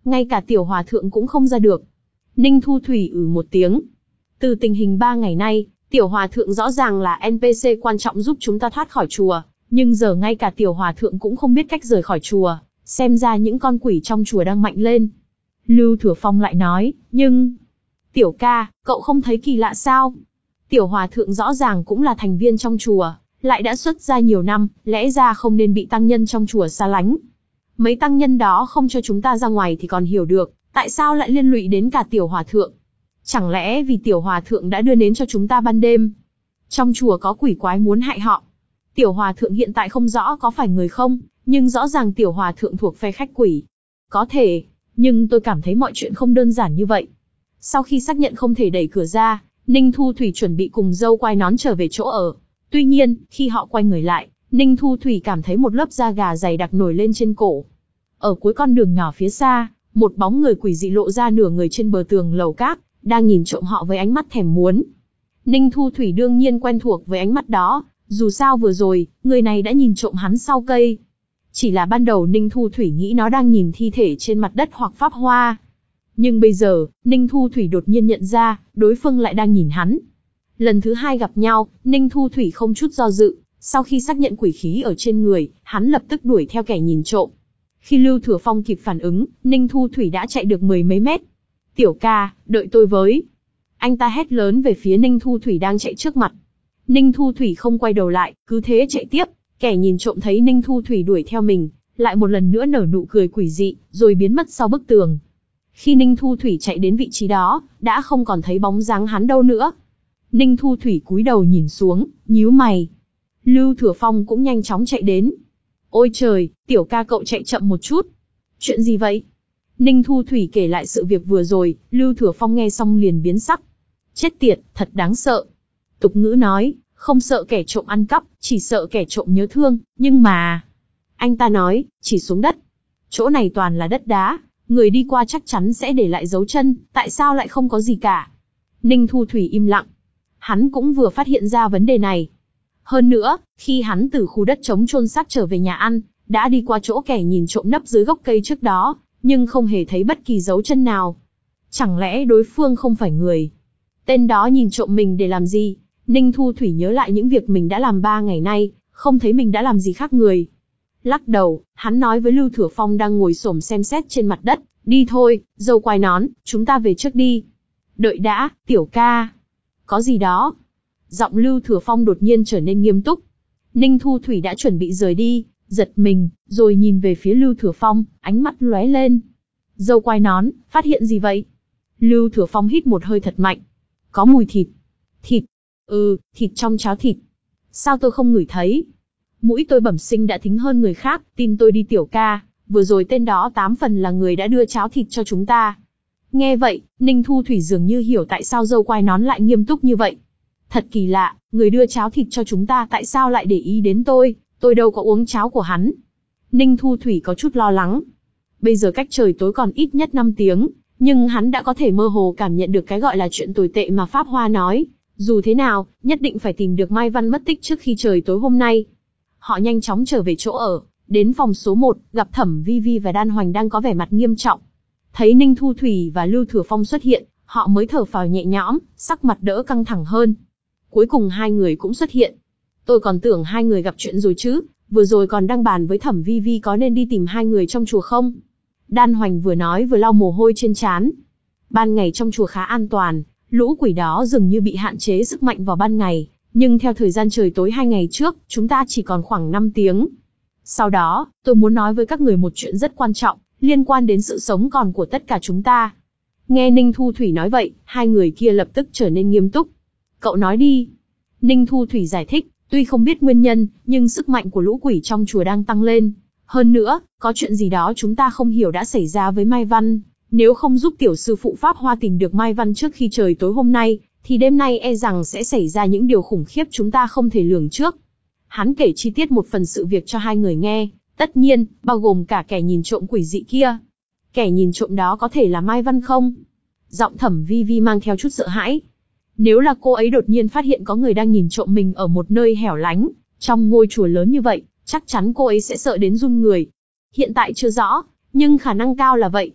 ngay cả tiểu hòa thượng cũng không ra được. Ninh Thu Thủy ừ một tiếng. Từ tình hình ba ngày nay, tiểu hòa thượng rõ ràng là en pê xê quan trọng giúp chúng ta thoát khỏi chùa, nhưng giờ ngay cả tiểu hòa thượng cũng không biết cách rời khỏi chùa, xem ra những con quỷ trong chùa đang mạnh lên. Lưu Thừa Phong lại nói, nhưng... Tiểu ca, cậu không thấy kỳ lạ sao? Tiểu hòa thượng rõ ràng cũng là thành viên trong chùa, lại đã xuất gia nhiều năm, lẽ ra không nên bị tăng nhân trong chùa xa lánh. Mấy tăng nhân đó không cho chúng ta ra ngoài thì còn hiểu được, tại sao lại liên lụy đến cả tiểu hòa thượng? Chẳng lẽ vì tiểu hòa thượng đã đưa nến cho chúng ta ban đêm? Trong chùa có quỷ quái muốn hại họ. Tiểu hòa thượng hiện tại không rõ có phải người không, nhưng rõ ràng tiểu hòa thượng thuộc phe khách quỷ. Có thể, nhưng tôi cảm thấy mọi chuyện không đơn giản như vậy. Sau khi xác nhận không thể đẩy cửa ra, Ninh Thu Thủy chuẩn bị cùng dâu quai nón trở về chỗ ở. Tuy nhiên, khi họ quay người lại, Ninh Thu Thủy cảm thấy một lớp da gà dày đặc nổi lên trên cổ. Ở cuối con đường nhỏ phía xa, một bóng người quỷ dị lộ ra nửa người trên bờ tường lầu cát, đang nhìn trộm họ với ánh mắt thèm muốn. Ninh Thu Thủy đương nhiên quen thuộc với ánh mắt đó, dù sao vừa rồi, người này đã nhìn trộm hắn sau cây. Chỉ là ban đầu Ninh Thu Thủy nghĩ nó đang nhìn thi thể trên mặt đất hoặc pháp hoa. Nhưng bây giờ, Ninh Thu Thủy đột nhiên nhận ra, đối phương lại đang nhìn hắn. Lần thứ hai gặp nhau, Ninh Thu Thủy không chút do dự, sau khi xác nhận quỷ khí ở trên người, hắn lập tức đuổi theo kẻ nhìn trộm. Khi Lưu Thừa Phong kịp phản ứng, Ninh Thu Thủy đã chạy được mười mấy mét. Tiểu ca, đợi tôi với. Anh ta hét lớn về phía Ninh Thu Thủy đang chạy trước mặt. Ninh Thu Thủy không quay đầu lại, cứ thế chạy tiếp. Kẻ nhìn trộm thấy Ninh Thu Thủy đuổi theo mình, lại một lần nữa nở nụ cười quỷ dị, rồi biến mất sau bức tường. Khi Ninh Thu Thủy chạy đến vị trí đó, đã không còn thấy bóng dáng hắn đâu nữa. Ninh Thu Thủy cúi đầu nhìn xuống, nhíu mày. Lưu Thừa Phong cũng nhanh chóng chạy đến. Ôi trời, tiểu ca cậu chạy chậm một chút. Chuyện gì vậy? Ninh Thu Thủy kể lại sự việc vừa rồi, Lưu Thừa Phong nghe xong liền biến sắc. Chết tiệt, thật đáng sợ. Tục ngữ nói, không sợ kẻ trộm ăn cắp, chỉ sợ kẻ trộm nhớ thương, nhưng mà... Anh ta nói, chỉ xuống đất. Chỗ này toàn là đất đá, người đi qua chắc chắn sẽ để lại dấu chân, tại sao lại không có gì cả? Ninh Thu Thủy im lặng. Hắn cũng vừa phát hiện ra vấn đề này. Hơn nữa, khi hắn từ khu đất trống chôn xác trở về nhà ăn, đã đi qua chỗ kẻ nhìn trộm nấp dưới gốc cây trước đó, nhưng không hề thấy bất kỳ dấu chân nào. Chẳng lẽ đối phương không phải người? Tên đó nhìn trộm mình để làm gì? Ninh Thu Thủy nhớ lại những việc mình đã làm ba ngày nay, không thấy mình đã làm gì khác người. Lắc đầu, hắn nói với Lưu Thừa Phong đang ngồi xổm xem xét trên mặt đất, đi thôi, dâu quai nón, chúng ta về trước đi. Đợi đã, tiểu ca. Có gì đó? Giọng Lưu Thừa Phong đột nhiên trở nên nghiêm túc. Ninh Thu Thủy đã chuẩn bị rời đi, giật mình, rồi nhìn về phía Lưu Thừa Phong, ánh mắt lóe lên. Dâu quai nón, phát hiện gì vậy? Lưu Thừa Phong hít một hơi thật mạnh. Có mùi thịt. Thịt? Ừ, thịt trong cháo thịt. Sao tôi không ngửi thấy? Mũi tôi bẩm sinh đã thính hơn người khác, tin tôi đi tiểu ca, vừa rồi tên đó tám phần là người đã đưa cháo thịt cho chúng ta. Nghe vậy, Ninh Thu Thủy dường như hiểu tại sao dâu quai nón lại nghiêm túc như vậy. Thật kỳ lạ, người đưa cháo thịt cho chúng ta tại sao lại để ý đến tôi, tôi đâu có uống cháo của hắn. Ninh Thu Thủy có chút lo lắng. Bây giờ cách trời tối còn ít nhất năm tiếng, nhưng hắn đã có thể mơ hồ cảm nhận được cái gọi là chuyện tồi tệ mà Pháp Hoa nói. Dù thế nào, nhất định phải tìm được Mai Văn mất tích trước khi trời tối hôm nay. Họ nhanh chóng trở về chỗ ở, đến phòng số một, gặp Thẩm Vi Vi và Đan Hoành đang có vẻ mặt nghiêm trọng. Thấy Ninh Thu Thủy và Lưu Thừa Phong xuất hiện, họ mới thở phào nhẹ nhõm, sắc mặt đỡ căng thẳng hơn. Cuối cùng hai người cũng xuất hiện. Tôi còn tưởng hai người gặp chuyện rồi chứ, vừa rồi còn đang bàn với Thẩm Vi Vi có nên đi tìm hai người trong chùa không. Đan Hoành vừa nói vừa lau mồ hôi trên trán. Ban ngày trong chùa khá an toàn, lũ quỷ đó dường như bị hạn chế sức mạnh vào ban ngày, nhưng theo thời gian trời tối hai ngày trước, chúng ta chỉ còn khoảng năm tiếng. Sau đó, tôi muốn nói với các người một chuyện rất quan trọng, liên quan đến sự sống còn của tất cả chúng ta. Nghe Ninh Thu Thủy nói vậy, hai người kia lập tức trở nên nghiêm túc. Cậu nói đi. Ninh Thu Thủy giải thích, tuy không biết nguyên nhân, nhưng sức mạnh của lũ quỷ trong chùa đang tăng lên. Hơn nữa, có chuyện gì đó chúng ta không hiểu đã xảy ra với Mai Văn. Nếu không giúp tiểu sư phụ Pháp Hoa tìm được Mai Văn trước khi trời tối hôm nay, thì đêm nay e rằng sẽ xảy ra những điều khủng khiếp chúng ta không thể lường trước. Hắn kể chi tiết một phần sự việc cho hai người nghe, tất nhiên, bao gồm cả kẻ nhìn trộm quỷ dị kia. Kẻ nhìn trộm đó có thể là Mai Văn không? Giọng Thẩm Vi Vi mang theo chút sợ hãi. Nếu là cô ấy đột nhiên phát hiện có người đang nhìn trộm mình ở một nơi hẻo lánh, trong ngôi chùa lớn như vậy, chắc chắn cô ấy sẽ sợ đến run người. Hiện tại chưa rõ, nhưng khả năng cao là vậy.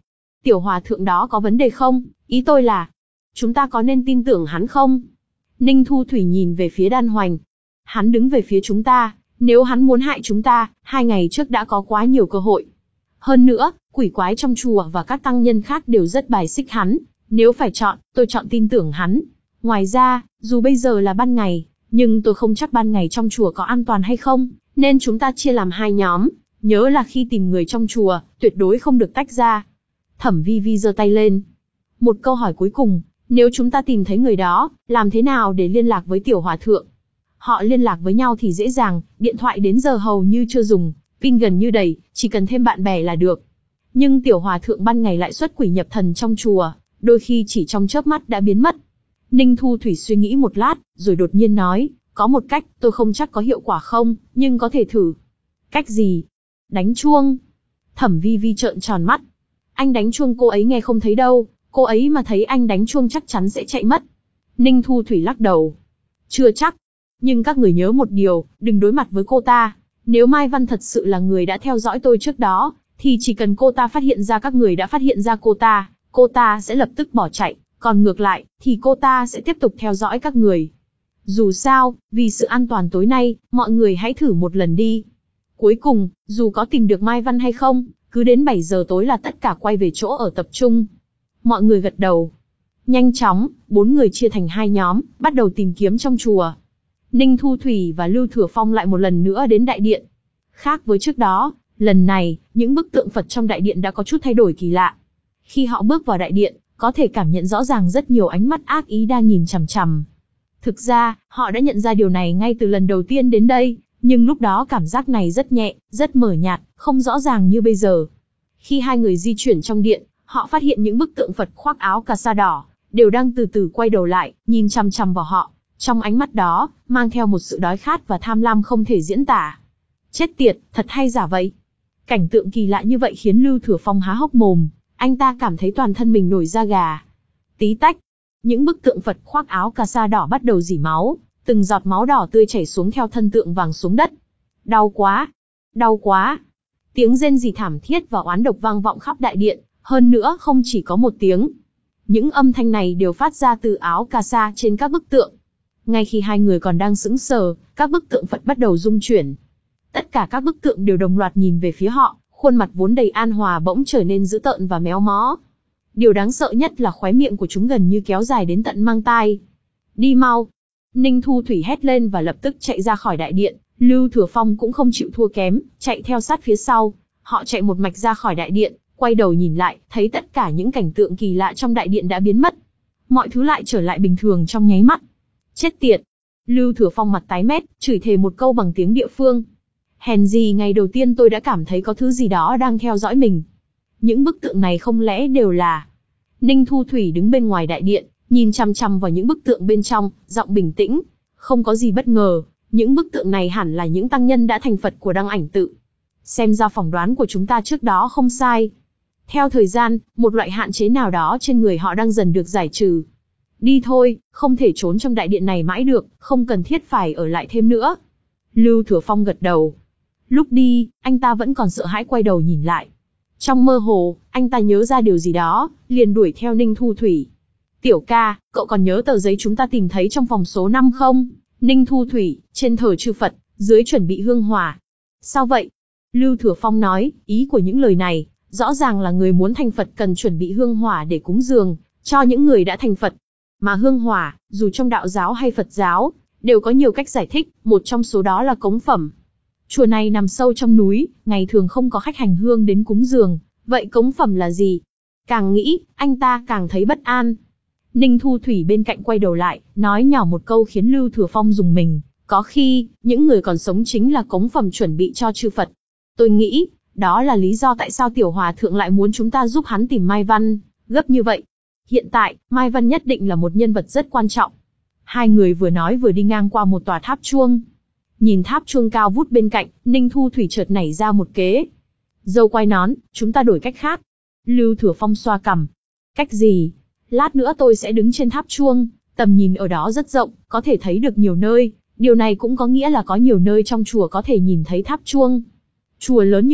Tiểu hòa thượng đó có vấn đề không? Ý tôi là, chúng ta có nên tin tưởng hắn không? Ninh Thu Thủy nhìn về phía Đan Hoành. Hắn đứng về phía chúng ta, nếu hắn muốn hại chúng ta, hai ngày trước đã có quá nhiều cơ hội. Hơn nữa, quỷ quái trong chùa và các tăng nhân khác đều rất bài xích hắn. Nếu phải chọn, tôi chọn tin tưởng hắn. Ngoài ra, dù bây giờ là ban ngày, nhưng tôi không chắc ban ngày trong chùa có an toàn hay không, nên chúng ta chia làm hai nhóm. Nhớ là khi tìm người trong chùa, tuyệt đối không được tách ra. Thẩm Vi Vi giơ tay lên. Một câu hỏi cuối cùng, nếu chúng ta tìm thấy người đó, làm thế nào để liên lạc với tiểu hòa thượng? Họ liên lạc với nhau thì dễ dàng, điện thoại đến giờ hầu như chưa dùng, pin gần như đầy, chỉ cần thêm bạn bè là được. Nhưng tiểu hòa thượng ban ngày lại xuất quỷ nhập thần trong chùa, đôi khi chỉ trong chớp mắt đã biến mất. Ninh Thu Thủy suy nghĩ một lát, rồi đột nhiên nói, có một cách, tôi không chắc có hiệu quả không, nhưng có thể thử. Cách gì? Đánh chuông. Thẩm Vi Vi trợn tròn mắt. Anh đánh chuông cô ấy nghe không thấy đâu, cô ấy mà thấy anh đánh chuông chắc chắn sẽ chạy mất. Ninh Thu Thủy lắc đầu. Chưa chắc. Nhưng các người nhớ một điều, đừng đối mặt với cô ta. Nếu Mai Văn thật sự là người đã theo dõi tôi trước đó, thì chỉ cần cô ta phát hiện ra các người đã phát hiện ra cô ta, cô ta sẽ lập tức bỏ chạy. Còn ngược lại, thì cô ta sẽ tiếp tục theo dõi các người. Dù sao, vì sự an toàn tối nay, mọi người hãy thử một lần đi. Cuối cùng, dù có tìm được Mai Văn hay không, cứ đến bảy giờ tối là tất cả quay về chỗ ở tập trung. Mọi người gật đầu. Nhanh chóng, bốn người chia thành hai nhóm, bắt đầu tìm kiếm trong chùa. Ninh Thu Thủy và Lưu Thừa Phong lại một lần nữa đến đại điện. Khác với trước đó, lần này, những bức tượng Phật trong đại điện đã có chút thay đổi kỳ lạ. Khi họ bước vào đại điện, có thể cảm nhận rõ ràng rất nhiều ánh mắt ác ý đang nhìn chằm chằm. Thực ra, họ đã nhận ra điều này ngay từ lần đầu tiên đến đây, nhưng lúc đó cảm giác này rất nhẹ, rất mờ nhạt, không rõ ràng như bây giờ. Khi hai người di chuyển trong điện, họ phát hiện những bức tượng Phật khoác áo cà sa đỏ, đều đang từ từ quay đầu lại, nhìn chằm chằm vào họ. Trong ánh mắt đó, mang theo một sự đói khát và tham lam không thể diễn tả. Chết tiệt, thật hay giả vậy? Cảnh tượng kỳ lạ như vậy khiến Lưu Thừa Phong há hốc mồm, anh ta cảm thấy toàn thân mình nổi da gà. Tí tách, những bức tượng Phật khoác áo cà sa đỏ bắt đầu rỉ máu, từng giọt máu đỏ tươi chảy xuống theo thân tượng vàng xuống đất. Đau quá, đau quá. Tiếng rên rỉ thảm thiết và oán độc vang vọng khắp đại điện, hơn nữa không chỉ có một tiếng. Những âm thanh này đều phát ra từ áo cà sa trên các bức tượng. Ngay khi hai người còn đang sững sờ, các bức tượng Phật bắt đầu rung chuyển. Tất cả các bức tượng đều đồng loạt nhìn về phía họ, khuôn mặt vốn đầy an hòa bỗng trở nên dữ tợn và méo mó. Điều đáng sợ nhất là khóe miệng của chúng gần như kéo dài đến tận mang tai. Đi mau! Ninh Thu Thủy hét lên và lập tức chạy ra khỏi đại điện. Lưu Thừa Phong cũng không chịu thua kém, chạy theo sát phía sau. Họ chạy một mạch ra khỏi đại điện, quay đầu nhìn lại, thấy tất cả những cảnh tượng kỳ lạ trong đại điện đã biến mất. Mọi thứ lại trở lại bình thường trong nháy mắt. Chết tiệt! Lưu Thừa Phong mặt tái mét, chửi thề một câu bằng tiếng địa phương. Hèn gì ngày đầu tiên tôi đã cảm thấy có thứ gì đó đang theo dõi mình. Những bức tượng này không lẽ đều là... Ninh Thu Thủy đứng bên ngoài đại điện, nhìn chằm chằm vào những bức tượng bên trong, giọng bình tĩnh. Không có gì bất ngờ, những bức tượng này hẳn là những tăng nhân đã thành Phật của Đăng Ảnh Tự. Xem ra phỏng đoán của chúng ta trước đó không sai. Theo thời gian, một loại hạn chế nào đó trên người họ đang dần được giải trừ. Đi thôi, không thể trốn trong đại điện này mãi được, không cần thiết phải ở lại thêm nữa. Lưu Thừa Phong gật đầu. Lúc đi, anh ta vẫn còn sợ hãi quay đầu nhìn lại. Trong mơ hồ, anh ta nhớ ra điều gì đó, liền đuổi theo Ninh Thu Thủy. Tiểu ca, cậu còn nhớ tờ giấy chúng ta tìm thấy trong phòng số năm không? Ninh Thu Thủy, trên thờ chư Phật, dưới chuẩn bị hương hỏa. Sao vậy? Lưu Thừa Phong nói, ý của những lời này, rõ ràng là người muốn thành Phật cần chuẩn bị hương hỏa để cúng dường, cho những người đã thành Phật. Mà hương hỏa, dù trong đạo giáo hay Phật giáo, đều có nhiều cách giải thích, một trong số đó là cống phẩm. Chùa này nằm sâu trong núi, ngày thường không có khách hành hương đến cúng dường, vậy cống phẩm là gì? Càng nghĩ, anh ta càng thấy bất an. Ninh Thu Thủy bên cạnh quay đầu lại, nói nhỏ một câu khiến Lưu Thừa Phong rùng mình, có khi, những người còn sống chính là cống phẩm chuẩn bị cho chư Phật. Tôi nghĩ, đó là lý do tại sao Tiểu Hòa Thượng lại muốn chúng ta giúp hắn tìm Mai Văn, gấp như vậy. Hiện tại, Mai Văn nhất định là một nhân vật rất quan trọng. Hai người vừa nói vừa đi ngang qua một tòa tháp chuông. Nhìn tháp chuông cao vút bên cạnh, Ninh Thu Thủy chợt nảy ra một kế. Dâu quay nón, chúng ta đổi cách khác. Lưu Thừa Phong xoa cằm. Cách gì? Lát nữa tôi sẽ đứng trên tháp chuông, tầm nhìn ở đó rất rộng, có thể thấy được nhiều nơi. Điều này cũng có nghĩa là có nhiều nơi trong chùa có thể nhìn thấy tháp chuông. Chùa lớn như vậy,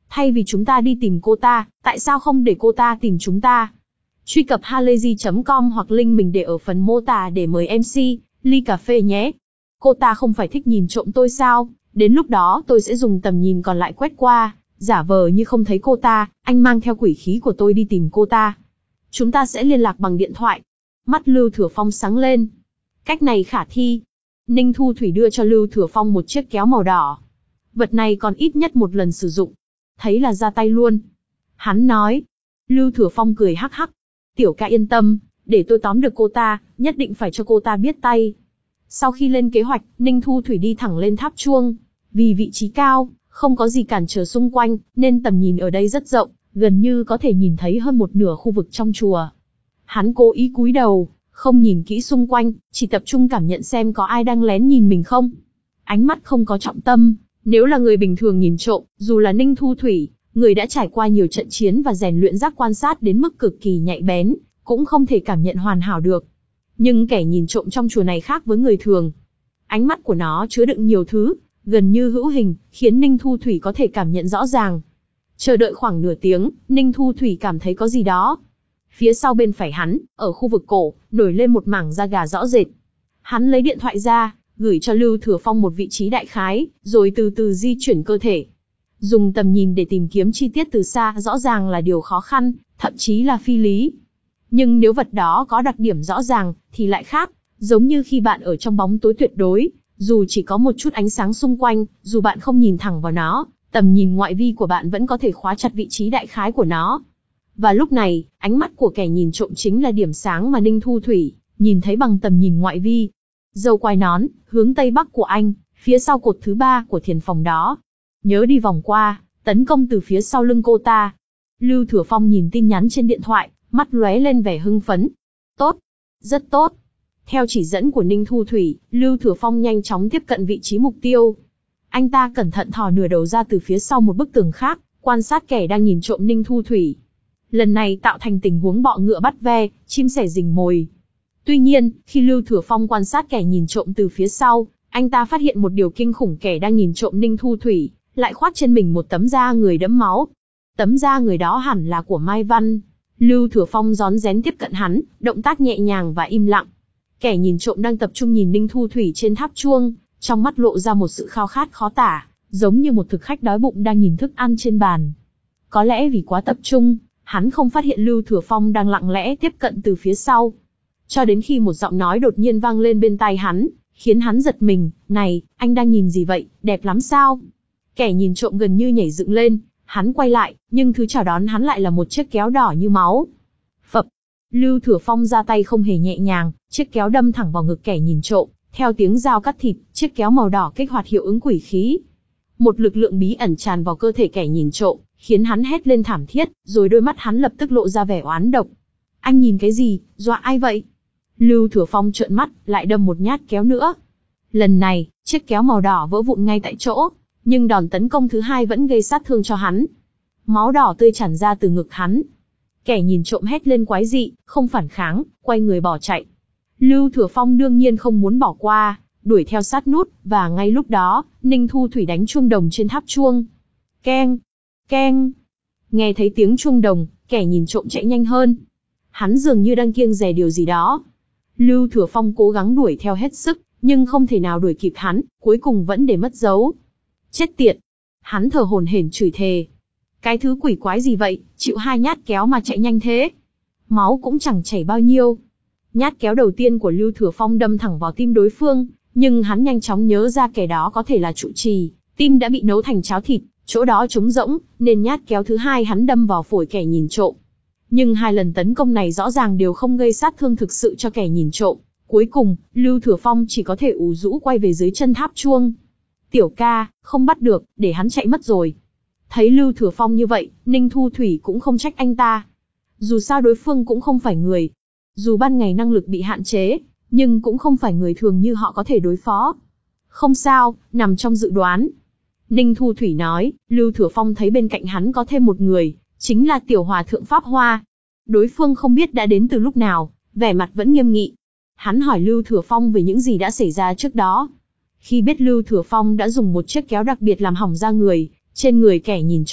Thay vì chúng ta đi tìm cô ta, tại sao không để cô ta tìm chúng ta? Truy cập halayzi chấm com hoặc link mình để ở phần mô tả để mời em xê, ly cà phê nhé. Cô ta không phải thích nhìn trộm tôi sao? Đến lúc đó tôi sẽ dùng tầm nhìn còn lại quét qua, giả vờ như không thấy cô ta, anh mang theo quỷ khí của tôi đi tìm cô ta. Chúng ta sẽ liên lạc bằng điện thoại. Mắt Lưu Thừa Phong sáng lên. Cách này khả thi. Ninh Thu Thủy đưa cho Lưu Thừa Phong một chiếc kéo màu đỏ. Vật này còn ít nhất một lần sử dụng. Thấy là ra tay luôn. Hắn nói. Lưu Thừa Phong cười hắc hắc. Tiểu ca yên tâm, để tôi tóm được cô ta, nhất định phải cho cô ta biết tay. Sau khi lên kế hoạch, Ninh Thu Thủy đi thẳng lên tháp chuông. Vì vị trí cao, không có gì cản trở xung quanh, nên tầm nhìn ở đây rất rộng, gần như có thể nhìn thấy hơn một nửa khu vực trong chùa. Hắn cố ý cúi đầu, không nhìn kỹ xung quanh, chỉ tập trung cảm nhận xem có ai đang lén nhìn mình không. Ánh mắt không có trọng tâm, nếu là người bình thường nhìn trộm, dù là Ninh Thu Thủy, người đã trải qua nhiều trận chiến và rèn luyện giác quan sát đến mức cực kỳ nhạy bén, cũng không thể cảm nhận hoàn hảo được. Nhưng kẻ nhìn trộm trong chùa này khác với người thường. Ánh mắt của nó chứa đựng nhiều thứ, gần như hữu hình, khiến Ninh Thu Thủy có thể cảm nhận rõ ràng. Chờ đợi khoảng nửa tiếng, Ninh Thu Thủy cảm thấy có gì đó. Phía sau bên phải hắn, ở khu vực cổ, nổi lên một mảng da gà rõ rệt. Hắn lấy điện thoại ra, gửi cho Lưu Thừa Phong một vị trí đại khái, rồi từ từ di chuyển cơ thể. Dùng tầm nhìn để tìm kiếm chi tiết từ xa rõ ràng là điều khó khăn, thậm chí là phi lý. Nhưng nếu vật đó có đặc điểm rõ ràng, thì lại khác, giống như khi bạn ở trong bóng tối tuyệt đối, dù chỉ có một chút ánh sáng xung quanh, dù bạn không nhìn thẳng vào nó, tầm nhìn ngoại vi của bạn vẫn có thể khóa chặt vị trí đại khái của nó. Và lúc này, ánh mắt của kẻ nhìn trộm chính là điểm sáng mà Ninh Thu Thủy nhìn thấy bằng tầm nhìn ngoại vi. Dâu quai nón, hướng tây bắc của anh, phía sau cột thứ ba của thiền phòng đó. Nhớ đi vòng qua, tấn công từ phía sau lưng cô ta. Lưu Thừa Phong nhìn tin nhắn trên điện thoại, mắt lóe lên vẻ hưng phấn. Tốt, rất tốt. Theo chỉ dẫn của Ninh Thu Thủy, Lưu Thừa Phong nhanh chóng tiếp cận vị trí mục tiêu. Anh ta cẩn thận thò nửa đầu ra từ phía sau một bức tường khác, quan sát kẻ đang nhìn trộm Ninh Thu Thủy. Lần này tạo thành tình huống bọ ngựa bắt ve, chim sẻ rình mồi. Tuy nhiên, khi Lưu Thừa Phong quan sát kẻ nhìn trộm từ phía sau, anh ta phát hiện một điều kinh khủng, kẻ đang nhìn trộm Ninh Thu Thủy lại khoác trên mình một tấm da người đẫm máu. Tấm da người đó hẳn là của Mai Văn. Lưu Thừa Phong rón rén tiếp cận hắn, động tác nhẹ nhàng và im lặng. Kẻ nhìn trộm đang tập trung nhìn Ninh Thu Thủy trên tháp chuông, trong mắt lộ ra một sự khao khát khó tả, giống như một thực khách đói bụng đang nhìn thức ăn trên bàn. Có lẽ vì quá tập trung, hắn không phát hiện Lưu Thừa Phong đang lặng lẽ tiếp cận từ phía sau. Cho đến khi một giọng nói đột nhiên vang lên bên tai hắn, khiến hắn giật mình. Này, anh đang nhìn gì vậy, đẹp lắm sao? Kẻ nhìn trộm gần như nhảy dựng lên, hắn quay lại, nhưng thứ chào đón hắn lại là một chiếc kéo đỏ như máu. Phập! Lưu Thừa Phong ra tay không hề nhẹ nhàng, chiếc kéo đâm thẳng vào ngực kẻ nhìn trộm, theo tiếng dao cắt thịt, chiếc kéo màu đỏ kích hoạt hiệu ứng quỷ khí. Một lực lượng bí ẩn tràn vào cơ thể kẻ nhìn trộm, khiến hắn hét lên thảm thiết, rồi đôi mắt hắn lập tức lộ ra vẻ oán độc. Anh nhìn cái gì, dọa ai vậy? Lưu Thừa Phong trợn mắt, lại đâm một nhát kéo nữa. Lần này, chiếc kéo màu đỏ vỡ vụn ngay tại chỗ, nhưng đòn tấn công thứ hai vẫn gây sát thương cho hắn. Máu đỏ tươi tràn ra từ ngực hắn. Kẻ nhìn trộm hét lên quái dị, không phản kháng, quay người bỏ chạy. Lưu Thừa Phong đương nhiên không muốn bỏ qua, đuổi theo sát nút, và ngay lúc đó, Ninh Thu Thủy đánh chuông đồng trên tháp chuông. Keng, keng. Nghe thấy tiếng chuông đồng, kẻ nhìn trộm chạy nhanh hơn. Hắn dường như đang kiêng dè điều gì đó. Lưu Thừa Phong cố gắng đuổi theo hết sức, nhưng không thể nào đuổi kịp hắn, cuối cùng vẫn để mất dấu. Chết tiệt! Hắn thở hổn hển chửi thề. Cái thứ quỷ quái gì vậy, chịu hai nhát kéo mà chạy nhanh thế. Máu cũng chẳng chảy bao nhiêu. Nhát kéo đầu tiên của Lưu Thừa Phong đâm thẳng vào tim đối phương, nhưng hắn nhanh chóng nhớ ra kẻ đó có thể là trụ trì, tim đã bị nấu thành cháo thịt, chỗ đó trống rỗng, nên nhát kéo thứ hai hắn đâm vào phổi kẻ nhìn trộm. Nhưng hai lần tấn công này rõ ràng đều không gây sát thương thực sự cho kẻ nhìn trộm. Cuối cùng, Lưu Thừa Phong chỉ có thể ù rũ quay về dưới chân tháp chuông. Tiểu ca, không bắt được, để hắn chạy mất rồi. Thấy Lưu Thừa Phong như vậy, Ninh Thu Thủy cũng không trách anh ta. Dù sao đối phương cũng không phải người. Dù ban ngày năng lực bị hạn chế, nhưng cũng không phải người thường như họ có thể đối phó. Không sao, nằm trong dự đoán. Ninh Thu Thủy nói, Lưu Thừa Phong thấy bên cạnh hắn có thêm một người, chính là Tiểu Hòa Thượng Pháp Hoa. Đối phương không biết đã đến từ lúc nào, vẻ mặt vẫn nghiêm nghị. Hắn hỏi Lưu Thừa Phong về những gì đã xảy ra trước đó. Khi biết Lưu Thừa Phong đã dùng một chiếc kéo đặc biệt làm hỏng da người trên người kẻ nhìn trộm,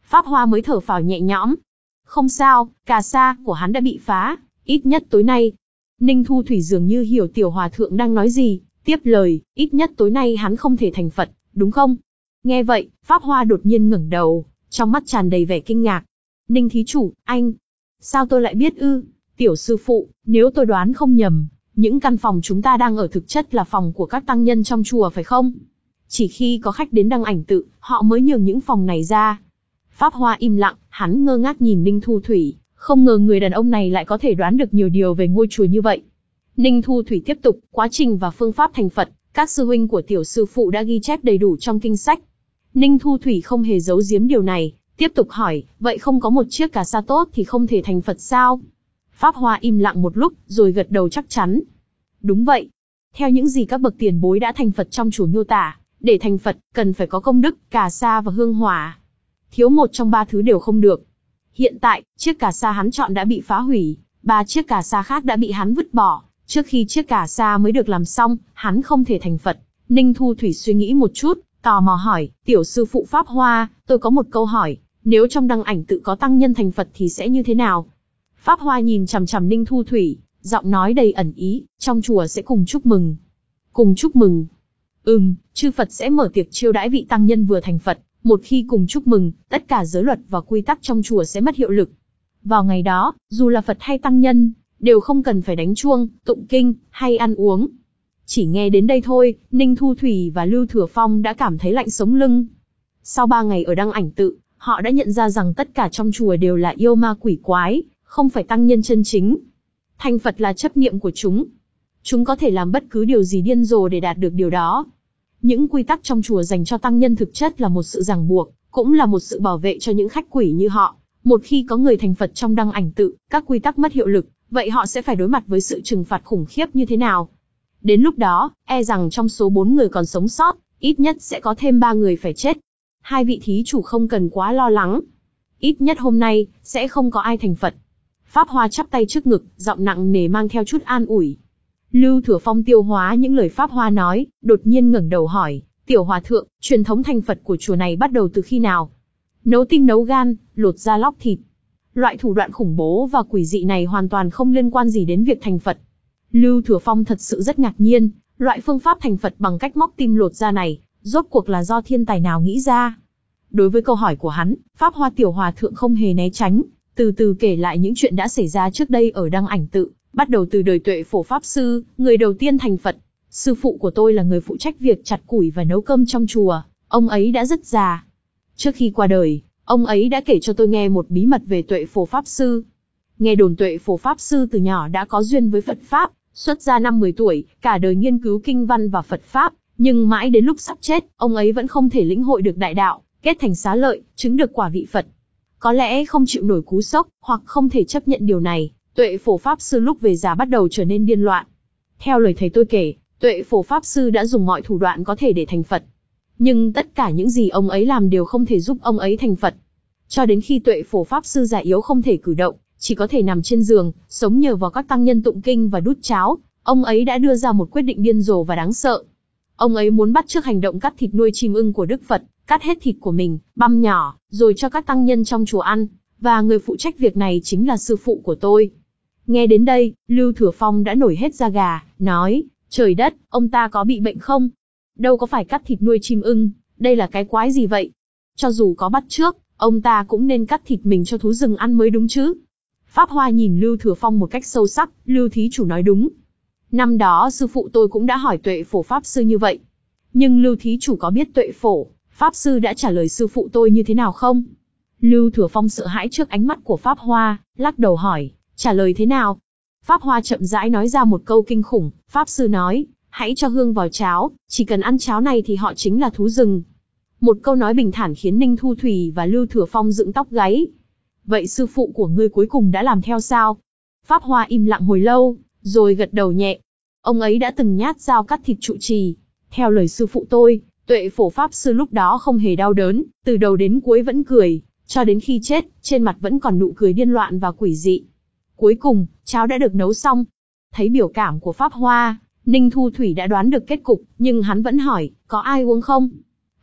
Pháp Hoa mới thở phào nhẹ nhõm. Không sao, cà sa của hắn đã bị phá, ít nhất tối nay. Ninh Thu Thủy dường như hiểu tiểu hòa thượng đang nói gì, tiếp lời, ít nhất tối nay hắn không thể thành Phật, đúng không? Nghe vậy, Pháp Hoa đột nhiên ngẩng đầu, trong mắt tràn đầy vẻ kinh ngạc. Ninh thí chủ, anh, sao tôi lại biết ư? Tiểu sư phụ, nếu tôi đoán không nhầm, những căn phòng chúng ta đang ở thực chất là phòng của các tăng nhân trong chùa phải không? Chỉ khi có khách đến Đăng Ảnh Tự, họ mới nhường những phòng này ra. Pháp Hoa im lặng, hắn ngơ ngác nhìn Ninh Thu Thủy, không ngờ người đàn ông này lại có thể đoán được nhiều điều về ngôi chùa như vậy. Ninh Thu Thủy tiếp tục, quá trình và phương pháp thành Phật, các sư huynh của tiểu sư phụ đã ghi chép đầy đủ trong kinh sách. Ninh Thu Thủy không hề giấu giếm điều này, tiếp tục hỏi, vậy không có một chiếc cà sa tốt thì không thể thành Phật sao? Pháp Hoa im lặng một lúc, rồi gật đầu chắc chắn. Đúng vậy. Theo những gì các bậc tiền bối đã thành Phật trong chùa miêu tả, để thành Phật, cần phải có công đức, cà sa và hương hỏa. Thiếu một trong ba thứ đều không được. Hiện tại, chiếc cà sa hắn chọn đã bị phá hủy, ba chiếc cà sa khác đã bị hắn vứt bỏ. Trước khi chiếc cà sa mới được làm xong, hắn không thể thành Phật. Ninh Thu Thủy suy nghĩ một chút, tò mò hỏi, tiểu sư phụ Pháp Hoa, tôi có một câu hỏi, nếu trong Đăng Ảnh Tự có tăng nhân thành Phật thì sẽ như thế nào? Pháp Hoa nhìn chằm chằm Ninh Thu Thủy, giọng nói đầy ẩn ý, trong chùa sẽ cùng chúc mừng. Cùng chúc mừng? Ừm, chư Phật sẽ mở tiệc chiêu đãi vị tăng nhân vừa thành Phật, một khi cùng chúc mừng, tất cả giới luật và quy tắc trong chùa sẽ mất hiệu lực. Vào ngày đó, dù là Phật hay tăng nhân, đều không cần phải đánh chuông, tụng kinh, hay ăn uống. Chỉ nghe đến đây thôi, Ninh Thu Thủy và Lưu Thừa Phong đã cảm thấy lạnh sống lưng. Sau ba ngày ở Đăng Ảnh Tự, họ đã nhận ra rằng tất cả trong chùa đều là yêu ma quỷ quái, không phải tăng nhân chân chính. Thành Phật là chấp niệm của chúng. Chúng có thể làm bất cứ điều gì điên rồ để đạt được điều đó. Những quy tắc trong chùa dành cho tăng nhân thực chất là một sự ràng buộc, cũng là một sự bảo vệ cho những khách quỷ như họ. Một khi có người thành Phật trong Đăng Ảnh Tự, các quy tắc mất hiệu lực, vậy họ sẽ phải đối mặt với sự trừng phạt khủng khiếp như thế nào? Đến lúc đó, e rằng trong số bốn người còn sống sót, ít nhất sẽ có thêm ba người phải chết. Hai vị thí chủ không cần quá lo lắng. Ít nhất hôm nay, sẽ không có ai thành Phật. Pháp Hoa chắp tay trước ngực, giọng nặng nề mang theo chút an ủi. Lưu Thừa Phong tiêu hóa những lời Pháp Hoa nói, đột nhiên ngẩng đầu hỏi, tiểu hòa thượng, truyền thống thành Phật của chùa này bắt đầu từ khi nào? Nấu tim nấu gan, lột da lóc thịt. Loại thủ đoạn khủng bố và quỷ dị này hoàn toàn không liên quan gì đến việc thành Phật. Lưu Thừa Phong thật sự rất ngạc nhiên, loại phương pháp thành Phật bằng cách móc tim lột da này, rốt cuộc là do thiên tài nào nghĩ ra? Đối với câu hỏi của hắn, Pháp Hoa tiểu hòa thượng không hề né tránh, từ từ kể lại những chuyện đã xảy ra trước đây ở Đăng Ảnh Tự, bắt đầu từ đời Tuệ Phổ Pháp Sư, người đầu tiên thành Phật. Sư phụ của tôi là người phụ trách việc chặt củi và nấu cơm trong chùa, ông ấy đã rất già. Trước khi qua đời, ông ấy đã kể cho tôi nghe một bí mật về Tuệ Phổ Pháp Sư. Nghe đồn Tuệ Phổ Pháp Sư từ nhỏ đã có duyên với Phật Pháp, xuất gia năm mười tuổi, cả đời nghiên cứu kinh văn và Phật Pháp, nhưng mãi đến lúc sắp chết, ông ấy vẫn không thể lĩnh hội được đại đạo, kết thành xá lợi, chứng được quả vị Phật. Có lẽ không chịu nổi cú sốc, hoặc không thể chấp nhận điều này, Tuệ Phổ Pháp Sư lúc về già bắt đầu trở nên điên loạn. Theo lời thầy tôi kể, Tuệ Phổ Pháp Sư đã dùng mọi thủ đoạn có thể để thành Phật. Nhưng tất cả những gì ông ấy làm đều không thể giúp ông ấy thành Phật. Cho đến khi Tuệ Phổ Pháp Sư già yếu không thể cử động, chỉ có thể nằm trên giường, sống nhờ vào các tăng nhân tụng kinh và đút cháo, ông ấy đã đưa ra một quyết định điên rồ và đáng sợ. Ông ấy muốn bắt chước hành động cắt thịt nuôi chim ưng của Đức Phật, cắt hết thịt của mình, băm nhỏ, rồi cho các tăng nhân trong chùa ăn, và người phụ trách việc này chính là sư phụ của tôi. Nghe đến đây, Lưu Thừa Phong đã nổi hết da gà, nói, trời đất, ông ta có bị bệnh không? Đâu có phải cắt thịt nuôi chim ưng, đây là cái quái gì vậy? Cho dù có bắt chước, ông ta cũng nên cắt thịt mình cho thú rừng ăn mới đúng chứ. Pháp Hoa nhìn Lưu Thừa Phong một cách sâu sắc, Lưu thí chủ nói đúng. Năm đó sư phụ tôi cũng đã hỏi Tuệ Phổ Pháp Sư như vậy. Nhưng Lưu thí chủ có biết Tuệ Phổ Pháp Sư đã trả lời sư phụ tôi như thế nào không? Lưu Thừa Phong sợ hãi trước ánh mắt của Pháp Hoa, lắc đầu hỏi, trả lời thế nào? Pháp Hoa chậm rãi nói ra một câu kinh khủng, Pháp Sư nói, hãy cho hương vào cháo, chỉ cần ăn cháo này thì họ chính là thú rừng. Một câu nói bình thản khiến Ninh Thu Thủy và Lưu Thừa Phong dựng tóc gáy. Vậy sư phụ của ngươi cuối cùng đã làm theo sao? Pháp Hoa im lặng hồi lâu, rồi gật đầu nhẹ. Ông ấy đã từng nhát dao cắt thịt trụ trì. Theo lời sư phụ tôi, Tuệ Phổ Pháp Sư lúc đó không hề đau đớn, từ đầu đến cuối vẫn cười, cho đến khi chết, trên mặt vẫn còn nụ cười điên loạn và quỷ dị. Cuối cùng, cháo đã được nấu xong. Thấy biểu cảm của Pháp Hoa, Ninh Thu Thủy đã đoán được kết cục, nhưng hắn vẫn hỏi, có ai uống không?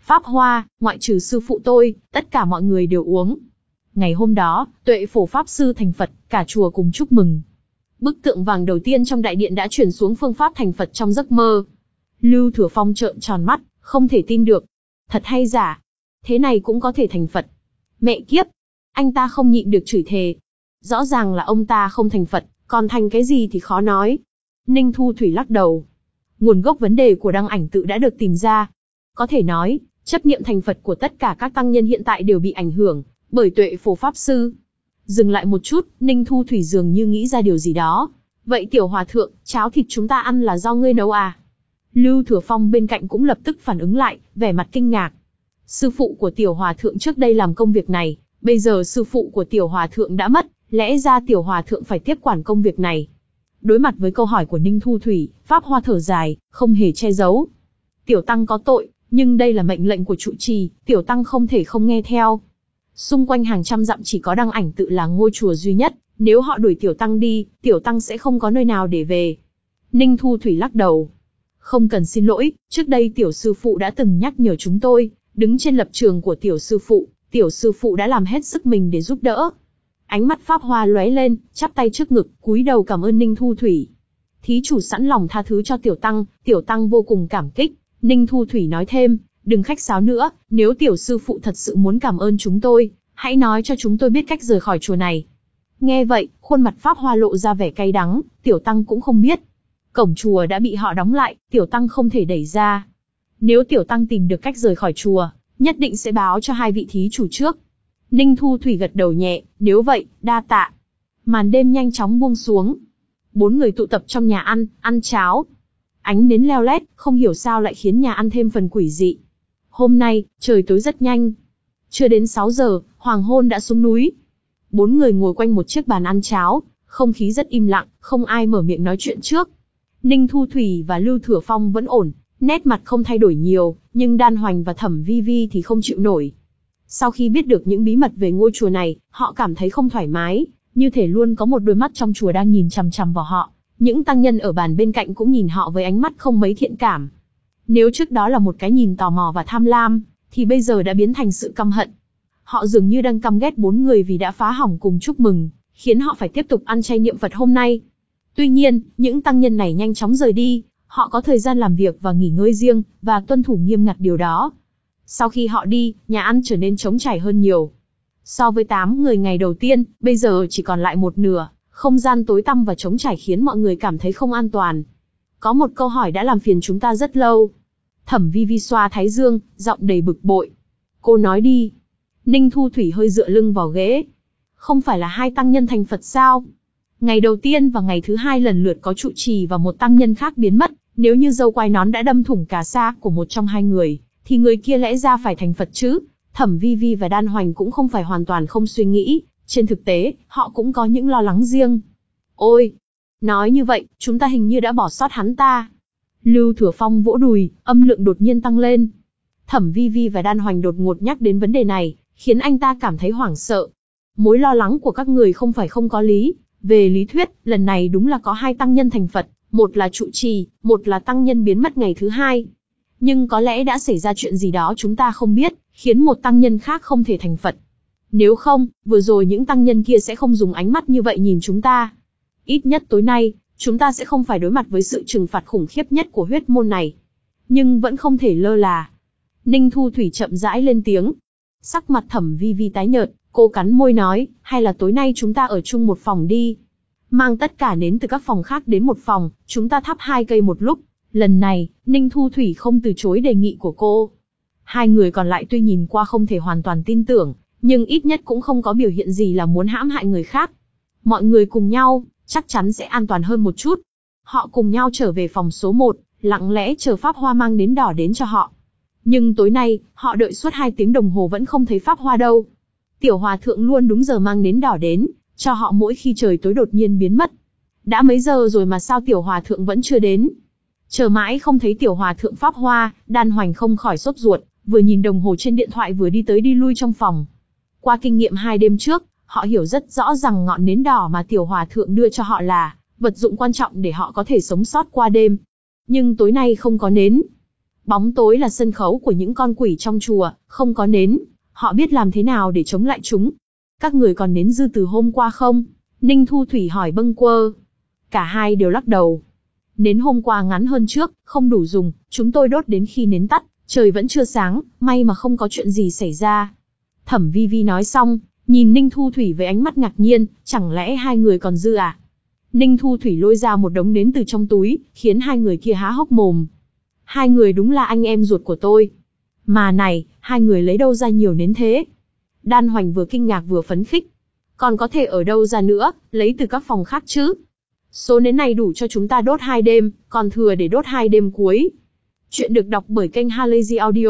Pháp hoa, ngoại trừ sư phụ tôi, tất cả mọi người đều uống. Ngày hôm đó, Tuệ Phổ Pháp Sư thành Phật, cả chùa cùng chúc mừng. Bức tượng vàng đầu tiên trong đại điện đã chuyển xuống phương pháp thành Phật trong giấc mơ. Lưu Thừa Phong trợn tròn mắt, không thể tin được. Thật hay giả? Thế này cũng có thể thành Phật? Mẹ kiếp! Anh ta không nhịn được chửi thề. Rõ ràng là ông ta không thành Phật, còn thành cái gì thì khó nói. Ninh Thu Thủy lắc đầu. Nguồn gốc vấn đề của đăng ảnh tự đã được tìm ra. Có thể nói, chấp niệm thành Phật của tất cả các tăng nhân hiện tại đều bị ảnh hưởng bởi Tuệ Phổ Pháp Sư. Dừng lại một chút, Ninh Thu Thủy dường như nghĩ ra điều gì đó. Vậy Tiểu Hòa Thượng, cháo thịt chúng ta ăn là do ngươi nấu à? Lưu Thừa Phong bên cạnh cũng lập tức phản ứng lại, vẻ mặt kinh ngạc. Sư phụ của Tiểu Hòa Thượng trước đây làm công việc này, bây giờ sư phụ của Tiểu Hòa Thượng đã mất, lẽ ra Tiểu Hòa Thượng phải tiếp quản công việc này. Đối mặt với câu hỏi của Ninh Thu Thủy, Pháp Hoa thở dài, không hề che giấu. Tiểu Tăng có tội, nhưng đây là mệnh lệnh của trụ trì, Tiểu Tăng không thể không nghe theo. Xung quanh hàng trăm dặm chỉ có đăng ảnh tự là ngôi chùa duy nhất, nếu họ đuổi Tiểu Tăng đi, Tiểu Tăng sẽ không có nơi nào để về. Ninh Thu Thủy lắc đầu. Không cần xin lỗi, trước đây Tiểu Sư Phụ đã từng nhắc nhở chúng tôi, đứng trên lập trường của Tiểu Sư Phụ, Tiểu Sư Phụ đã làm hết sức mình để giúp đỡ. Ánh mắt Pháp Hoa lóe lên, chắp tay trước ngực, cúi đầu cảm ơn Ninh Thu Thủy. Thí chủ sẵn lòng tha thứ cho Tiểu Tăng, Tiểu Tăng vô cùng cảm kích. Ninh Thu Thủy nói thêm, đừng khách sáo nữa, nếu Tiểu Sư Phụ thật sự muốn cảm ơn chúng tôi, hãy nói cho chúng tôi biết cách rời khỏi chùa này. Nghe vậy, khuôn mặt Pháp Hoa lộ ra vẻ cay đắng, Tiểu Tăng cũng không biết. Cổng chùa đã bị họ đóng lại, Tiểu Tăng không thể đẩy ra. Nếu Tiểu Tăng tìm được cách rời khỏi chùa, nhất định sẽ báo cho hai vị thí chủ trước. Ninh Thu Thủy gật đầu nhẹ, nếu vậy, đa tạ. Màn đêm nhanh chóng buông xuống. Bốn người tụ tập trong nhà ăn, ăn cháo. Ánh nến leo lét, không hiểu sao lại khiến nhà ăn thêm phần quỷ dị. Hôm nay, trời tối rất nhanh. Chưa đến sáu giờ, hoàng hôn đã xuống núi. Bốn người ngồi quanh một chiếc bàn ăn cháo, không khí rất im lặng, không ai mở miệng nói chuyện trước. Ninh Thu Thủy và Lưu Thừa Phong vẫn ổn, nét mặt không thay đổi nhiều, nhưng Đan Hoành và Thẩm Vi Vi thì không chịu nổi. Sau khi biết được những bí mật về ngôi chùa này, họ cảm thấy không thoải mái, như thể luôn có một đôi mắt trong chùa đang nhìn chằm chằm vào họ. Những tăng nhân ở bàn bên cạnh cũng nhìn họ với ánh mắt không mấy thiện cảm. Nếu trước đó là một cái nhìn tò mò và tham lam, thì bây giờ đã biến thành sự căm hận. Họ dường như đang căm ghét bốn người vì đã phá hỏng cùng chúc mừng, khiến họ phải tiếp tục ăn chay niệm Phật hôm nay. Tuy nhiên, những tăng nhân này nhanh chóng rời đi, họ có thời gian làm việc và nghỉ ngơi riêng, và tuân thủ nghiêm ngặt điều đó. Sau khi họ đi, nhà ăn trở nên trống trải hơn nhiều. So với tám người ngày đầu tiên, bây giờ chỉ còn lại một nửa, không gian tối tăm và trống trải khiến mọi người cảm thấy không an toàn. Có một câu hỏi đã làm phiền chúng ta rất lâu. Thẩm Vi Vi xoa thái dương, giọng đầy bực bội. Cô nói đi. Ninh Thu Thủy hơi dựa lưng vào ghế. Không phải là hai tăng nhân thành Phật sao? Ngày đầu tiên và ngày thứ hai lần lượt có trụ trì và một tăng nhân khác biến mất. Nếu như dâu quai nón đã đâm thủng cà sa của một trong hai người, thì người kia lẽ ra phải thành Phật chứ. Thẩm Vi Vi và Đan Hoành cũng không phải hoàn toàn không suy nghĩ. Trên thực tế, họ cũng có những lo lắng riêng. Ôi! Nói như vậy, chúng ta hình như đã bỏ sót hắn ta. Lưu Thừa Phong vỗ đùi, âm lượng đột nhiên tăng lên. Thẩm Vi Vi và Đan Hoành đột ngột nhắc đến vấn đề này, khiến anh ta cảm thấy hoảng sợ. Mối lo lắng của các người không phải không có lý. Về lý thuyết, lần này đúng là có hai tăng nhân thành Phật, một là trụ trì, một là tăng nhân biến mất ngày thứ hai. Nhưng có lẽ đã xảy ra chuyện gì đó chúng ta không biết, khiến một tăng nhân khác không thể thành Phật. Nếu không, vừa rồi những tăng nhân kia sẽ không dùng ánh mắt như vậy nhìn chúng ta. Ít nhất tối nay, chúng ta sẽ không phải đối mặt với sự trừng phạt khủng khiếp nhất của huyết môn này. Nhưng vẫn không thể lơ là. Ninh Thu Thủy chậm rãi lên tiếng. Sắc mặt Thẩm Vi Vi tái nhợt, cô cắn môi nói, hay là tối nay chúng ta ở chung một phòng đi. Mang tất cả nến từ các phòng khác đến một phòng, chúng ta thắp hai cây một lúc. Lần này, Ninh Thu Thủy không từ chối đề nghị của cô. Hai người còn lại tuy nhìn qua không thể hoàn toàn tin tưởng, nhưng ít nhất cũng không có biểu hiện gì là muốn hãm hại người khác. Mọi người cùng nhau, chắc chắn sẽ an toàn hơn một chút. Họ cùng nhau trở về phòng số một, lặng lẽ chờ Pháp Hoa mang nến đỏ đến cho họ. Nhưng tối nay, họ đợi suốt hai tiếng đồng hồ vẫn không thấy Pháp Hoa đâu. Tiểu Hòa Thượng luôn đúng giờ mang nến đỏ đến, cho họ mỗi khi trời tối đột nhiên biến mất. Đã mấy giờ rồi mà sao Tiểu Hòa Thượng vẫn chưa đến? Chờ mãi không thấy Tiểu Hòa Thượng Pháp Hoa, Đan Hoành không khỏi sốt ruột, vừa nhìn đồng hồ trên điện thoại vừa đi tới đi lui trong phòng. Qua kinh nghiệm hai đêm trước, họ hiểu rất rõ rằng ngọn nến đỏ mà Tiểu Hòa Thượng đưa cho họ là vật dụng quan trọng để họ có thể sống sót qua đêm. Nhưng tối nay không có nến. Bóng tối là sân khấu của những con quỷ trong chùa, không có nến, họ biết làm thế nào để chống lại chúng. Các người còn nến dư từ hôm qua không? Ninh Thu Thủy hỏi bâng quơ. Cả hai đều lắc đầu. Nến hôm qua ngắn hơn trước, không đủ dùng, chúng tôi đốt đến khi nến tắt, trời vẫn chưa sáng, may mà không có chuyện gì xảy ra. Thẩm Vi Vi nói xong, nhìn Ninh Thu Thủy với ánh mắt ngạc nhiên, chẳng lẽ hai người còn dư à? Ninh Thu Thủy lôi ra một đống nến từ trong túi, khiến hai người kia há hốc mồm. Hai người đúng là anh em ruột của tôi. Mà này, hai người lấy đâu ra nhiều nến thế? Đan Hoành vừa kinh ngạc vừa phấn khích. Còn có thể ở đâu ra nữa, lấy từ các phòng khác chứ? Số nến này đủ cho chúng ta đốt hai đêm, còn thừa để đốt hai đêm cuối. Chuyện được đọc bởi kênh Halazy Audio.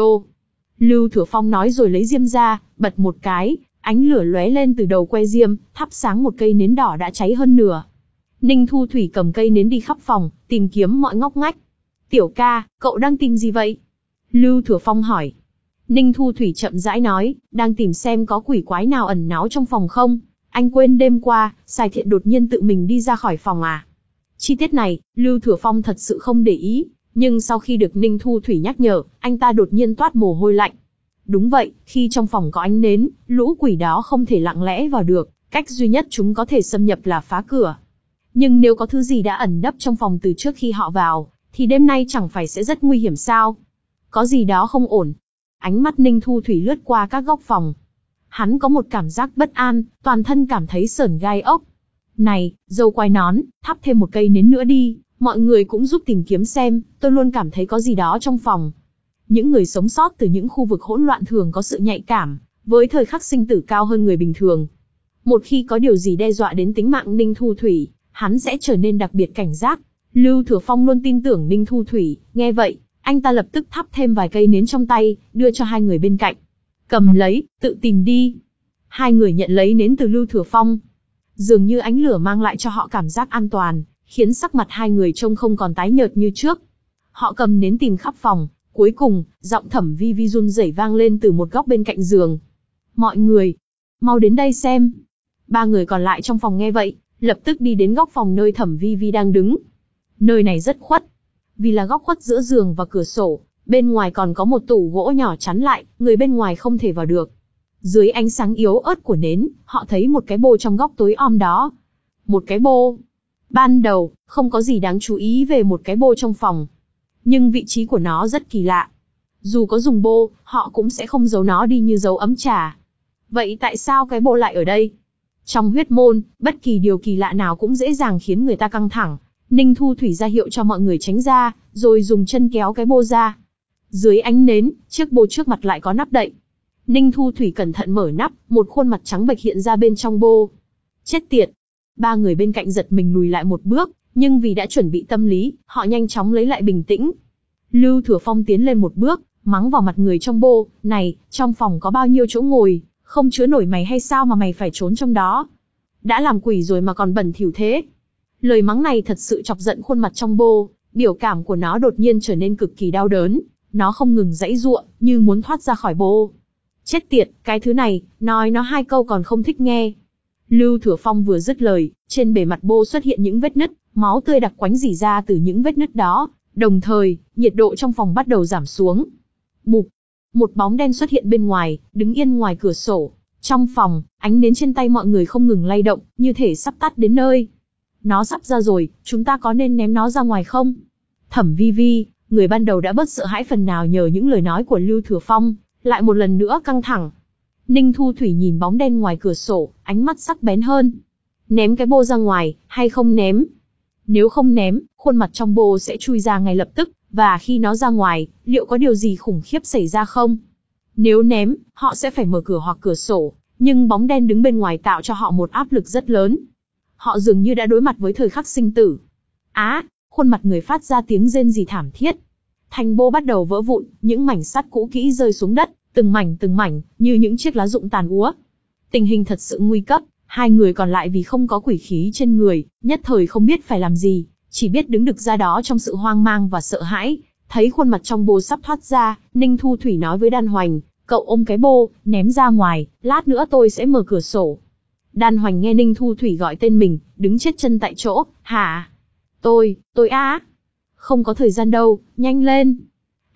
Lưu Thừa Phong nói rồi lấy diêm ra, bật một cái, ánh lửa lóe lên từ đầu que diêm, thắp sáng một cây nến đỏ đã cháy hơn nửa. Ninh Thu Thủy cầm cây nến đi khắp phòng, tìm kiếm mọi ngóc ngách. Tiểu ca, cậu đang tìm gì vậy? Lưu Thừa Phong hỏi. Ninh Thu Thủy chậm rãi nói, đang tìm xem có quỷ quái nào ẩn náu trong phòng không. Anh quên đêm qua, Sài Thiện đột nhiên tự mình đi ra khỏi phòng à? Chi tiết này, Lưu Thừa Phong thật sự không để ý, nhưng sau khi được Ninh Thu Thủy nhắc nhở, anh ta đột nhiên toát mồ hôi lạnh. Đúng vậy, khi trong phòng có ánh nến, lũ quỷ đó không thể lặng lẽ vào được, cách duy nhất chúng có thể xâm nhập là phá cửa. Nhưng nếu có thứ gì đã ẩn nấp trong phòng từ trước khi họ vào, thì đêm nay chẳng phải sẽ rất nguy hiểm sao? Có gì đó không ổn. Ánh mắt Ninh Thu Thủy lướt qua các góc phòng. Hắn có một cảm giác bất an, toàn thân cảm thấy sởn gai ốc. Này, dâu quai nón, thắp thêm một cây nến nữa đi, mọi người cũng giúp tìm kiếm xem, tôi luôn cảm thấy có gì đó trong phòng. Những người sống sót từ những khu vực hỗn loạn thường có sự nhạy cảm, với thời khắc sinh tử cao hơn người bình thường. Một khi có điều gì đe dọa đến tính mạng Ninh Thu Thủy, hắn sẽ trở nên đặc biệt cảnh giác. Lưu Thừa Phong luôn tin tưởng Ninh Thu Thủy, nghe vậy, anh ta lập tức thắp thêm vài cây nến trong tay, đưa cho hai người bên cạnh. Cầm lấy, tự tìm đi. Hai người nhận lấy nến từ Lưu Thừa Phong. Dường như ánh lửa mang lại cho họ cảm giác an toàn, khiến sắc mặt hai người trông không còn tái nhợt như trước. Họ cầm nến tìm khắp phòng, cuối cùng, giọng Thẩm Vi Vi run rẩy vang lên từ một góc bên cạnh giường. Mọi người, mau đến đây xem. Ba người còn lại trong phòng nghe vậy, lập tức đi đến góc phòng nơi Thẩm Vi Vi đang đứng. Nơi này rất khuất. Vì là góc khuất giữa giường và cửa sổ, bên ngoài còn có một tủ gỗ nhỏ chắn lại, người bên ngoài không thể vào được. Dưới ánh sáng yếu ớt của nến, họ thấy một cái bô trong góc tối om đó. Một cái bô. Ban đầu, không có gì đáng chú ý về một cái bô trong phòng. Nhưng vị trí của nó rất kỳ lạ. Dù có dùng bô, họ cũng sẽ không giấu nó đi như giấu ấm trà. Vậy tại sao cái bô lại ở đây? Trong huyết môn, bất kỳ điều kỳ lạ nào cũng dễ dàng khiến người ta căng thẳng. Ninh Thu Thủy ra hiệu cho mọi người tránh ra, rồi dùng chân kéo cái bô ra. Dưới ánh nến, chiếc bô trước mặt lại có nắp đậy. Ninh Thu Thủy cẩn thận mở nắp, một khuôn mặt trắng bệch hiện ra bên trong bô. Chết tiệt! Ba người bên cạnh giật mình lùi lại một bước, nhưng vì đã chuẩn bị tâm lý, họ nhanh chóng lấy lại bình tĩnh. Lưu Thừa Phong tiến lên một bước, mắng vào mặt người trong bô, này, trong phòng có bao nhiêu chỗ ngồi, không chứa nổi mày hay sao mà mày phải trốn trong đó? Đã làm quỷ rồi mà còn bẩn thỉu thế. Lời mắng này thật sự chọc giận khuôn mặt trong bô, biểu cảm của nó đột nhiên trở nên cực kỳ đau đớn, nó không ngừng giãy giụa, như muốn thoát ra khỏi bô. Chết tiệt, cái thứ này, nói nó hai câu còn không thích nghe. Lưu Thừa Phong vừa dứt lời, trên bề mặt bô xuất hiện những vết nứt, máu tươi đặc quánh rỉ ra từ những vết nứt đó, đồng thời, nhiệt độ trong phòng bắt đầu giảm xuống. Bụp, một bóng đen xuất hiện bên ngoài, đứng yên ngoài cửa sổ. Trong phòng, ánh nến trên tay mọi người không ngừng lay động, như thể sắp tắt đến nơi. Nó sắp ra rồi, chúng ta có nên ném nó ra ngoài không? Thẩm Vi Vi, người ban đầu đã bớt sợ hãi phần nào nhờ những lời nói của Lưu Thừa Phong, lại một lần nữa căng thẳng. Ninh Thu Thủy nhìn bóng đen ngoài cửa sổ, ánh mắt sắc bén hơn. Ném cái bô ra ngoài, hay không ném? Nếu không ném, khuôn mặt trong bô sẽ chui ra ngay lập tức, và khi nó ra ngoài, liệu có điều gì khủng khiếp xảy ra không? Nếu ném, họ sẽ phải mở cửa hoặc cửa sổ, nhưng bóng đen đứng bên ngoài tạo cho họ một áp lực rất lớn. Họ dường như đã đối mặt với thời khắc sinh tử. Á, khuôn mặt người phát ra tiếng rên rỉ thảm thiết. Thành bô bắt đầu vỡ vụn, những mảnh sắt cũ kỹ rơi xuống đất, từng mảnh từng mảnh, như những chiếc lá rụng tàn úa. Tình hình thật sự nguy cấp, hai người còn lại vì không có quỷ khí trên người, nhất thời không biết phải làm gì, chỉ biết đứng được ra đó trong sự hoang mang và sợ hãi. Thấy khuôn mặt trong bô sắp thoát ra, Ninh Thu Thủy nói với Đan Hoành, cậu ôm cái bô, ném ra ngoài, lát nữa tôi sẽ mở cửa sổ. Đan Hoành nghe Ninh Thu Thủy gọi tên mình, đứng chết chân tại chỗ, hả? Tôi, tôi á? Không có thời gian đâu, nhanh lên.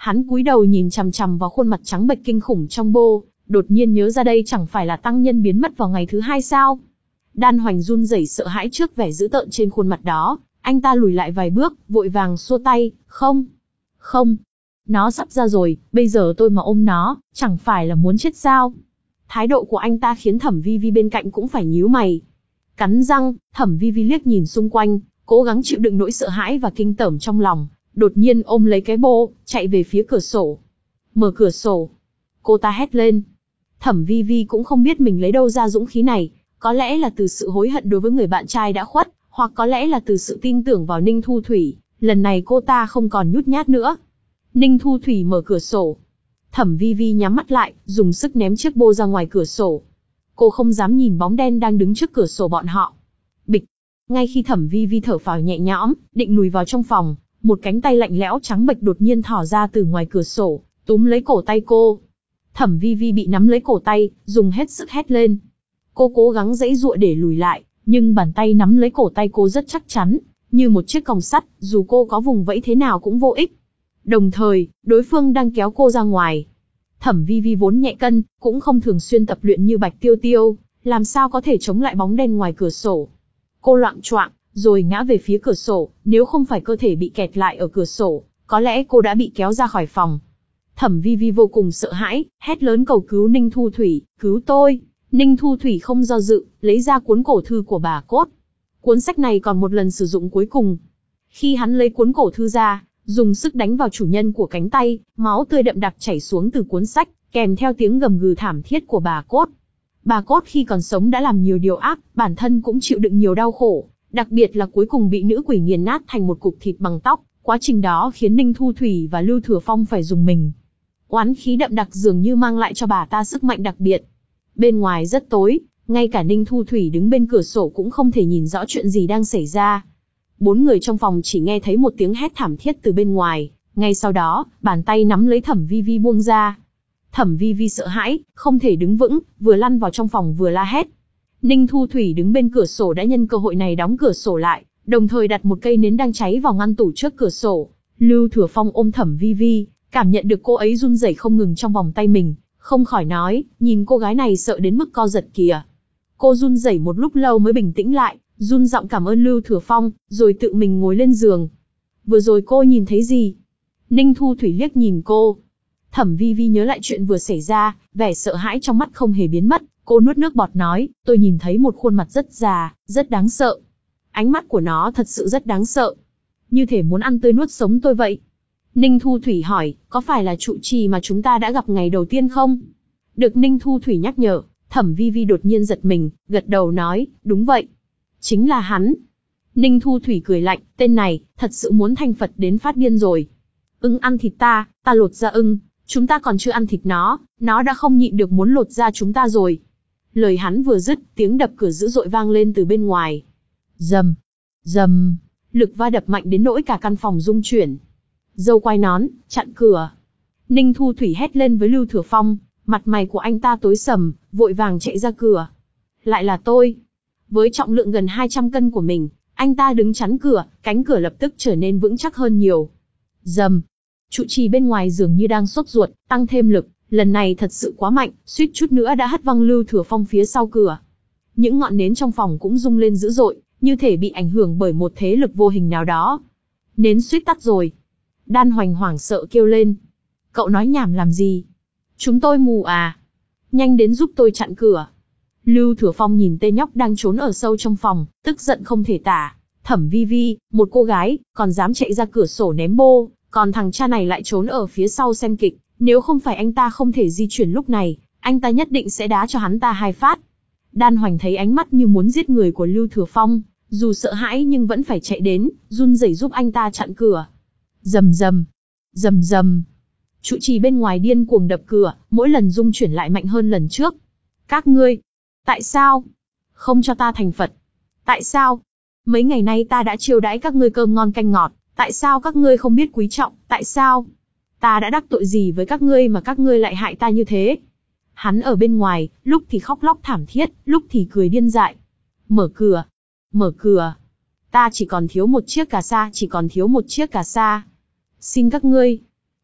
Hắn cúi đầu nhìn chằm chằm vào khuôn mặt trắng bệch kinh khủng trong bô, đột nhiên nhớ ra đây chẳng phải là tăng nhân biến mất vào ngày thứ hai sao? Đan Hoành run rẩy sợ hãi trước vẻ dữ tợn trên khuôn mặt đó, anh ta lùi lại vài bước, vội vàng xua tay, không, không, nó sắp ra rồi, bây giờ tôi mà ôm nó, chẳng phải là muốn chết sao? Thái độ của anh ta khiến Thẩm Vi Vi bên cạnh cũng phải nhíu mày. Cắn răng, Thẩm Vi Vi liếc nhìn xung quanh, cố gắng chịu đựng nỗi sợ hãi và kinh tởm trong lòng, đột nhiên ôm lấy cái bô, chạy về phía cửa sổ. Mở cửa sổ. Cô ta hét lên. Thẩm Vi Vi cũng không biết mình lấy đâu ra dũng khí này, có lẽ là từ sự hối hận đối với người bạn trai đã khuất, hoặc có lẽ là từ sự tin tưởng vào Ninh Thu Thủy, lần này cô ta không còn nhút nhát nữa. Ninh Thu Thủy mở cửa sổ. Thẩm Vi Vi nhắm mắt lại, dùng sức ném chiếc bô ra ngoài cửa sổ. Cô không dám nhìn bóng đen đang đứng trước cửa sổ bọn họ. Bịch. Ngay khi Thẩm Vi Vi thở phào nhẹ nhõm, định lùi vào trong phòng, một cánh tay lạnh lẽo trắng bệch đột nhiên thò ra từ ngoài cửa sổ, túm lấy cổ tay cô. Thẩm Vi Vi bị nắm lấy cổ tay, dùng hết sức hét lên. Cô cố gắng giãy giụa để lùi lại, nhưng bàn tay nắm lấy cổ tay cô rất chắc chắn, như một chiếc còng sắt, dù cô có vùng vẫy thế nào cũng vô ích. Đồng thời, đối phương đang kéo cô ra ngoài. Thẩm Vi Vi vốn nhẹ cân, cũng không thường xuyên tập luyện như Bạch Tiêu Tiêu, làm sao có thể chống lại bóng đen ngoài cửa sổ. Cô loạng choạng, rồi ngã về phía cửa sổ, nếu không phải cơ thể bị kẹt lại ở cửa sổ, có lẽ cô đã bị kéo ra khỏi phòng. Thẩm Vi Vi vô cùng sợ hãi, hét lớn cầu cứu Ninh Thu Thủy, cứu tôi. Ninh Thu Thủy không do dự, lấy ra cuốn cổ thư của bà Cốt. Cuốn sách này còn một lần sử dụng cuối cùng. Khi hắn lấy cuốn cổ thư ra, dùng sức đánh vào chủ nhân của cánh tay, máu tươi đậm đặc chảy xuống từ cuốn sách, kèm theo tiếng gầm gừ thảm thiết của bà Cốt. Bà Cốt khi còn sống đã làm nhiều điều ác, bản thân cũng chịu đựng nhiều đau khổ, đặc biệt là cuối cùng bị nữ quỷ nghiền nát thành một cục thịt bằng tóc, quá trình đó khiến Ninh Thu Thủy và Lưu Thừa Phong phải dùng mình. Oán khí đậm đặc dường như mang lại cho bà ta sức mạnh đặc biệt. Bên ngoài rất tối, ngay cả Ninh Thu Thủy đứng bên cửa sổ cũng không thể nhìn rõ chuyện gì đang xảy ra. Bốn người trong phòng chỉ nghe thấy một tiếng hét thảm thiết từ bên ngoài, ngay sau đó, bàn tay nắm lấy Thẩm Vi Vi buông ra. Thẩm Vi Vi sợ hãi, không thể đứng vững, vừa lăn vào trong phòng vừa la hét. Ninh Thu Thủy đứng bên cửa sổ đã nhân cơ hội này đóng cửa sổ lại, đồng thời đặt một cây nến đang cháy vào ngăn tủ trước cửa sổ. Lưu Thừa Phong ôm Thẩm Vi Vi, cảm nhận được cô ấy run rẩy không ngừng trong vòng tay mình, không khỏi nói, nhìn cô gái này sợ đến mức co giật kìa. Cô run rẩy một lúc lâu mới bình tĩnh lại, run giọng cảm ơn Lưu Thừa Phong, rồi tự mình ngồi lên giường. Vừa rồi cô nhìn thấy gì? Ninh Thu Thủy liếc nhìn cô. Thẩm Vi Vi nhớ lại chuyện vừa xảy ra, vẻ sợ hãi trong mắt không hề biến mất, cô nuốt nước bọt nói, tôi nhìn thấy một khuôn mặt rất già, rất đáng sợ. Ánh mắt của nó thật sự rất đáng sợ. Như thể muốn ăn tươi nuốt sống tôi vậy. Ninh Thu Thủy hỏi, có phải là trụ trì mà chúng ta đã gặp ngày đầu tiên không? Được Ninh Thu Thủy nhắc nhở, Thẩm Vi Vi đột nhiên giật mình, gật đầu nói, đúng vậy. Chính là hắn. Ninh Thu Thủy cười lạnh, tên này, thật sự muốn thành Phật đến phát điên rồi. Ưng ăn thịt ta, ta lột da ưng, chúng ta còn chưa ăn thịt nó, nó đã không nhịn được muốn lột da chúng ta rồi. Lời hắn vừa dứt, tiếng đập cửa dữ dội vang lên từ bên ngoài. Rầm, rầm, lực va đập mạnh đến nỗi cả căn phòng rung chuyển. Dâu quai nón, chặn cửa. Ninh Thu Thủy hét lên với Lưu Thừa Phong, mặt mày của anh ta tối sầm, vội vàng chạy ra cửa. Lại là tôi. Với trọng lượng gần hai trăm cân của mình, anh ta đứng chắn cửa, cánh cửa lập tức trở nên vững chắc hơn nhiều. Rầm. Trụ trì bên ngoài dường như đang sốt ruột, tăng thêm lực, lần này thật sự quá mạnh, suýt chút nữa đã hất văng Lưu Thừa Phong phía sau cửa. Những ngọn nến trong phòng cũng rung lên dữ dội, như thể bị ảnh hưởng bởi một thế lực vô hình nào đó. Nến suýt tắt rồi. Đan Hoành hoảng sợ kêu lên. Cậu nói nhảm làm gì? Chúng tôi mù à? Nhanh đến giúp tôi chặn cửa. Lưu Thừa Phong nhìn tên nhóc đang trốn ở sâu trong phòng, tức giận không thể tả. Thẩm Vi Vi, một cô gái, còn dám chạy ra cửa sổ ném bô, còn thằng cha này lại trốn ở phía sau xem kịch. Nếu không phải anh ta không thể di chuyển lúc này, anh ta nhất định sẽ đá cho hắn ta hai phát. Đan Hoành thấy ánh mắt như muốn giết người của Lưu Thừa Phong, dù sợ hãi nhưng vẫn phải chạy đến, run rẩy giúp anh ta chặn cửa. Rầm rầm, rầm rầm. Trụ trì bên ngoài điên cuồng đập cửa, mỗi lần rung chuyển lại mạnh hơn lần trước. Các ngươi, tại sao không cho ta thành Phật? Tại sao? Mấy ngày nay ta đã chiêu đãi các ngươi cơm ngon canh ngọt, tại sao các ngươi không biết quý trọng? Tại sao? Ta đã đắc tội gì với các ngươi mà các ngươi lại hại ta như thế? Hắn ở bên ngoài, lúc thì khóc lóc thảm thiết, lúc thì cười điên dại. Mở cửa, mở cửa. Ta chỉ còn thiếu một chiếc cà sa, chỉ còn thiếu một chiếc cà sa. Xin các ngươi.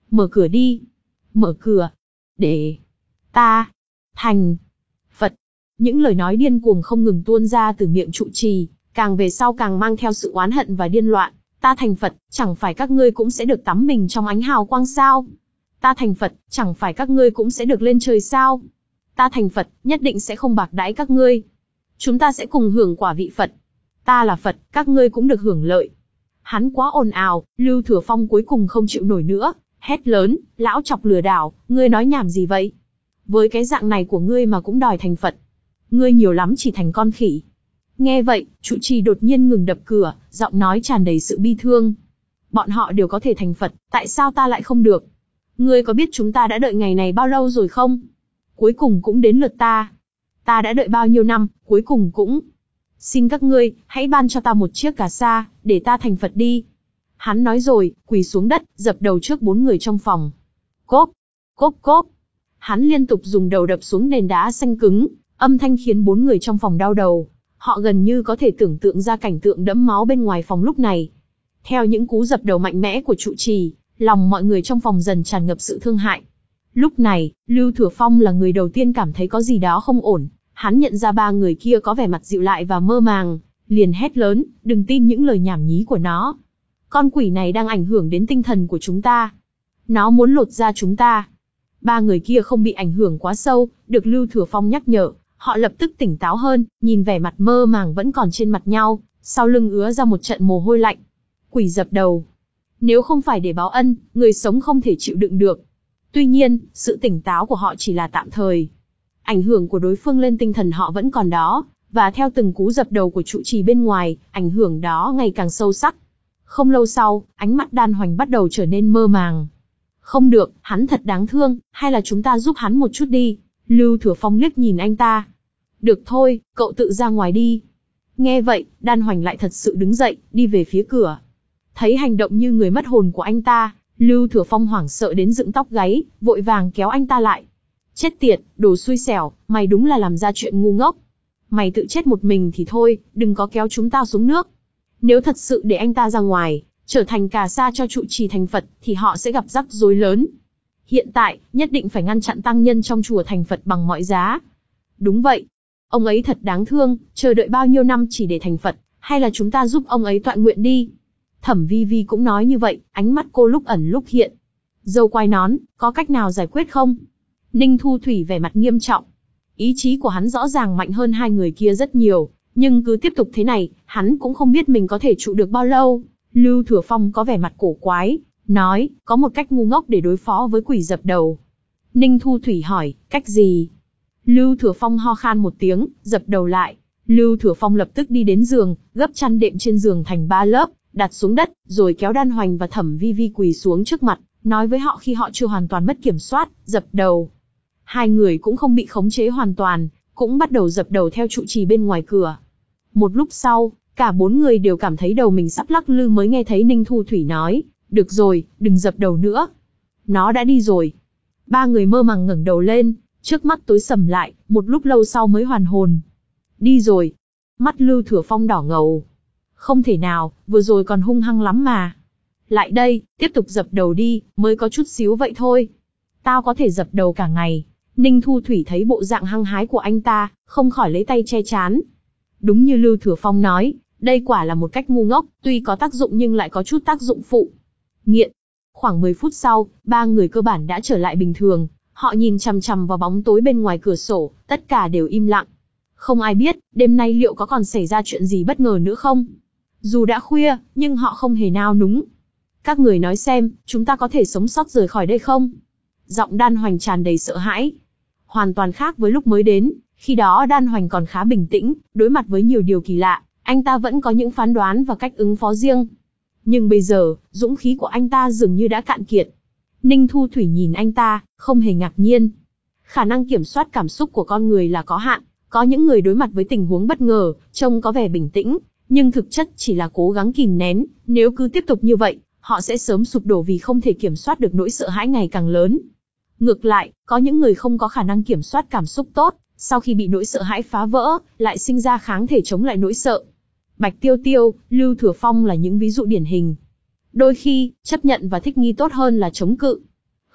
Mở cửa đi. Mở cửa. Để ta thành Phật. Những lời nói điên cuồng không ngừng tuôn ra từ miệng trụ trì, càng về sau càng mang theo sự oán hận và điên loạn. Ta thành Phật, chẳng phải các ngươi cũng sẽ được tắm mình trong ánh hào quang sao? Ta thành Phật, chẳng phải các ngươi cũng sẽ được lên trời sao? Ta thành Phật, nhất định sẽ không bạc đãi các ngươi. Chúng ta sẽ cùng hưởng quả vị Phật. Ta là Phật, các ngươi cũng được hưởng lợi. Hắn quá ồn ào, Lưu Thừa Phong cuối cùng không chịu nổi nữa, hét lớn, lão chọc lừa đảo, ngươi nói nhảm gì vậy? Với cái dạng này của ngươi mà cũng đòi thành Phật. Ngươi nhiều lắm chỉ thành con khỉ. Nghe vậy, trụ trì đột nhiên ngừng đập cửa, giọng nói tràn đầy sự bi thương. Bọn họ đều có thể thành Phật, tại sao ta lại không được? Ngươi có biết chúng ta đã đợi ngày này bao lâu rồi không? Cuối cùng cũng đến lượt ta. Ta đã đợi bao nhiêu năm, cuối cùng cũng... Xin các ngươi, hãy ban cho ta một chiếc cà sa, để ta thành Phật đi. Hắn nói rồi, quỳ xuống đất, dập đầu trước bốn người trong phòng. Cốp, cốp cốp. Hắn liên tục dùng đầu đập xuống nền đá xanh cứng, âm thanh khiến bốn người trong phòng đau đầu. Họ gần như có thể tưởng tượng ra cảnh tượng đẫm máu bên ngoài phòng lúc này. Theo những cú dập đầu mạnh mẽ của trụ trì, lòng mọi người trong phòng dần tràn ngập sự thương hại. Lúc này, Lưu Thừa Phong là người đầu tiên cảm thấy có gì đó không ổn. Hắn nhận ra ba người kia có vẻ mặt dịu lại và mơ màng, liền hét lớn, đừng tin những lời nhảm nhí của nó. Con quỷ này đang ảnh hưởng đến tinh thần của chúng ta. Nó muốn lột da chúng ta. Ba người kia không bị ảnh hưởng quá sâu, được Lưu Thừa Phong nhắc nhở, họ lập tức tỉnh táo hơn, nhìn vẻ mặt mơ màng vẫn còn trên mặt nhau, sau lưng ứa ra một trận mồ hôi lạnh. Quỷ dập đầu. Nếu không phải để báo ân, người sống không thể chịu đựng được. Tuy nhiên, sự tỉnh táo của họ chỉ là tạm thời. Ảnh hưởng của đối phương lên tinh thần họ vẫn còn đó, và theo từng cú dập đầu của trụ trì bên ngoài, ảnh hưởng đó ngày càng sâu sắc. Không lâu sau, ánh mắt Đan Hoành bắt đầu trở nên mơ màng. Không được, hắn thật đáng thương, hay là chúng ta giúp hắn một chút đi. Lưu Thừa Phong liếc nhìn anh ta. Được thôi, cậu tự ra ngoài đi. Nghe vậy, Đan Hoành lại thật sự đứng dậy, đi về phía cửa. Thấy hành động như người mất hồn của anh ta, Lưu Thừa Phong hoảng sợ đến dựng tóc gáy, vội vàng kéo anh ta lại. Chết tiệt, đồ xui xẻo, mày đúng là làm ra chuyện ngu ngốc. Mày tự chết một mình thì thôi, đừng có kéo chúng ta xuống nước. Nếu thật sự để anh ta ra ngoài, trở thành cà sa cho trụ trì thành Phật, thì họ sẽ gặp rắc rối lớn. Hiện tại, nhất định phải ngăn chặn tăng nhân trong chùa thành Phật bằng mọi giá. Đúng vậy. Ông ấy thật đáng thương, chờ đợi bao nhiêu năm chỉ để thành Phật, hay là chúng ta giúp ông ấy tọa nguyện đi. Thẩm Vi Vi cũng nói như vậy, ánh mắt cô lúc ẩn lúc hiện. Dâu quai nón, có cách nào giải quyết không? Ninh Thu Thủy vẻ mặt nghiêm trọng. Ý chí của hắn rõ ràng mạnh hơn hai người kia rất nhiều, nhưng cứ tiếp tục thế này, hắn cũng không biết mình có thể trụ được bao lâu. Lưu Thừa Phong có vẻ mặt cổ quái, nói, có một cách ngu ngốc để đối phó với quỷ dập đầu. Ninh Thu Thủy hỏi, cách gì? Lưu Thừa Phong ho khan một tiếng, dập đầu lại. Lưu Thừa Phong lập tức đi đến giường, gấp chăn đệm trên giường thành ba lớp, đặt xuống đất, rồi kéo Đan Hoành và Thẩm Vi Vi quỳ xuống trước mặt, nói với họ khi họ chưa hoàn toàn mất kiểm soát, dập đầu. Hai người cũng không bị khống chế hoàn toàn, cũng bắt đầu dập đầu theo trụ trì bên ngoài cửa. Một lúc sau, cả bốn người đều cảm thấy đầu mình sắp lắc lư mới nghe thấy Ninh Thu Thủy nói, được rồi, đừng dập đầu nữa. Nó đã đi rồi. Ba người mơ màng ngẩng đầu lên, trước mắt tối sầm lại, một lúc lâu sau mới hoàn hồn. Đi rồi. Mắt Lưu Thừa Phong đỏ ngầu. Không thể nào, vừa rồi còn hung hăng lắm mà. Lại đây, tiếp tục dập đầu đi, mới có chút xíu vậy thôi. Tao có thể dập đầu cả ngày. Ninh Thu Thủy thấy bộ dạng hăng hái của anh ta, không khỏi lấy tay che chán. Đúng như Lưu Thừa Phong nói, đây quả là một cách ngu ngốc, tuy có tác dụng nhưng lại có chút tác dụng phụ. Nghiện. Khoảng mười phút sau, ba người cơ bản đã trở lại bình thường. Họ nhìn chằm chằm vào bóng tối bên ngoài cửa sổ, tất cả đều im lặng. Không ai biết, đêm nay liệu có còn xảy ra chuyện gì bất ngờ nữa không? Dù đã khuya, nhưng họ không hề nao núng. Các người nói xem, chúng ta có thể sống sót rời khỏi đây không? Giọng Đan Hoành tràn đầy sợ hãi. Hoàn toàn khác với lúc mới đến, khi đó Đan Hoành còn khá bình tĩnh, đối mặt với nhiều điều kỳ lạ, anh ta vẫn có những phán đoán và cách ứng phó riêng. Nhưng bây giờ, dũng khí của anh ta dường như đã cạn kiệt. Ninh Thu Thủy nhìn anh ta, không hề ngạc nhiên. Khả năng kiểm soát cảm xúc của con người là có hạn, có những người đối mặt với tình huống bất ngờ, trông có vẻ bình tĩnh, nhưng thực chất chỉ là cố gắng kìm nén, nếu cứ tiếp tục như vậy, họ sẽ sớm sụp đổ vì không thể kiểm soát được nỗi sợ hãi ngày càng lớn. Ngược lại, có những người không có khả năng kiểm soát cảm xúc tốt, sau khi bị nỗi sợ hãi phá vỡ, lại sinh ra kháng thể chống lại nỗi sợ. Bạch Tiêu Tiêu, Lưu Thừa Phong là những ví dụ điển hình. Đôi khi, chấp nhận và thích nghi tốt hơn là chống cự.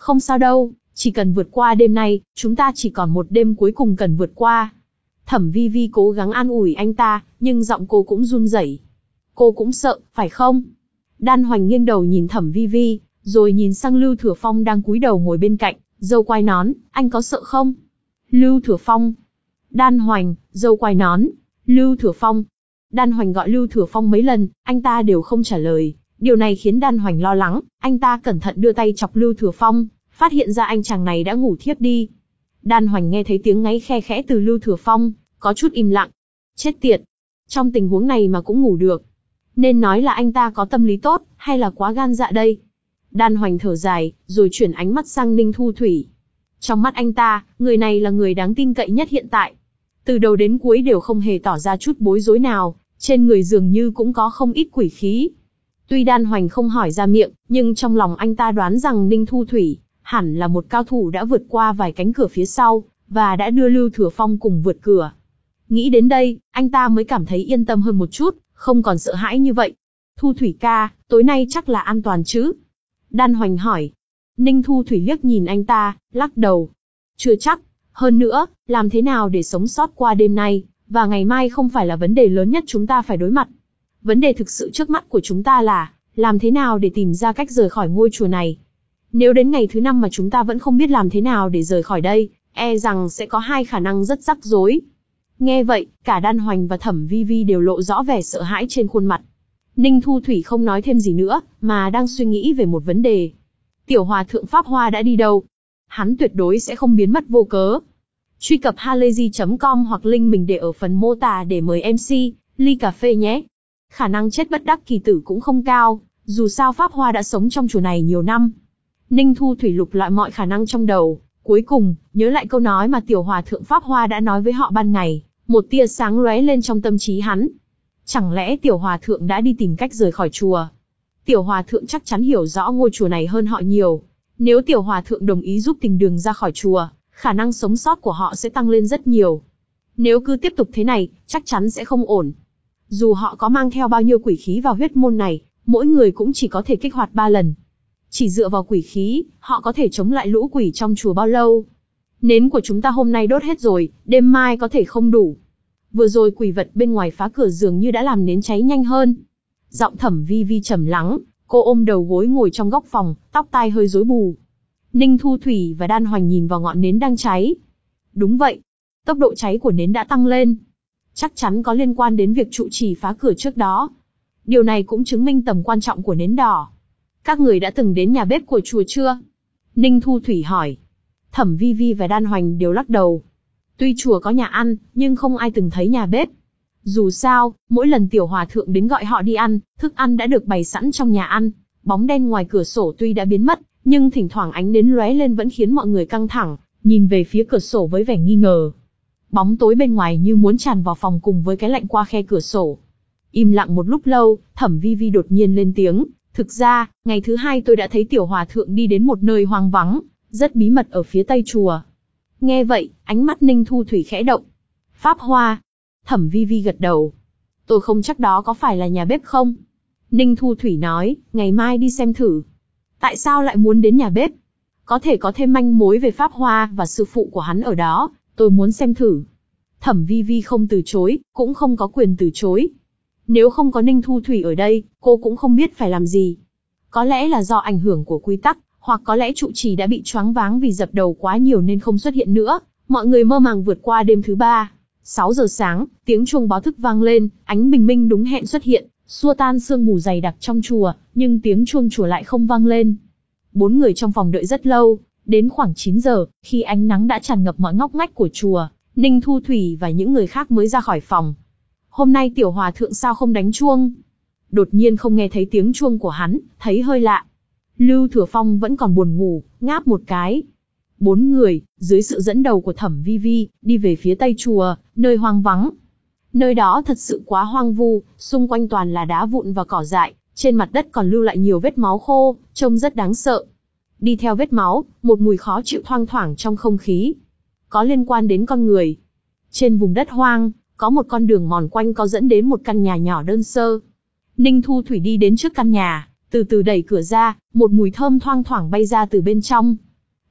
Không sao đâu, chỉ cần vượt qua đêm nay, chúng ta chỉ còn một đêm cuối cùng cần vượt qua. Thẩm Vi Vi cố gắng an ủi anh ta, nhưng giọng cô cũng run rẩy. Cô cũng sợ, phải không? Đan Hoành nghiêng đầu nhìn Thẩm Vi Vi, rồi nhìn sang Lưu Thừa Phong đang cúi đầu ngồi bên cạnh, râu quai nón, anh có sợ không? Lưu Thừa Phong. Đan Hoành, râu quai nón, Lưu Thừa Phong. Đan Hoành gọi Lưu Thừa Phong mấy lần, anh ta đều không trả lời. Điều này khiến Đan Hoành lo lắng, anh ta cẩn thận đưa tay chọc Lưu Thừa Phong, phát hiện ra anh chàng này đã ngủ thiếp đi. Đan Hoành nghe thấy tiếng ngáy khe khẽ từ Lưu Thừa Phong, có chút im lặng. Chết tiệt, trong tình huống này mà cũng ngủ được. Nên nói là anh ta có tâm lý tốt, hay là quá gan dạ đây? Đan Hoành thở dài, rồi chuyển ánh mắt sang Ninh Thu Thủy. Trong mắt anh ta, người này là người đáng tin cậy nhất hiện tại. Từ đầu đến cuối đều không hề tỏ ra chút bối rối nào, trên người dường như cũng có không ít quỷ khí. Tuy Đan Hoành không hỏi ra miệng, nhưng trong lòng anh ta đoán rằng Ninh Thu Thủy hẳn là một cao thủ đã vượt qua vài cánh cửa phía sau, và đã đưa Lưu Thừa Phong cùng vượt cửa. Nghĩ đến đây, anh ta mới cảm thấy yên tâm hơn một chút, không còn sợ hãi như vậy. Thu Thủy ca, tối nay chắc là an toàn chứ? Đan Hoành hỏi. Ninh Thu Thủy liếc nhìn anh ta, lắc đầu. Chưa chắc, hơn nữa, làm thế nào để sống sót qua đêm nay, và ngày mai không phải là vấn đề lớn nhất chúng ta phải đối mặt. Vấn đề thực sự trước mắt của chúng ta là, làm thế nào để tìm ra cách rời khỏi ngôi chùa này. Nếu đến ngày thứ năm mà chúng ta vẫn không biết làm thế nào để rời khỏi đây, e rằng sẽ có hai khả năng rất rắc rối. Nghe vậy, cả Đan Hoành và Thẩm Vi Vi đều lộ rõ vẻ sợ hãi trên khuôn mặt. Ninh Thu Thủy không nói thêm gì nữa, mà đang suy nghĩ về một vấn đề. Tiểu Hòa Thượng Pháp Hoa đã đi đâu? Hắn tuyệt đối sẽ không biến mất vô cớ. Truy cập halayzi chấm com hoặc link mình để ở phần mô tả để mời em xê, ly cà phê nhé. Khả năng chết bất đắc kỳ tử cũng không cao, dù sao Pháp Hoa đã sống trong chùa này nhiều năm. Ninh Thu Thủy lục lọi mọi khả năng trong đầu, cuối cùng, nhớ lại câu nói mà Tiểu Hòa Thượng Pháp Hoa đã nói với họ ban ngày, một tia sáng lóe lên trong tâm trí hắn. Chẳng lẽ Tiểu Hòa Thượng đã đi tìm cách rời khỏi chùa? Tiểu Hòa Thượng chắc chắn hiểu rõ ngôi chùa này hơn họ nhiều. Nếu Tiểu Hòa Thượng đồng ý giúp tìm đường ra khỏi chùa, khả năng sống sót của họ sẽ tăng lên rất nhiều. Nếu cứ tiếp tục thế này, chắc chắn sẽ không ổn. Dù họ có mang theo bao nhiêu quỷ khí vào huyết môn này, mỗi người cũng chỉ có thể kích hoạt ba lần. Chỉ dựa vào quỷ khí, họ có thể chống lại lũ quỷ trong chùa bao lâu? Nến của chúng ta hôm nay đốt hết rồi, đêm mai có thể không đủ. Vừa rồi quỷ vật bên ngoài phá cửa dường như đã làm nến cháy nhanh hơn. Giọng Thẩm Vi Vi trầm lắng, cô ôm đầu gối ngồi trong góc phòng, tóc tai hơi rối bù. Ninh Thu Thủy và Đan Hoành nhìn vào ngọn nến đang cháy. Đúng vậy, tốc độ cháy của nến đã tăng lên. Chắc chắn có liên quan đến việc trụ trì phá cửa trước đó. Điều này cũng chứng minh tầm quan trọng của nến đỏ. Các người đã từng đến nhà bếp của chùa chưa? Ninh Thu Thủy hỏi. Thẩm Vi Vi và Đan Hoành đều lắc đầu. Tuy chùa có nhà ăn, nhưng không ai từng thấy nhà bếp. Dù sao, mỗi lần Tiểu Hòa Thượng đến gọi họ đi ăn, thức ăn đã được bày sẵn trong nhà ăn. Bóng đen ngoài cửa sổ tuy đã biến mất, nhưng thỉnh thoảng ánh nến lóe lên vẫn khiến mọi người căng thẳng, nhìn về phía cửa sổ với vẻ nghi ngờ. Bóng tối bên ngoài như muốn tràn vào phòng cùng với cái lạnh qua khe cửa sổ. Im lặng một lúc lâu, Thẩm Vi Vi đột nhiên lên tiếng. Thực ra, ngày thứ hai tôi đã thấy Tiểu Hòa Thượng đi đến một nơi hoang vắng, rất bí mật ở phía tây chùa. Nghe vậy, ánh mắt Ninh Thu Thủy khẽ động. Pháp Hoa. Thẩm Vi Vi gật đầu. Tôi không chắc đó có phải là nhà bếp không? Ninh Thu Thủy nói, ngày mai đi xem thử. Tại sao lại muốn đến nhà bếp? Có thể có thêm manh mối về Pháp Hoa và sư phụ của hắn ở đó, tôi muốn xem thử. Thẩm Vi Vi không từ chối, cũng không có quyền từ chối. Nếu không có Ninh Thu Thủy ở đây, cô cũng không biết phải làm gì. Có lẽ là do ảnh hưởng của quy tắc, hoặc có lẽ trụ trì đã bị choáng váng vì dập đầu quá nhiều nên không xuất hiện nữa. Mọi người mơ màng vượt qua đêm thứ ba. sáu giờ sáng, tiếng chuông báo thức vang lên, ánh bình minh đúng hẹn xuất hiện, xua tan sương mù dày đặc trong chùa, nhưng tiếng chuông chùa lại không vang lên. Bốn người trong phòng đợi rất lâu, đến khoảng chín giờ, khi ánh nắng đã tràn ngập mọi ngóc ngách của chùa, Ninh Thu Thủy và những người khác mới ra khỏi phòng. Hôm nay Tiểu Hòa Thượng sao không đánh chuông? Đột nhiên không nghe thấy tiếng chuông của hắn, thấy hơi lạ. Lưu Thừa Phong vẫn còn buồn ngủ, ngáp một cái. Bốn người, dưới sự dẫn đầu của Thẩm Vi Vi, đi về phía tây chùa, nơi hoang vắng. Nơi đó thật sự quá hoang vu, xung quanh toàn là đá vụn và cỏ dại, trên mặt đất còn lưu lại nhiều vết máu khô, trông rất đáng sợ. Đi theo vết máu, một mùi khó chịu thoang thoảng trong không khí. Có liên quan đến con người. Trên vùng đất hoang, có một con đường mòn quanh co dẫn đến một căn nhà nhỏ đơn sơ. Ninh Thu Thủy đi đến trước căn nhà, từ từ đẩy cửa ra, một mùi thơm thoang thoảng bay ra từ bên trong.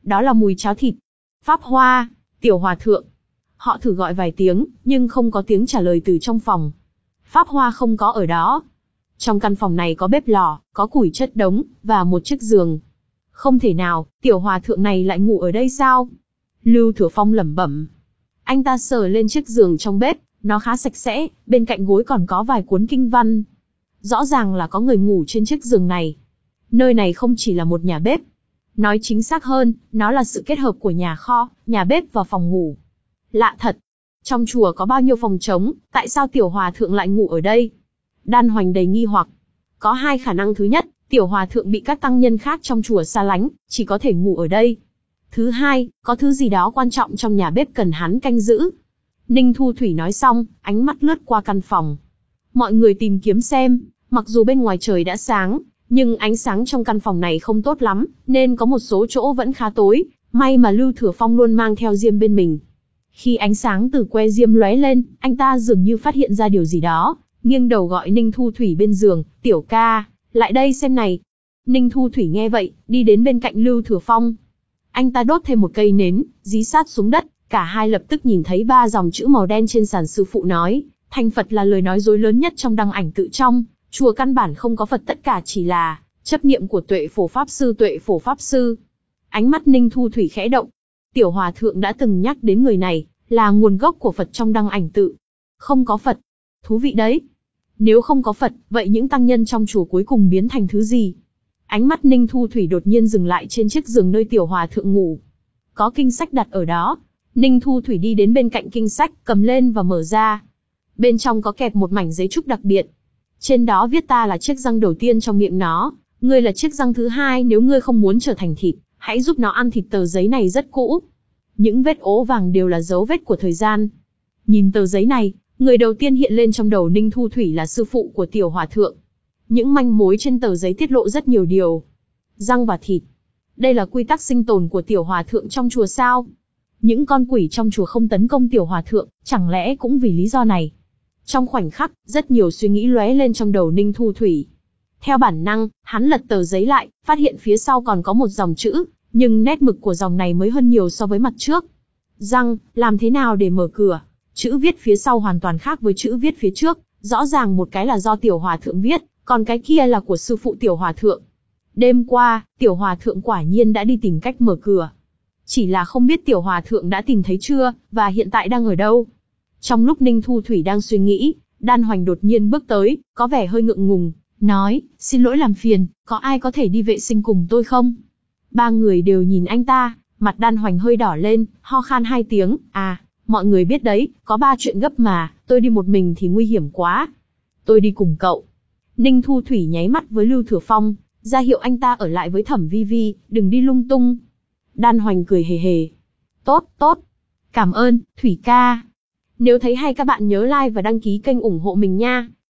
đó là mùi cháo thịt. Pháp Hoa, Tiểu Hòa Thượng. Họ thử gọi vài tiếng, nhưng không có tiếng trả lời từ trong phòng. Pháp Hoa không có ở đó. Trong căn phòng này có bếp lò, có củi chất đống, và một chiếc giường. Không thể nào, Tiểu Hòa Thượng này lại ngủ ở đây sao? Lưu Thừa Phong lẩm bẩm. Anh ta sờ lên chiếc giường trong bếp, nó khá sạch sẽ, bên cạnh gối còn có vài cuốn kinh văn. Rõ ràng là có người ngủ trên chiếc giường này. Nơi này không chỉ là một nhà bếp. Nói chính xác hơn, nó là sự kết hợp của nhà kho, nhà bếp và phòng ngủ. Lạ thật. Trong chùa có bao nhiêu phòng trống, tại sao Tiểu Hòa Thượng lại ngủ ở đây? Đan Hoành đầy nghi hoặc. Có hai khả năng: thứ nhất, Tiểu Hòa Thượng bị các tăng nhân khác trong chùa xa lánh, chỉ có thể ngủ ở đây. Thứ hai, có thứ gì đó quan trọng trong nhà bếp cần hắn canh giữ. Ninh Thu Thủy nói xong, ánh mắt lướt qua căn phòng. Mọi người tìm kiếm xem, mặc dù bên ngoài trời đã sáng, nhưng ánh sáng trong căn phòng này không tốt lắm, nên có một số chỗ vẫn khá tối. May mà Lưu Thừa Phong luôn mang theo diêm bên mình. Khi ánh sáng từ que diêm lóe lên, anh ta dường như phát hiện ra điều gì đó, nghiêng đầu gọi Ninh Thu Thủy bên giường, Tiểu ca, lại đây xem này. Ninh Thu Thủy nghe vậy, đi đến bên cạnh Lưu Thừa Phong. Anh ta đốt thêm một cây nến, dí sát xuống đất, cả hai lập tức nhìn thấy ba dòng chữ màu đen trên sàn. Sư phụ nói, thành Phật là lời nói dối lớn nhất trong đăng ảnh tự trong, chùa căn bản không có Phật, tất cả chỉ là chấp niệm của Tuệ Phổ Pháp Sư. Tuệ Phổ Pháp Sư. Ánh mắt Ninh Thu Thủy khẽ động. Tiểu Hòa Thượng đã từng nhắc đến người này, là nguồn gốc của Phật trong đăng ảnh tự. Không có Phật. Thú vị đấy. Nếu không có Phật, vậy những tăng nhân trong chùa cuối cùng biến thành thứ gì? Ánh mắt Ninh Thu Thủy đột nhiên dừng lại trên chiếc giường nơi Tiểu Hòa Thượng ngủ. Có kinh sách đặt ở đó. Ninh Thu Thủy đi đến bên cạnh kinh sách, cầm lên và mở ra. Bên trong có kẹp một mảnh giấy trúc đặc biệt. Trên đó viết: ta là chiếc răng đầu tiên trong miệng nó, ngươi là chiếc răng thứ hai, nếu ngươi không muốn trở thành thịt, hãy giúp nó ăn thịt. Tờ giấy này rất cũ. Những vết ố vàng đều là dấu vết của thời gian. Nhìn tờ giấy này, người đầu tiên hiện lên trong đầu Ninh Thu Thủy là sư phụ của Tiểu Hòa Thượng. Những manh mối trên tờ giấy tiết lộ rất nhiều điều. Răng và thịt. Đây là quy tắc sinh tồn của Tiểu Hòa Thượng trong chùa sao? Những con quỷ trong chùa không tấn công Tiểu Hòa Thượng, chẳng lẽ cũng vì lý do này? Trong khoảnh khắc, rất nhiều suy nghĩ lóe lên trong đầu Ninh Thu Thủy. Theo bản năng, hắn lật tờ giấy lại, phát hiện phía sau còn có một dòng chữ, nhưng nét mực của dòng này mới hơn nhiều so với mặt trước. Răng, làm thế nào để mở cửa? Chữ viết phía sau hoàn toàn khác với chữ viết phía trước, rõ ràng một cái là do Tiểu Hòa Thượng viết, còn cái kia là của sư phụ Tiểu Hòa Thượng. Đêm qua, Tiểu Hòa Thượng quả nhiên đã đi tìm cách mở cửa. Chỉ là không biết Tiểu Hòa Thượng đã tìm thấy chưa, và hiện tại đang ở đâu. Trong lúc Ninh Thu Thủy đang suy nghĩ, Đan Hoành đột nhiên bước tới, có vẻ hơi ngượng ngùng, nói, xin lỗi làm phiền, có ai có thể đi vệ sinh cùng tôi không? Ba người đều nhìn anh ta, mặt Đan Hoành hơi đỏ lên, ho khan hai tiếng, à, mọi người biết đấy, có ba chuyện gấp mà, tôi đi một mình thì nguy hiểm quá. Tôi đi cùng cậu. Ninh Thu Thủy nháy mắt với Lưu Thừa Phong, ra hiệu anh ta ở lại với Thẩm Vi Vi, đừng đi lung tung. Đan Hoành cười hề hề. Tốt, tốt. Cảm ơn, Thủy ca. Nếu thấy hay các bạn nhớ like và đăng ký kênh ủng hộ mình nha.